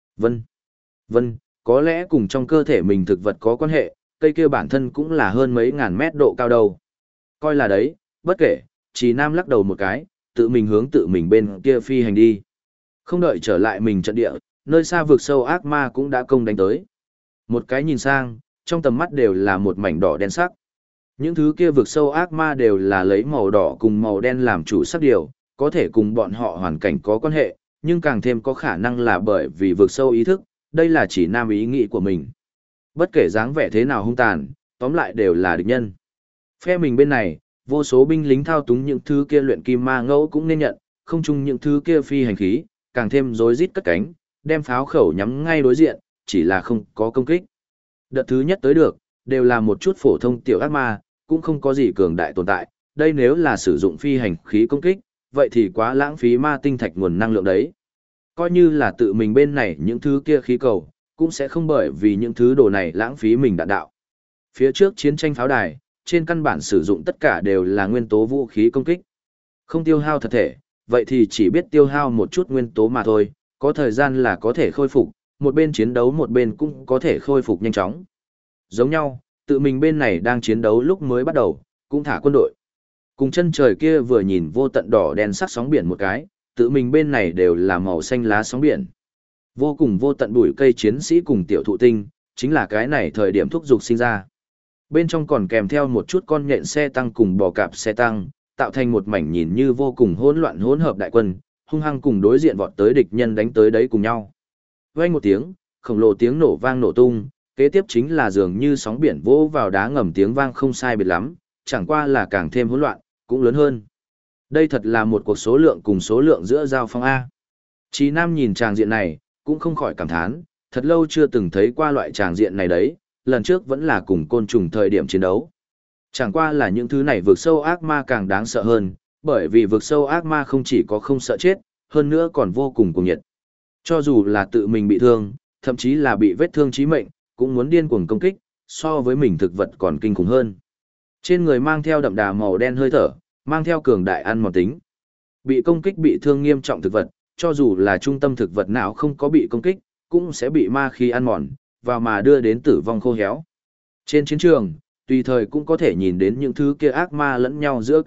Vân, có lẽ cùng trong cơ thể mình thực vật có quan hệ, cây kia bản thân cũng là hơn mấy ngàn mét độ cao đâu. Coi là đấy, bất kể, Trì Nam lắc đầu một cái, tự mình hướng tự mình bên kia phi hành đi. Không đợi trở lại mình trận địa, nơi xa vực sâu ác ma cũng đã công đánh tới. Một cái nhìn sang, trong tầm mắt đều là một mảnh đỏ đen sắc. Những thứ kia vực sâu ác ma đều là lấy màu đỏ cùng màu đen làm chủ sắc điều, có thể cùng bọn họ hoàn cảnh có quan hệ, nhưng càng thêm có khả năng là bởi vì vực sâu ý thức, đây là chỉ Nam ý nghĩ của mình. Bất kể dáng vẻ thế nào hung tàn, tóm lại đều là địch nhân. Phe mình bên này, vô số binh lính thao túng những thứ kia luyện kim ma ngẫu cũng nên nhận, không chung những thứ kia phi hành khí, càng thêm rối rít cất cánh, đem pháo khẩu nhắm ngay đối diện, chỉ là không có công kích. Đợt thứ nhất tới được, đều là một chút phổ thông tiểu ác ma, cũng không có gì cường đại tồn tại, đây nếu là sử dụng phi hành khí công kích, vậy thì quá lãng phí ma tinh thạch nguồn năng lượng đấy. Coi như là tự mình bên này những thứ kia khí cầu, cũng sẽ không bởi vì những thứ đồ này lãng phí mình đạn đạo. Phía trước chiến tranh pháo đài, trên căn bản sử dụng tất cả đều là nguyên tố vũ khí công kích. Không tiêu hao thật thể, vậy thì chỉ biết tiêu hao một chút nguyên tố mà thôi, có thời gian là có thể khôi phục, một bên chiến đấu một bên cũng có thể khôi phục nhanh chóng. Giống nhau, tự mình bên này đang chiến đấu lúc mới bắt đầu, cũng thả quân đội. Cùng chân trời kia vừa nhìn vô tận đỏ đen sắc sóng biển một cái, tự mình bên này đều là màu xanh lá sóng biển. Vô cùng vô tận bụi cây chiến sĩ cùng tiểu thụ tinh, chính là cái này thời điểm thúc dục sinh ra. Bên trong còn kèm theo một chút con nhện xe tăng cùng bò cạp xe tăng, tạo thành một mảnh nhìn như vô cùng hỗn loạn hỗn hợp đại quân, hung hăng cùng đối diện vọt tới địch nhân đánh tới đấy cùng nhau. Vang một tiếng, khổng lồ tiếng nổ vang nổ tung, kế tiếp chính là dường như sóng biển vỗ vào đá ngầm tiếng vang không sai biệt lắm, chẳng qua là càng thêm hỗn loạn, cũng lớn hơn. Đây thật là một cuộc số lượng cùng số lượng giữa giao phong A. Chí Nam nhìn tràng diện này, cũng không khỏi cảm thán, thật lâu chưa từng thấy qua loại tràng diện này đấy, lần trước vẫn là cùng côn trùng thời điểm chiến đấu. Chẳng qua là những thứ này vượt sâu ác ma càng đáng sợ hơn, bởi vì vượt sâu ác ma không chỉ có không sợ chết, hơn nữa còn vô cùng cuồng nhiệt. Cho dù là tự mình bị thương, thậm chí là bị vết thương chí mệnh, cũng muốn điên cuồng công kích, so với mình thực vật còn kinh khủng hơn. Trên người mang theo đậm đà màu đen hơi thở, mang theo cường đại ăn mòn tính. Bị công kích bị thương nghiêm trọng thực vật, cho dù là trung tâm thực vật nào không có bị công kích, cũng sẽ bị ma khí ăn mòn, và mà đưa đến tử vong khô héo. Trên chiến trường, tùy thời cũng có thể nhìn đến những thứ kia ác ma lẫn nhau giữa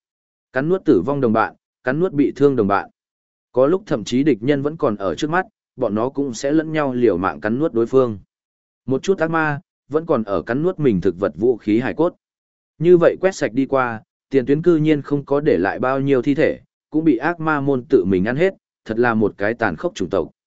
cắn nuốt tử vong đồng bạn, cắn nuốt bị thương đồng bạn. Có lúc thậm chí địch nhân vẫn còn ở trước mắt, bọn nó cũng sẽ lẫn nhau liều mạng cắn nuốt đối phương. Một chút ác ma, vẫn còn ở cắn nuốt mình thực vật vũ khí hải cốt. Như vậy quét sạch đi qua, tiền tuyến cư nhiên không có để lại bao nhiêu thi thể, cũng bị ác ma môn tự mình ăn hết, thật là một cái tàn khốc chủng tộc.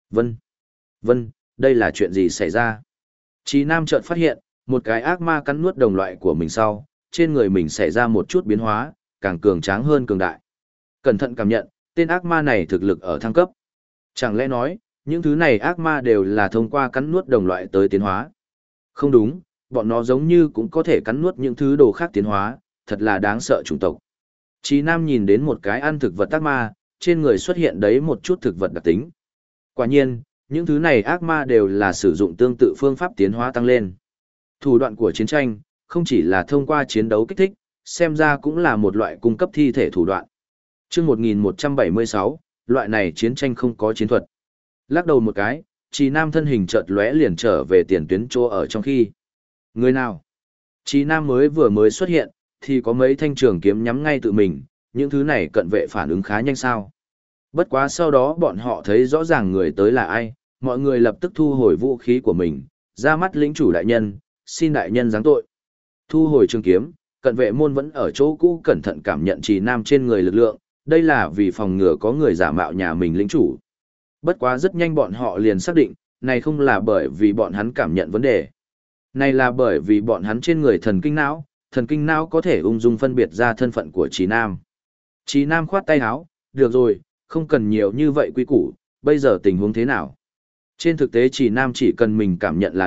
Vân, đây là chuyện gì xảy ra? Chí Nam chợt phát hiện, một cái ác ma cắn nuốt đồng loại của mình sau, trên người mình xảy ra một chút biến hóa, càng cường tráng hơn cường đại. Cẩn thận cảm nhận, tên ác ma này thực lực ở thăng cấp. Chẳng lẽ nói, những thứ này ác ma đều là thông qua cắn nuốt đồng loại tới tiến hóa? Không đúng, bọn nó giống như cũng có thể cắn nuốt những thứ đồ khác tiến hóa, thật là đáng sợ chủng tộc. Chí Nam nhìn đến một cái ăn thực vật ác ma, trên người xuất hiện đấy một chút thực vật đặc tính. Quả nhiên, những thứ này ác ma đều là sử dụng tương tự phương pháp tiến hóa tăng lên. Thủ đoạn của chiến tranh, không chỉ là thông qua chiến đấu kích thích, xem ra cũng là một loại cung cấp thi thể thủ đoạn. Chương 1176, loại này chiến tranh không có chiến thuật. Lắc đầu một cái, Chí Nam thân hình chợt lóe liền trở về tiền tuyến chỗ ở trong khi. Người nào? Chí Nam vừa mới xuất hiện, thì có mấy thanh trường kiếm nhắm ngay tự mình, những thứ này cận vệ phản ứng khá nhanh sao. Bất quá sau đó bọn họ thấy rõ ràng người tới là ai, mọi người lập tức thu hồi vũ khí của mình, ra mắt lĩnh chủ đại nhân, xin đại nhân giáng tội. Thu hồi trường kiếm, cận vệ môn vẫn ở chỗ cũ cẩn thận cảm nhận Chí Nam trên người lực lượng, đây là vì phòng ngừa có người giả mạo nhà mình lĩnh chủ. Bất quá rất nhanh bọn họ liền xác định, này không là bởi vì bọn hắn cảm nhận vấn đề. Này là bởi vì bọn hắn trên người thần kinh não có thể ung dung phân biệt ra thân phận của Chí Nam. Chí Nam khoát tay áo, được rồi, không cần nhiều như vậy quy củ, bây giờ tình huống thế nào? Trên thực tế Chí Nam chỉ cần mình cảm nhận là được,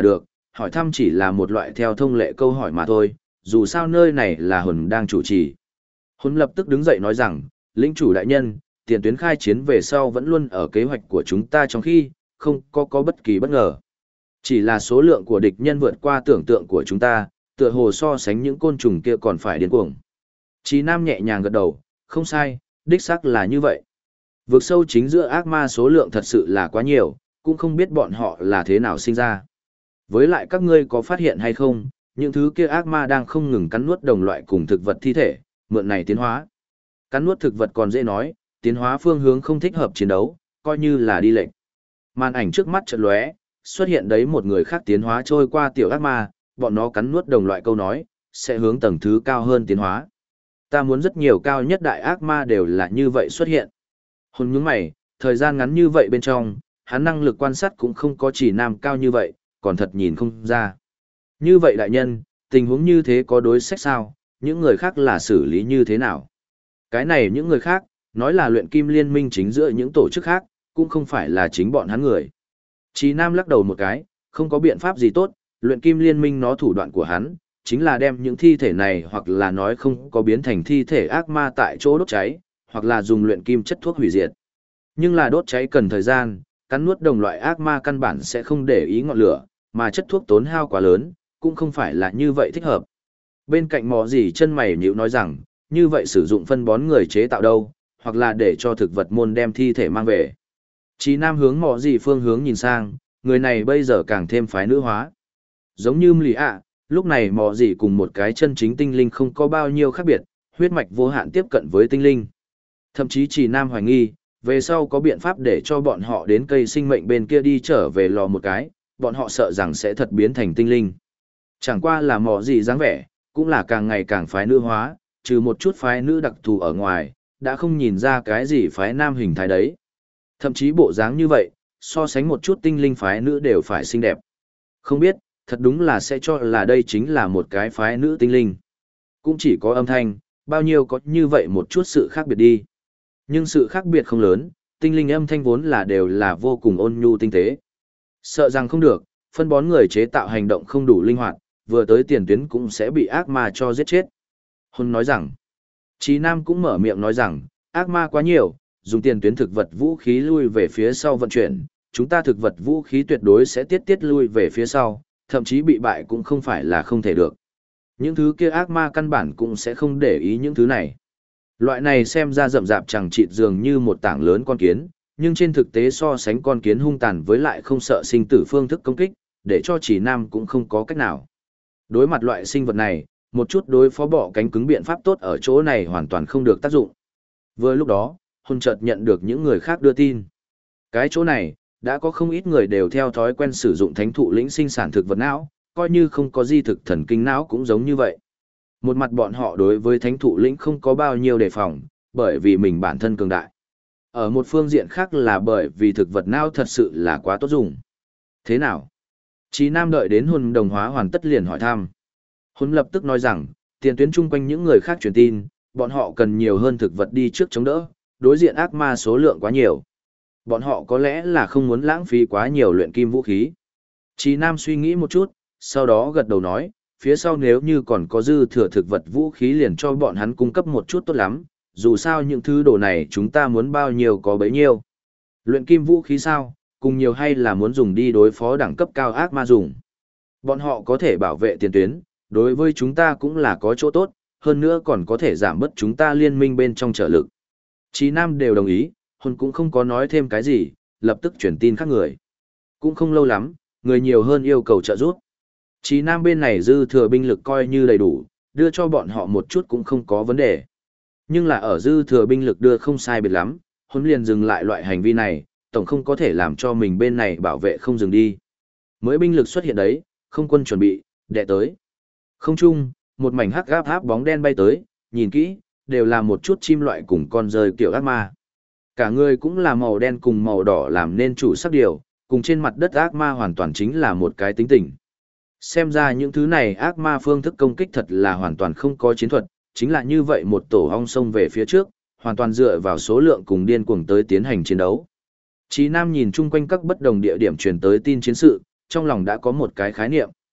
hỏi thăm chỉ là một loại theo thông lệ câu hỏi mà thôi, dù sao nơi này là Hồn đang chủ trì. Hồn lập tức đứng dậy nói rằng, lĩnh chủ đại nhân, tiền tuyến khai chiến về sau vẫn luôn ở kế hoạch của chúng ta trong khi, không có bất kỳ bất ngờ. Chỉ là số lượng của địch nhân vượt qua tưởng tượng của chúng ta, tựa hồ so sánh những côn trùng kia còn phải điên cuồng. Chí Nam nhẹ nhàng gật đầu, không sai, đích xác là như vậy. Vực sâu chính giữa ác ma số lượng thật sự là quá nhiều, cũng không biết bọn họ là thế nào sinh ra. Với lại các ngươi có phát hiện hay không, những thứ kia ác ma đang không ngừng cắn nuốt đồng loại cùng thực vật thi thể, mượn này tiến hóa. Cắn nuốt thực vật còn dễ nói, tiến hóa phương hướng không thích hợp chiến đấu, coi như là đi lệnh. Màn ảnh trước mắt chợt lóe, xuất hiện đấy một người khác tiến hóa trôi qua tiểu ác ma, bọn nó cắn nuốt đồng loại câu nói, sẽ hướng tầng thứ cao hơn tiến hóa. Ta muốn rất nhiều cao nhất đại ác ma đều là như vậy xuất hiện. Hồn nhướng mày, thời gian ngắn như vậy bên trong, hắn năng lực quan sát cũng không có chỉ nam cao như vậy, còn thật nhìn không ra. Như vậy đại nhân, tình huống như thế có đối sách sao, những người khác là xử lý như thế nào? Cái này những người khác, nói là luyện kim liên minh chính giữa những tổ chức khác, cũng không phải là chính bọn hắn người. Chí Nam lắc đầu một cái, không có biện pháp gì tốt, luyện kim liên minh nó thủ đoạn của hắn, chính là đem những thi thể này hoặc là nói không có biến thành thi thể ác ma tại chỗ đốt cháy, hoặc là dùng luyện kim chất thuốc hủy diệt. Nhưng là đốt cháy cần thời gian, cắn nuốt đồng loại ác ma căn bản sẽ không để ý ngọn lửa, mà chất thuốc tốn hao quá lớn, cũng không phải là như vậy thích hợp. Bên cạnh mò gì chân mày nhíu nói rằng, như vậy sử dụng phân bón người chế tạo đâu, hoặc là để cho thực vật môn đem thi thể mang về. Chí Nam hướng mò gì phương hướng nhìn sang, người này bây giờ càng thêm phái nữ hóa. Giống như Mli ạ, lúc này mò gì cùng một cái chân chính tinh linh không có bao nhiêu khác biệt, huyết mạch vô hạn tiếp cận với tinh linh. Thậm chí Chí Nam hoài nghi, về sau có biện pháp để cho bọn họ đến cây sinh mệnh bên kia đi trở về lò một cái, bọn họ sợ rằng sẽ thật biến thành tinh linh. Chẳng qua là mò gì dáng vẻ, cũng là càng ngày càng phái nữ hóa, trừ một chút phái nữ đặc thù ở ngoài, đã không nhìn ra cái gì phái nam hình thái đấy. Thậm chí bộ dáng như vậy, so sánh một chút tinh linh phái nữ đều phải xinh đẹp. Không biết, thật đúng là sẽ cho là đây chính là một cái phái nữ tinh linh. Cũng chỉ có âm thanh, bao nhiêu có như vậy một chút sự khác biệt đi. Nhưng sự khác biệt không lớn, tinh linh âm thanh vốn là đều là vô cùng ôn nhu tinh tế. Sợ rằng không được, phân bón người chế tạo hành động không đủ linh hoạt, vừa tới tiền tuyến cũng sẽ bị ác ma cho giết chết. Hôn nói rằng, Chí Nam cũng mở miệng nói rằng, ác ma quá nhiều, dùng tiền tuyến thực vật vũ khí lui về phía sau vận chuyển, chúng ta thực vật vũ khí tuyệt đối sẽ tiết lui về phía sau, thậm chí bị bại cũng không phải là không thể được. Những thứ kia ác ma căn bản cũng sẽ không để ý những thứ này. Loại này xem ra rậm rạp chẳng chịt dường như một tảng lớn con kiến, nhưng trên thực tế so sánh con kiến hung tàn với lại không sợ sinh tử phương thức công kích, để cho Chí Nam cũng không có cách nào. Đối mặt loại sinh vật này, một chút đối phó bỏ cánh cứng biện pháp tốt ở chỗ này hoàn toàn không được tác dụng. Vừa lúc đó, Hồn chợt nhận được những người khác đưa tin. Cái chỗ này, đã có không ít người đều theo thói quen sử dụng thánh thụ lĩnh sinh sản thực vật não, coi như không có di thực thần kinh não cũng giống như vậy. Một mặt bọn họ đối với thánh thụ lĩnh không có bao nhiêu đề phòng, bởi vì mình bản thân cường đại. Ở một phương diện khác là bởi vì thực vật não thật sự là quá tốt dùng. Thế nào? Chí Nam đợi đến Hồn đồng hóa hoàn tất liền hỏi thăm. Hồn lập tức nói rằng, tiền tuyến chung quanh những người khác truyền tin, bọn họ cần nhiều hơn thực vật đi trước chống đỡ, đối diện ác ma số lượng quá nhiều. Bọn họ có lẽ là không muốn lãng phí quá nhiều luyện kim vũ khí. Chí Nam suy nghĩ một chút, sau đó gật đầu nói, phía sau nếu như còn có dư thừa thực vật vũ khí liền cho bọn hắn cung cấp một chút tốt lắm, dù sao những thứ đồ này chúng ta muốn bao nhiêu có bấy nhiêu. Luyện kim vũ khí sao, cùng nhiều hay là muốn dùng đi đối phó đẳng cấp cao ác ma dùng. Bọn họ có thể bảo vệ tiền tuyến, đối với chúng ta cũng là có chỗ tốt, hơn nữa còn có thể giảm bớt chúng ta liên minh bên trong trợ lực. Chí Nam đều đồng ý, Hồn cũng không có nói thêm cái gì, lập tức chuyển tin khác người. Cũng không lâu lắm, người nhiều hơn yêu cầu trợ giúp. Chí Nam bên này dư thừa binh lực coi như đầy đủ, đưa cho bọn họ một chút cũng không có vấn đề. Nhưng là ở dư thừa binh lực đưa không sai biệt lắm, Hồn liền dừng lại loại hành vi này, tổng không có thể làm cho mình bên này bảo vệ không dừng đi. Mới binh lực xuất hiện đấy, không quân chuẩn bị, đệ tới. Không chung, một mảnh hắc gáp áp bóng đen bay tới, nhìn kỹ, đều là một chút chim loại cùng con rơi kiểu ác ma. Cả người cũng là màu đen cùng màu đỏ làm nên chủ sắc điều, cùng trên mặt đất ác ma hoàn toàn chính là một cái tính tình. Xem ra những thứ này ác ma phương thức công kích thật là hoàn toàn không có chiến thuật, chính là như vậy một tổ ong sông về phía trước, hoàn toàn dựa vào số lượng cùng điên cuồng tới tiến hành chiến đấu. Chí Nam nhìn chung quanh các bất đồng địa điểm truyền tới tin chiến sự, trong lòng đã có một cái khái niệm.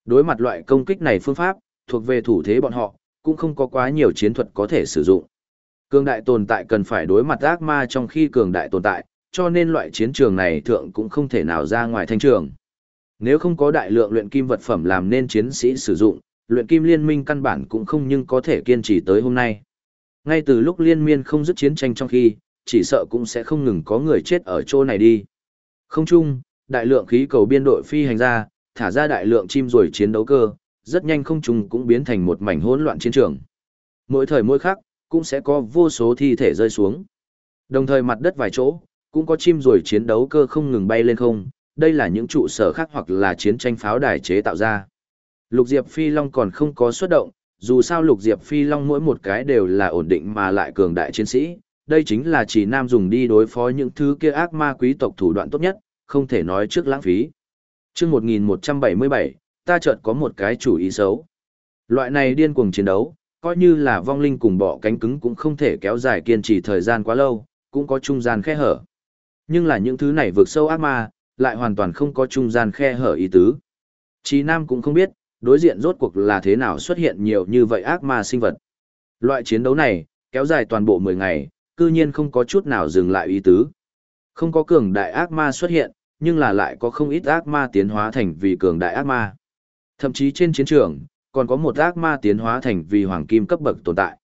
Đối mặt loại công kích này phương pháp, thuộc về thủ thế bọn họ, cũng không có quá nhiều chiến thuật có thể sử dụng. Cường đại tồn tại cần phải đối mặt ác ma trong khi cường đại tồn tại, cho nên loại chiến trường này thượng cũng không thể nào ra ngoài thanh trường. Nếu không có đại lượng luyện kim vật phẩm làm nên chiến sĩ sử dụng, luyện kim liên minh căn bản cũng không nhưng có thể kiên trì tới hôm nay. Ngay từ lúc liên miên không dứt chiến tranh trong khi, chỉ sợ cũng sẽ không ngừng có người chết ở chỗ này đi. Không chung, đại lượng khí cầu biên đội phi hành ra, thả ra đại lượng chim ruồi chiến đấu cơ, rất nhanh không trung cũng biến thành một mảnh hỗn loạn chiến trường. Mỗi thời mỗi khắc, cũng sẽ có vô số thi thể rơi xuống. Đồng thời mặt đất vài chỗ, cũng có chim ruồi chiến đấu cơ không ngừng bay lên không, đây là những trụ sở khác hoặc là chiến tranh pháo đài chế tạo ra. Lục Diệp Phi Long còn không có xuất động, dù sao Lục Diệp Phi Long mỗi một cái đều là ổn định mà lại cường đại chiến sĩ, đây chính là chỉ Nam dùng đi đối phó những thứ kia ác ma quý tộc thủ đoạn tốt nhất, không thể nói trước lãng phí. Chương 1177, ta chợt có một cái chủ ý xấu. Loại này điên cuồng chiến đấu, coi như là vong linh cùng bọ cánh cứng cũng không thể kéo dài kiên trì thời gian quá lâu, cũng có trung gian khe hở. Nhưng là những thứ này vượt sâu ác ma, lại hoàn toàn không có trung gian khe hở ý tứ. Chí Nam cũng không biết, đối diện rốt cuộc là thế nào xuất hiện nhiều như vậy ác ma sinh vật. Loại chiến đấu này, kéo dài toàn bộ 10 ngày, cư nhiên không có chút nào dừng lại ý tứ. Không có cường đại ác ma xuất hiện, nhưng là lại có không ít ác ma tiến hóa thành vì cường đại ác ma. Thậm chí trên chiến trường, còn có một ác ma tiến hóa thành vì hoàng kim cấp bậc tồn tại.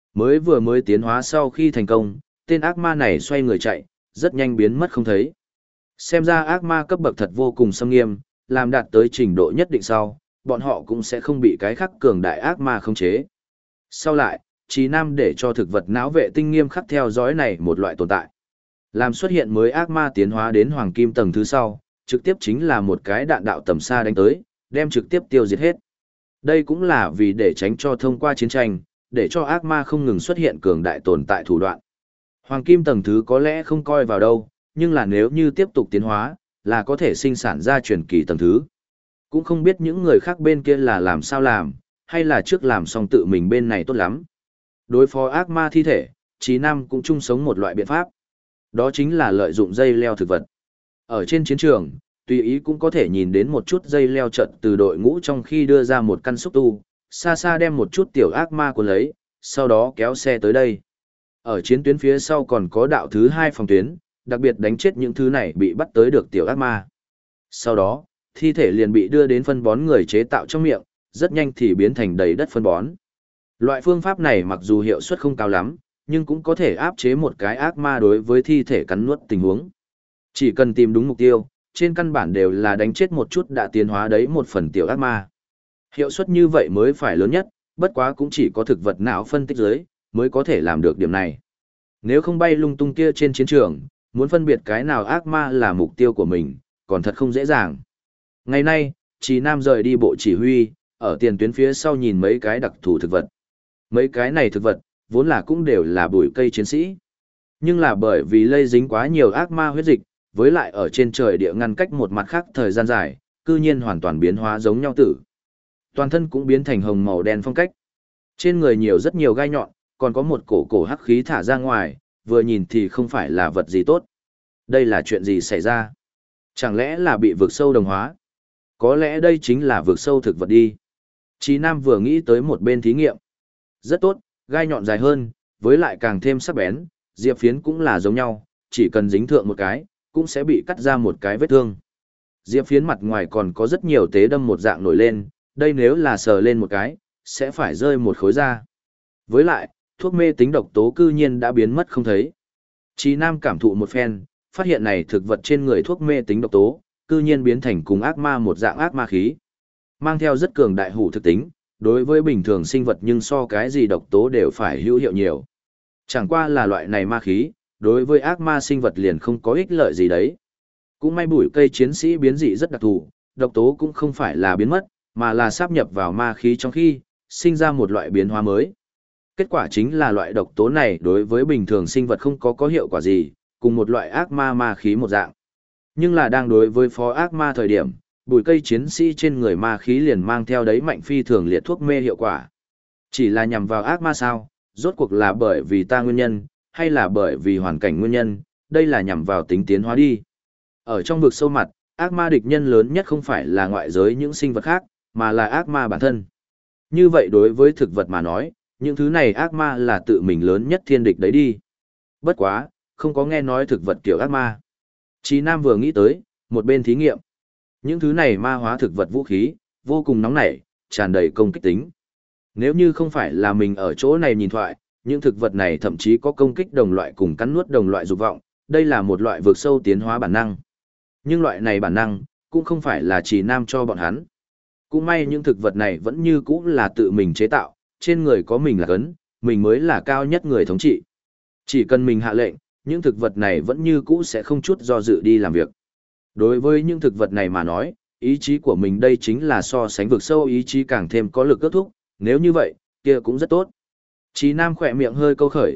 Mới tiến hóa sau khi thành công, tên ác ma này xoay người chạy, rất nhanh biến mất không thấy. Xem ra ác ma cấp bậc thật vô cùng xâm nghiêm, làm đạt tới trình độ nhất định sau, bọn họ cũng sẽ không bị cái khắc cường đại ác ma khống chế. Sau lại, Chí Nam để cho thực vật não vệ tinh nghiêm khắc theo dõi này một loại tồn tại. Làm xuất hiện mới ác ma tiến hóa đến hoàng kim tầng thứ sau, trực tiếp chính là một cái đạn đạo tầm xa đánh tới, đem trực tiếp tiêu diệt hết. Đây cũng là vì để tránh cho thông qua chiến tranh, để cho ác ma không ngừng xuất hiện cường đại tồn tại thủ đoạn. Hoàng kim tầng thứ có lẽ không coi vào đâu, nhưng là nếu như tiếp tục tiến hóa, là có thể sinh sản ra truyền kỳ tầng thứ. Cũng không biết những người khác bên kia là làm sao làm, hay là trước làm xong tự mình bên này tốt lắm. Đối phó ác ma thi thể, Chí Nam cũng chung sống một loại biện pháp. Đó chính là lợi dụng dây leo thực vật. Ở trên chiến trường, tùy ý cũng có thể nhìn đến một chút dây leo trận từ đội ngũ trong khi đưa ra một căn xúc tu, xa xa đem một chút tiểu ác ma của lấy, sau đó kéo xe tới đây. Ở chiến tuyến phía sau còn có đạo thứ 2 phòng tuyến, đặc biệt đánh chết những thứ này bị bắt tới được tiểu ác ma. Sau đó, thi thể liền bị đưa đến phân bón người chế tạo trong miệng, rất nhanh thì biến thành đầy đất phân bón. Loại phương pháp này mặc dù hiệu suất không cao lắm, nhưng cũng có thể áp chế một cái ác ma đối với thi thể cắn nuốt tình huống. Chỉ cần tìm đúng mục tiêu, trên căn bản đều là đánh chết một chút đã tiến hóa đấy một phần tiểu ác ma. Hiệu suất như vậy mới phải lớn nhất, bất quá cũng chỉ có thực vật não phân tích dưới, mới có thể làm được điểm này. Nếu không bay lung tung kia trên chiến trường, muốn phân biệt cái nào ác ma là mục tiêu của mình, còn thật không dễ dàng. Ngày nay, Chí Nam rời đi bộ chỉ huy, ở tiền tuyến phía sau nhìn mấy cái đặc thù thực vật. Mấy cái này thực vật, vốn là cũng đều là bụi cây chiến sĩ. Nhưng là bởi vì lây dính quá nhiều ác ma huyết dịch, với lại ở trên trời địa ngăn cách một mặt khác thời gian dài, cư nhiên hoàn toàn biến hóa giống nhau tử. Toàn thân cũng biến thành hồng màu đen phong cách. Trên người nhiều rất nhiều gai nhọn, còn có một cổ hắc khí thả ra ngoài, vừa nhìn thì không phải là vật gì tốt. Đây là chuyện gì xảy ra? Chẳng lẽ là bị vực sâu đồng hóa? Có lẽ đây chính là vực sâu thực vật đi. Chí Nam vừa nghĩ tới một bên thí nghiệm. Rất tốt, gai nhọn dài hơn, với lại càng thêm sắc bén, diệp phiến cũng là giống nhau, chỉ cần dính thượng một cái, cũng sẽ bị cắt ra một cái vết thương. Diệp phiến mặt ngoài còn có rất nhiều tế đâm một dạng nổi lên, đây nếu là sờ lên một cái, sẽ phải rơi một khối da. Với lại, thuốc mê tính độc tố cư nhiên đã biến mất không thấy. Chí Nam cảm thụ một phen, phát hiện này thực vật trên người thuốc mê tính độc tố, cư nhiên biến thành cùng ác ma một dạng ác ma khí. Mang theo rất cường đại hủ thực tính, đối với bình thường sinh vật nhưng so cái gì độc tố đều phải hữu hiệu nhiều. Chẳng qua là loại này ma khí, đối với ác ma sinh vật liền không có ích lợi gì đấy. Cũng may bụi cây chiến sĩ biến dị rất đặc thù, độc tố cũng không phải là biến mất, mà là sáp nhập vào ma khí trong khi, sinh ra một loại biến hóa mới. Kết quả chính là loại độc tố này đối với bình thường sinh vật không có hiệu quả gì, cùng một loại ác ma ma khí một dạng. Nhưng là đang đối với phó ác ma thời điểm, bụi cây chiến sĩ trên người ma khí liền mang theo đấy mạnh phi thường liệt thuốc mê hiệu quả. Chỉ là nhằm vào ác ma sao, rốt cuộc là bởi vì ta nguyên nhân, hay là bởi vì hoàn cảnh nguyên nhân, đây là nhằm vào tính tiến hóa đi. Ở trong vực sâu mặt, ác ma địch nhân lớn nhất không phải là ngoại giới những sinh vật khác, mà là ác ma bản thân. Như vậy đối với thực vật mà nói, những thứ này ác ma là tự mình lớn nhất thiên địch đấy đi. Bất quá, không có nghe nói thực vật kiểu ác ma. Chí Nam vừa nghĩ tới, một bên thí nghiệm. Những thứ này ma hóa thực vật vũ khí, vô cùng nóng nảy, tràn đầy công kích tính. Nếu như không phải là mình ở chỗ này nhìn thoại, những thực vật này thậm chí có công kích đồng loại cùng cắn nuốt đồng loại dục vọng, đây là một loại vượt sâu tiến hóa bản năng. Nhưng loại này bản năng, cũng không phải là Chí Nam cho bọn hắn. Cũng may những thực vật này vẫn như cũ là tự mình chế tạo, trên người có mình là cấn, mình mới là cao nhất người thống trị. Chỉ cần mình hạ lệnh, những thực vật này vẫn như cũ sẽ không chút do dự đi làm việc. Đối với những thực vật này mà nói, ý chí của mình đây chính là so sánh vực sâu ý chí càng thêm có lực kết thúc, nếu như vậy, kia cũng rất tốt. Chí Nam khỏe miệng hơi câu khởi,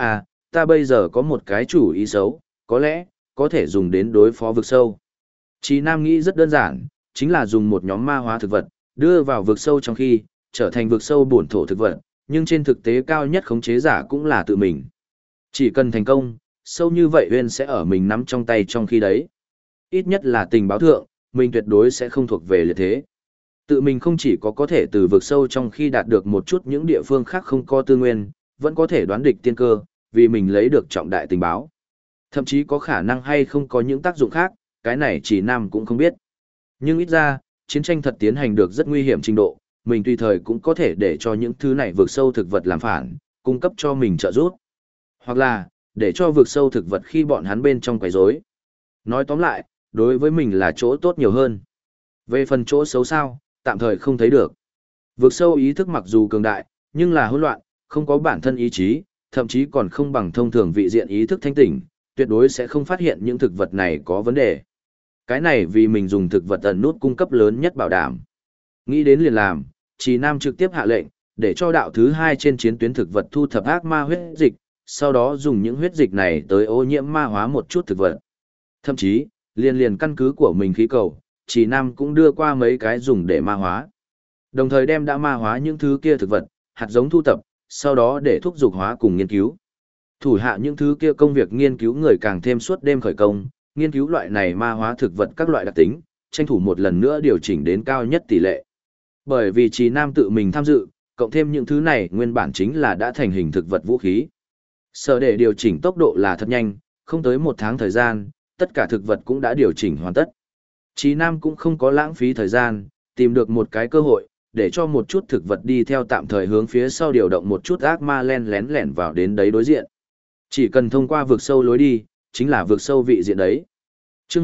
ta bây giờ có một cái chủ ý xấu, có lẽ, có thể dùng đến đối phó vực sâu. Chí Nam nghĩ rất đơn giản, chính là dùng một nhóm ma hóa thực vật, đưa vào vực sâu trong khi, trở thành vực sâu bổn thổ thực vật, nhưng trên thực tế cao nhất khống chế giả cũng là tự mình. Chỉ cần thành công, sâu như vậy Uyên sẽ ở mình nắm trong tay trong khi đấy. Ít nhất là tình báo thượng, mình tuyệt đối sẽ không thuộc về liệt thế. Tự mình không chỉ có thể từ vực sâu trong khi đạt được một chút những địa phương khác không có tư nguyên, vẫn có thể đoán địch tiên cơ, vì mình lấy được trọng đại tình báo. Thậm chí có khả năng hay không có những tác dụng khác, cái này chỉ Nam cũng không biết. Nhưng ít ra, chiến tranh thật tiến hành được rất nguy hiểm trình độ, mình tùy thời cũng có thể để cho những thứ này vượt sâu thực vật làm phản, cung cấp cho mình trợ giúp. Hoặc là, để cho vượt sâu thực vật khi bọn hắn bên trong quấy rối. Nói tóm lại, đối với mình là chỗ tốt nhiều hơn. Về phần chỗ xấu sao, tạm thời không thấy được. Vượt sâu ý thức mặc dù cường đại, nhưng là hỗn loạn, không có bản thân ý chí, thậm chí còn không bằng thông thường vị diện ý thức thanh tỉnh, tuyệt đối sẽ không phát hiện những thực vật này có vấn đề. Cái này vì mình dùng thực vật ẩn nút cung cấp lớn nhất bảo đảm. Nghĩ đến liền làm, Chí Nam trực tiếp hạ lệnh, để cho đạo thứ 2 trên chiến tuyến thực vật thu thập ác ma huyết dịch, sau đó dùng những huyết dịch này tới ô nhiễm ma hóa một chút thực vật. Thậm chí, liền căn cứ của mình khí cầu, Chí Nam cũng đưa qua mấy cái dùng để ma hóa. Đồng thời đem đã ma hóa những thứ kia thực vật, hạt giống thu tập, sau đó để thúc dục hóa cùng nghiên cứu. Thủ hạ những thứ kia công việc nghiên cứu người càng thêm suốt đêm khởi công, nghiên cứu loại này ma hóa thực vật các loại đặc tính, tranh thủ một lần nữa điều chỉnh đến cao nhất tỷ lệ. Bởi vì Chí Nam tự mình tham dự, cộng thêm những thứ này nguyên bản chính là đã thành hình thực vật vũ khí. Sở để điều chỉnh tốc độ là thật nhanh, không tới 1 tháng thời gian, tất cả thực vật cũng đã điều chỉnh hoàn tất. Chí Nam cũng không có lãng phí thời gian, tìm được một cái cơ hội, để cho một chút thực vật đi theo tạm thời hướng phía sau điều động một chút ác ma len lén lẻn vào đến đấy đối diện. Chỉ cần thông qua vực sâu lối đi, chính là vực sâu vị diện đấy. Chương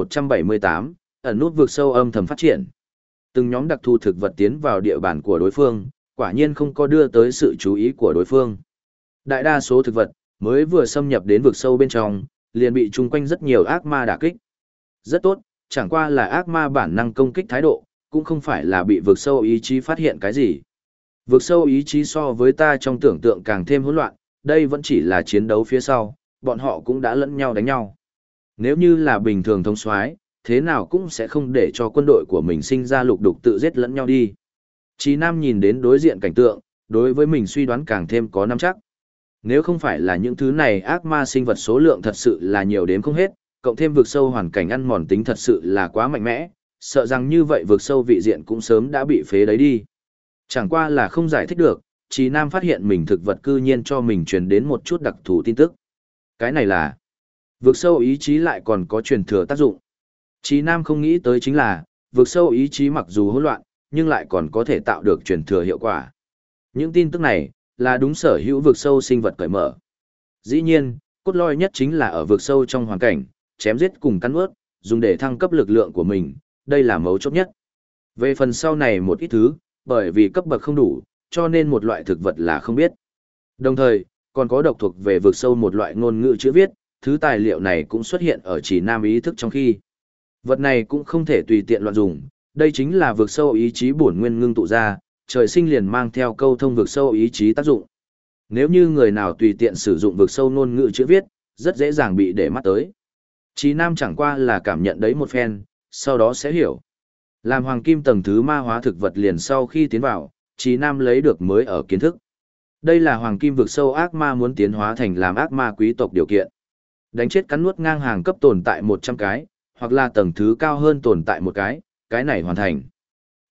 1178, ẩn nút vực sâu âm thầm phát triển. Từng nhóm đặc thù thực vật tiến vào địa bàn của đối phương, quả nhiên không có đưa tới sự chú ý của đối phương. Đại đa số thực vật mới vừa xâm nhập đến vực sâu bên trong, liền bị chung quanh rất nhiều ác ma đả kích. Rất tốt, chẳng qua là ác ma bản năng công kích thái độ, cũng không phải là bị vực sâu ý chí phát hiện cái gì. Vực sâu ý chí so với ta trong tưởng tượng càng thêm hỗn loạn, đây vẫn chỉ là chiến đấu phía sau, bọn họ cũng đã lẫn nhau đánh nhau. Nếu như là bình thường thống soái, thế nào cũng sẽ không để cho quân đội của mình sinh ra lục đục tự giết lẫn nhau đi. Chí Nam nhìn đến đối diện cảnh tượng, đối với mình suy đoán càng thêm có nắm chắc. Nếu không phải là những thứ này ác ma sinh vật số lượng thật sự là nhiều đến không hết, cộng thêm vực sâu hoàn cảnh ăn mòn tính thật sự là quá mạnh mẽ, sợ rằng như vậy vực sâu vị diện cũng sớm đã bị phế đấy đi. Chẳng qua là không giải thích được, Chí Nam phát hiện mình thực vật cư nhiên cho mình truyền đến một chút đặc thù tin tức. Cái này là vực sâu ý chí lại còn có truyền thừa tác dụng. Chí Nam không nghĩ tới chính là, vực sâu ý chí mặc dù hỗn loạn, nhưng lại còn có thể tạo được truyền thừa hiệu quả. Những tin tức này, là đúng sở hữu vực sâu sinh vật cởi mở. Dĩ nhiên, cốt lõi nhất chính là ở vực sâu trong hoàn cảnh, chém giết cùng cắn ướt, dùng để thăng cấp lực lượng của mình, đây là mấu chốt nhất. Về phần sau này một ít thứ, bởi vì cấp bậc không đủ, cho nên một loại thực vật là không biết. Đồng thời, còn có độc thuộc về vực sâu một loại ngôn ngữ chữ viết, thứ tài liệu này cũng xuất hiện ở Chí Nam ý thức trong khi. Vật này cũng không thể tùy tiện loạn dùng, đây chính là vực sâu ý chí bổn nguyên ngưng tụ ra, trời sinh liền mang theo câu thông vực sâu ý chí tác dụng. Nếu như người nào tùy tiện sử dụng vực sâu ngôn ngữ chữ viết, rất dễ dàng bị để mắt tới. Chí Nam chẳng qua là cảm nhận đấy một phen, sau đó sẽ hiểu. Làm hoàng kim tầng thứ ma hóa thực vật liền sau khi tiến vào, Chí Nam lấy được mới ở kiến thức. Đây là hoàng kim vực sâu ác ma muốn tiến hóa thành làm ác ma quý tộc điều kiện. Đánh chết cắn nuốt ngang hàng cấp tồn tại 100 cái, hoặc là tầng thứ cao hơn tồn tại một cái này hoàn thành.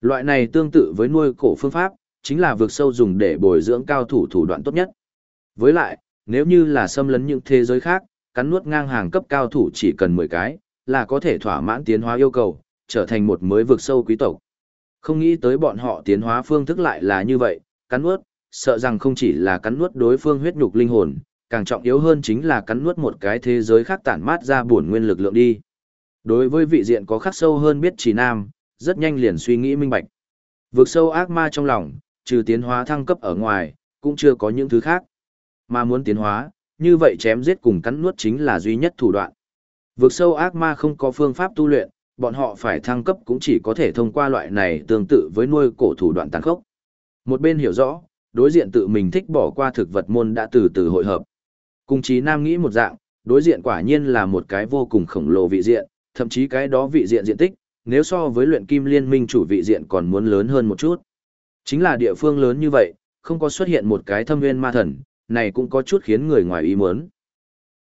Loại này tương tự với nuôi cổ phương pháp, chính là vực sâu dùng để bồi dưỡng cao thủ thủ đoạn tốt nhất. Với lại, nếu như là xâm lấn những thế giới khác, cắn nuốt ngang hàng cấp cao thủ chỉ cần 10 cái, là có thể thỏa mãn tiến hóa yêu cầu, trở thành một mới vực sâu quý tộc. Không nghĩ tới bọn họ tiến hóa phương thức lại là như vậy, cắn nuốt, sợ rằng không chỉ là cắn nuốt đối phương huyết nhục linh hồn, càng trọng yếu hơn chính là cắn nuốt một cái thế giới khác tản mát ra bổn nguyên lực lượng đi. Đối với vị diện có khắc sâu hơn biết Trì Nam, rất nhanh liền suy nghĩ minh bạch. Vực sâu ác ma trong lòng, trừ tiến hóa thăng cấp ở ngoài, cũng chưa có những thứ khác. Mà muốn tiến hóa, như vậy chém giết cùng cắn nuốt chính là duy nhất thủ đoạn. Vực sâu ác ma không có phương pháp tu luyện, bọn họ phải thăng cấp cũng chỉ có thể thông qua loại này tương tự với nuôi cổ thủ đoạn tàn khốc. Một bên hiểu rõ, đối diện tự mình thích bỏ qua thực vật môn đã từ từ hội hợp. Cùng Chí Nam nghĩ một dạng, đối diện quả nhiên là một cái vô cùng khổng lồ vị diện, thậm chí cái đó vị diện diện tích, nếu so với luyện kim liên minh chủ vị diện còn muốn lớn hơn một chút. Chính là địa phương lớn như vậy, không có xuất hiện một cái thâm nguyên ma thần, này cũng có chút khiến người ngoài ý muốn.